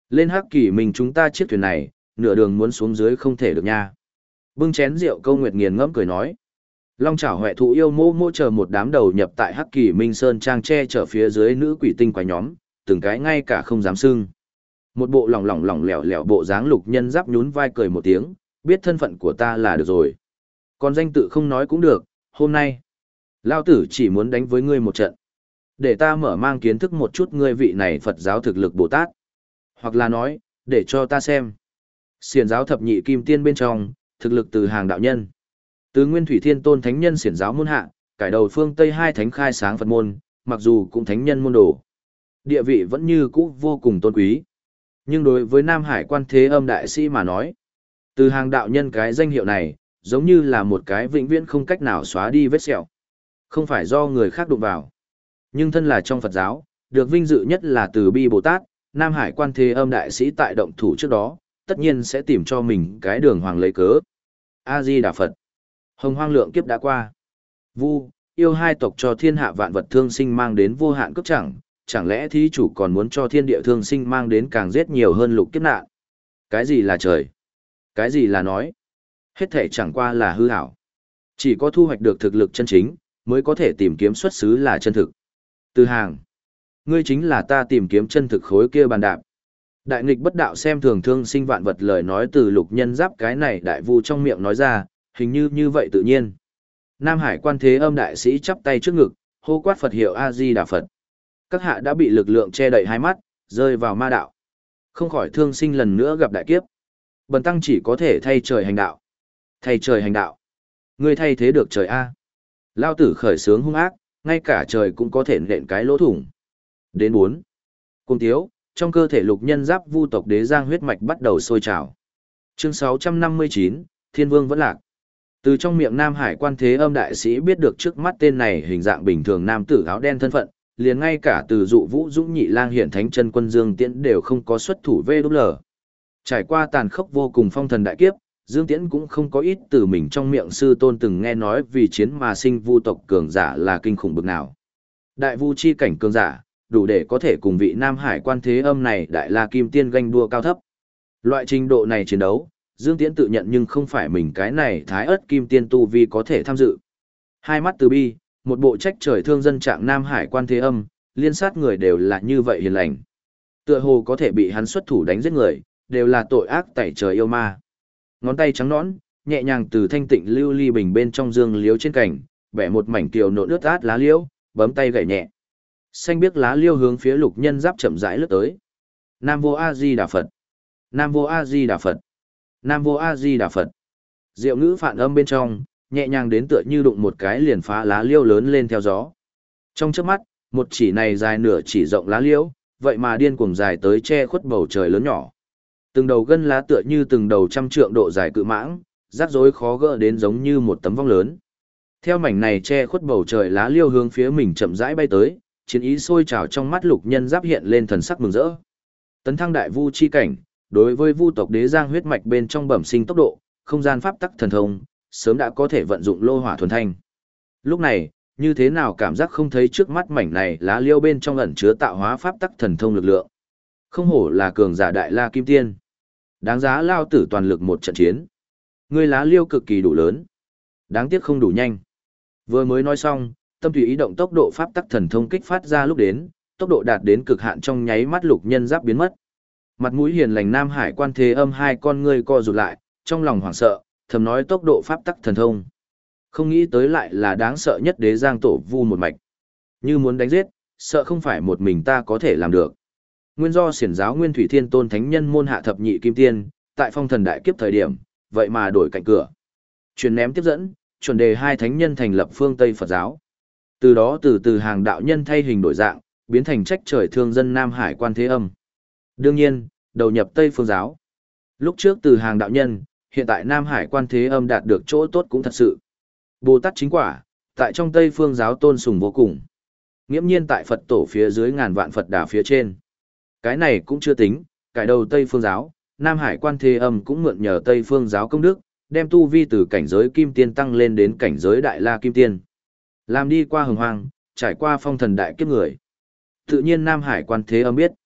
Lên Hắc Kỳ Minh chúng ta chiếc thuyền này, nửa đường muốn xuống dưới không thể được nha. Bưng chén rượu Câu Nguyệt nghiền ngẫm cười nói. Long Chảo Huệ Thụ yêu mô mô chờ một đám đầu nhập tại Hắc Kỳ Minh Sơn trang che chở phía dưới nữ quỷ tinh quái nhóm, từng cái ngay cả không dám sưng. Một bộ lỏng lẻo bộ dáng Lục Nhân Giáp nhún vai cười một tiếng, biết thân phận của ta là được rồi. Còn danh tự không nói cũng được, hôm nay, lao tử chỉ muốn đánh với ngươi một trận. Để ta mở mang kiến thức một chút ngươi vị này Phật giáo thực lực Bồ Tát. Hoặc là nói, để cho ta xem. Xiển giáo thập nhị kim tiên bên trong, thực lực từ hàng đạo nhân. Từ Nguyên Thủy Thiên Tôn Thánh Nhân xiển giáo môn hạ, cải đầu phương Tây hai thánh khai sáng Phật môn, mặc dù cũng thánh nhân môn đồ. Địa vị vẫn như cũ vô cùng tôn quý. Nhưng đối với Nam Hải Quan Thế Âm đại sĩ mà nói, từ hàng đạo nhân cái danh hiệu này, giống như là một cái vĩnh viễn không cách nào xóa đi vết sẹo. Không phải do người khác đụng vào. Nhưng thân là trong Phật giáo, được vinh dự nhất là từ Bi Bồ Tát, Nam Hải Quan Thế Âm đại sĩ tại động thủ trước đó, tất nhiên sẽ tìm cho mình cái đường hoàng lấy cớ. A-di-đà Phật. Hồng hoang lượng kiếp đã qua. Vu, yêu hai tộc cho thiên hạ vạn vật thương sinh mang đến vô hạn cướp chẳng lẽ thí chủ còn muốn cho thiên địa thương sinh mang đến càng giết nhiều hơn lục kiếp nạn? Cái gì là trời? Cái gì là nói? Hết thể chẳng qua là hư ảo. Chỉ có thu hoạch được thực lực chân chính, mới có thể tìm kiếm xuất xứ là chân thực. Từ hàng, ngươi chính là ta tìm kiếm chân thực khối kia bàn đạp. Đại nghịch bất đạo xem thường thương sinh vạn vật lời nói từ Lục Nhân Giáp cái này đại vu trong miệng nói ra, hình như vậy tự nhiên. Nam Hải Quan Thế Âm đại sĩ chắp tay trước ngực, hô quát Phật hiệu A-di-đà Phật. Các hạ đã bị lực lượng che đậy hai mắt, rơi vào ma đạo. Không khỏi thương sinh lần nữa gặp đại kiếp. Bần tăng chỉ có thể thay trời hành đạo. Thay trời hành đạo. Ngươi thay thế được trời A. Lao tử khởi sướng hung ác, ngay cả trời cũng có thể nện cái lỗ thủng. Đến 4. Cung tiếu, trong cơ thể Lục Nhân Giáp vu tộc đế giang huyết mạch bắt đầu sôi trào. Chương 659, Thiên Vương vẫn lạc. Từ trong miệng Nam Hải Quan Thế Âm đại sĩ biết được trước mắt tên này hình dạng bình thường nam tử áo đen thân phận, liền ngay cả từ dụ Vũ Dũng Nhị Lang hiện thánh chân quân Dương Tiễn đều không có xuất thủ VL. Trải qua tàn khốc vô cùng phong thần đại kiếp, Dương Tiễn cũng không có ít từ mình trong miệng sư tôn từng nghe nói vì chiến mà sinh vu tộc cường giả là kinh khủng bực nào. Đại vu chi cảnh cường giả, đủ để có thể cùng vị Nam Hải Quan Thế Âm này đại la kim tiên ganh đua cao thấp. Loại trình độ này chiến đấu, Dương Tiễn tự nhận nhưng không phải mình cái này thái ớt kim tiên tu vi có thể tham dự. Hai mắt từ bi, một bộ trách trời thương dân trạng Nam Hải Quan Thế Âm, liên sát người đều là như vậy hiền lành. Tựa hồ có thể bị hắn xuất thủ đánh giết người, đều là tội ác tẩy trời yêu ma. Ngón tay trắng nõn, nhẹ nhàng từ thanh tịnh lưu ly bình bên trong dương liếu trên cành, bẻ một mảnh kiều nộn ướt át lá liễu, bấm tay gảy nhẹ. Xanh biếc lá liễu hướng phía Lục Nhân Giáp chậm rãi lướt tới. Nam Vô A Di Đà Phật. Nam Vô A Di Đà Phật. Nam Vô A Di Đà Phật. Diệu ngữ phản âm bên trong, nhẹ nhàng đến tựa như đụng một cái liền phá lá liễu lớn lên theo gió. Trong chớp mắt, một chỉ này dài nửa chỉ rộng lá liễu, vậy mà điên cuồng dài tới che khuất bầu trời lớn nhỏ. Từng đầu gân lá tựa như từng đầu trăm trượng độ dài cự mãng, rắc rối khó gỡ đến giống như một tấm vong lớn. Theo mảnh này che khuất bầu trời lá liêu hướng phía mình chậm rãi bay tới, chiến ý sôi trào trong mắt Lục Nhân Giáp hiện lên thần sắc mừng rỡ. Tấn thăng đại vu chi cảnh, đối với vu tộc đế giang huyết mạch bên trong bẩm sinh tốc độ, không gian pháp tắc thần thông, sớm đã có thể vận dụng lô hỏa thuần thanh. Lúc này, như thế nào cảm giác không thấy trước mắt mảnh này lá liêu bên trong ẩn chứa tạo hóa pháp tắc thần thông lực lượng. Không hổ là cường giả đại la kim tiên. Đáng giá lao tử toàn lực một trận chiến. Ngươi lá liêu cực kỳ đủ lớn. Đáng tiếc không đủ nhanh. Vừa mới nói xong, tâm tùy ý động tốc độ pháp tắc thần thông kích phát ra lúc đến, tốc độ đạt đến cực hạn trong nháy mắt Lục Nhân Giáp biến mất. Mặt mũi hiền lành Nam Hải Quan Thế Âm hai con ngươi co rụt lại, trong lòng hoảng sợ, thầm nói tốc độ pháp tắc thần thông. Không nghĩ tới lại là đáng sợ nhất đế giang tổ vu một mạch. Như muốn đánh giết, sợ không phải một mình ta có thể làm được. Nguyên do xiển giáo Nguyên Thủy Thiên Tôn Thánh Nhân môn hạ thập nhị kim tiên, tại phong thần đại kiếp thời điểm, vậy mà đổi cạnh cửa. Truyền ném tiếp dẫn, chuẩn đề hai thánh nhân thành lập phương Tây Phật giáo. Từ đó từ hàng đạo nhân thay hình đổi dạng, biến thành trách trời thương dân Nam Hải Quan Thế Âm. Đương nhiên, đầu nhập Tây phương giáo. Lúc trước từ hàng đạo nhân, hiện tại Nam Hải Quan Thế Âm đạt được chỗ tốt cũng thật sự. Bồ Tát chính quả, tại trong Tây phương giáo tôn sùng vô cùng. Nghiễm nhiên tại Phật tổ phía dưới ngàn vạn Phật đà phía trên. Cái này cũng chưa tính, cải đầu Tây phương giáo, Nam Hải Quan Thế Âm cũng mượn nhờ Tây phương giáo công đức, đem tu vi từ cảnh giới kim tiên tăng lên đến cảnh giới đại la kim tiên. Làm đi qua hồng hoang, trải qua phong thần đại kiếp người. Tự nhiên Nam Hải Quan Thế Âm biết.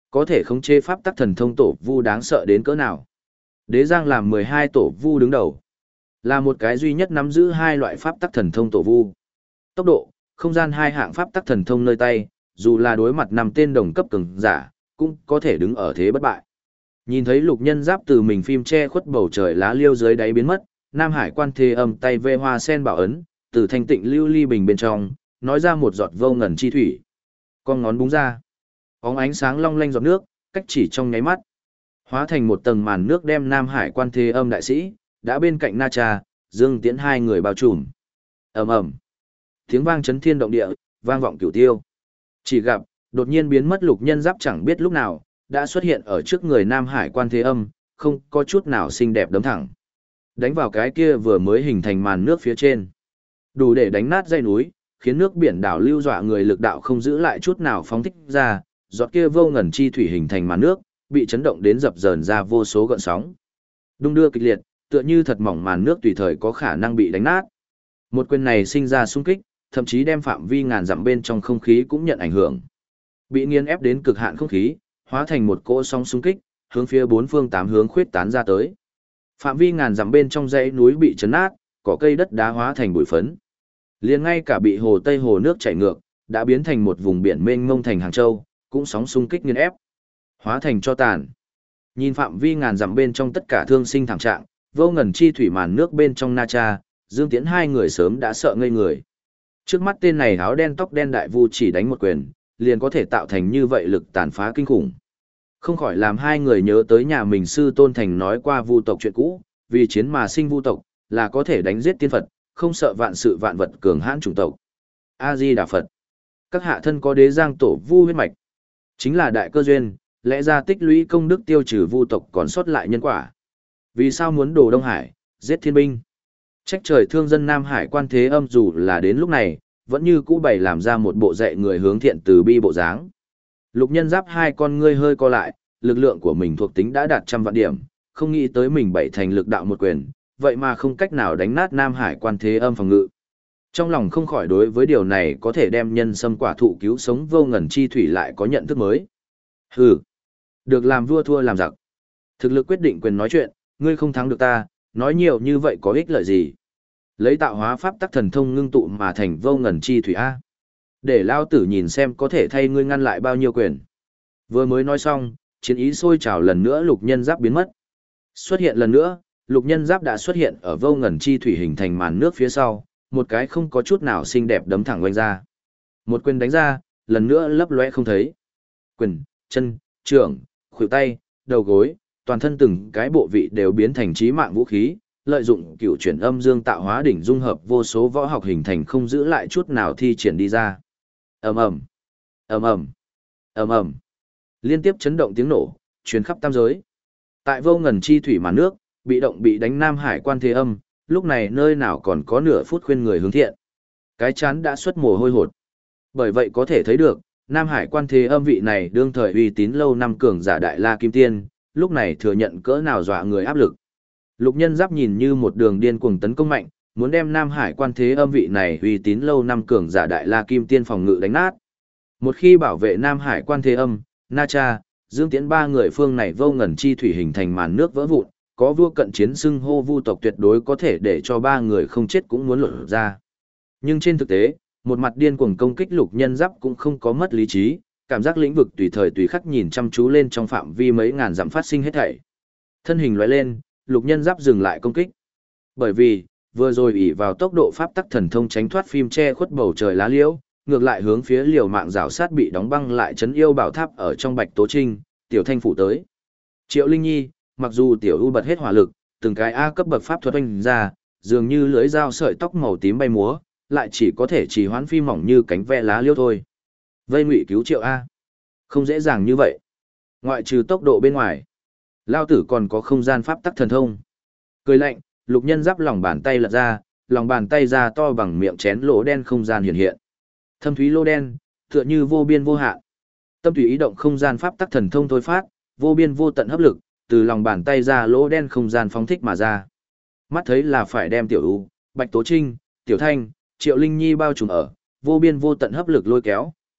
Có thể khống chế pháp tắc thần thông tổ vu đáng sợ đến cỡ nào. Đế Giang làm 12 tổ vu đứng đầu. Là một cái duy nhất nắm giữ hai loại pháp tắc thần thông tổ vu. Tốc độ, không gian hai hạng pháp tắc thần thông nơi tay, dù là đối mặt 5 tên đồng cấp cường giả, cũng có thể đứng ở thế bất bại. Nhìn thấy Lục Nhân Giáp từ mình phim che khuất bầu trời lá liêu dưới đáy biến mất, Nam Hải Quan Thế Âm tay vê hoa sen bảo ấn, từ thanh tịnh lưu ly bình bên trong, nói ra một giọt vô ngần chi thủy. Con ngón búng ra, bóng ánh sáng long lanh giọt nước, cách chỉ trong nháy mắt, hóa thành một tầng màn nước đem Nam Hải Quan Thế Âm đại sĩ, đã bên cạnh Na Cha, Dương Tiễn hai người bao trùm. Ầm ầm, tiếng vang chấn thiên động địa, vang vọng cửu tiêu. Chỉ gặp, đột nhiên biến mất Lục Nhân Giáp chẳng biết lúc nào, đã xuất hiện ở trước người Nam Hải Quan Thế Âm, không có chút nào xinh đẹp đấm thẳng. Đánh vào cái kia vừa mới hình thành màn nước phía trên. Đủ để đánh nát dãy núi, khiến nước biển đảo lưu dọa người lực đạo không giữ lại chút nào phóng thích ra, giọt kia vô ngần chi thủy hình thành màn nước, bị chấn động đến dập dờn ra vô số gợn sóng. Đung đưa kịch liệt, tựa như thật mỏng màn nước tùy thời có khả năng bị đánh nát. Một quyền này sinh ra xung kích, thậm chí đem phạm vi ngàn dặm bên trong không khí cũng nhận ảnh hưởng. Bị nghiền ép đến cực hạn không khí, hóa thành một cỗ sóng xung kích, hướng phía bốn phương tám hướng khuyết tán ra tới. Phạm vi ngàn dặm bên trong dãy núi bị chấn nát, cỏ cây đất đá hóa thành bụi phấn. Liền ngay cả bị hồ Tây hồ nước chảy ngược, đã biến thành một vùng biển mênh mông thành Hàng Châu, cũng sóng xung kích nghiền ép, hóa thành cho tàn. Nhìn phạm vi ngàn dặm bên trong tất cả thương sinh thảm trạng, vô ngần chi thủy màn nước bên trong Na Cha, Dương Tiễn hai người sớm đã sợ ngây người. Trước mắt tên này áo đen tóc đen đại vu chỉ đánh một quyền, liền có thể tạo thành như vậy lực tàn phá kinh khủng. Không khỏi làm hai người nhớ tới nhà mình sư Tôn Thành nói qua vu tộc chuyện cũ, vì chiến mà sinh vu tộc, là có thể đánh giết tiên Phật, không sợ vạn sự vạn vật cường hãn chủng tộc. A-di-đà Phật. Các hạ thân có Đế Giang tổ vu huyết mạch, chính là đại cơ duyên, lẽ ra tích lũy công đức tiêu trừ vu tộc còn sót lại nhân quả. Vì sao muốn đổ Đông Hải, giết thiên binh? Trách trời thương dân Nam Hải Quan Thế Âm dù là đến lúc này, vẫn như cũ bày làm ra một bộ dạy người hướng thiện từ bi bộ dáng. Lục Nhân Giáp hai con ngươi hơi co lại, lực lượng của mình thuộc tính đã đạt 100 vạn điểm, không nghĩ tới mình bảy thành lực đạo một quyền, vậy mà không cách nào đánh nát Nam Hải Quan Thế Âm phòng ngự. Trong lòng không khỏi đối với điều này có thể đem nhân sâm quả thụ cứu sống vô ngần chi thủy lại có nhận thức mới. Hừ, được làm vua thua làm giặc. Thực lực quyết định quyền nói chuyện, ngươi không thắng được ta, nói nhiều như vậy có ích lợi gì? Lấy tạo hóa pháp tắc thần thông ngưng tụ mà thành vô ngần chi thủy A. Để lao tử nhìn xem có thể thay ngươi ngăn lại bao nhiêu quyền. Vừa mới nói xong, chiến ý sôi trào lần nữa Lục Nhân Giáp biến mất. Xuất hiện lần nữa, Lục Nhân Giáp đã xuất hiện ở vô ngần chi thủy hình thành màn nước phía sau, một cái không có chút nào xinh đẹp đấm thẳng quanh ra. Một quyền đánh ra, lần nữa lấp lóe không thấy. Quyền, chân, trưởng, khuỷu tay, đầu gối, toàn thân từng cái bộ vị đều biến thành chí mạng vũ khí, lợi dụng cựu chuyển âm dương tạo hóa đỉnh dung hợp vô số võ học hình thành không giữ lại chút nào thi triển đi ra. Ầm ầm, ầm ầm, ầm ầm. Liên tiếp chấn động tiếng nổ, truyền khắp tam giới. Tại vô ngần chi thủy màn nước, bị động bị đánh Nam Hải Quan Thế Âm, lúc này nơi nào còn có nửa phút khuyên người hướng thiện. Cái chán đã xuất mồ hôi hột. Bởi vậy có thể thấy được, Nam Hải Quan Thế Âm vị này đương thời uy tín lâu năm cường giả đại la kim tiên, lúc này thừa nhận cỡ nào dọa người áp lực. Lục Nhân Giáp nhìn như một đường điên cuồng tấn công mạnh, muốn đem Nam Hải Quan Thế Âm vị này uy tín lâu năm cường giả đại la kim tiên phòng ngự đánh nát. Một khi bảo vệ Nam Hải Quan Thế Âm, Na Cha, Dương Tiễn ba người phương này vô ngần chi thủy hình thành màn nước vỡ vụn, có vua cận chiến xưng hô vu tộc tuyệt đối có thể để cho ba người không chết cũng muốn lột ra. Nhưng trên thực tế, một mặt điên cuồng công kích Lục Nhân Giáp cũng không có mất lý trí, cảm giác lĩnh vực tùy thời tùy khắc nhìn chăm chú lên trong phạm vi mấy ngàn dặm phát sinh hết thảy. Thân hình lóe lên, Lục Nhân Giáp dừng lại công kích. Bởi vì, vừa rồi ỷ vào tốc độ pháp tắc thần thông tránh thoát phim che khuất bầu trời lá liễu, ngược lại hướng phía liều mạng rào sát bị đóng băng lại trấn yêu bảo tháp ở trong Bạch Tố Trinh, Tiểu Thanh phủ tới. Triệu Linh Nhi, mặc dù Tiểu U bật hết hỏa lực, từng cái A cấp bậc pháp thuật oanh ra, dường như lưỡi dao sợi tóc màu tím bay múa, lại chỉ có thể trì hoãn phi mỏng như cánh ve lá liễu thôi. Vây ngụy cứu Triệu A. Không dễ dàng như vậy. Ngoại trừ tốc độ bên ngoài, lao tử còn có không gian pháp tắc thần thông. Cười lạnh, Lục Nhân Giáp lòng bàn tay lật ra, lòng bàn tay ra to bằng miệng chén lỗ đen không gian hiện hiện. Thâm thúy lỗ đen, tựa như vô biên vô hạn. Tâm tùy ý động không gian pháp tắc thần thông thôi phát, vô biên vô tận hấp lực, từ lòng bàn tay ra lỗ đen không gian phóng thích mà ra. Mắt thấy là phải đem Tiểu U, Bạch Tố Trinh, Tiểu Thanh, Triệu Linh Nhi bao trùm ở, vô biên vô tận hấp lực lôi kéo,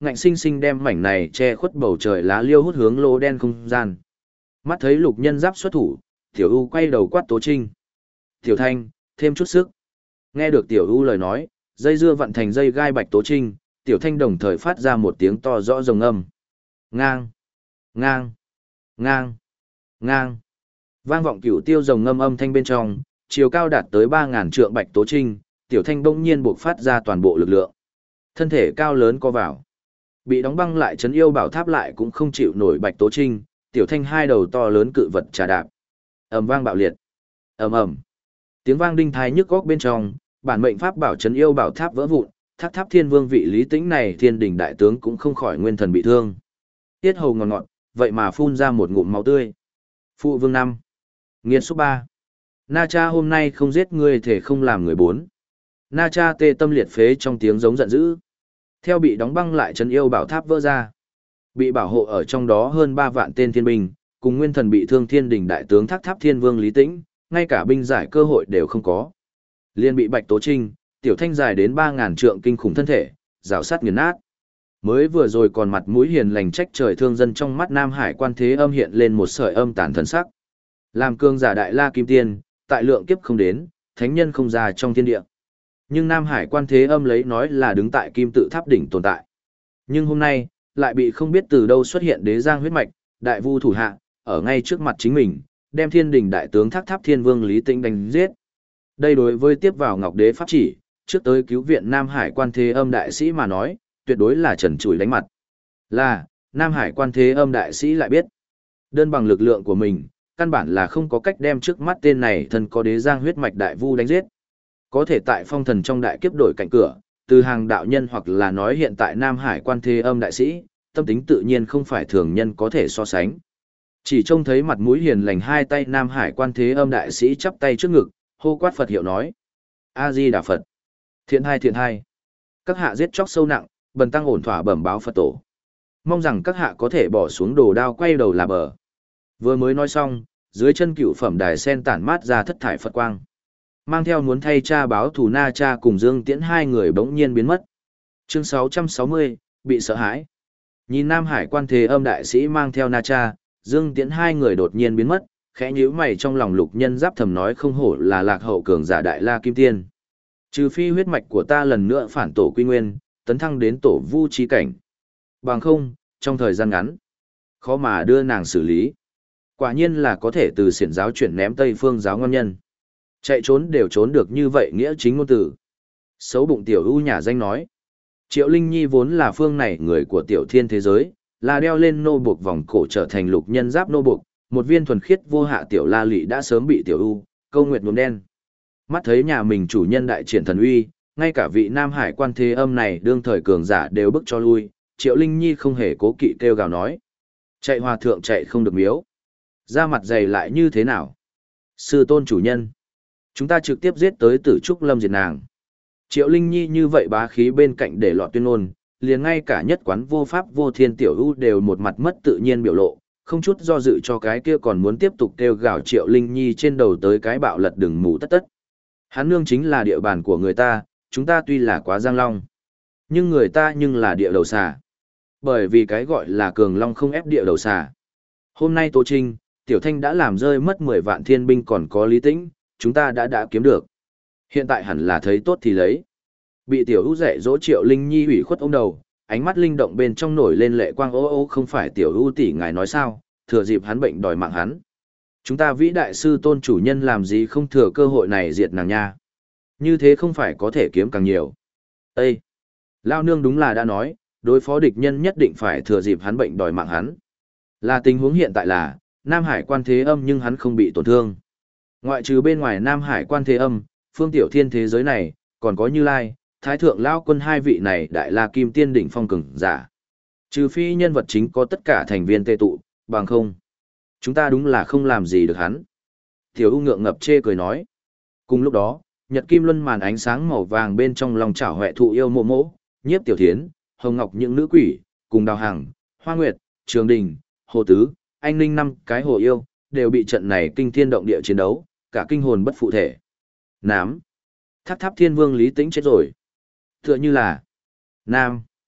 ngạnh sinh sinh đem mảnh này che khuất bầu trời lá liêu hút hướng lỗ đen không gian. Mắt thấy Lục Nhân Giáp xuất thủ, Tiểu U quay đầu quát Tố Trinh. Tiểu Thanh, thêm chút sức. Nghe được Tiểu U lời nói, dây dưa vặn thành dây gai Bạch Tố Trinh, Tiểu Thanh đồng thời phát ra một tiếng to rõ rồng âm. Ngang, ngang, ngang, ngang. Vang vọng cửu tiêu rồng ngâm âm thanh bên trong, chiều cao đạt tới 3000 trượng Bạch Tố Trinh, Tiểu Thanh bỗng nhiên buộc phát ra toàn bộ lực lượng. Thân thể cao lớn co vào. Bị đóng băng lại trấn yêu bảo tháp lại cũng không chịu nổi Bạch Tố Trinh, Tiểu Thanh hai đầu to lớn cự vật trà đạp. Ầm vang bạo liệt. Ầm ầm. Tiếng vang đinh tai nhức góc bên trong, bản mệnh pháp bảo trấn yêu bảo tháp vỡ vụn, Tháp Tháp Thiên Vương vị Lý Tĩnh này Thiên Đình đại tướng cũng không khỏi nguyên thần bị thương. Tiết hầu ngọt ngọt, vậy mà phun ra một ngụm máu tươi. Phụ Vương 5. Nghiên số 3. Na Cha hôm nay không giết ngươi thể không làm người 4. Na Cha tê tâm liệt phế trong tiếng giống giận dữ. Theo bị đóng băng lại trấn yêu bảo tháp vỡ ra. Bị bảo hộ ở trong đó hơn 3 vạn tên thiên binh, cùng nguyên thần bị thương Thiên Đình đại tướng Tháp Tháp Thiên Vương Lý Tĩnh, ngay cả binh giải cơ hội đều không có. Liên bị Bạch Tố Trinh, Tiểu Thanh dài đến 3000 trượng kinh khủng thân thể, rào sát nghiền nát. Mới vừa rồi còn mặt mũi hiền lành trách trời thương dân trong mắt Nam Hải Quan Thế Âm hiện lên một sợi âm tàn thần sắc. Làm cương giả đại la kim tiên, tại lượng kiếp không đến, thánh nhân không ra trong thiên địa. Nhưng Nam Hải Quan Thế Âm lấy nói là đứng tại kim tự tháp đỉnh tồn tại. Nhưng hôm nay, lại bị không biết từ đâu xuất hiện đế giang huyết mạch, đại vu thủ hạ, ở ngay trước mặt chính mình, đem Thiên Đình đại tướng Tháp Tháp Thiên Vương Lý Tĩnh đánh giết. Đây đối với tiếp vào Ngọc Đế pháp chỉ, trước tới cứu viện Nam Hải Quan Thế Âm đại sĩ mà nói, tuyệt đối là trần trụi đánh mặt. Là, Nam Hải Quan Thế Âm đại sĩ lại biết, đơn bằng lực lượng của mình, căn bản là không có cách đem trước mắt tên này thân có đế giang huyết mạch đại vu đánh giết. Có thể tại phong thần trong đại kiếp đổi cạnh cửa, từ hàng đạo nhân hoặc là nói hiện tại Nam Hải Quan Thế Âm đại sĩ, tâm tính tự nhiên không phải thường nhân có thể so sánh. Chỉ trông thấy mặt mũi hiền lành hai tay Nam Hải Quan Thế Âm đại sĩ chắp tay trước ngực, hô quát Phật hiệu nói: A Di Đà Phật. Thiện hai. Các hạ giết chóc sâu nặng, bần tăng ổn thỏa bẩm báo Phật tổ. Mong rằng các hạ có thể bỏ xuống đồ đao quay đầu là bờ. Vừa mới nói xong, dưới chân cựu phẩm đài sen tản mát ra thất thải Phật quang. Mang theo muốn thay cha báo thù Na Cha cùng Dương Tiễn hai người bỗng nhiên biến mất. Chương 660, bị sợ hãi. Nhìn Nam Hải Quan Thế Âm đại sĩ mang theo Na Cha, Dương Tiễn hai người đột nhiên biến mất, khẽ nhíu mày trong lòng Lục Nhân Giáp thầm nói không hổ là lạc hậu cường giả đại la kim tiên. Trừ phi huyết mạch của ta lần nữa phản tổ quy nguyên, tấn thăng đến tổ vu chi cảnh. Bằng không, trong thời gian ngắn, khó mà đưa nàng xử lý. Quả nhiên là có thể từ xiển giáo chuyển ném Tây Phương giáo ngon nhân. Chạy trốn đều trốn được như vậy nghĩa chính ngôn từ. Xấu bụng tiểu ưu nhà danh nói. Triệu Linh Nhi vốn là phương này người của tiểu thiên thế giới, là đeo lên nô buộc vòng cổ trở thành Lục Nhân Giáp nô buộc, một viên thuần khiết vô hạ tiểu la lị đã sớm bị tiểu ưu câu nguyệt nhuộm đen. Mắt thấy nhà mình chủ nhân đại triển thần uy, ngay cả vị Nam Hải Quan Thế Âm này đương thời cường giả đều bức cho lui, Triệu Linh Nhi không hề cố kỵ kêu gào nói: chạy hòa thượng chạy không được miếu, ra mặt dày lại như thế nào? Sư tôn chủ nhân, chúng ta trực tiếp giết tới Tử Trúc Lâm diệt nàng. Triệu Linh Nhi như vậy bá khí bên cạnh để lọt tuyên ngôn, liền ngay cả nhất quán vô pháp vô thiên tiểu ưu đều một mặt mất tự nhiên biểu lộ, không chút do dự cho cái kia còn muốn tiếp tục kêu gào Triệu Linh Nhi trên đầu tới cái bạo lật đừng mù tất tất. Hắn nương chính là địa bàn của người ta, chúng ta tuy là quá giang long, nhưng người ta nhưng là địa đầu xà. Bởi vì cái gọi là cường long không ép địa đầu xà. Hôm nay Tô Trinh, Tiểu Thanh đã làm rơi mất 10 vạn thiên binh còn có Lý Tĩnh, chúng ta đã kiếm được. Hiện tại hẳn là thấy tốt thì lấy. Bị Tiểu Ú dạy dỗ Triệu Linh Nhi ủy khuất ôm đầu, ánh mắt linh động bên trong nổi lên lệ quang ô không phải Tiểu Ú tỷ ngài nói sao, thừa dịp hắn bệnh đòi mạng hắn. Chúng ta vĩ đại sư tôn chủ nhân làm gì không thừa cơ hội này diệt nàng nha. Như thế không phải có thể kiếm càng nhiều. Ê! Lao nương đúng là đã nói, đối phó địch nhân nhất định phải thừa dịp hắn bệnh đòi mạng hắn. Là tình huống hiện tại là, Nam Hải Quan Thế Âm nhưng hắn không bị tổn thương. Ngoại trừ bên ngoài Nam Hải Quan Thế Âm, phương tiểu thiên thế giới này, còn có Như Lai, Thái Thượng Lao Quân hai vị này đại la kim tiên đỉnh phong cường giả. Trừ phi nhân vật chính có tất cả thành viên tê tụ, bằng không. Chúng ta đúng là không làm gì được hắn. Tiểu U ngượng ngập chê cười nói. Cùng lúc đó, Nhật Kim Luân màn ánh sáng màu vàng bên trong lòng chảo huệ thụ yêu mộ mộ, Nhiếp Tiểu Thiến, Hồng Ngọc những nữ quỷ, cùng Đào Hằng, Hoa Nguyệt, Trường Đình, Hồ Tứ, Anh Ninh năm cái hồ yêu, đều bị trận này kinh thiên động địa chiến đấu, cả kinh hồn bất phụ thể. Nám. Tháp Tháp Thiên Vương Lý Tĩnh chết rồi. Tựa như là Nam.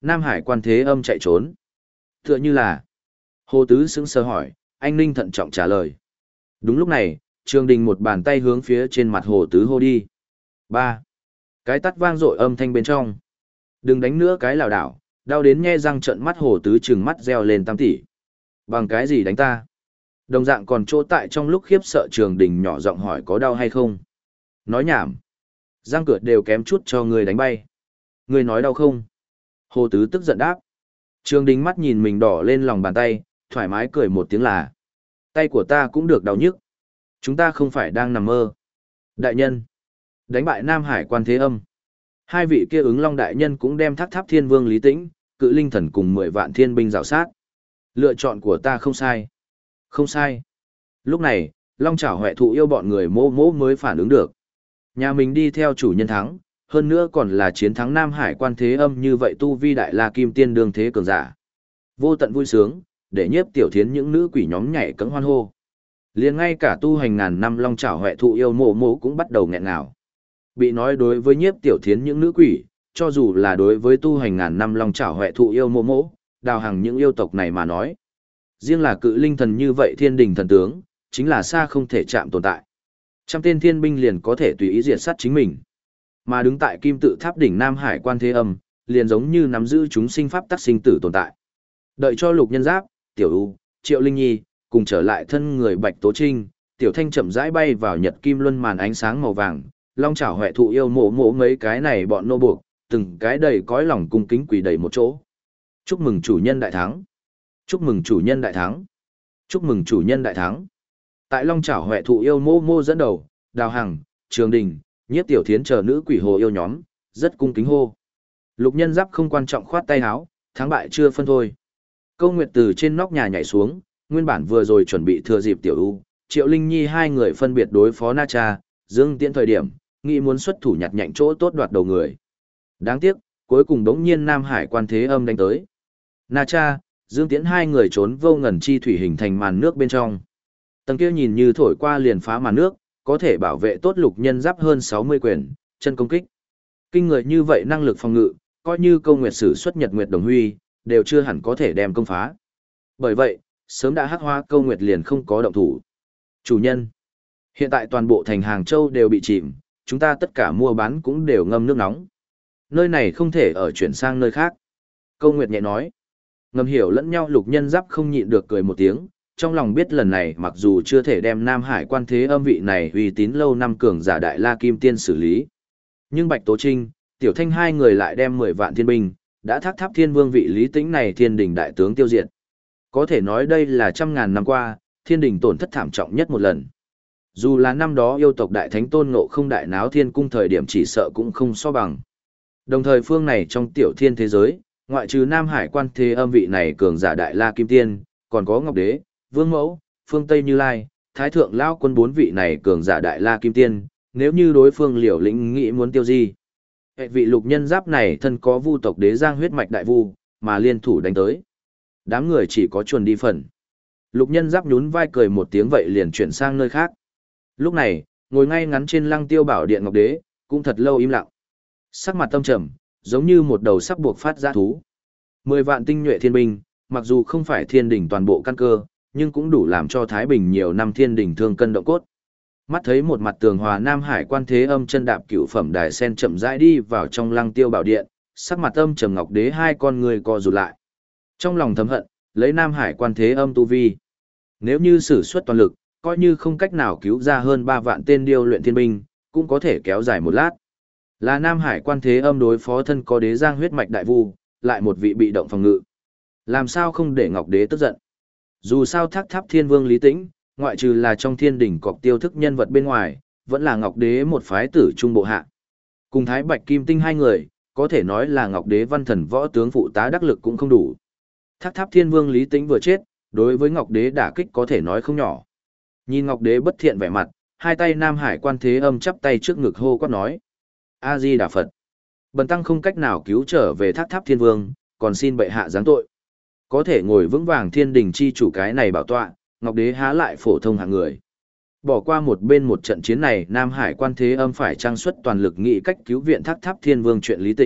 Nam Hải Quan Thế Âm chạy trốn. Tựa như là. Hồ Tứ sững sờ hỏi, anh Ninh thận trọng trả lời. Đúng lúc này, Trường Đình một bàn tay hướng phía trên mặt Hồ Tứ hô đi. Ba. Cái tát vang dội âm thanh bên trong. Đừng đánh nữa cái lảo đảo, đau đến nhe răng trợn mắt Hồ Tứ trừng mắt reo lên tam tỷ. Bằng cái gì đánh ta? Đồng dạng còn chỗ tại trong lúc khiếp sợ Trường Đình nhỏ giọng hỏi có đau hay không? Nói nhảm. Răng cửa đều kém chút cho người đánh bay. Người nói đau không? Hồ Tứ tức giận đáp. Trường Đình mắt nhìn mình đỏ lên lòng bàn tay, thoải mái cười một tiếng là. Tay của ta cũng được đau nhức. Chúng ta không phải đang nằm mơ. Đại nhân. Đánh bại Nam Hải Quan Thế Âm. Hai vị kia ứng long đại nhân cũng đem Thác Tháp Thiên Vương Lý Tĩnh, Cự Linh Thần cùng 10 vạn thiên binh rào sát. Lựa chọn của ta không sai. Không sai. Lúc này, Long Chảo Huệ Thụ yêu bọn người mô mô mới phản ứng được. Nhà mình đi theo chủ nhân thắng, hơn nữa còn là chiến thắng Nam Hải Quan Thế Âm như vậy tu vi đại la kim tiên đương thế cường giả. Vô tận vui sướng, để nhiếp tiểu thiến những nữ quỷ nhóm nhảy cẫng hoan hô. Liền ngay cả tu hành ngàn năm Long Chảo Huệ Thụ yêu mộ mộ cũng bắt đầu nghẹn ngào. Bị nói đối với nhiếp tiểu thiến những nữ quỷ, cho dù là đối với tu hành ngàn năm Long Chảo Huệ Thụ yêu mộ mộ, đào hàng những yêu tộc này mà nói. Riêng là Cự Linh Thần như vậy thiên đình thần tướng, chính là xa không thể chạm tồn tại. Trăm tên thiên binh liền có thể tùy ý diệt sát chính mình. Mà đứng tại kim tự tháp đỉnh Nam Hải Quan Thế Âm, liền giống như nắm giữ chúng sinh pháp tắc sinh tử tồn tại. Đợi cho Lục Nhân Giáp, Tiểu U, Triệu Linh Nhi, cùng trở lại thân người Bạch Tố Trinh, Tiểu Thanh chậm rãi bay vào nhật kim luân màn ánh sáng màu vàng, Long Chảo Huệ Thụ yêu mộ mộ mấy cái này bọn nô buộc, từng cái đầy cõi lòng cung kính quỳ đầy một chỗ. Chúc mừng chủ nhân đại thắng. Chúc mừng chủ nhân đại thắng. Chúc mừng chủ nhân đại thắng. Tại Long Chảo Huệ Thụ yêu mô mô dẫn đầu, Đào Hằng, Trường Đình, Nhiếp Tiểu Thiến chờ nữ quỷ hồ yêu nhóm, rất cung kính hô. Lục Nhân Giáp không quan trọng khoát tay áo, thắng bại chưa phân thôi. Câu Nguyệt từ trên nóc nhà nhảy xuống, nguyên bản vừa rồi chuẩn bị thừa dịp Tiểu U, Triệu Linh Nhi hai người phân biệt đối phó Na Cha, Dương Tiễn thời điểm, nghĩ muốn xuất thủ nhặt nhạnh chỗ tốt đoạt đầu người. Đáng tiếc, cuối cùng đống nhiên Nam Hải Quan Thế Âm đánh tới. Na Cha, Dương Tiễn hai người trốn vô ngần chi thủy hình thành màn nước bên trong. Tầng kia nhìn như thổi qua liền phá màn nước, có thể bảo vệ tốt Lục Nhân Giáp hơn 60 quyền, chân công kích. Kinh người như vậy năng lực phòng ngự, coi như Câu Nguyệt sử xuất Nhật Nguyệt Đồng Huy, đều chưa hẳn có thể đem công phá. Bởi vậy, sớm đã hắc hóa Câu Nguyệt liền không có động thủ. Chủ nhân, hiện tại toàn bộ thành Hàng Châu đều bị chìm, chúng ta tất cả mua bán cũng đều ngâm nước nóng. Nơi này không thể ở chuyển sang nơi khác. Câu Nguyệt nhẹ nói. Ngầm hiểu lẫn nhau Lục Nhân Giáp không nhịn được cười một tiếng, trong lòng biết lần này mặc dù chưa thể đem Nam Hải Quan Thế Âm vị này uy tín lâu năm cường giả đại la kim tiên xử lý. Nhưng Bạch Tố Trinh, Tiểu Thanh hai người lại đem 10 vạn thiên binh, đã Thác Tháp Thiên Vương vị Lý Tĩnh này thiên đình đại tướng tiêu diệt. Có thể nói đây là trăm ngàn năm qua, thiên đình tổn thất thảm trọng nhất một lần. Dù là năm đó yêu tộc đại thánh Tôn Ngộ Không đại náo thiên cung thời điểm chỉ sợ cũng không so bằng. Đồng thời phương này trong tiểu thiên thế giới, ngoại trừ Nam Hải Quan Thế Âm vị này cường giả đại la kim tiên, còn có Ngọc Đế, Vương Mẫu, Phương Tây Như Lai, Thái Thượng Lao Quân bốn vị này cường giả đại la kim tiên, nếu như đối phương liều lĩnh nghĩ muốn tiêu di. Hệ vị Lục Nhân Giáp này thân có vu tộc đế giang huyết mạch đại vu, mà liên thủ đánh tới. Đám người chỉ có chuồn đi phần. Lục Nhân Giáp nhún vai cười một tiếng vậy liền chuyển sang nơi khác. Lúc này, ngồi ngay ngắn trên lăng tiêu bảo điện Ngọc Đế, cũng thật lâu im lặng. Sắc mặt tâm trầm, giống như một đầu sắp buộc phát ra thú. 10 vạn tinh nhuệ thiên binh, mặc dù không phải thiên đỉnh toàn bộ căn cơ, nhưng cũng đủ làm cho Thái Bình nhiều năm thiên đỉnh thương cân động cốt. Mắt thấy một mặt tường hòa Nam Hải Quan Thế Âm chân đạp cửu phẩm đài sen chậm rãi đi vào trong lăng tiêu bảo điện, sắc mặt âm trầm Ngọc Đế hai con người co rụt lại. Trong lòng thầm hận, lấy Nam Hải Quan Thế Âm tu vi, nếu như sử xuất toàn lực, coi như không cách nào cứu ra hơn 3 vạn tên điêu luyện thiên binh, cũng có thể kéo dài một lát. Là Nam Hải Quan Thế Âm đối phó thân có đế giang huyết mạch đại vu, lại một vị bị động phòng ngự. Làm sao không để Ngọc Đế tức giận? Dù sao Thác Tháp Thiên Vương Lý Tĩnh, ngoại trừ là trong thiên đỉnh cọc tiêu thức nhân vật bên ngoài, vẫn là Ngọc Đế một phái tử trung bộ hạ. Cùng Thái Bạch Kim Tinh hai người, có thể nói là Ngọc Đế văn thần võ tướng phụ tá đắc lực cũng không đủ. Thác Tháp Thiên Vương Lý Tĩnh vừa chết, đối với Ngọc Đế đả kích có thể nói không nhỏ. Nhìn Ngọc Đế bất thiện vẻ mặt, hai tay Nam Hải Quan Thế Âm chắp tay trước ngực hô quát nói: A Di Đà Phật. Bần tăng không cách nào cứu trở về Thác Tháp Thiên Vương, còn xin bệ hạ giáng tội. Có thể ngồi vững vàng thiên đình chi chủ cái này bảo tọa, Ngọc Đế há lại phổ thông hạng người. Bỏ qua một bên một trận chiến này, Nam Hải Quan Thế Âm phải trang xuất toàn lực nghị cách cứu viện Thác Tháp Thiên Vương chuyện Lý Tĩnh,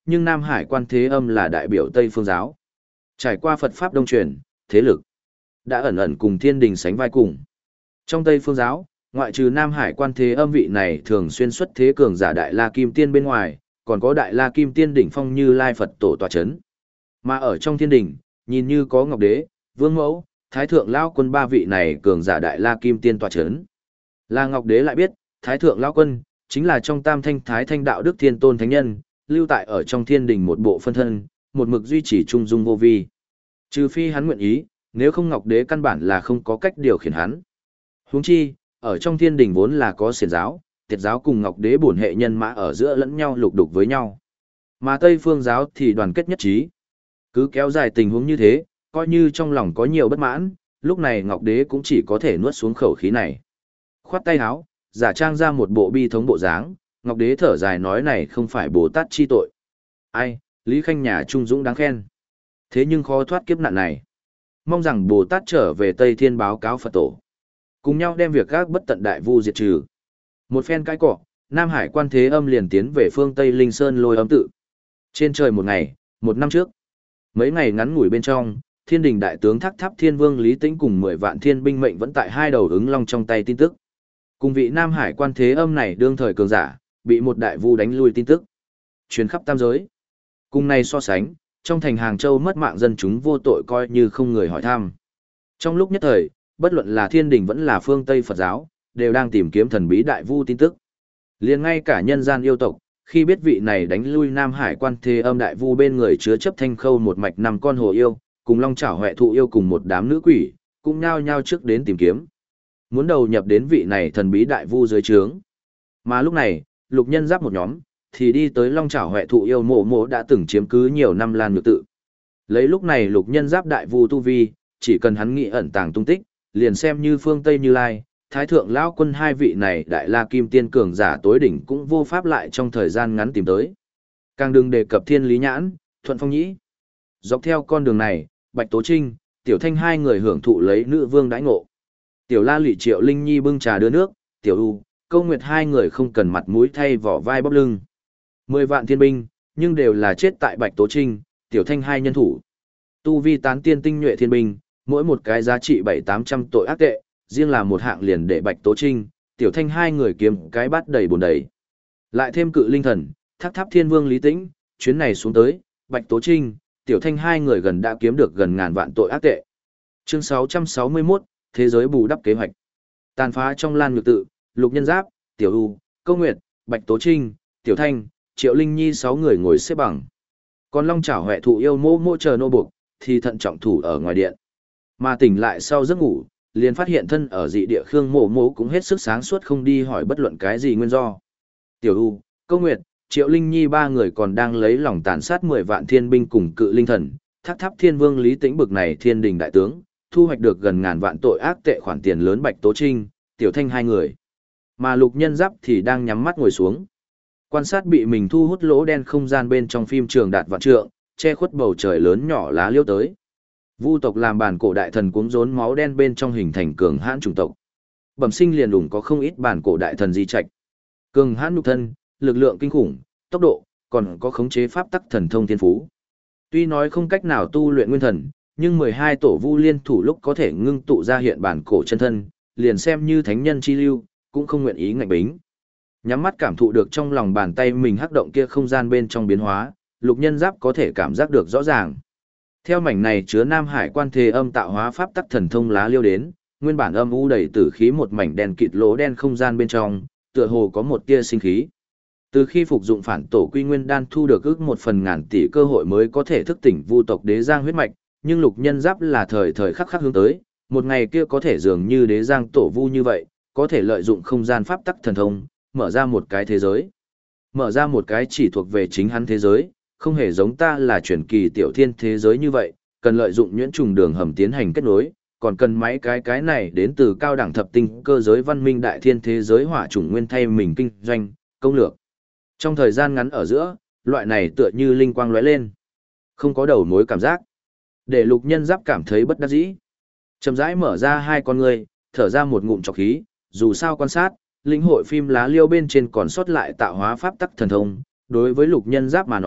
nhưng Nam Hải Quan Thế Âm là đại biểu Tây Phương giáo. Trải qua Phật Pháp Đông truyền, thế lực đã ẩn ẩn cùng thiên đình sánh vai cùng. Trong Tây Phương giáo, ngoại trừ Nam Hải Quan Thế Âm vị này thường xuyên xuất thế cường giả Đại La Kim Tiên bên ngoài, còn có Đại La Kim Tiên đỉnh phong Như Lai Phật tổ tọa chấn. Mà ở trong thiên đình, nhìn như có Ngọc Đế, Vương Mẫu, Thái Thượng Lão Quân ba vị này cường giả Đại La Kim Tiên tọa chấn. Là Ngọc Đế lại biết, Thái Thượng Lão Quân chính là trong Tam Thanh Thái Thanh Đạo Đức Thiên Tôn Thánh Nhân, lưu tại ở trong thiên đình một bộ phân thân, một mực duy trì trung dung vô vi. Trừ phi hắn nguyện ý, nếu không Ngọc Đế căn bản là không có cách điều khiển hắn. Huống chi, ở trong thiên đình vốn là có xiển giáo, tiệt giáo cùng Ngọc Đế bổn hệ nhân mã ở giữa lẫn nhau lục đục với nhau. Mà Tây Phương giáo thì đoàn kết nhất trí. Cứ kéo dài tình huống như thế, coi như trong lòng có nhiều bất mãn, lúc này Ngọc Đế cũng chỉ có thể nuốt xuống khẩu khí này. Khoát tay áo, giả trang ra một bộ bi thống bộ dáng, Ngọc Đế thở dài nói này không phải Bồ Tát chi tội. Ai, Lý Khanh nhà trung dũng đáng khen. Thế nhưng khó thoát kiếp nạn này. Mong rằng Bồ Tát trở về Tây Thiên báo cáo Phật tổ. Cùng nhau đem việc các bất tận đại vu diệt trừ. Một phen cãi cọ, Nam Hải Quan Thế Âm liền tiến về phương Tây Linh Sơn Lôi Âm tự. Trên trời một ngày, một năm trước. Mấy ngày ngắn ngủi bên trong, thiên đình đại tướng Thác Tháp Thiên Vương Lý Tĩnh cùng 10 vạn thiên binh mệnh vẫn tại hai đầu ứng long trong tay tin tức. Cùng vị Nam Hải Quan Thế Âm này đương thời cường giả, bị một đại vu đánh lui tin tức. Truyền khắp tam giới. Cùng này so sánh, trong thành Hàng Châu mất mạng dân chúng vô tội coi như không người hỏi thăm. Trong lúc nhất thời, bất luận là thiên đình vẫn là phương Tây Phật giáo, đều đang tìm kiếm thần bí đại vu tin tức. Liền ngay cả nhân gian yêu tộc, khi biết vị này đánh lui Nam Hải Quan Thế Âm đại vu bên người chứa chấp thanh khâu một mạch 5 con hồ yêu, cùng long chảo huệ thụ yêu cùng một đám nữ quỷ, cũng nhao nhao trước đến tìm kiếm. Muốn đầu nhập đến vị này thần bí đại vu dưới trướng. Mà lúc này, Lục Nhân Giáp một nhóm, thì đi tới long chảo huệ thụ yêu mộ mộ đã từng chiếm cứ nhiều năm Lan Nhược tự. Lấy lúc này Lục Nhân Giáp đại vu tu vi, chỉ cần hắn nghĩ ẩn tàng tung tích, liền xem như phương Tây Như Lai, Thái Thượng Lão Quân hai vị này Đại La Kim Tiên cường giả tối đỉnh cũng vô pháp lại trong thời gian ngắn tìm tới. Càng đừng đề cập Thiên Lý Nhãn, Thuận Phong Nhĩ. Dọc theo con đường này, Bạch Tố Trinh, Tiểu Thanh hai người hưởng thụ lấy nữ vương đãi ngộ. Tiểu La Lụy Triệu Linh Nhi bưng trà đưa nước, Tiểu U, Câu Nguyệt hai người không cần mặt mũi thay vỏ vai bóp lưng. 10 vạn thiên binh, nhưng đều là chết tại Bạch Tố Trinh, Tiểu Thanh hai nhân thủ. Tu vi tán tiên tinh nhuệ thiên binh, mỗi một cái giá trị 700-800 tội ác tệ, riêng là một hạng liền để Bạch Tố Trinh, Tiểu Thanh hai người kiếm cái bát đầy bồn đầy. Lại thêm cự linh thần, Thác Tháp Thiên Vương Lý Tĩnh, chuyến này xuống tới, Bạch Tố Trinh, Tiểu Thanh hai người gần đã kiếm được gần ngàn vạn tội ác tệ. Chương 661, Thế giới bù đắp kế hoạch. Tàn phá trong Lan Nhược tự, Lục Nhân Giáp, Tiểu U, Câu Nguyệt, Bạch Tố Trinh, Tiểu Thanh, Triệu Linh Nhi 6 người ngồi xếp bằng. Còn long chảo huệ thụ yêu mô mô chờ nô buộc, thì thận trọng thủ ở ngoài điện. Mà tỉnh lại sau giấc ngủ, liền phát hiện thân ở dị địa Khương Mộ Mộ cũng hết sức sáng suốt không đi hỏi bất luận cái gì nguyên do. Tiểu U, Câu Nguyệt, Triệu Linh Nhi ba người còn đang lấy lòng tàn sát 10 vạn thiên binh cùng cự linh thần, Thác Tháp Thiên Vương Lý Tĩnh bực này thiên đình đại tướng, thu hoạch được gần ngàn vạn tội ác tệ khoản tiền lớn Bạch Tố Trinh, Tiểu Thanh hai người. Mà Lục Nhân Giáp thì đang nhắm mắt ngồi xuống. Quan sát bị mình thu hút lỗ đen không gian bên trong phim trường đạt vạn trượng, che khuất bầu trời lớn nhỏ lá liêu tới. Vu tộc làm bản cổ đại thần cuống rốn máu đen bên trong hình thành cường hãn chủng tộc. Bẩm sinh liền đủng có không ít bản cổ đại thần di trạch. Cường hãn nhục thân, lực lượng kinh khủng, tốc độ, còn có khống chế pháp tắc thần thông thiên phú. Tuy nói không cách nào tu luyện nguyên thần, nhưng 12 tổ vu liên thủ lúc có thể ngưng tụ ra hiện bản cổ chân thân, liền xem như thánh nhân chi lưu, cũng không nguyện ý ngạnh bính. Nhắm mắt cảm thụ được trong lòng bàn tay mình hắc động kia không gian bên trong biến hóa, Lục Nhân Giáp có thể cảm giác được rõ ràng. Theo mảnh này chứa Nam Hải Quan Thế Âm tạo hóa pháp tắc thần thông lá liêu đến, nguyên bản âm u đầy tử khí một mảnh đen kịt lỗ đen không gian bên trong, tựa hồ có một tia sinh khí. Từ khi phục dụng phản tổ quy nguyên đan thu được ước 1/1000 tỷ cơ hội mới có thể thức tỉnh vu tộc đế giang huyết mạch, nhưng Lục Nhân Giáp là thời thời khắc khắc hướng tới, một ngày kia có thể dường như đế giang tổ vu như vậy, có thể lợi dụng không gian pháp tắc thần thông, mở ra một cái thế giới. Mở ra một cái chỉ thuộc về chính hắn thế giới, không hề giống ta là chuyển kỳ tiểu thiên thế giới như vậy, cần lợi dụng nhuyễn trùng đường hầm tiến hành kết nối, còn cần máy cái này đến từ cao đẳng thập tinh cơ giới văn minh đại thiên thế giới hỏa chủng nguyên thay mình kinh doanh, công lược. Trong thời gian ngắn ở giữa, loại này tựa như linh quang lóe lên, không có đầu mối cảm giác, để Lục Nhân Giáp cảm thấy bất đắc dĩ. Chậm rãi mở ra hai con ngươi, thở ra một ngụm trọc khí, dù sao quan sát, lĩnh hội phim lá liêu bên trên còn sót lại tạo hóa pháp tắc thần thông, đối với Lục Nhân Giáp mà nói,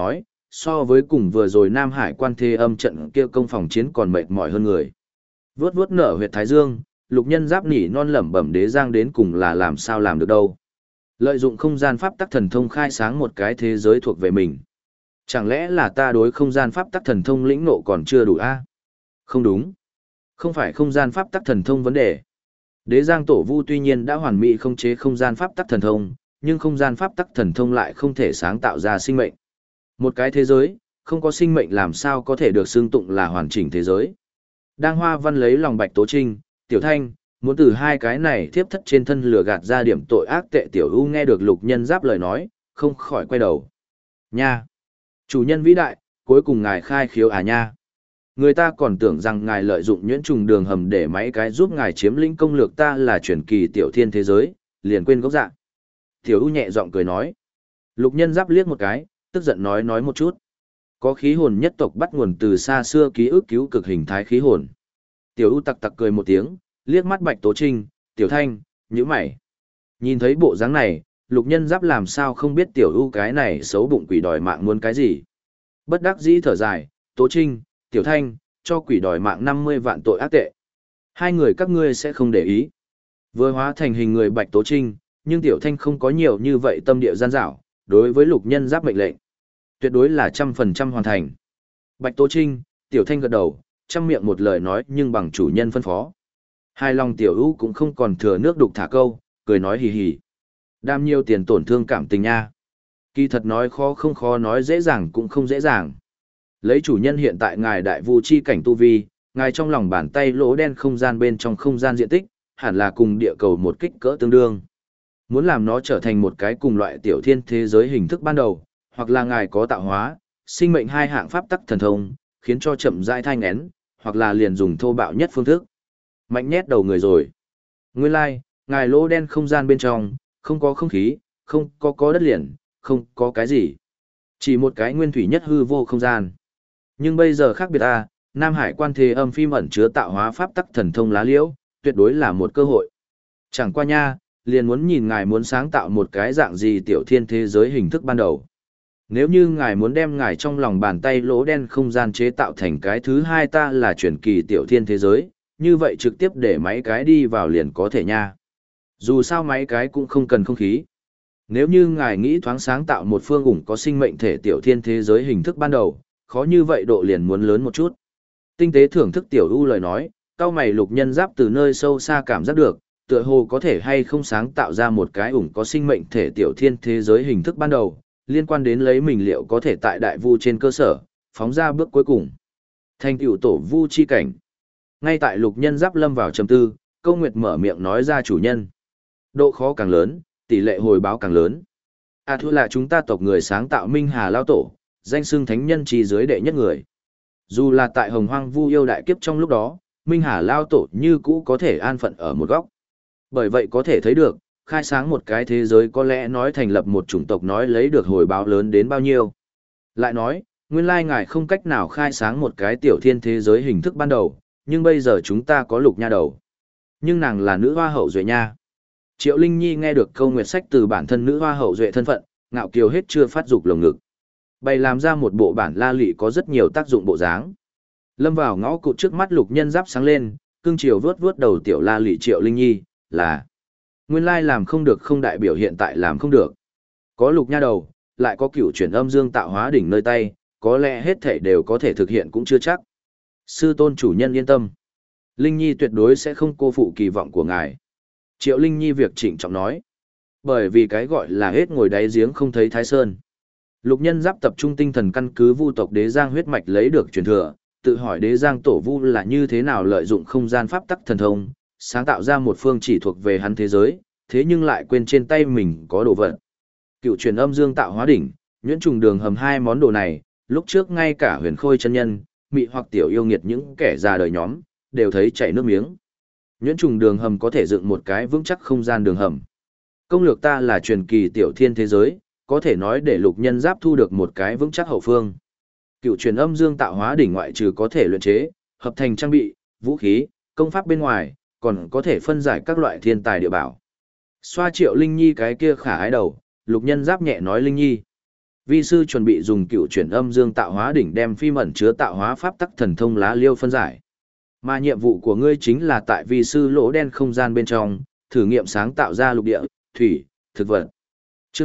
so với cùng vừa rồi Nam Hải quan thế âm trận kia công phòng chiến còn mệt mỏi hơn người. Vướt vướt nở huyệt thái dương, Lục Nhân Giáp nỉ non lẩm bẩm Đế Giang đến cùng là làm sao làm được đâu. Lợi dụng không gian pháp tắc thần thông khai sáng một cái thế giới thuộc về mình. Chẳng lẽ là ta đối không gian pháp tắc thần thông lĩnh nộ còn chưa đủ a? Không đúng. Không phải không gian pháp tắc thần thông vấn đề. Đế Giang Tổ Vu tuy nhiên đã hoàn mỹ khống chế không gian pháp tắc thần thông, nhưng không gian pháp tắc thần thông lại không thể sáng tạo ra sinh mệnh. Một cái thế giới, không có sinh mệnh làm sao có thể được xưng tụng là hoàn chỉnh thế giới. Đang Hoa Văn lấy lòng Bạch Tố Trinh, Tiểu Thanh, muốn từ hai cái này thiếp thất trên thân lừa gạt ra điểm tội ác tệ. Tiểu U nghe được Lục Nhân Giáp lời nói, không khỏi quay đầu. Nha! Chủ nhân vĩ đại, cuối cùng ngài khai khiếu à nha! Người ta còn tưởng rằng ngài lợi dụng nhuyễn trùng đường hầm để máy cái giúp ngài chiếm lĩnh công lược ta là truyền kỳ tiểu thiên thế giới, liền quên gốc dạng. Tiểu U nhẹ giọng cười nói. Lục Nhân Giáp liếc một cái, tức giận nói một chút. Có khí hồn nhất tộc bắt nguồn từ xa xưa ký ức cứu cực hình thái khí hồn. Tiểu U tặc tặc cười một tiếng, liếc mắt Bạch Tố Trinh, Tiểu Thanh, nhíu mày. Nhìn thấy bộ dáng này, Lục Nhân Giáp làm sao không biết Tiểu U cái này xấu bụng quỷ đòi mạng muốn cái gì. Bất đắc dĩ thở dài, Tố Trinh, Tiểu Thanh, cho quỷ đòi mạng 50 vạn tội ác tệ. Hai người các ngươi sẽ không để ý. Vừa hóa thành hình người Bạch Tố Trinh, nhưng Tiểu Thanh không có nhiều như vậy tâm địa gian dảo, đối với Lục Nhân Giáp mệnh lệnh. Tuyệt đối là 100% hoàn thành. Bạch Tố Trinh, Tiểu Thanh gật đầu, trăm miệng một lời nói nhưng bằng chủ nhân phân phó. Hai lòng Tiểu U cũng không còn thừa nước đục thả câu, cười nói hì hì. Đam nhiều tiền tổn thương cảm tình nha. Kỳ thật nói khó không khó nói dễ dàng cũng không dễ dàng. Lấy chủ nhân hiện tại ngài đại vu chi cảnh tu vi, ngài trong lòng bàn tay lỗ đen không gian bên trong không gian diện tích, hẳn là cùng địa cầu một kích cỡ tương đương. Muốn làm nó trở thành một cái cùng loại tiểu thiên thế giới hình thức ban đầu, hoặc là ngài có tạo hóa, sinh mệnh hai hạng pháp tắc thần thông, khiến cho chậm rãi thai nghén, hoặc là liền dùng thô bạo nhất phương thức. Mạnh nhét đầu người rồi. Nguyên lai, ngài lỗ đen không gian bên trong, không có không khí, không có đất liền, không có cái gì. Chỉ một cái nguyên thủy nhất hư vô không gian. Nhưng bây giờ khác biệt Nam Hải quan thế âm phim ẩn chứa tạo hóa pháp tắc thần thông lá liễu, tuyệt đối là một cơ hội. Chẳng qua nha, liền muốn nhìn ngài muốn sáng tạo một cái dạng gì tiểu thiên thế giới hình thức ban đầu. Nếu như ngài muốn đem ngài trong lòng bàn tay lỗ đen không gian chế tạo thành cái thứ hai ta là truyền kỳ tiểu thiên thế giới, như vậy trực tiếp để máy cái đi vào liền có thể nha. Dù sao máy cái cũng không cần không khí. Nếu như ngài nghĩ thoáng sáng tạo một phương ủng có sinh mệnh thể tiểu thiên thế giới hình thức ban đầu, khó như vậy độ liền muốn lớn một chút. Tinh tế thưởng thức Tiểu U lời nói, cao mày Lục Nhân Giáp từ nơi sâu xa cảm giác được, tựa hồ có thể hay không sáng tạo ra một cái ủng có sinh mệnh thể tiểu thiên thế giới hình thức ban đầu, liên quan đến lấy mình liệu có thể tại đại vu trên cơ sở, phóng ra bước cuối cùng. Thành tựu tổ vu chi cảnh. Ngay tại Lục Nhân Giáp lâm vào trầm tư, Câu Nguyệt mở miệng nói ra chủ nhân. Độ khó càng lớn, tỷ lệ hồi báo càng lớn. Thua là chúng ta tộc người sáng tạo Minh Hà Lao Tổ, danh xưng thánh nhân chi dưới đệ nhất người. Dù là tại Hồng Hoang Vu yêu đại kiếp trong lúc đó, Minh Hà Lao Tổ như cũ có thể an phận ở một góc. Bởi vậy có thể thấy được, khai sáng một cái thế giới có lẽ nói thành lập một chủng tộc nói lấy được hồi báo lớn đến bao nhiêu. Lại nói, nguyên lai ngài không cách nào khai sáng một cái tiểu thiên thế giới hình thức ban đầu, nhưng bây giờ chúng ta có Lục nha đầu. Nhưng nàng là nữ hoa hậu duệ nha. Triệu Linh Nhi nghe được Câu Nguyệt sách từ bản thân nữ hoa hậu duệ thân phận, ngạo kiều hết chưa phát dục lồng ngực. Bày làm ra một bộ bản la lị có rất nhiều tác dụng bộ dáng. Lâm vào ngõ cụt trước mắt Lục Nhân Giáp sáng lên, cương chiều vướt vướt đầu tiểu la lị Triệu Linh Nhi, là nguyên lai làm không được không đại biểu hiện tại làm không được. Có Lục nha đầu, lại có cửu chuyển âm dương tạo hóa đỉnh nơi tay, có lẽ hết thảy đều có thể thực hiện cũng chưa chắc. Sư tôn chủ nhân yên tâm. Linh Nhi tuyệt đối sẽ không cô phụ kỳ vọng của ngài. Triệu Linh Nhi việc trịnh trọng nói. Bởi vì cái gọi là hết ngồi đáy giếng không thấy Thái Sơn. Lục Nhân Giáp tập trung tinh thần căn cứ Vu tộc Đế Giang huyết mạch lấy được truyền thừa, tự hỏi Đế Giang tổ Vu là như thế nào lợi dụng không gian pháp tắc thần thông, sáng tạo ra một phương chỉ thuộc về hắn thế giới, thế nhưng lại quên trên tay mình có đồ vật. Cựu truyền âm dương tạo hóa đỉnh, nhuyễn trùng đường hầm hai món đồ này, lúc trước ngay cả Huyền Khôi chân nhân, mị hoặc tiểu yêu nghiệt những kẻ già đời nhóm, đều thấy chảy nước miếng. Nhuyễn trùng đường hầm có thể dựng một cái vững chắc không gian đường hầm. Công lược ta là truyền kỳ tiểu thiên thế giới, có thể nói để Lục Nhân Giáp thu được một cái vững chắc hậu phương. Cựu truyền âm dương tạo hóa đỉnh ngoại trừ có thể luyện chế, hợp thành trang bị, vũ khí, công pháp bên ngoài, còn có thể phân giải các loại thiên tài địa bảo. Xoa Triệu Linh Nhi cái kia khả ái đầu, Lục Nhân Giáp nhẹ nói Linh Nhi. Vi sư chuẩn bị dùng cựu chuyển âm dương tạo hóa đỉnh đem phim ẩn chứa tạo hóa pháp tắc thần thông lá liêu phân giải. Mà nhiệm vụ của ngươi chính là tại vi sư lỗ đen không gian bên trong, thử nghiệm sáng tạo ra lục địa, thủy, thực vật. Chương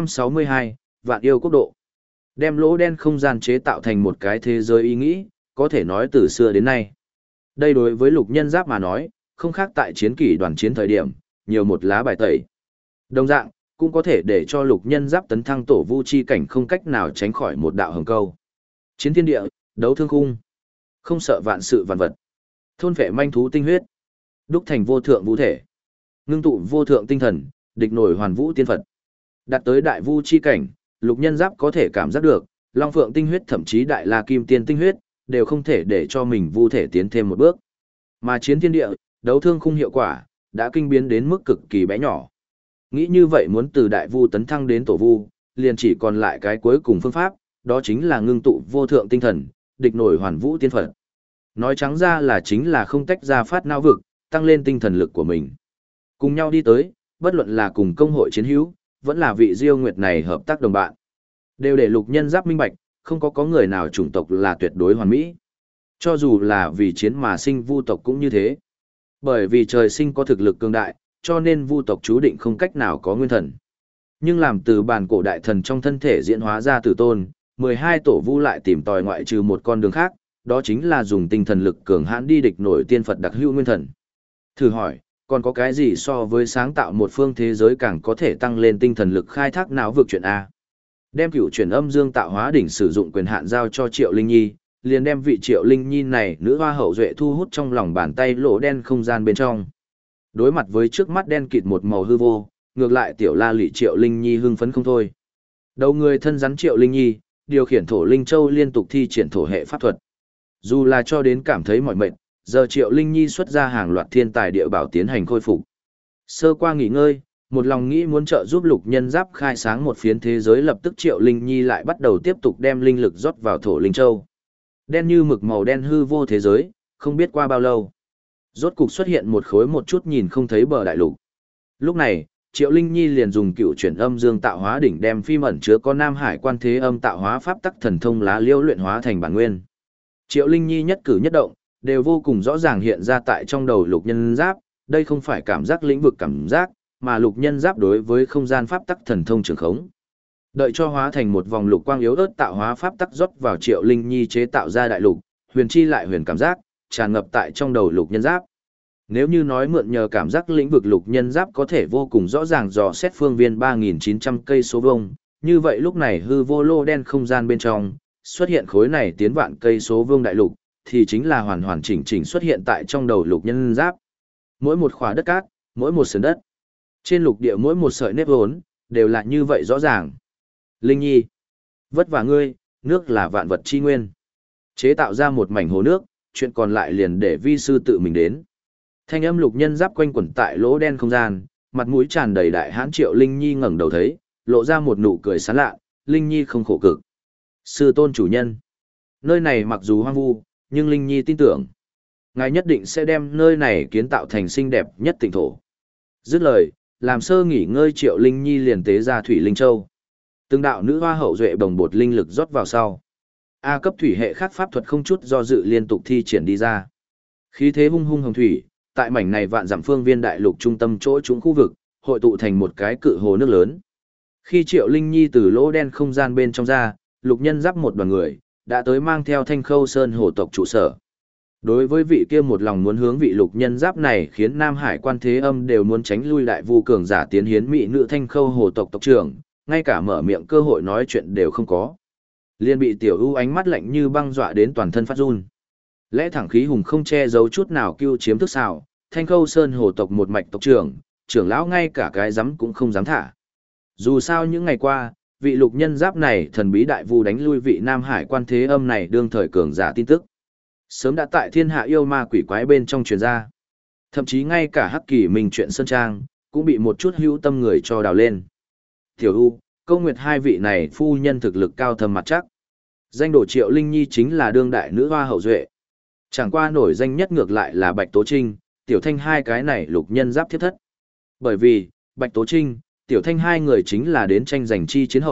662, Vạn yêu quốc độ. Đem lỗ đen không gian chế tạo thành một cái thế giới ý nghĩ, có thể nói từ xưa đến nay. Đây đối với lục nhân giáp mà nói, không khác tại chiến kỷ đoàn chiến thời điểm, nhiều một lá bài tẩy. Đồng dạng, cũng có thể để cho lục nhân giáp tấn thăng tổ vu chi cảnh không cách nào tránh khỏi một đạo hồng câu. Chiến thiên địa, đấu thương khung. Không sợ vạn sự vạn vật. Thôn vệ manh thú tinh huyết. Đúc thành vô thượng vũ thể. Ngưng tụ vô thượng tinh thần, địch nổi hoàn vũ tiên Phật. Đạt tới đại vu chi cảnh, lục nhân giáp có thể cảm giác được, long phượng tinh huyết thậm chí đại la kim tiên tinh huyết, đều không thể để cho mình vu thể tiến thêm một bước. Mà chiến thiên địa, đấu thương khung hiệu quả, đã kinh biến đến mức cực kỳ bé nhỏ. Nghĩ như vậy muốn từ đại vu tấn thăng đến tổ vu, liền chỉ còn lại cái cuối cùng phương pháp, đó chính là ngưng tụ vô thượng tinh thần, địch nổi hoàn vũ tiên Phật. Nói trắng ra là chính là không tách ra phát não vực, tăng lên tinh thần lực của mình. Cùng nhau đi tới, bất luận là cùng công hội chiến hữu, vẫn là vị Diêu Nguyệt này hợp tác đồng bạn. Đều để lục nhân giáp minh bạch, không có người nào chủng tộc là tuyệt đối hoàn mỹ. Cho dù là vì chiến mà sinh vu tộc cũng như thế. Bởi vì trời sinh có thực lực cường đại, cho nên vu tộc chú định không cách nào có nguyên thần. Nhưng làm từ bản cổ đại thần trong thân thể diễn hóa ra tử tôn, 12 tổ vu lại tìm tòi ngoại trừ một con đường khác, đó chính là dùng tinh thần lực cường hãn đi địch nổi tiên Phật đặc hữu nguyên thần. Thử hỏi, còn có cái gì so với sáng tạo một phương thế giới càng có thể tăng lên tinh thần lực khai thác não vượt chuyện A? Đem cửu chuyển âm dương tạo hóa đỉnh sử dụng quyền hạn giao cho Triệu Linh Nhi, liền đem vị Triệu Linh Nhi này nữ hoa hậu duệ thu hút trong lòng bàn tay lỗ đen không gian bên trong. Đối mặt với trước mắt đen kịt một màu hư vô, ngược lại tiểu la lị Triệu Linh Nhi hưng phấn không thôi. Đầu người thân rắn Triệu Linh Nhi, điều khiển thổ linh châu liên tục thi triển thổ hệ pháp thuật. Dù là cho đến cảm thấy mỏi mệt, giờ Triệu Linh Nhi xuất ra hàng loạt thiên tài địa bảo tiến hành khôi phục. Sơ qua nghỉ ngơi, một lòng nghĩ muốn trợ giúp lục nhân giáp khai sáng một phiến thế giới, lập tức Triệu Linh Nhi lại bắt đầu tiếp tục đem linh lực rót vào thổ linh châu. Đen như mực màu đen hư vô thế giới, không biết qua bao lâu. Rốt cục xuất hiện một khối một chút nhìn không thấy bờ đại lục. Lúc này, Triệu Linh Nhi liền dùng cựu chuyển âm dương tạo hóa đỉnh đem phim ẩn chứa có Nam Hải quan thế âm tạo hóa pháp tắc thần thông lá liễu luyện hóa thành bản nguyên. Triệu Linh Nhi nhất cử nhất động, đều vô cùng rõ ràng hiện ra tại trong đầu lục nhân giáp, đây không phải cảm giác lĩnh vực cảm giác, mà lục nhân giáp đối với không gian pháp tắc thần thông trường khống. Đợi cho hóa thành một vòng lục quang yếu ớt tạo hóa pháp tắc rót vào Triệu Linh Nhi chế tạo ra đại lục, huyền chi lại huyền cảm giác, tràn ngập tại trong đầu lục nhân giáp. Nếu như nói mượn nhờ cảm giác lĩnh vực lục nhân giáp có thể vô cùng rõ ràng dò xét phương viên 3.900 cây số vuông, như vậy lúc này hư vô lô đen không gian bên trong, xuất hiện khối này tiến vạn cây số vuông đại lục, thì chính là hoàn hoàn chỉnh chỉnh xuất hiện tại trong đầu lục nhân giáp. Mỗi một khỏa đất cát, mỗi một sườn đất, trên lục địa mỗi một sợi nếp vốn, đều là như vậy rõ ràng. Linh Nhi, vất vả ngươi, nước là vạn vật chi nguyên. Chế tạo ra một mảnh hồ nước, chuyện còn lại liền để vi sư tự mình đến. Thanh âm lục nhân giáp quanh quẩn tại lỗ đen không gian, mặt mũi tràn đầy đại hãn Triệu Linh Nhi ngẩng đầu thấy, lộ ra một nụ cười sán lạ, Linh Nhi không khổ cực. Sư tôn chủ nhân, nơi này mặc dù hoang vu, nhưng Linh Nhi tin tưởng, ngài nhất định sẽ đem nơi này kiến tạo thành xinh đẹp nhất tỉnh thổ. Dứt lời, làm sơ nghỉ ngơi Triệu Linh Nhi liền tế ra Thủy Linh Châu. Từng đạo nữ hoa hậu duệ bồng bột linh lực rót vào sau. A cấp thủy hệ khác pháp thuật không chút do dự liên tục thi triển đi ra. Khí thế hung hung hồng thủy, tại mảnh này vạn dặm phương viên đại lục trung tâm chỗ trũng khu vực, hội tụ thành một cái cự hồ nước lớn. Khi Triệu Linh Nhi từ lỗ đen không gian bên trong ra, lục nhân giáp một đoàn người, đã tới mang theo Thanh Khâu Sơn hồ tộc trụ sở. Đối với vị kia một lòng muốn hướng vị lục nhân giáp này khiến Nam Hải quan thế âm đều muốn tránh lui đại vu cường giả tiến hiến mỹ nữ Thanh Khâu hồ tộc tộc trưởng, ngay cả mở miệng cơ hội nói chuyện đều không có. Liên bị tiểu ưu ánh mắt lạnh như băng dọa đến toàn thân phát run. Lẽ thẳng khí hùng không che giấu chút nào cưu chiếm thức xào, Thanh Khâu Sơn hồ tộc một mạch tộc trưởng, trưởng lão ngay cả cái dám cũng không dám thả. Dù sao những ngày qua, vị lục nhân giáp này thần bí đại vu đánh lui vị Nam Hải quan thế âm này đương thời cường giả tin tức. Sớm đã tại thiên hạ yêu ma quỷ quái bên trong truyền ra. Thậm chí ngay cả Hắc Kỳ Minh chuyện Sơn Trang, cũng bị một chút hữu tâm người cho đào lên. Tiểu U, Câu Nguyệt hai vị này phu nhân thực lực cao thâm mặt chắc. Danh đổ Triệu Linh Nhi chính là đương đại nữ hoa hậu duệ. Chẳng qua nổi danh nhất ngược lại là Bạch Tố Trinh, Tiểu Thanh hai cái này lục nhân giáp thiết thất. Bởi vì, Bạch Tố Trinh, Tiểu Thanh hai người chính là đến tranh giành chi chiến hậu,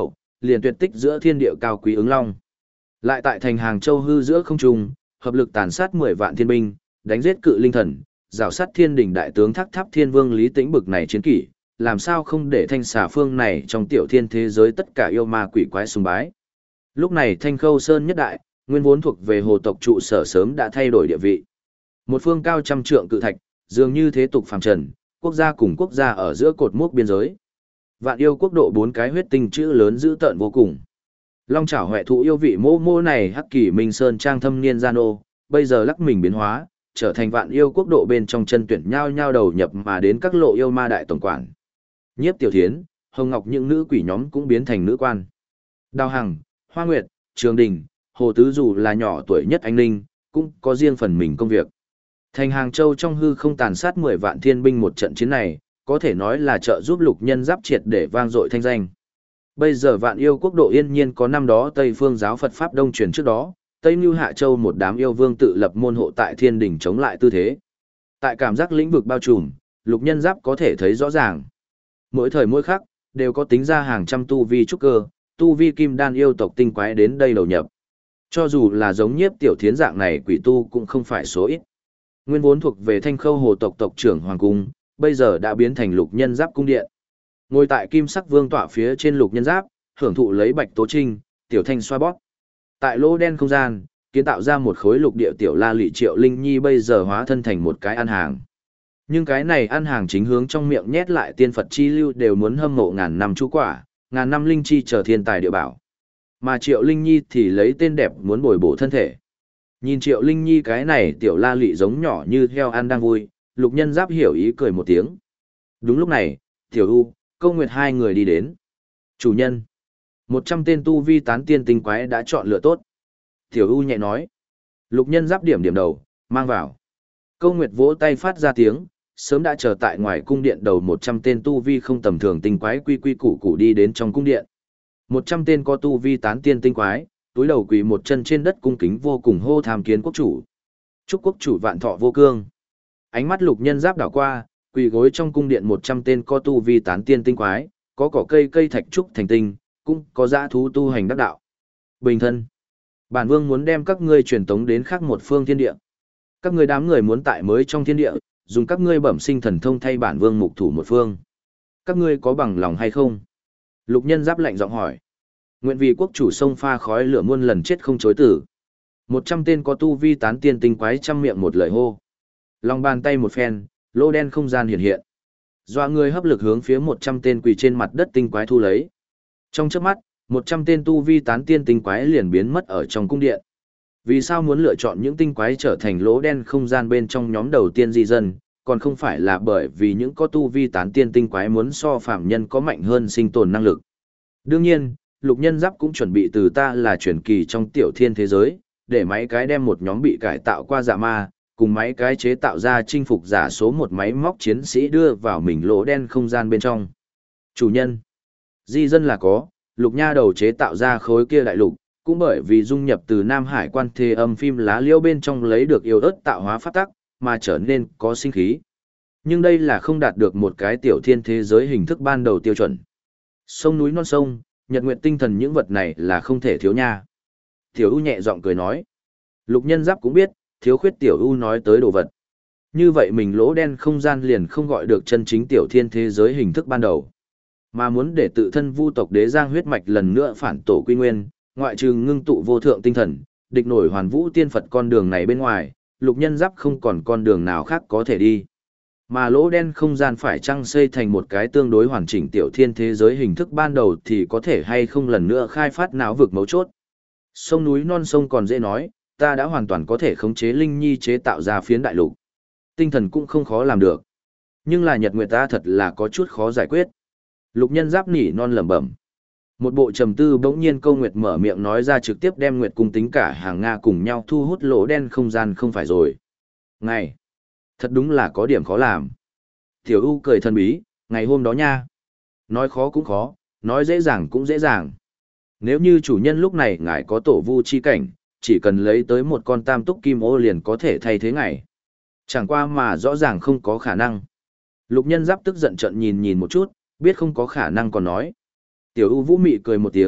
liền tuyệt tích giữa thiên địa cao quý ứng long. Lại tại thành Hàng Châu hư giữa không trung, hợp lực tàn sát 10 vạn thiên binh, đánh giết cự linh thần, rào sát thiên đỉnh đại tướng Thác Tháp Thiên Vương Lý Tĩnh bực này chiến kỷ, làm sao không để thanh xà phương này trong tiểu thiên thế giới tất cả yêu ma quỷ quái sùng bái. Lúc này Thanh Khâu Sơn nhất đại, nguyên vốn thuộc về hồ tộc trụ sở sớm đã thay đổi địa vị. Một phương cao trăm trượng cự thạch, dường như thế tục phàm trần, quốc gia cùng quốc gia ở giữa cột mốc biên giới. Vạn yêu quốc độ 4 cái huyết tinh chữ lớn dữ tợn vô cùng. Long chảo huệ thụ yêu vị mô mô này hắc kỳ minh sơn trang thâm niên gian ô, bây giờ lắc mình biến hóa, trở thành vạn yêu quốc độ bên trong chân tuyển nhau nhau đầu nhập mà đến các lộ yêu ma đại tổng quản. Nhiếp Tiểu Thiến, Hồng Ngọc những nữ quỷ nhóm cũng biến thành nữ quan. Đào Hằng, Hoa Nguyệt, Trường Đình, Hồ Tứ dù là nhỏ tuổi nhất anh Ninh, cũng có riêng phần mình công việc. Thành Hàng Châu trong hư không tàn sát 10 vạn thiên binh một trận chiến này, có thể nói là trợ giúp Lục Nhân Giáp triệt để vang dội thanh danh. Bây giờ vạn yêu quốc độ yên nhiên có năm đó Tây Phương giáo Phật Pháp Đông truyền trước đó, Tây Nưu Hạ Châu một đám yêu vương tự lập môn hộ tại thiên đỉnh chống lại tư thế. Tại cảm giác lĩnh vực bao trùm, Lục Nhân Giáp có thể thấy rõ ràng. Mỗi thời mỗi khắc, đều có tính ra hàng trăm tu vi trúc cơ, tu vi kim đan yêu tộc tinh quái đến đây đầu nhập. Cho dù là giống Nhiếp Tiểu Thiến dạng này quỷ tu cũng không phải số ít. Nguyên vốn thuộc về Thanh Khâu hồ tộc tộc trưởng Hoàng Cung, bây giờ đã biến thành Lục Nhân Giáp cung điện. Ngồi tại kim sắc vương tọa phía trên Lục Nhân Giáp, hưởng thụ lấy Bạch Tố Trinh, Tiểu Thanh xoa bóp. Tại lỗ đen không gian, kiến tạo ra một khối lục địa tiểu la lị Triệu Linh Nhi bây giờ hóa thân thành một cái ăn hàng. Nhưng cái này ăn hàng chính hướng trong miệng nhét lại tiên Phật chi lưu đều muốn hâm mộ ngàn năm chú quả, ngàn năm linh chi chờ thiên tài địa bảo. Mà Triệu Linh Nhi thì lấy tên đẹp muốn bồi bổ thân thể. Nhìn Triệu Linh Nhi cái này tiểu la lị giống nhỏ như heo ăn đang vui, Lục Nhân Giáp hiểu ý cười một tiếng. Đúng lúc này, Tiểu U, Câu Nguyệt hai người đi đến. Chủ nhân, 100 tên tu vi tán tiên tinh quái đã chọn lựa tốt. Tiểu U nhẹ nói. Lục Nhân Giáp điểm điểm đầu, mang vào. Câu Nguyệt vỗ tay phát ra tiếng, sớm đã chờ tại ngoài cung điện đầu 100 tên tu vi không tầm thường tinh quái quy quy củ củ đi đến trong cung điện. 100 tên có tu vi tán tiên tinh quái, túi đầu quỳ một chân trên đất cung kính vô cùng hô tham kiến quốc chủ. Chúc quốc chủ vạn thọ vô cương. Ánh mắt Lục Nhân Giáp đảo qua, quỳ gối trong cung điện 100 tên có tu vi tán tiên tinh quái, có cỏ cây thạch trúc thành tinh, cũng có dã thú tu hành đắc đạo. Bình thân. Bản vương muốn đem các ngươi truyền tống đến khác một phương thiên địa. Các ngươi đám người muốn tại mới trong thiên địa, dùng các ngươi bẩm sinh thần thông thay bản vương mục thủ một phương. Các ngươi có bằng lòng hay không? Lục Nhân Giáp lạnh giọng hỏi. Nguyện vì quốc chủ sông pha khói lửa muôn lần chết không chối tử. 100 tên có tu vi tán tiên tinh quái trăm miệng một lời hô. Lòng bàn tay một phen, lô đen không gian hiện hiện. Doa người hấp lực hướng phía 100 tên quỳ trên mặt đất tinh quái thu lấy. Trong chớp mắt, 100 tên tu vi tán tiên tinh quái liền biến mất ở trong cung điện. Vì sao muốn lựa chọn những tinh quái trở thành lỗ đen không gian bên trong nhóm đầu tiên di dân, còn không phải là bởi vì những có tu vi tán tiên tinh quái muốn so phạm nhân có mạnh hơn sinh tồn năng lực. Đương nhiên, Lục Nhân Giáp cũng chuẩn bị từ ta là truyền kỳ trong tiểu thiên thế giới, để mấy cái đem một nhóm bị cải tạo qua dạ ma, cùng mấy cái chế tạo ra chinh phục giả số một máy móc chiến sĩ đưa vào mình lỗ đen không gian bên trong. Chủ nhân, di dân là có, Lục Nha đầu chế tạo ra khối kia đại lục, cũng bởi vì dung nhập từ Nam Hải quan thế âm phim lá liễu bên trong lấy được yêu ớt tạo hóa phát tắc, mà trở nên có sinh khí. Nhưng đây là không đạt được một cái tiểu thiên thế giới hình thức ban đầu tiêu chuẩn. Sông núi non sông, nhật nguyệt tinh thần những vật này là không thể thiếu nha. Tiểu U nhẹ giọng cười nói. Lục Nhân Giáp cũng biết, thiếu khuyết Tiểu U nói tới đồ vật. Như vậy mình lỗ đen không gian liền không gọi được chân chính tiểu thiên thế giới hình thức ban đầu. Mà muốn để tự thân vu tộc đế giang huyết mạch lần nữa phản tổ quy nguyên, ngoại trừ ngưng tụ vô thượng tinh thần, địch nổi hoàn vũ tiên Phật con đường này bên ngoài, Lục Nhân Giáp không còn con đường nào khác có thể đi. Mà lỗ đen không gian phải chăng xây thành một cái tương đối hoàn chỉnh tiểu thiên thế giới hình thức ban đầu thì có thể hay không lần nữa khai phát não vực mấu chốt. Sông núi non sông còn dễ nói, ta đã hoàn toàn có thể khống chế Linh Nhi chế tạo ra phiến đại lục. Tinh thần cũng không khó làm được. Nhưng là Nhật Nguyệt ta thật là có chút khó giải quyết. Lục Nhân Giáp nỉ non lẩm bẩm. Một bộ trầm tư bỗng nhiên Câu Nguyệt mở miệng nói ra trực tiếp đem Nguyệt cung tính cả hàng Nga cùng nhau thu hút lỗ đen không gian không phải rồi. Ngày. Thật đúng là có điểm khó làm. Tiểu U cười thần bí, ngày hôm đó nha. Nói khó cũng khó, nói dễ dàng cũng dễ dàng. Nếu như chủ nhân lúc này ngài có tổ vu chi cảnh, chỉ cần lấy tới một con tam túc kim ô liền có thể thay thế ngài. Chẳng qua mà rõ ràng không có khả năng. Lục Nhân Giáp tức giận trận nhìn một chút, biết không có khả năng còn nói. Tiểu U vũ mị cười một tiếng,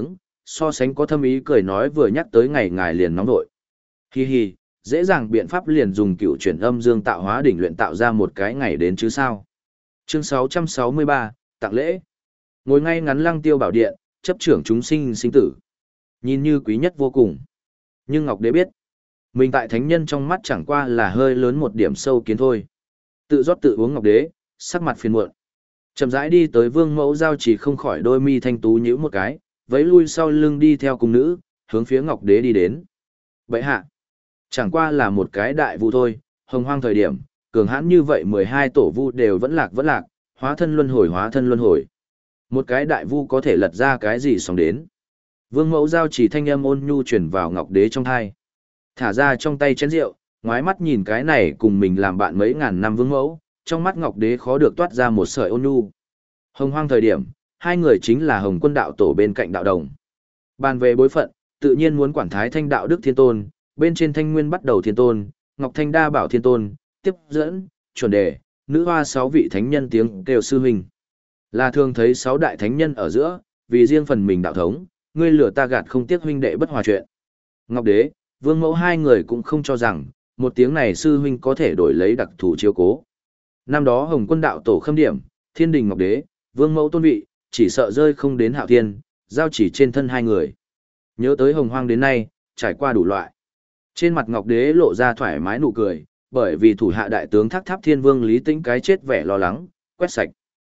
so sánh có thâm ý cười nói vừa nhắc tới ngày ngài liền nóng nội. Hi hi, dễ dàng biện pháp liền dùng cựu chuyển âm dương tạo hóa đỉnh luyện tạo ra một cái ngày đến chứ sao. Chương 663, tặng lễ. Ngồi ngay ngắn Lăng Tiêu bảo điện, chấp trưởng chúng sinh sinh tử. Nhìn như quý nhất vô cùng. Nhưng Ngọc Đế biết, mình tại thánh nhân trong mắt chẳng qua là hơi lớn một điểm sâu kiến thôi. Tự rót tự uống Ngọc Đế, sắc mặt phiền muộn. Chậm rãi đi tới Vương Mẫu Giao Chỉ không khỏi đôi mi thanh tú nhíu một cái, vẫy lui sau lưng đi theo cung nữ, hướng phía Ngọc Đế đi đến. Bệ hạ, chẳng qua là một cái đại vu thôi, hồng hoang thời điểm, cường hãn như vậy 12 tổ vu đều vẫn lạc, hóa thân luân hồi. Một cái đại vu có thể lật ra cái gì xong đến. Vương Mẫu Giao Chỉ thanh âm ôn nhu truyền vào Ngọc Đế trong tai. Thả ra trong tay chén rượu, ngoái mắt nhìn cái này cùng mình làm bạn mấy ngàn năm Vương Mẫu, trong mắt Ngọc Đế khó được toát ra một sợi ôn nhu. Hồng hoang thời điểm, hai người chính là Hồng Quân đạo tổ bên cạnh đạo đồng. Bàn về bối phận, tự nhiên muốn quản Thái Thanh đạo đức thiên tôn, bên trên Thanh Nguyên bắt đầu thiên tôn, Ngọc Thanh đa bảo thiên tôn, tiếp dẫn, chuẩn đề, nữ hoa 6 vị thánh nhân tiếng kêu sư huynh. Là thường thấy 6 đại thánh nhân ở giữa, vì riêng phần mình đạo thống, ngươi lửa ta gạt không tiếc huynh đệ bất hòa chuyện. Ngọc Đế, Vương Mẫu hai người cũng không cho rằng, một tiếng này sư huynh có thể đổi lấy đặc thù chiếu cố. Năm đó Hồng Quân đạo tổ khâm điểm, Thiên Đình Ngọc Đế, Vương Mẫu tôn vị, chỉ sợ rơi không đến Hạo Thiên, giao chỉ trên thân hai người. Nhớ tới Hồng Hoang đến nay, trải qua đủ loại. Trên mặt Ngọc Đế lộ ra thoải mái nụ cười, bởi vì thủ hạ đại tướng Thác Tháp Thiên Vương Lý Tĩnh cái chết vẻ lo lắng, quét sạch.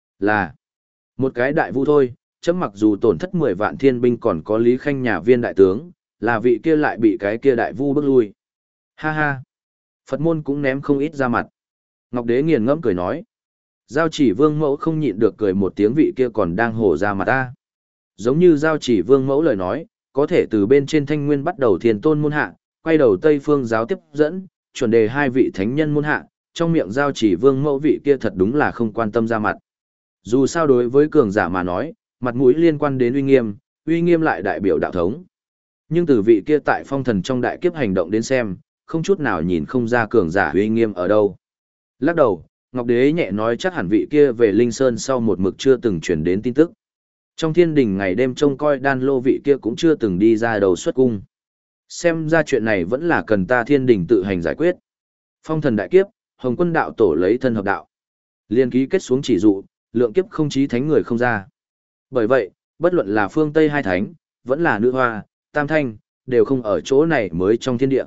Là một cái đại vu thôi, chấm mặc dù tổn thất 10 vạn thiên binh còn có Lý Khanh nhà viên đại tướng, là vị kia lại bị cái kia đại vu bước lui. Ha ha, Phật môn cũng ném không ít ra mặt. Ngọc Đế nghiền ngẫm cười nói. Giao Chỉ Vương Mẫu không nhịn được cười một tiếng, vị kia còn đang hổ ra mặt ta. Giống như Giao Chỉ Vương Mẫu lời nói, có thể từ bên trên Thanh Nguyên bắt đầu thiền tôn môn hạ, quay đầu Tây Phương giáo tiếp dẫn, chuẩn đề 2 vị thánh nhân môn hạ, trong miệng Giao Chỉ Vương Mẫu vị kia thật đúng là không quan tâm ra mặt. Dù sao đối với cường giả mà nói, mặt mũi liên quan đến uy nghiêm lại đại biểu đạo thống. Nhưng từ vị kia tại phong thần trong đại kiếp hành động đến xem, không chút nào nhìn không ra cường giả uy nghiêm ở đâu. Lắc đầu, Ngọc Đế nhẹ nói chắc hẳn vị kia về Linh Sơn sau một mực chưa từng truyền đến tin tức. Trong thiên đình ngày đêm trông coi đan lô vị kia cũng chưa từng đi ra đầu xuất cung. Xem ra chuyện này vẫn là cần ta thiên đình tự hành giải quyết. Phong thần đại kiếp, Hồng Quân đạo tổ lấy thân hợp đạo. Liên ký kết xuống chỉ dụ, lượng kiếp không chí thánh người không ra. Bởi vậy, bất luận là phương Tây hai thánh, vẫn là nữ hoa, tam thanh, đều không ở chỗ này mới trong thiên địa.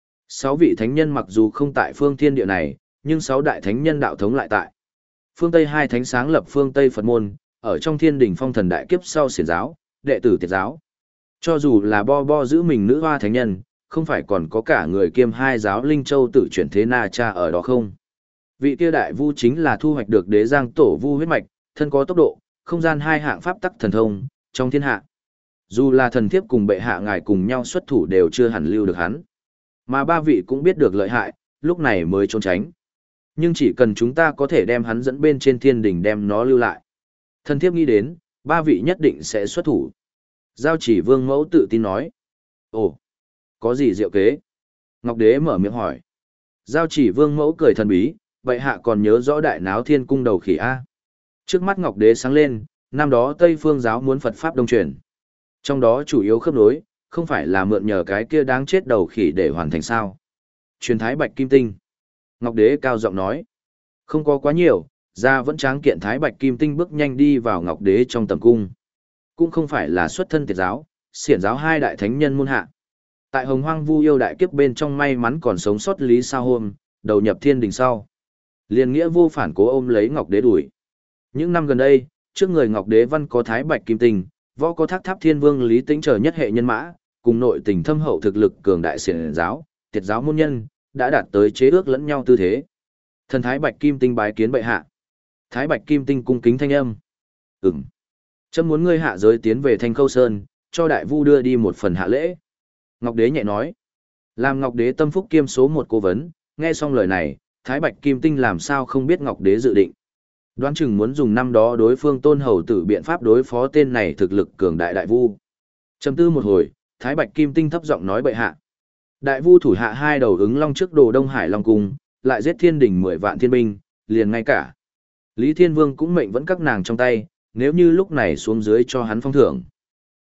6 vị thánh nhân mặc dù không tại phương thiên địa này, nhưng 6 đại thánh nhân đạo thống lại tại. Phương Tây hai thánh sáng lập phương Tây Phật môn, ở trong thiên đình phong thần đại kiếp sau xiển giáo, đệ tử tiệt giáo. Cho dù là bo giữ mình nữ hoa thánh nhân, không phải còn có cả người kiêm 2 giáo Linh Châu tự chuyển thế Na Cha ở đó không? Vị kia đại vu chính là thu hoạch được đế giang tổ vu huyết mạch, thân có tốc độ, không gian 2 hạng pháp tắc thần thông, trong thiên hạ. Dù là thần thiếp cùng bệ hạ ngài cùng nhau xuất thủ đều chưa hẳn lưu được hắn. Mà 3 vị cũng biết được lợi hại, lúc này mới trốn tránh. Nhưng chỉ cần chúng ta có thể đem hắn dẫn bên trên thiên đỉnh đem nó lưu lại. Thần thiếp nghĩ đến, 3 vị nhất định sẽ xuất thủ. Giao Chỉ Vương Mẫu tự tin nói. Ồ, có gì diệu kế? Ngọc Đế mở miệng hỏi. Giao Chỉ Vương Mẫu cười thần bí, bệ hạ còn nhớ rõ đại náo thiên cung đầu khỉ A. Trước mắt Ngọc Đế sáng lên, năm đó Tây Phương giáo muốn Phật Pháp đông truyền. Trong đó chủ yếu khớp nối, không phải là mượn nhờ cái kia đáng chết đầu khỉ để hoàn thành sao. Truyền Thái Bạch Kim Tinh. Ngọc Đế cao giọng nói. Không có quá nhiều, ra vẫn tráng kiện Thái Bạch Kim Tinh bước nhanh đi vào Ngọc Đế trong tầm cung. Cũng không phải là xuất thân tiệt giáo, xiển giáo 2 đại thánh nhân môn hạ. Tại Hồng Hoang Vu yêu đại kiếp bên trong may mắn còn sống sót Lý Sa Hôm, đầu nhập thiên đình sau. Liên nghĩa vô phản cố ôm lấy Ngọc Đế đuổi. Những năm gần đây, trước người Ngọc Đế văn có Thái Bạch Kim Tinh, võ có Thác Tháp Thiên Vương Lý Tĩnh chờ nhất hệ nhân mã, cùng nội tình thâm hậu thực lực cường đại xiển giáo, tiệt giáo môn nhân, đã đạt tới chế ước lẫn nhau tư thế. Thần Thái Bạch Kim Tinh bái kiến bệ hạ. Thái Bạch Kim Tinh cung kính thanh âm. Chấm muốn ngươi hạ giới tiến về Thanh Khâu Sơn, cho đại vu đưa đi một phần hạ lễ. Ngọc Đế nhẹ nói. Làm Ngọc Đế tâm phúc kiêm số 1 cố vấn, nghe xong lời này, Thái Bạch Kim Tinh làm sao không biết Ngọc Đế dự định. Đoán chừng muốn dùng năm đó đối phương Tôn Hầu Tử biện pháp đối phó tên này thực lực cường đại đại vu. Trầm tư một hồi, Thái Bạch Kim Tinh thấp giọng nói bệ hạ. Đại vu thủ hạ 2 đầu ứng long trước đồ Đông Hải Long Cung, lại giết thiên đình 10 vạn thiên binh, liền ngay cả. Lý Thiên Vương cũng mệnh vẫn các nàng trong tay, nếu như lúc này xuống dưới cho hắn phong thưởng.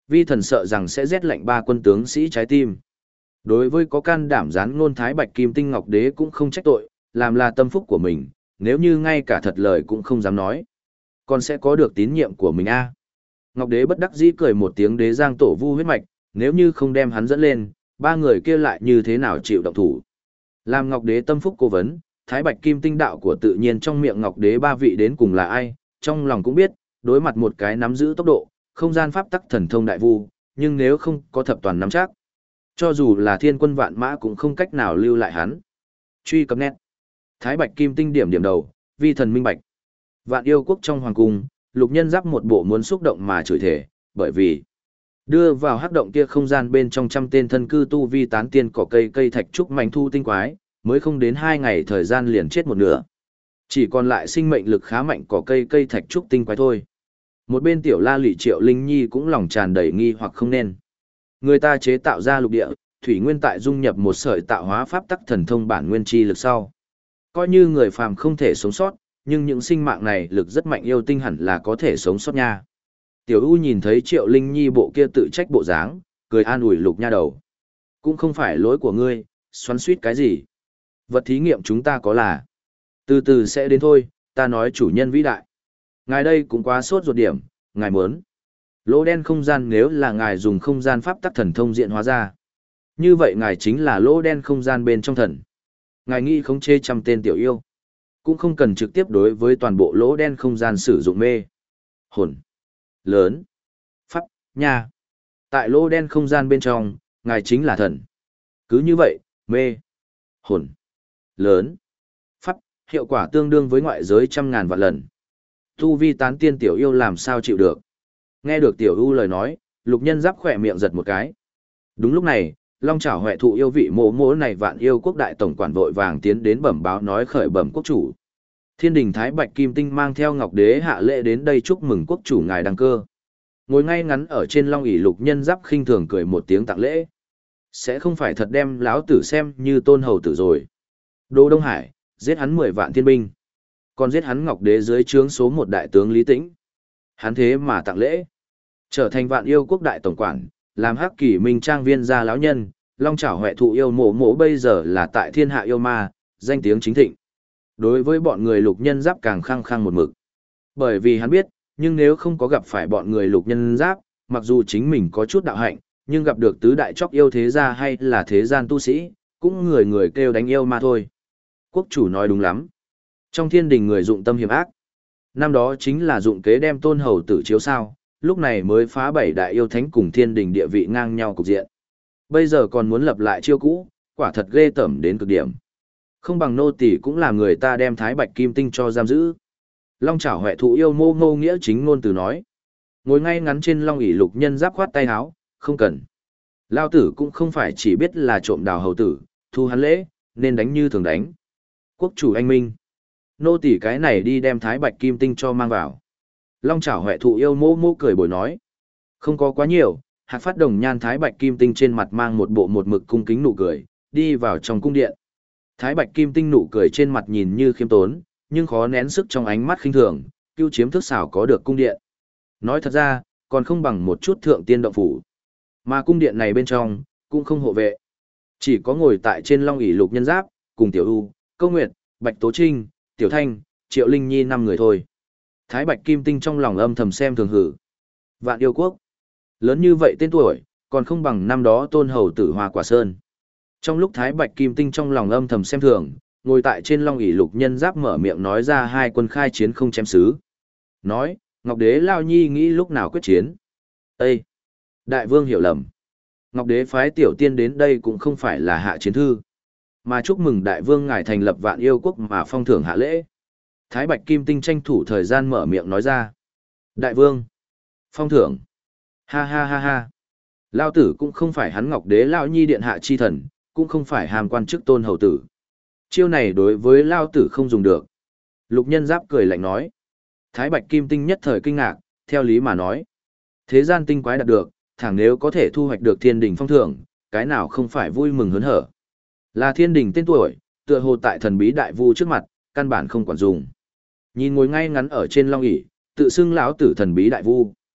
Vi thần sợ rằng sẽ rét lạnh ba quân tướng sĩ trái tim. Đối với có can đảm gián ngôn Thái Bạch Kim Tinh Ngọc Đế cũng không trách tội, làm là tâm phúc của mình, nếu như ngay cả thật lời cũng không dám nói. Còn sẽ có được tín nhiệm của mình a. Ngọc Đế bất đắc dĩ cười một tiếng, đế giang tổ vu huyết mạch, nếu như không đem hắn dẫn lên, ba người kia lại như thế nào chịu động thủ. Làm Ngọc Đế tâm phúc cố vấn, Thái Bạch Kim Tinh đạo của tự nhiên trong miệng Ngọc Đế ba vị đến cùng là ai, trong lòng cũng biết, đối mặt một cái nắm giữ tốc độ, không gian pháp tắc thần thông đại vu, nhưng nếu không có thập toàn nắm chắc, cho dù là thiên quân vạn mã cũng không cách nào lưu lại hắn. Truy cập nét. Thái Bạch Kim Tinh điểm đầu, vi thần minh bạch. Vạn Yêu Quốc trong hoàng cung, Lục Nhân Giáp một bộ muốn xúc động mà chửi thể, bởi vì đưa vào hắc động kia không gian bên trong trăm tên thân cư tu vi tán tiên cỏ cây thạch trúc mảnh thu tinh quái, mới không đến 2 ngày thời gian liền chết một nửa. Chỉ còn lại sinh mệnh lực khá mạnh cỏ cây thạch trúc tinh quái thôi. Một bên tiểu la lị Triệu Linh Nhi cũng lòng tràn đầy nghi hoặc không nên. Người ta chế tạo ra lục địa, thủy nguyên tại dung nhập một sợi tạo hóa pháp tắc thần thông bản nguyên chi lực sau. Coi như người phàm không thể sống sót, nhưng những sinh mạng này lực rất mạnh, yêu tinh hẳn là có thể sống sót nha. Tiểu U nhìn thấy Triệu Linh Nhi bộ kia tự trách bộ dáng, cười an ủi Lục nha đầu. Cũng không phải lỗi của ngươi, xoắn suýt cái gì. Vật thí nghiệm chúng ta có là. Từ từ sẽ đến thôi, ta nói chủ nhân vĩ đại. Ngài đây cũng quá sốt ruột điểm, ngài muốn. Lỗ đen không gian nếu là ngài dùng không gian pháp tắc thần thông diện hóa ra. Như vậy ngài chính là lỗ đen không gian bên trong thần. Ngài nghĩ khống chế trăm tên tiểu yêu. Cũng không cần trực tiếp đối với toàn bộ lỗ đen không gian sử dụng mê. Hồn. Lớn. Pháp. Nha. Tại lỗ đen không gian bên trong, ngài chính là thần. Cứ như vậy, mê. Hồn. Lớn. Pháp. Hiệu quả tương đương với ngoại giới 100.000 vạn lần. Tu vi tán tiên tiểu yêu làm sao chịu được. Nghe được tiểu U lời nói, Lục Nhân Giáp khỏe miệng giật một cái. Đúng lúc này, Long Chảo Huệ thụ yêu vị mộ mỗ này Vạn Yêu Quốc đại tổng quản vội vàng tiến đến bẩm báo nói khởi bẩm quốc chủ. Thiên đình Thái Bạch Kim Tinh mang theo Ngọc Đế hạ lễ đến đây chúc mừng quốc chủ ngài đăng cơ. Ngồi ngay ngắn ở trên long ỷ Lục Nhân Giáp khinh thường cười một tiếng tặng lễ. Sẽ không phải thật đem láo tử xem như tôn hầu tử rồi. Đô Đông Hải, giết hắn 10 vạn thiên binh. Còn giết hắn Ngọc Đế dưới trướng số 1 đại tướng Lý Tĩnh. Hắn thế mà tặng lễ. Trở thành Vạn Yêu Quốc đại tổng quản, làm Hắc Kỷ Minh trang viên gia lão nhân, Long Chảo Huệ thụ yêu mộ mộ bây giờ là tại thiên hạ yêu ma, danh tiếng chính thịnh. Đối với bọn người Lục Nhân Giáp càng khăng khăng một mực. Bởi vì hắn biết, nhưng nếu không có gặp phải bọn người Lục Nhân Giáp, mặc dù chính mình có chút đạo hạnh, nhưng gặp được tứ đại chóc yêu thế gia hay là thế gian tu sĩ, cũng người người kêu đánh yêu ma thôi. Quốc chủ nói đúng lắm. Trong thiên đình người dụng tâm hiểm ác. Năm đó chính là dụng kế đem tôn hầu tử chiếu sao, lúc này mới phá 7 đại yêu thánh cùng thiên đình địa vị ngang nhau cục diện. Bây giờ còn muốn lập lại chiêu cũ, quả thật ghê tởm đến cực điểm. Không bằng nô tỳ cũng là người ta đem Thái Bạch Kim Tinh cho giam giữ. Long Chảo Huệ thụ yêu mô ngô nghĩa chính ngôn từ nói. Ngồi ngay ngắn trên long ỷ Lục Nhân Giáp khoát tay áo, không cần. Lao tử cũng không phải chỉ biết là trộm đào hầu tử, thu hắn lễ, nên đánh như thường đánh. Quốc chủ anh minh. Nô tỳ cái này đi đem Thái Bạch Kim Tinh cho mang vào. Long Chảo Huệ thụ yêu mô mô cười bồi nói. Không có quá nhiều, Hạc Phát Đồng Nhan Thái Bạch Kim Tinh trên mặt mang một bộ một mực cung kính nụ cười, đi vào trong cung điện. Thái Bạch Kim Tinh nụ cười trên mặt nhìn như khiêm tốn, nhưng khó nén sức trong ánh mắt khinh thường, cưu chiếm thức xảo có được cung điện. Nói thật ra, còn không bằng một chút thượng tiên động phủ. Mà cung điện này bên trong, cũng không hộ vệ. Chỉ có ngồi tại trên long ỷ Lục Nhân Giáp, cùng Tiểu U, Câu Nguyệt, Bạch Tố Trinh, Tiểu Thanh, Triệu Linh Nhi 5 người thôi. Thái Bạch Kim Tinh trong lòng âm thầm xem thường hử. Vạn Yêu Quốc. Lớn như vậy tên tuổi, còn không bằng năm đó tôn hầu tử Hoa Quả Sơn. Trong lúc Thái Bạch Kim Tinh trong lòng âm thầm xem thường, ngồi tại trên long ỷ Lục Nhân Giáp mở miệng nói ra hai quân khai chiến không chém xứ. Nói, Ngọc Đế Lao Nhi nghĩ lúc nào quyết chiến. Ê! Đại vương hiểu lầm. Ngọc Đế phái tiểu tiên đến đây cũng không phải là hạ chiến thư, mà chúc mừng đại vương ngài thành lập Vạn Yêu Quốc mà phong thưởng hạ lễ. Thái Bạch Kim Tinh tranh thủ thời gian mở miệng nói ra. Đại vương! Phong thưởng! Ha ha ha ha! Lao tử cũng không phải hắn Ngọc Đế Lao Nhi điện hạ chi thần, cũng không phải hàm quan chức tôn hầu tử. Chiêu này đối với Lao tử không dùng được. Lục Nhân Giáp cười lạnh nói. Thái Bạch Kim Tinh nhất thời kinh ngạc, theo lý mà nói. Thế gian tinh quái đạt được, thẳng nếu có thể thu hoạch được thiên đình phong thưởng, cái nào không phải vui mừng hớn hở. Là thiên đình tên tuổi, tựa hồ tại thần bí đại vu trước mặt, căn bản không quản dùng. Nhìn ngồi ngay ngắn ở trên long ỷ, tự xưng lão tử thần bí đại vu.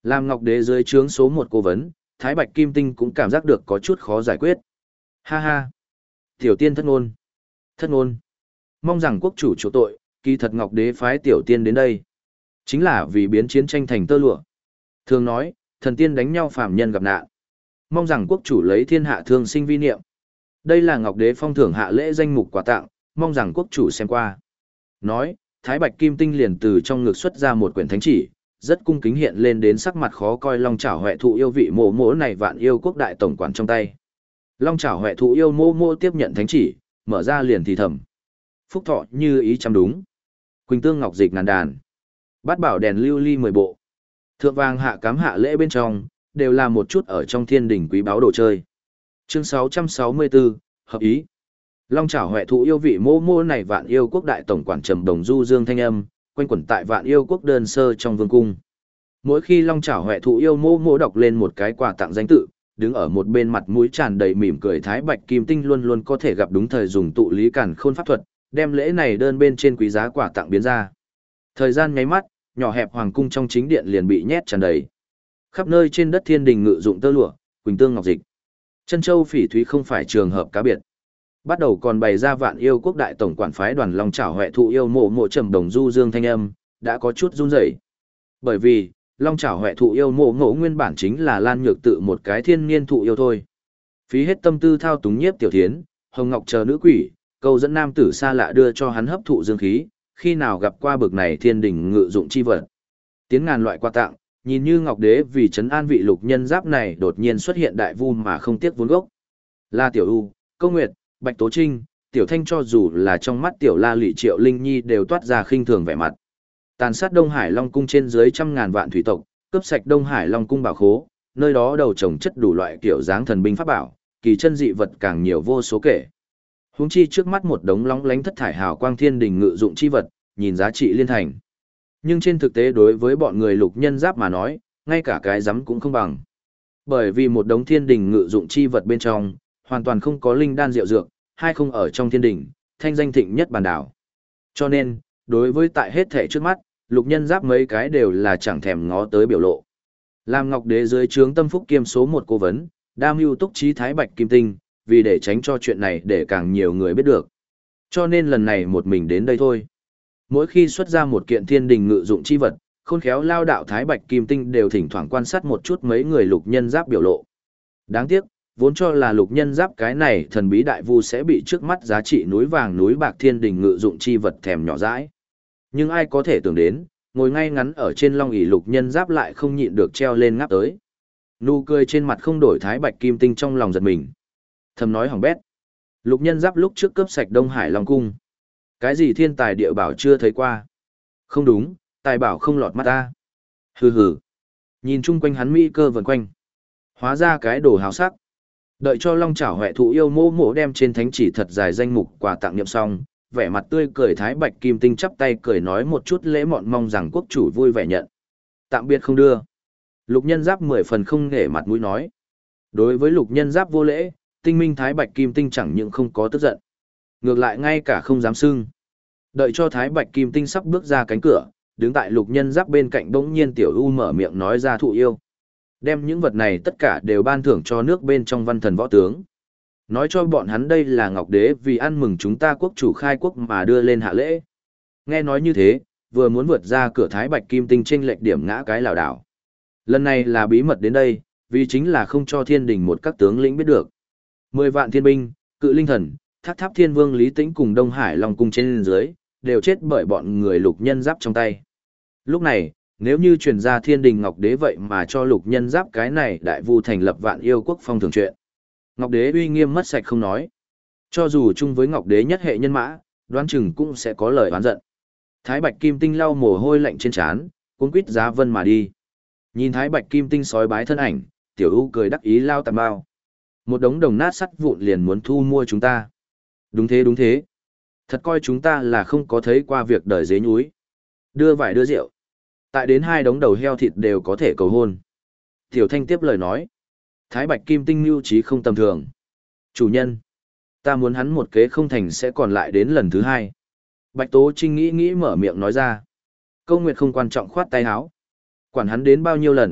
Làm Ngọc Đế dưới trướng số một cố vấn, Thái Bạch Kim Tinh cũng cảm giác được có chút khó giải quyết. Ha ha! Tiểu tiên thất ngôn. Thất ngôn. Mong rằng quốc chủ chỗ tội, kỳ thật Ngọc Đế phái tiểu tiên đến đây. Chính là vì biến chiến tranh thành tơ lụa. Thường nói, thần tiên đánh nhau phàm nhân gặp nạn. Mong rằng quốc chủ lấy thiên hạ thương sinh vi niệm. Đây là Ngọc Đế phong thưởng hạ lễ danh mục quà tặng, mong rằng quốc chủ xem qua. Nói, Thái Bạch Kim Tinh liền từ trong ngực xuất ra một quyển thánh chỉ, rất cung kính hiện lên đến sắc mặt khó coi long chảo huệ thụ yêu vị mộ mỗ này vạn yêu quốc đại tổng quản trong tay. Long chảo huệ thụ yêu mô mô tiếp nhận thánh chỉ, mở ra liền thì thầm. Phúc thọ như ý chăm đúng. Quỳnh tương ngọc dịch ngàn đàn. Bát bảo đèn lưu ly 10 bộ. Thượng vàng hạ cám hạ lễ bên trong, đều là một chút ở trong thiên đỉnh quý báu đồ chơi. Chương 664, hợp ý. Long chảo huệ thụ yêu vị mô mô này vạn yêu quốc đại tổng quản trầm đồng du dương thanh âm, quanh quẩn tại vạn yêu quốc đơn sơ trong vương cung. Mỗi khi long chảo huệ thụ yêu mô mô đọc lên một cái quà tặng danh tự, đứng ở một bên mặt mũi tràn đầy mỉm cười Thái Bạch Kim Tinh luôn luôn có thể gặp đúng thời dùng tụ lý càn khôn pháp thuật, đem lễ này đơn bên trên quý giá quà tặng biến ra. Thời gian nháy mắt, nhỏ hẹp hoàng cung trong chính điện liền bị nhét tràn đầy. Khắp nơi trên đất thiên đình ngự dụng tơ lụa, quỳnh tương ngọc dịch. Chân châu phỉ thúy không phải trường hợp cá biệt. Bắt đầu còn bày ra vạn yêu quốc đại tổng quản phái đoàn long chảo huệ thụ yêu mộ mộ trầm đồng du dương thanh âm, đã có chút run rẩy. Bởi vì, long chảo huệ thụ yêu mộ mộ nguyên bản chính là Lan Nhược Tự một cái thiên niên thụ yêu thôi. Phí hết tâm tư thao túng nhiếp tiểu thiến, hồng ngọc chờ nữ quỷ, câu dẫn nam tử xa lạ đưa cho hắn hấp thụ dương khí, khi nào gặp qua bực này thiên đình ngự dụng chi vật. Tiến ngàn loại quà tặng, nhìn như Ngọc Đế vì trấn an vị lục nhân giáp này đột nhiên xuất hiện đại vu mà không tiếc vốn gốc. La Tiểu U, Câu Nguyệt, Bạch Tố Trinh, Tiểu Thanh cho dù là trong mắt Tiểu La Lị Triệu Linh Nhi đều toát ra khinh thường vẻ mặt. Tàn sát Đông Hải Long cung trên dưới trăm ngàn vạn thủy tộc, cướp sạch Đông Hải Long cung bảo khố, nơi đó đầu trồng chất đủ loại kiểu dáng thần binh pháp bảo, kỳ chân dị vật càng nhiều vô số kể. Huống chi trước mắt một đống lóng lánh thất thải hào quang thiên đình ngự dụng chi vật, nhìn giá trị liên thành. Nhưng trên thực tế đối với bọn người lục nhân giáp mà nói, ngay cả cái rắm cũng không bằng. Bởi vì một đống thiên đình ngự dụng chi vật bên trong, hoàn toàn không có linh đan diệu dược, hay không ở trong thiên đình, thanh danh thịnh nhất bản đảo. Cho nên, đối với tại hết thể trước mắt, lục nhân giáp mấy cái đều là chẳng thèm ngó tới biểu lộ. Làm Ngọc Đế dưới trướng tâm phúc kiêm số một cố vấn, đam mưu túc trí Thái Bạch Kim Tinh, vì để tránh cho chuyện này để càng nhiều người biết được. Cho nên lần này một mình đến đây thôi. Mỗi khi xuất ra một kiện thiên đình ngự dụng chi vật, khôn khéo lao đạo Thái Bạch Kim Tinh đều thỉnh thoảng quan sát một chút mấy người lục nhân giáp biểu lộ. Đáng tiếc, vốn cho là lục nhân giáp cái này thần bí đại vu sẽ bị trước mắt giá trị núi vàng núi bạc thiên đình ngự dụng chi vật thèm nhỏ dãi. Nhưng ai có thể tưởng đến, ngồi ngay ngắn ở trên long ỷ lục nhân giáp lại không nhịn được treo lên ngáp tới. Nụ cười trên mặt không đổi Thái Bạch Kim Tinh trong lòng giật mình. Thầm nói hỏng bét. Lục nhân giáp lúc trước cướp sạch Đông Hải Long cung. Cái gì thiên tài địa bảo chưa thấy qua? Không đúng, tài bảo không lọt mắt ta. Hừ hừ. Nhìn chung quanh hắn mỹ cơ vần quanh. Hóa ra cái đồ hào sắc. Đợi cho long chảo huệ thụ yêu mô mộ đem trên thánh chỉ thật dài danh mục quà tặng niệm xong, vẻ mặt tươi cười Thái Bạch Kim Tinh chắp tay cười nói một chút lễ mọn mong rằng quốc chủ vui vẻ nhận. Tạm biệt không đưa. Lục nhân giáp 10 phần không nể mặt mũi nói. Đối với lục nhân giáp vô lễ, tinh minh Thái Bạch Kim Tinh chẳng những không có tức giận. Ngược lại ngay cả không dám xưng. Đợi cho Thái Bạch Kim Tinh sắp bước ra cánh cửa, đứng tại lục nhân giáp bên cạnh bỗng nhiên Tiểu U mở miệng nói ra thụ yêu. Đem những vật này tất cả đều ban thưởng cho nước bên trong văn thần võ tướng. Nói cho bọn hắn đây là Ngọc Đế vì ăn mừng chúng ta quốc chủ khai quốc mà đưa lên hạ lễ. Nghe nói như thế, vừa muốn vượt ra cửa Thái Bạch Kim Tinh chênh lệch điểm ngã cái lảo đảo. Lần này là bí mật đến đây, vì chính là không cho thiên đình một các tướng lĩnh biết được. 10 vạn thiên binh, cự linh thần, tháp tháp thiên vương Lý Tĩnh cùng Đông Hải Long cung trên dưới, đều chết bởi bọn người lục nhân giáp trong tay. Lúc này, nếu như truyền ra thiên đình Ngọc Đế vậy mà cho lục nhân giáp cái này đại vu thành lập vạn yêu quốc phong thường chuyện. Ngọc Đế uy nghiêm mất sạch không nói. Cho dù chung với Ngọc Đế nhất hệ nhân mã, đoán chừng cũng sẽ có lời oán giận. Thái Bạch Kim Tinh lau mồ hôi lạnh trên trán, cuống quýt giá vân mà đi. Nhìn Thái Bạch Kim Tinh sói bái thân ảnh, Tiểu U cười đắc ý lao tạm bao. Một đống đồng nát sắt vụn liền muốn thu mua chúng ta. Đúng thế đúng thế. Thật coi chúng ta là không có thấy qua việc đời dế nhúi. Đưa vải đưa rượu. Tại đến 2 đống đầu heo thịt đều có thể cầu hôn. Tiểu Thanh tiếp lời nói. Thái Bạch Kim Tinh mưu trí không tầm thường. Chủ nhân. Ta muốn hắn một kế không thành sẽ còn lại đến lần thứ 2. Bạch Tố Trinh nghĩ nghĩ mở miệng nói ra. Câu Nguyệt không quan trọng khoát tay áo. Quản hắn đến bao nhiêu lần,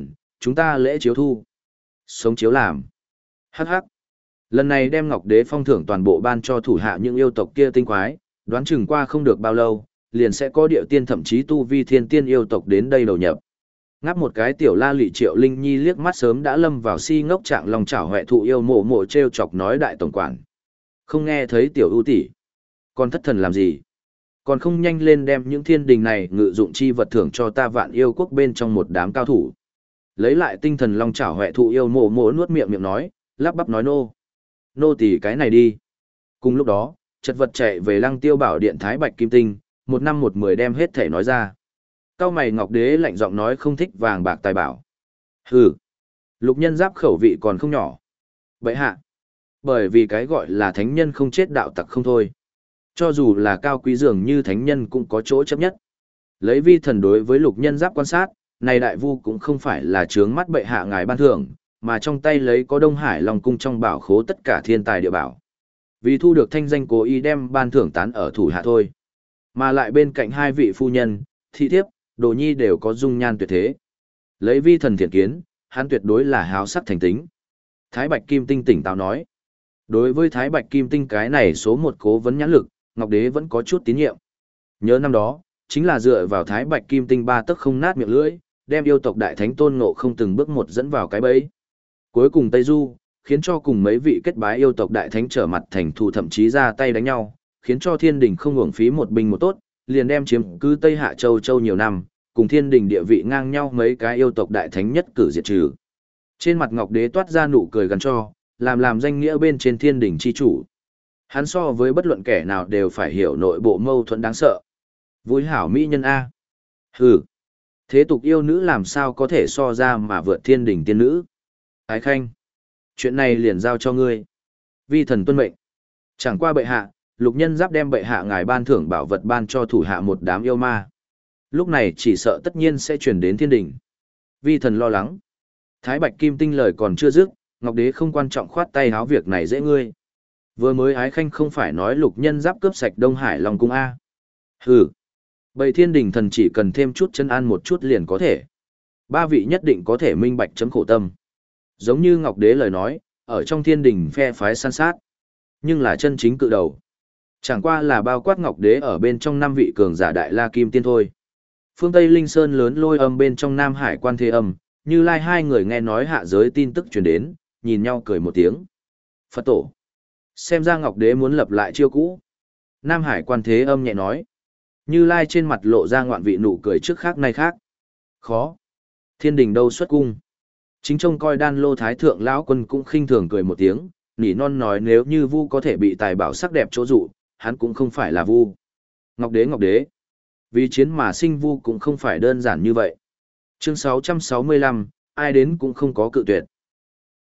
Chúng ta lễ chiếu thu. Sống chiếu làm. Hắc hắc. Lần này đem Ngọc Đế phong thưởng toàn bộ ban cho thủ hạ những yêu tộc kia tinh quái, đoán chừng qua không được bao lâu, liền sẽ có điệu tiên thậm chí tu vi thiên tiên yêu tộc đến đây đầu nhập. Ngáp một cái tiểu la lị Triệu Linh Nhi liếc mắt sớm đã lâm vào si ngốc trạng lòng chảo huệ thụ yêu mộ mộ treo chọc nói đại tổng quản. Không nghe thấy tiểu ưu tỷ, còn thất thần làm gì? Còn không nhanh lên đem những thiên đình này ngự dụng chi vật thưởng cho ta Vạn Yêu quốc bên trong một đám cao thủ. Lấy lại tinh thần long chảo huệ thụ yêu mộ mộ nuốt miệng nói, lắp bắp nói nô. Nô tỷ cái này đi. Cùng lúc đó, chật vật chạy về Lăng Tiêu Bảo điện Thái Bạch Kim Tinh, 1 năm 1 10 đem hết thể nói ra. Cao mày Ngọc Đế lạnh giọng nói không thích vàng bạc tài bảo. Hừ, Lục Nhân Giáp khẩu vị còn không nhỏ. Bệ hạ, bởi vì cái gọi là thánh nhân không chết đạo tặc không thôi. Cho dù là cao quý dường như thánh nhân cũng có chỗ chấp nhất. Lấy vi thần đối với Lục Nhân Giáp quan sát, này đại vu cũng không phải là trướng mắt bệ hạ ngài ban thưởng, mà trong tay lấy có Đông Hải Long cung trong bảo khố tất cả thiên tài địa bảo. Vì thu được thanh danh cố ý đem ban thưởng tán ở thủ hạ thôi. Mà lại bên cạnh hai vị phu nhân, thị thiếp, đồ nhi đều có dung nhan tuyệt thế. Lấy vi thần thiện kiến, hắn tuyệt đối là háo sắc thành tính. Thái Bạch Kim Tinh tỉnh táo nói. Đối với Thái Bạch Kim Tinh cái này số một cố vấn nhãn lực, Ngọc Đế vẫn có chút tín nhiệm. Nhớ năm đó, chính là dựa vào Thái Bạch Kim Tinh ba tấc không nát miệng lưỡi, đem yêu tộc đại thánh Tôn Ngộ không từng bước một dẫn vào cái bẫy. Cuối cùng Tây Du, khiến cho cùng mấy vị kết bái yêu tộc đại thánh trở mặt thành thù thậm chí ra tay đánh nhau, khiến cho thiên đình không uổng phí một binh một tốt, liền đem chiếm cứ Tây Hạ Châu nhiều năm, cùng thiên đình địa vị ngang nhau mấy cái yêu tộc đại thánh nhất cử diệt trừ. Trên mặt Ngọc Đế toát ra nụ cười gần cho, làm danh nghĩa bên trên thiên đình chi chủ. Hắn so với bất luận kẻ nào đều phải hiểu nội bộ mâu thuẫn đáng sợ. Vui hảo mỹ nhân A. Hừ. Thế tục yêu nữ làm sao có thể so ra mà vượt thiên đình tiên nữ. Ái Khanh. Chuyện này liền giao cho ngươi. Vi thần tuân mệnh. Chẳng qua bệ hạ, Lục Nhân Giáp đem bệ hạ ngài ban thưởng bảo vật ban cho thủ hạ một đám yêu ma. Lúc này chỉ sợ tất nhiên sẽ chuyển đến thiên đình. Vi thần lo lắng. Thái Bạch Kim Tinh lời còn chưa dứt, Ngọc Đế không quan trọng khoát tay háo việc này dễ ngươi. Vừa mới Ái Khanh không phải nói Lục Nhân Giáp cướp sạch Đông Hải Long cung A. Hừ. Bầy thiên đình thần chỉ cần thêm chút chân an một chút liền có thể. Ba vị nhất định có thể minh bạch chấm khổ tâm. Giống như Ngọc Đế lời nói, ở trong thiên đình phe phái săn sát. Nhưng là chân chính cự đầu. Chẳng qua là bao quát Ngọc Đế ở bên trong 5 vị cường giả Đại La Kim Tiên thôi. Phương Tây Linh Sơn lớn lôi âm bên trong Nam Hải Quan Thế Âm, Như Lai hai người nghe nói hạ giới tin tức truyền đến, nhìn nhau cười một tiếng. Phật tổ. Xem ra Ngọc Đế muốn lập lại chiêu cũ. Nam Hải Quan Thế Âm nhẹ nói. Như Lai trên mặt lộ ra ngoạn vị nụ cười trước khác nay khác. Khó. Thiên đình đâu xuất cung. Chính trông coi Đan Lô Thái Thượng lão quân cũng khinh thường cười một tiếng, nỉ non nói nếu như vu có thể bị tài bảo sắc đẹp chỗ dụ, hắn cũng không phải là vu. Ngọc Đế. Vì chiến mà sinh vu cũng không phải đơn giản như vậy. Chương 665, ai đến cũng không có cự tuyệt.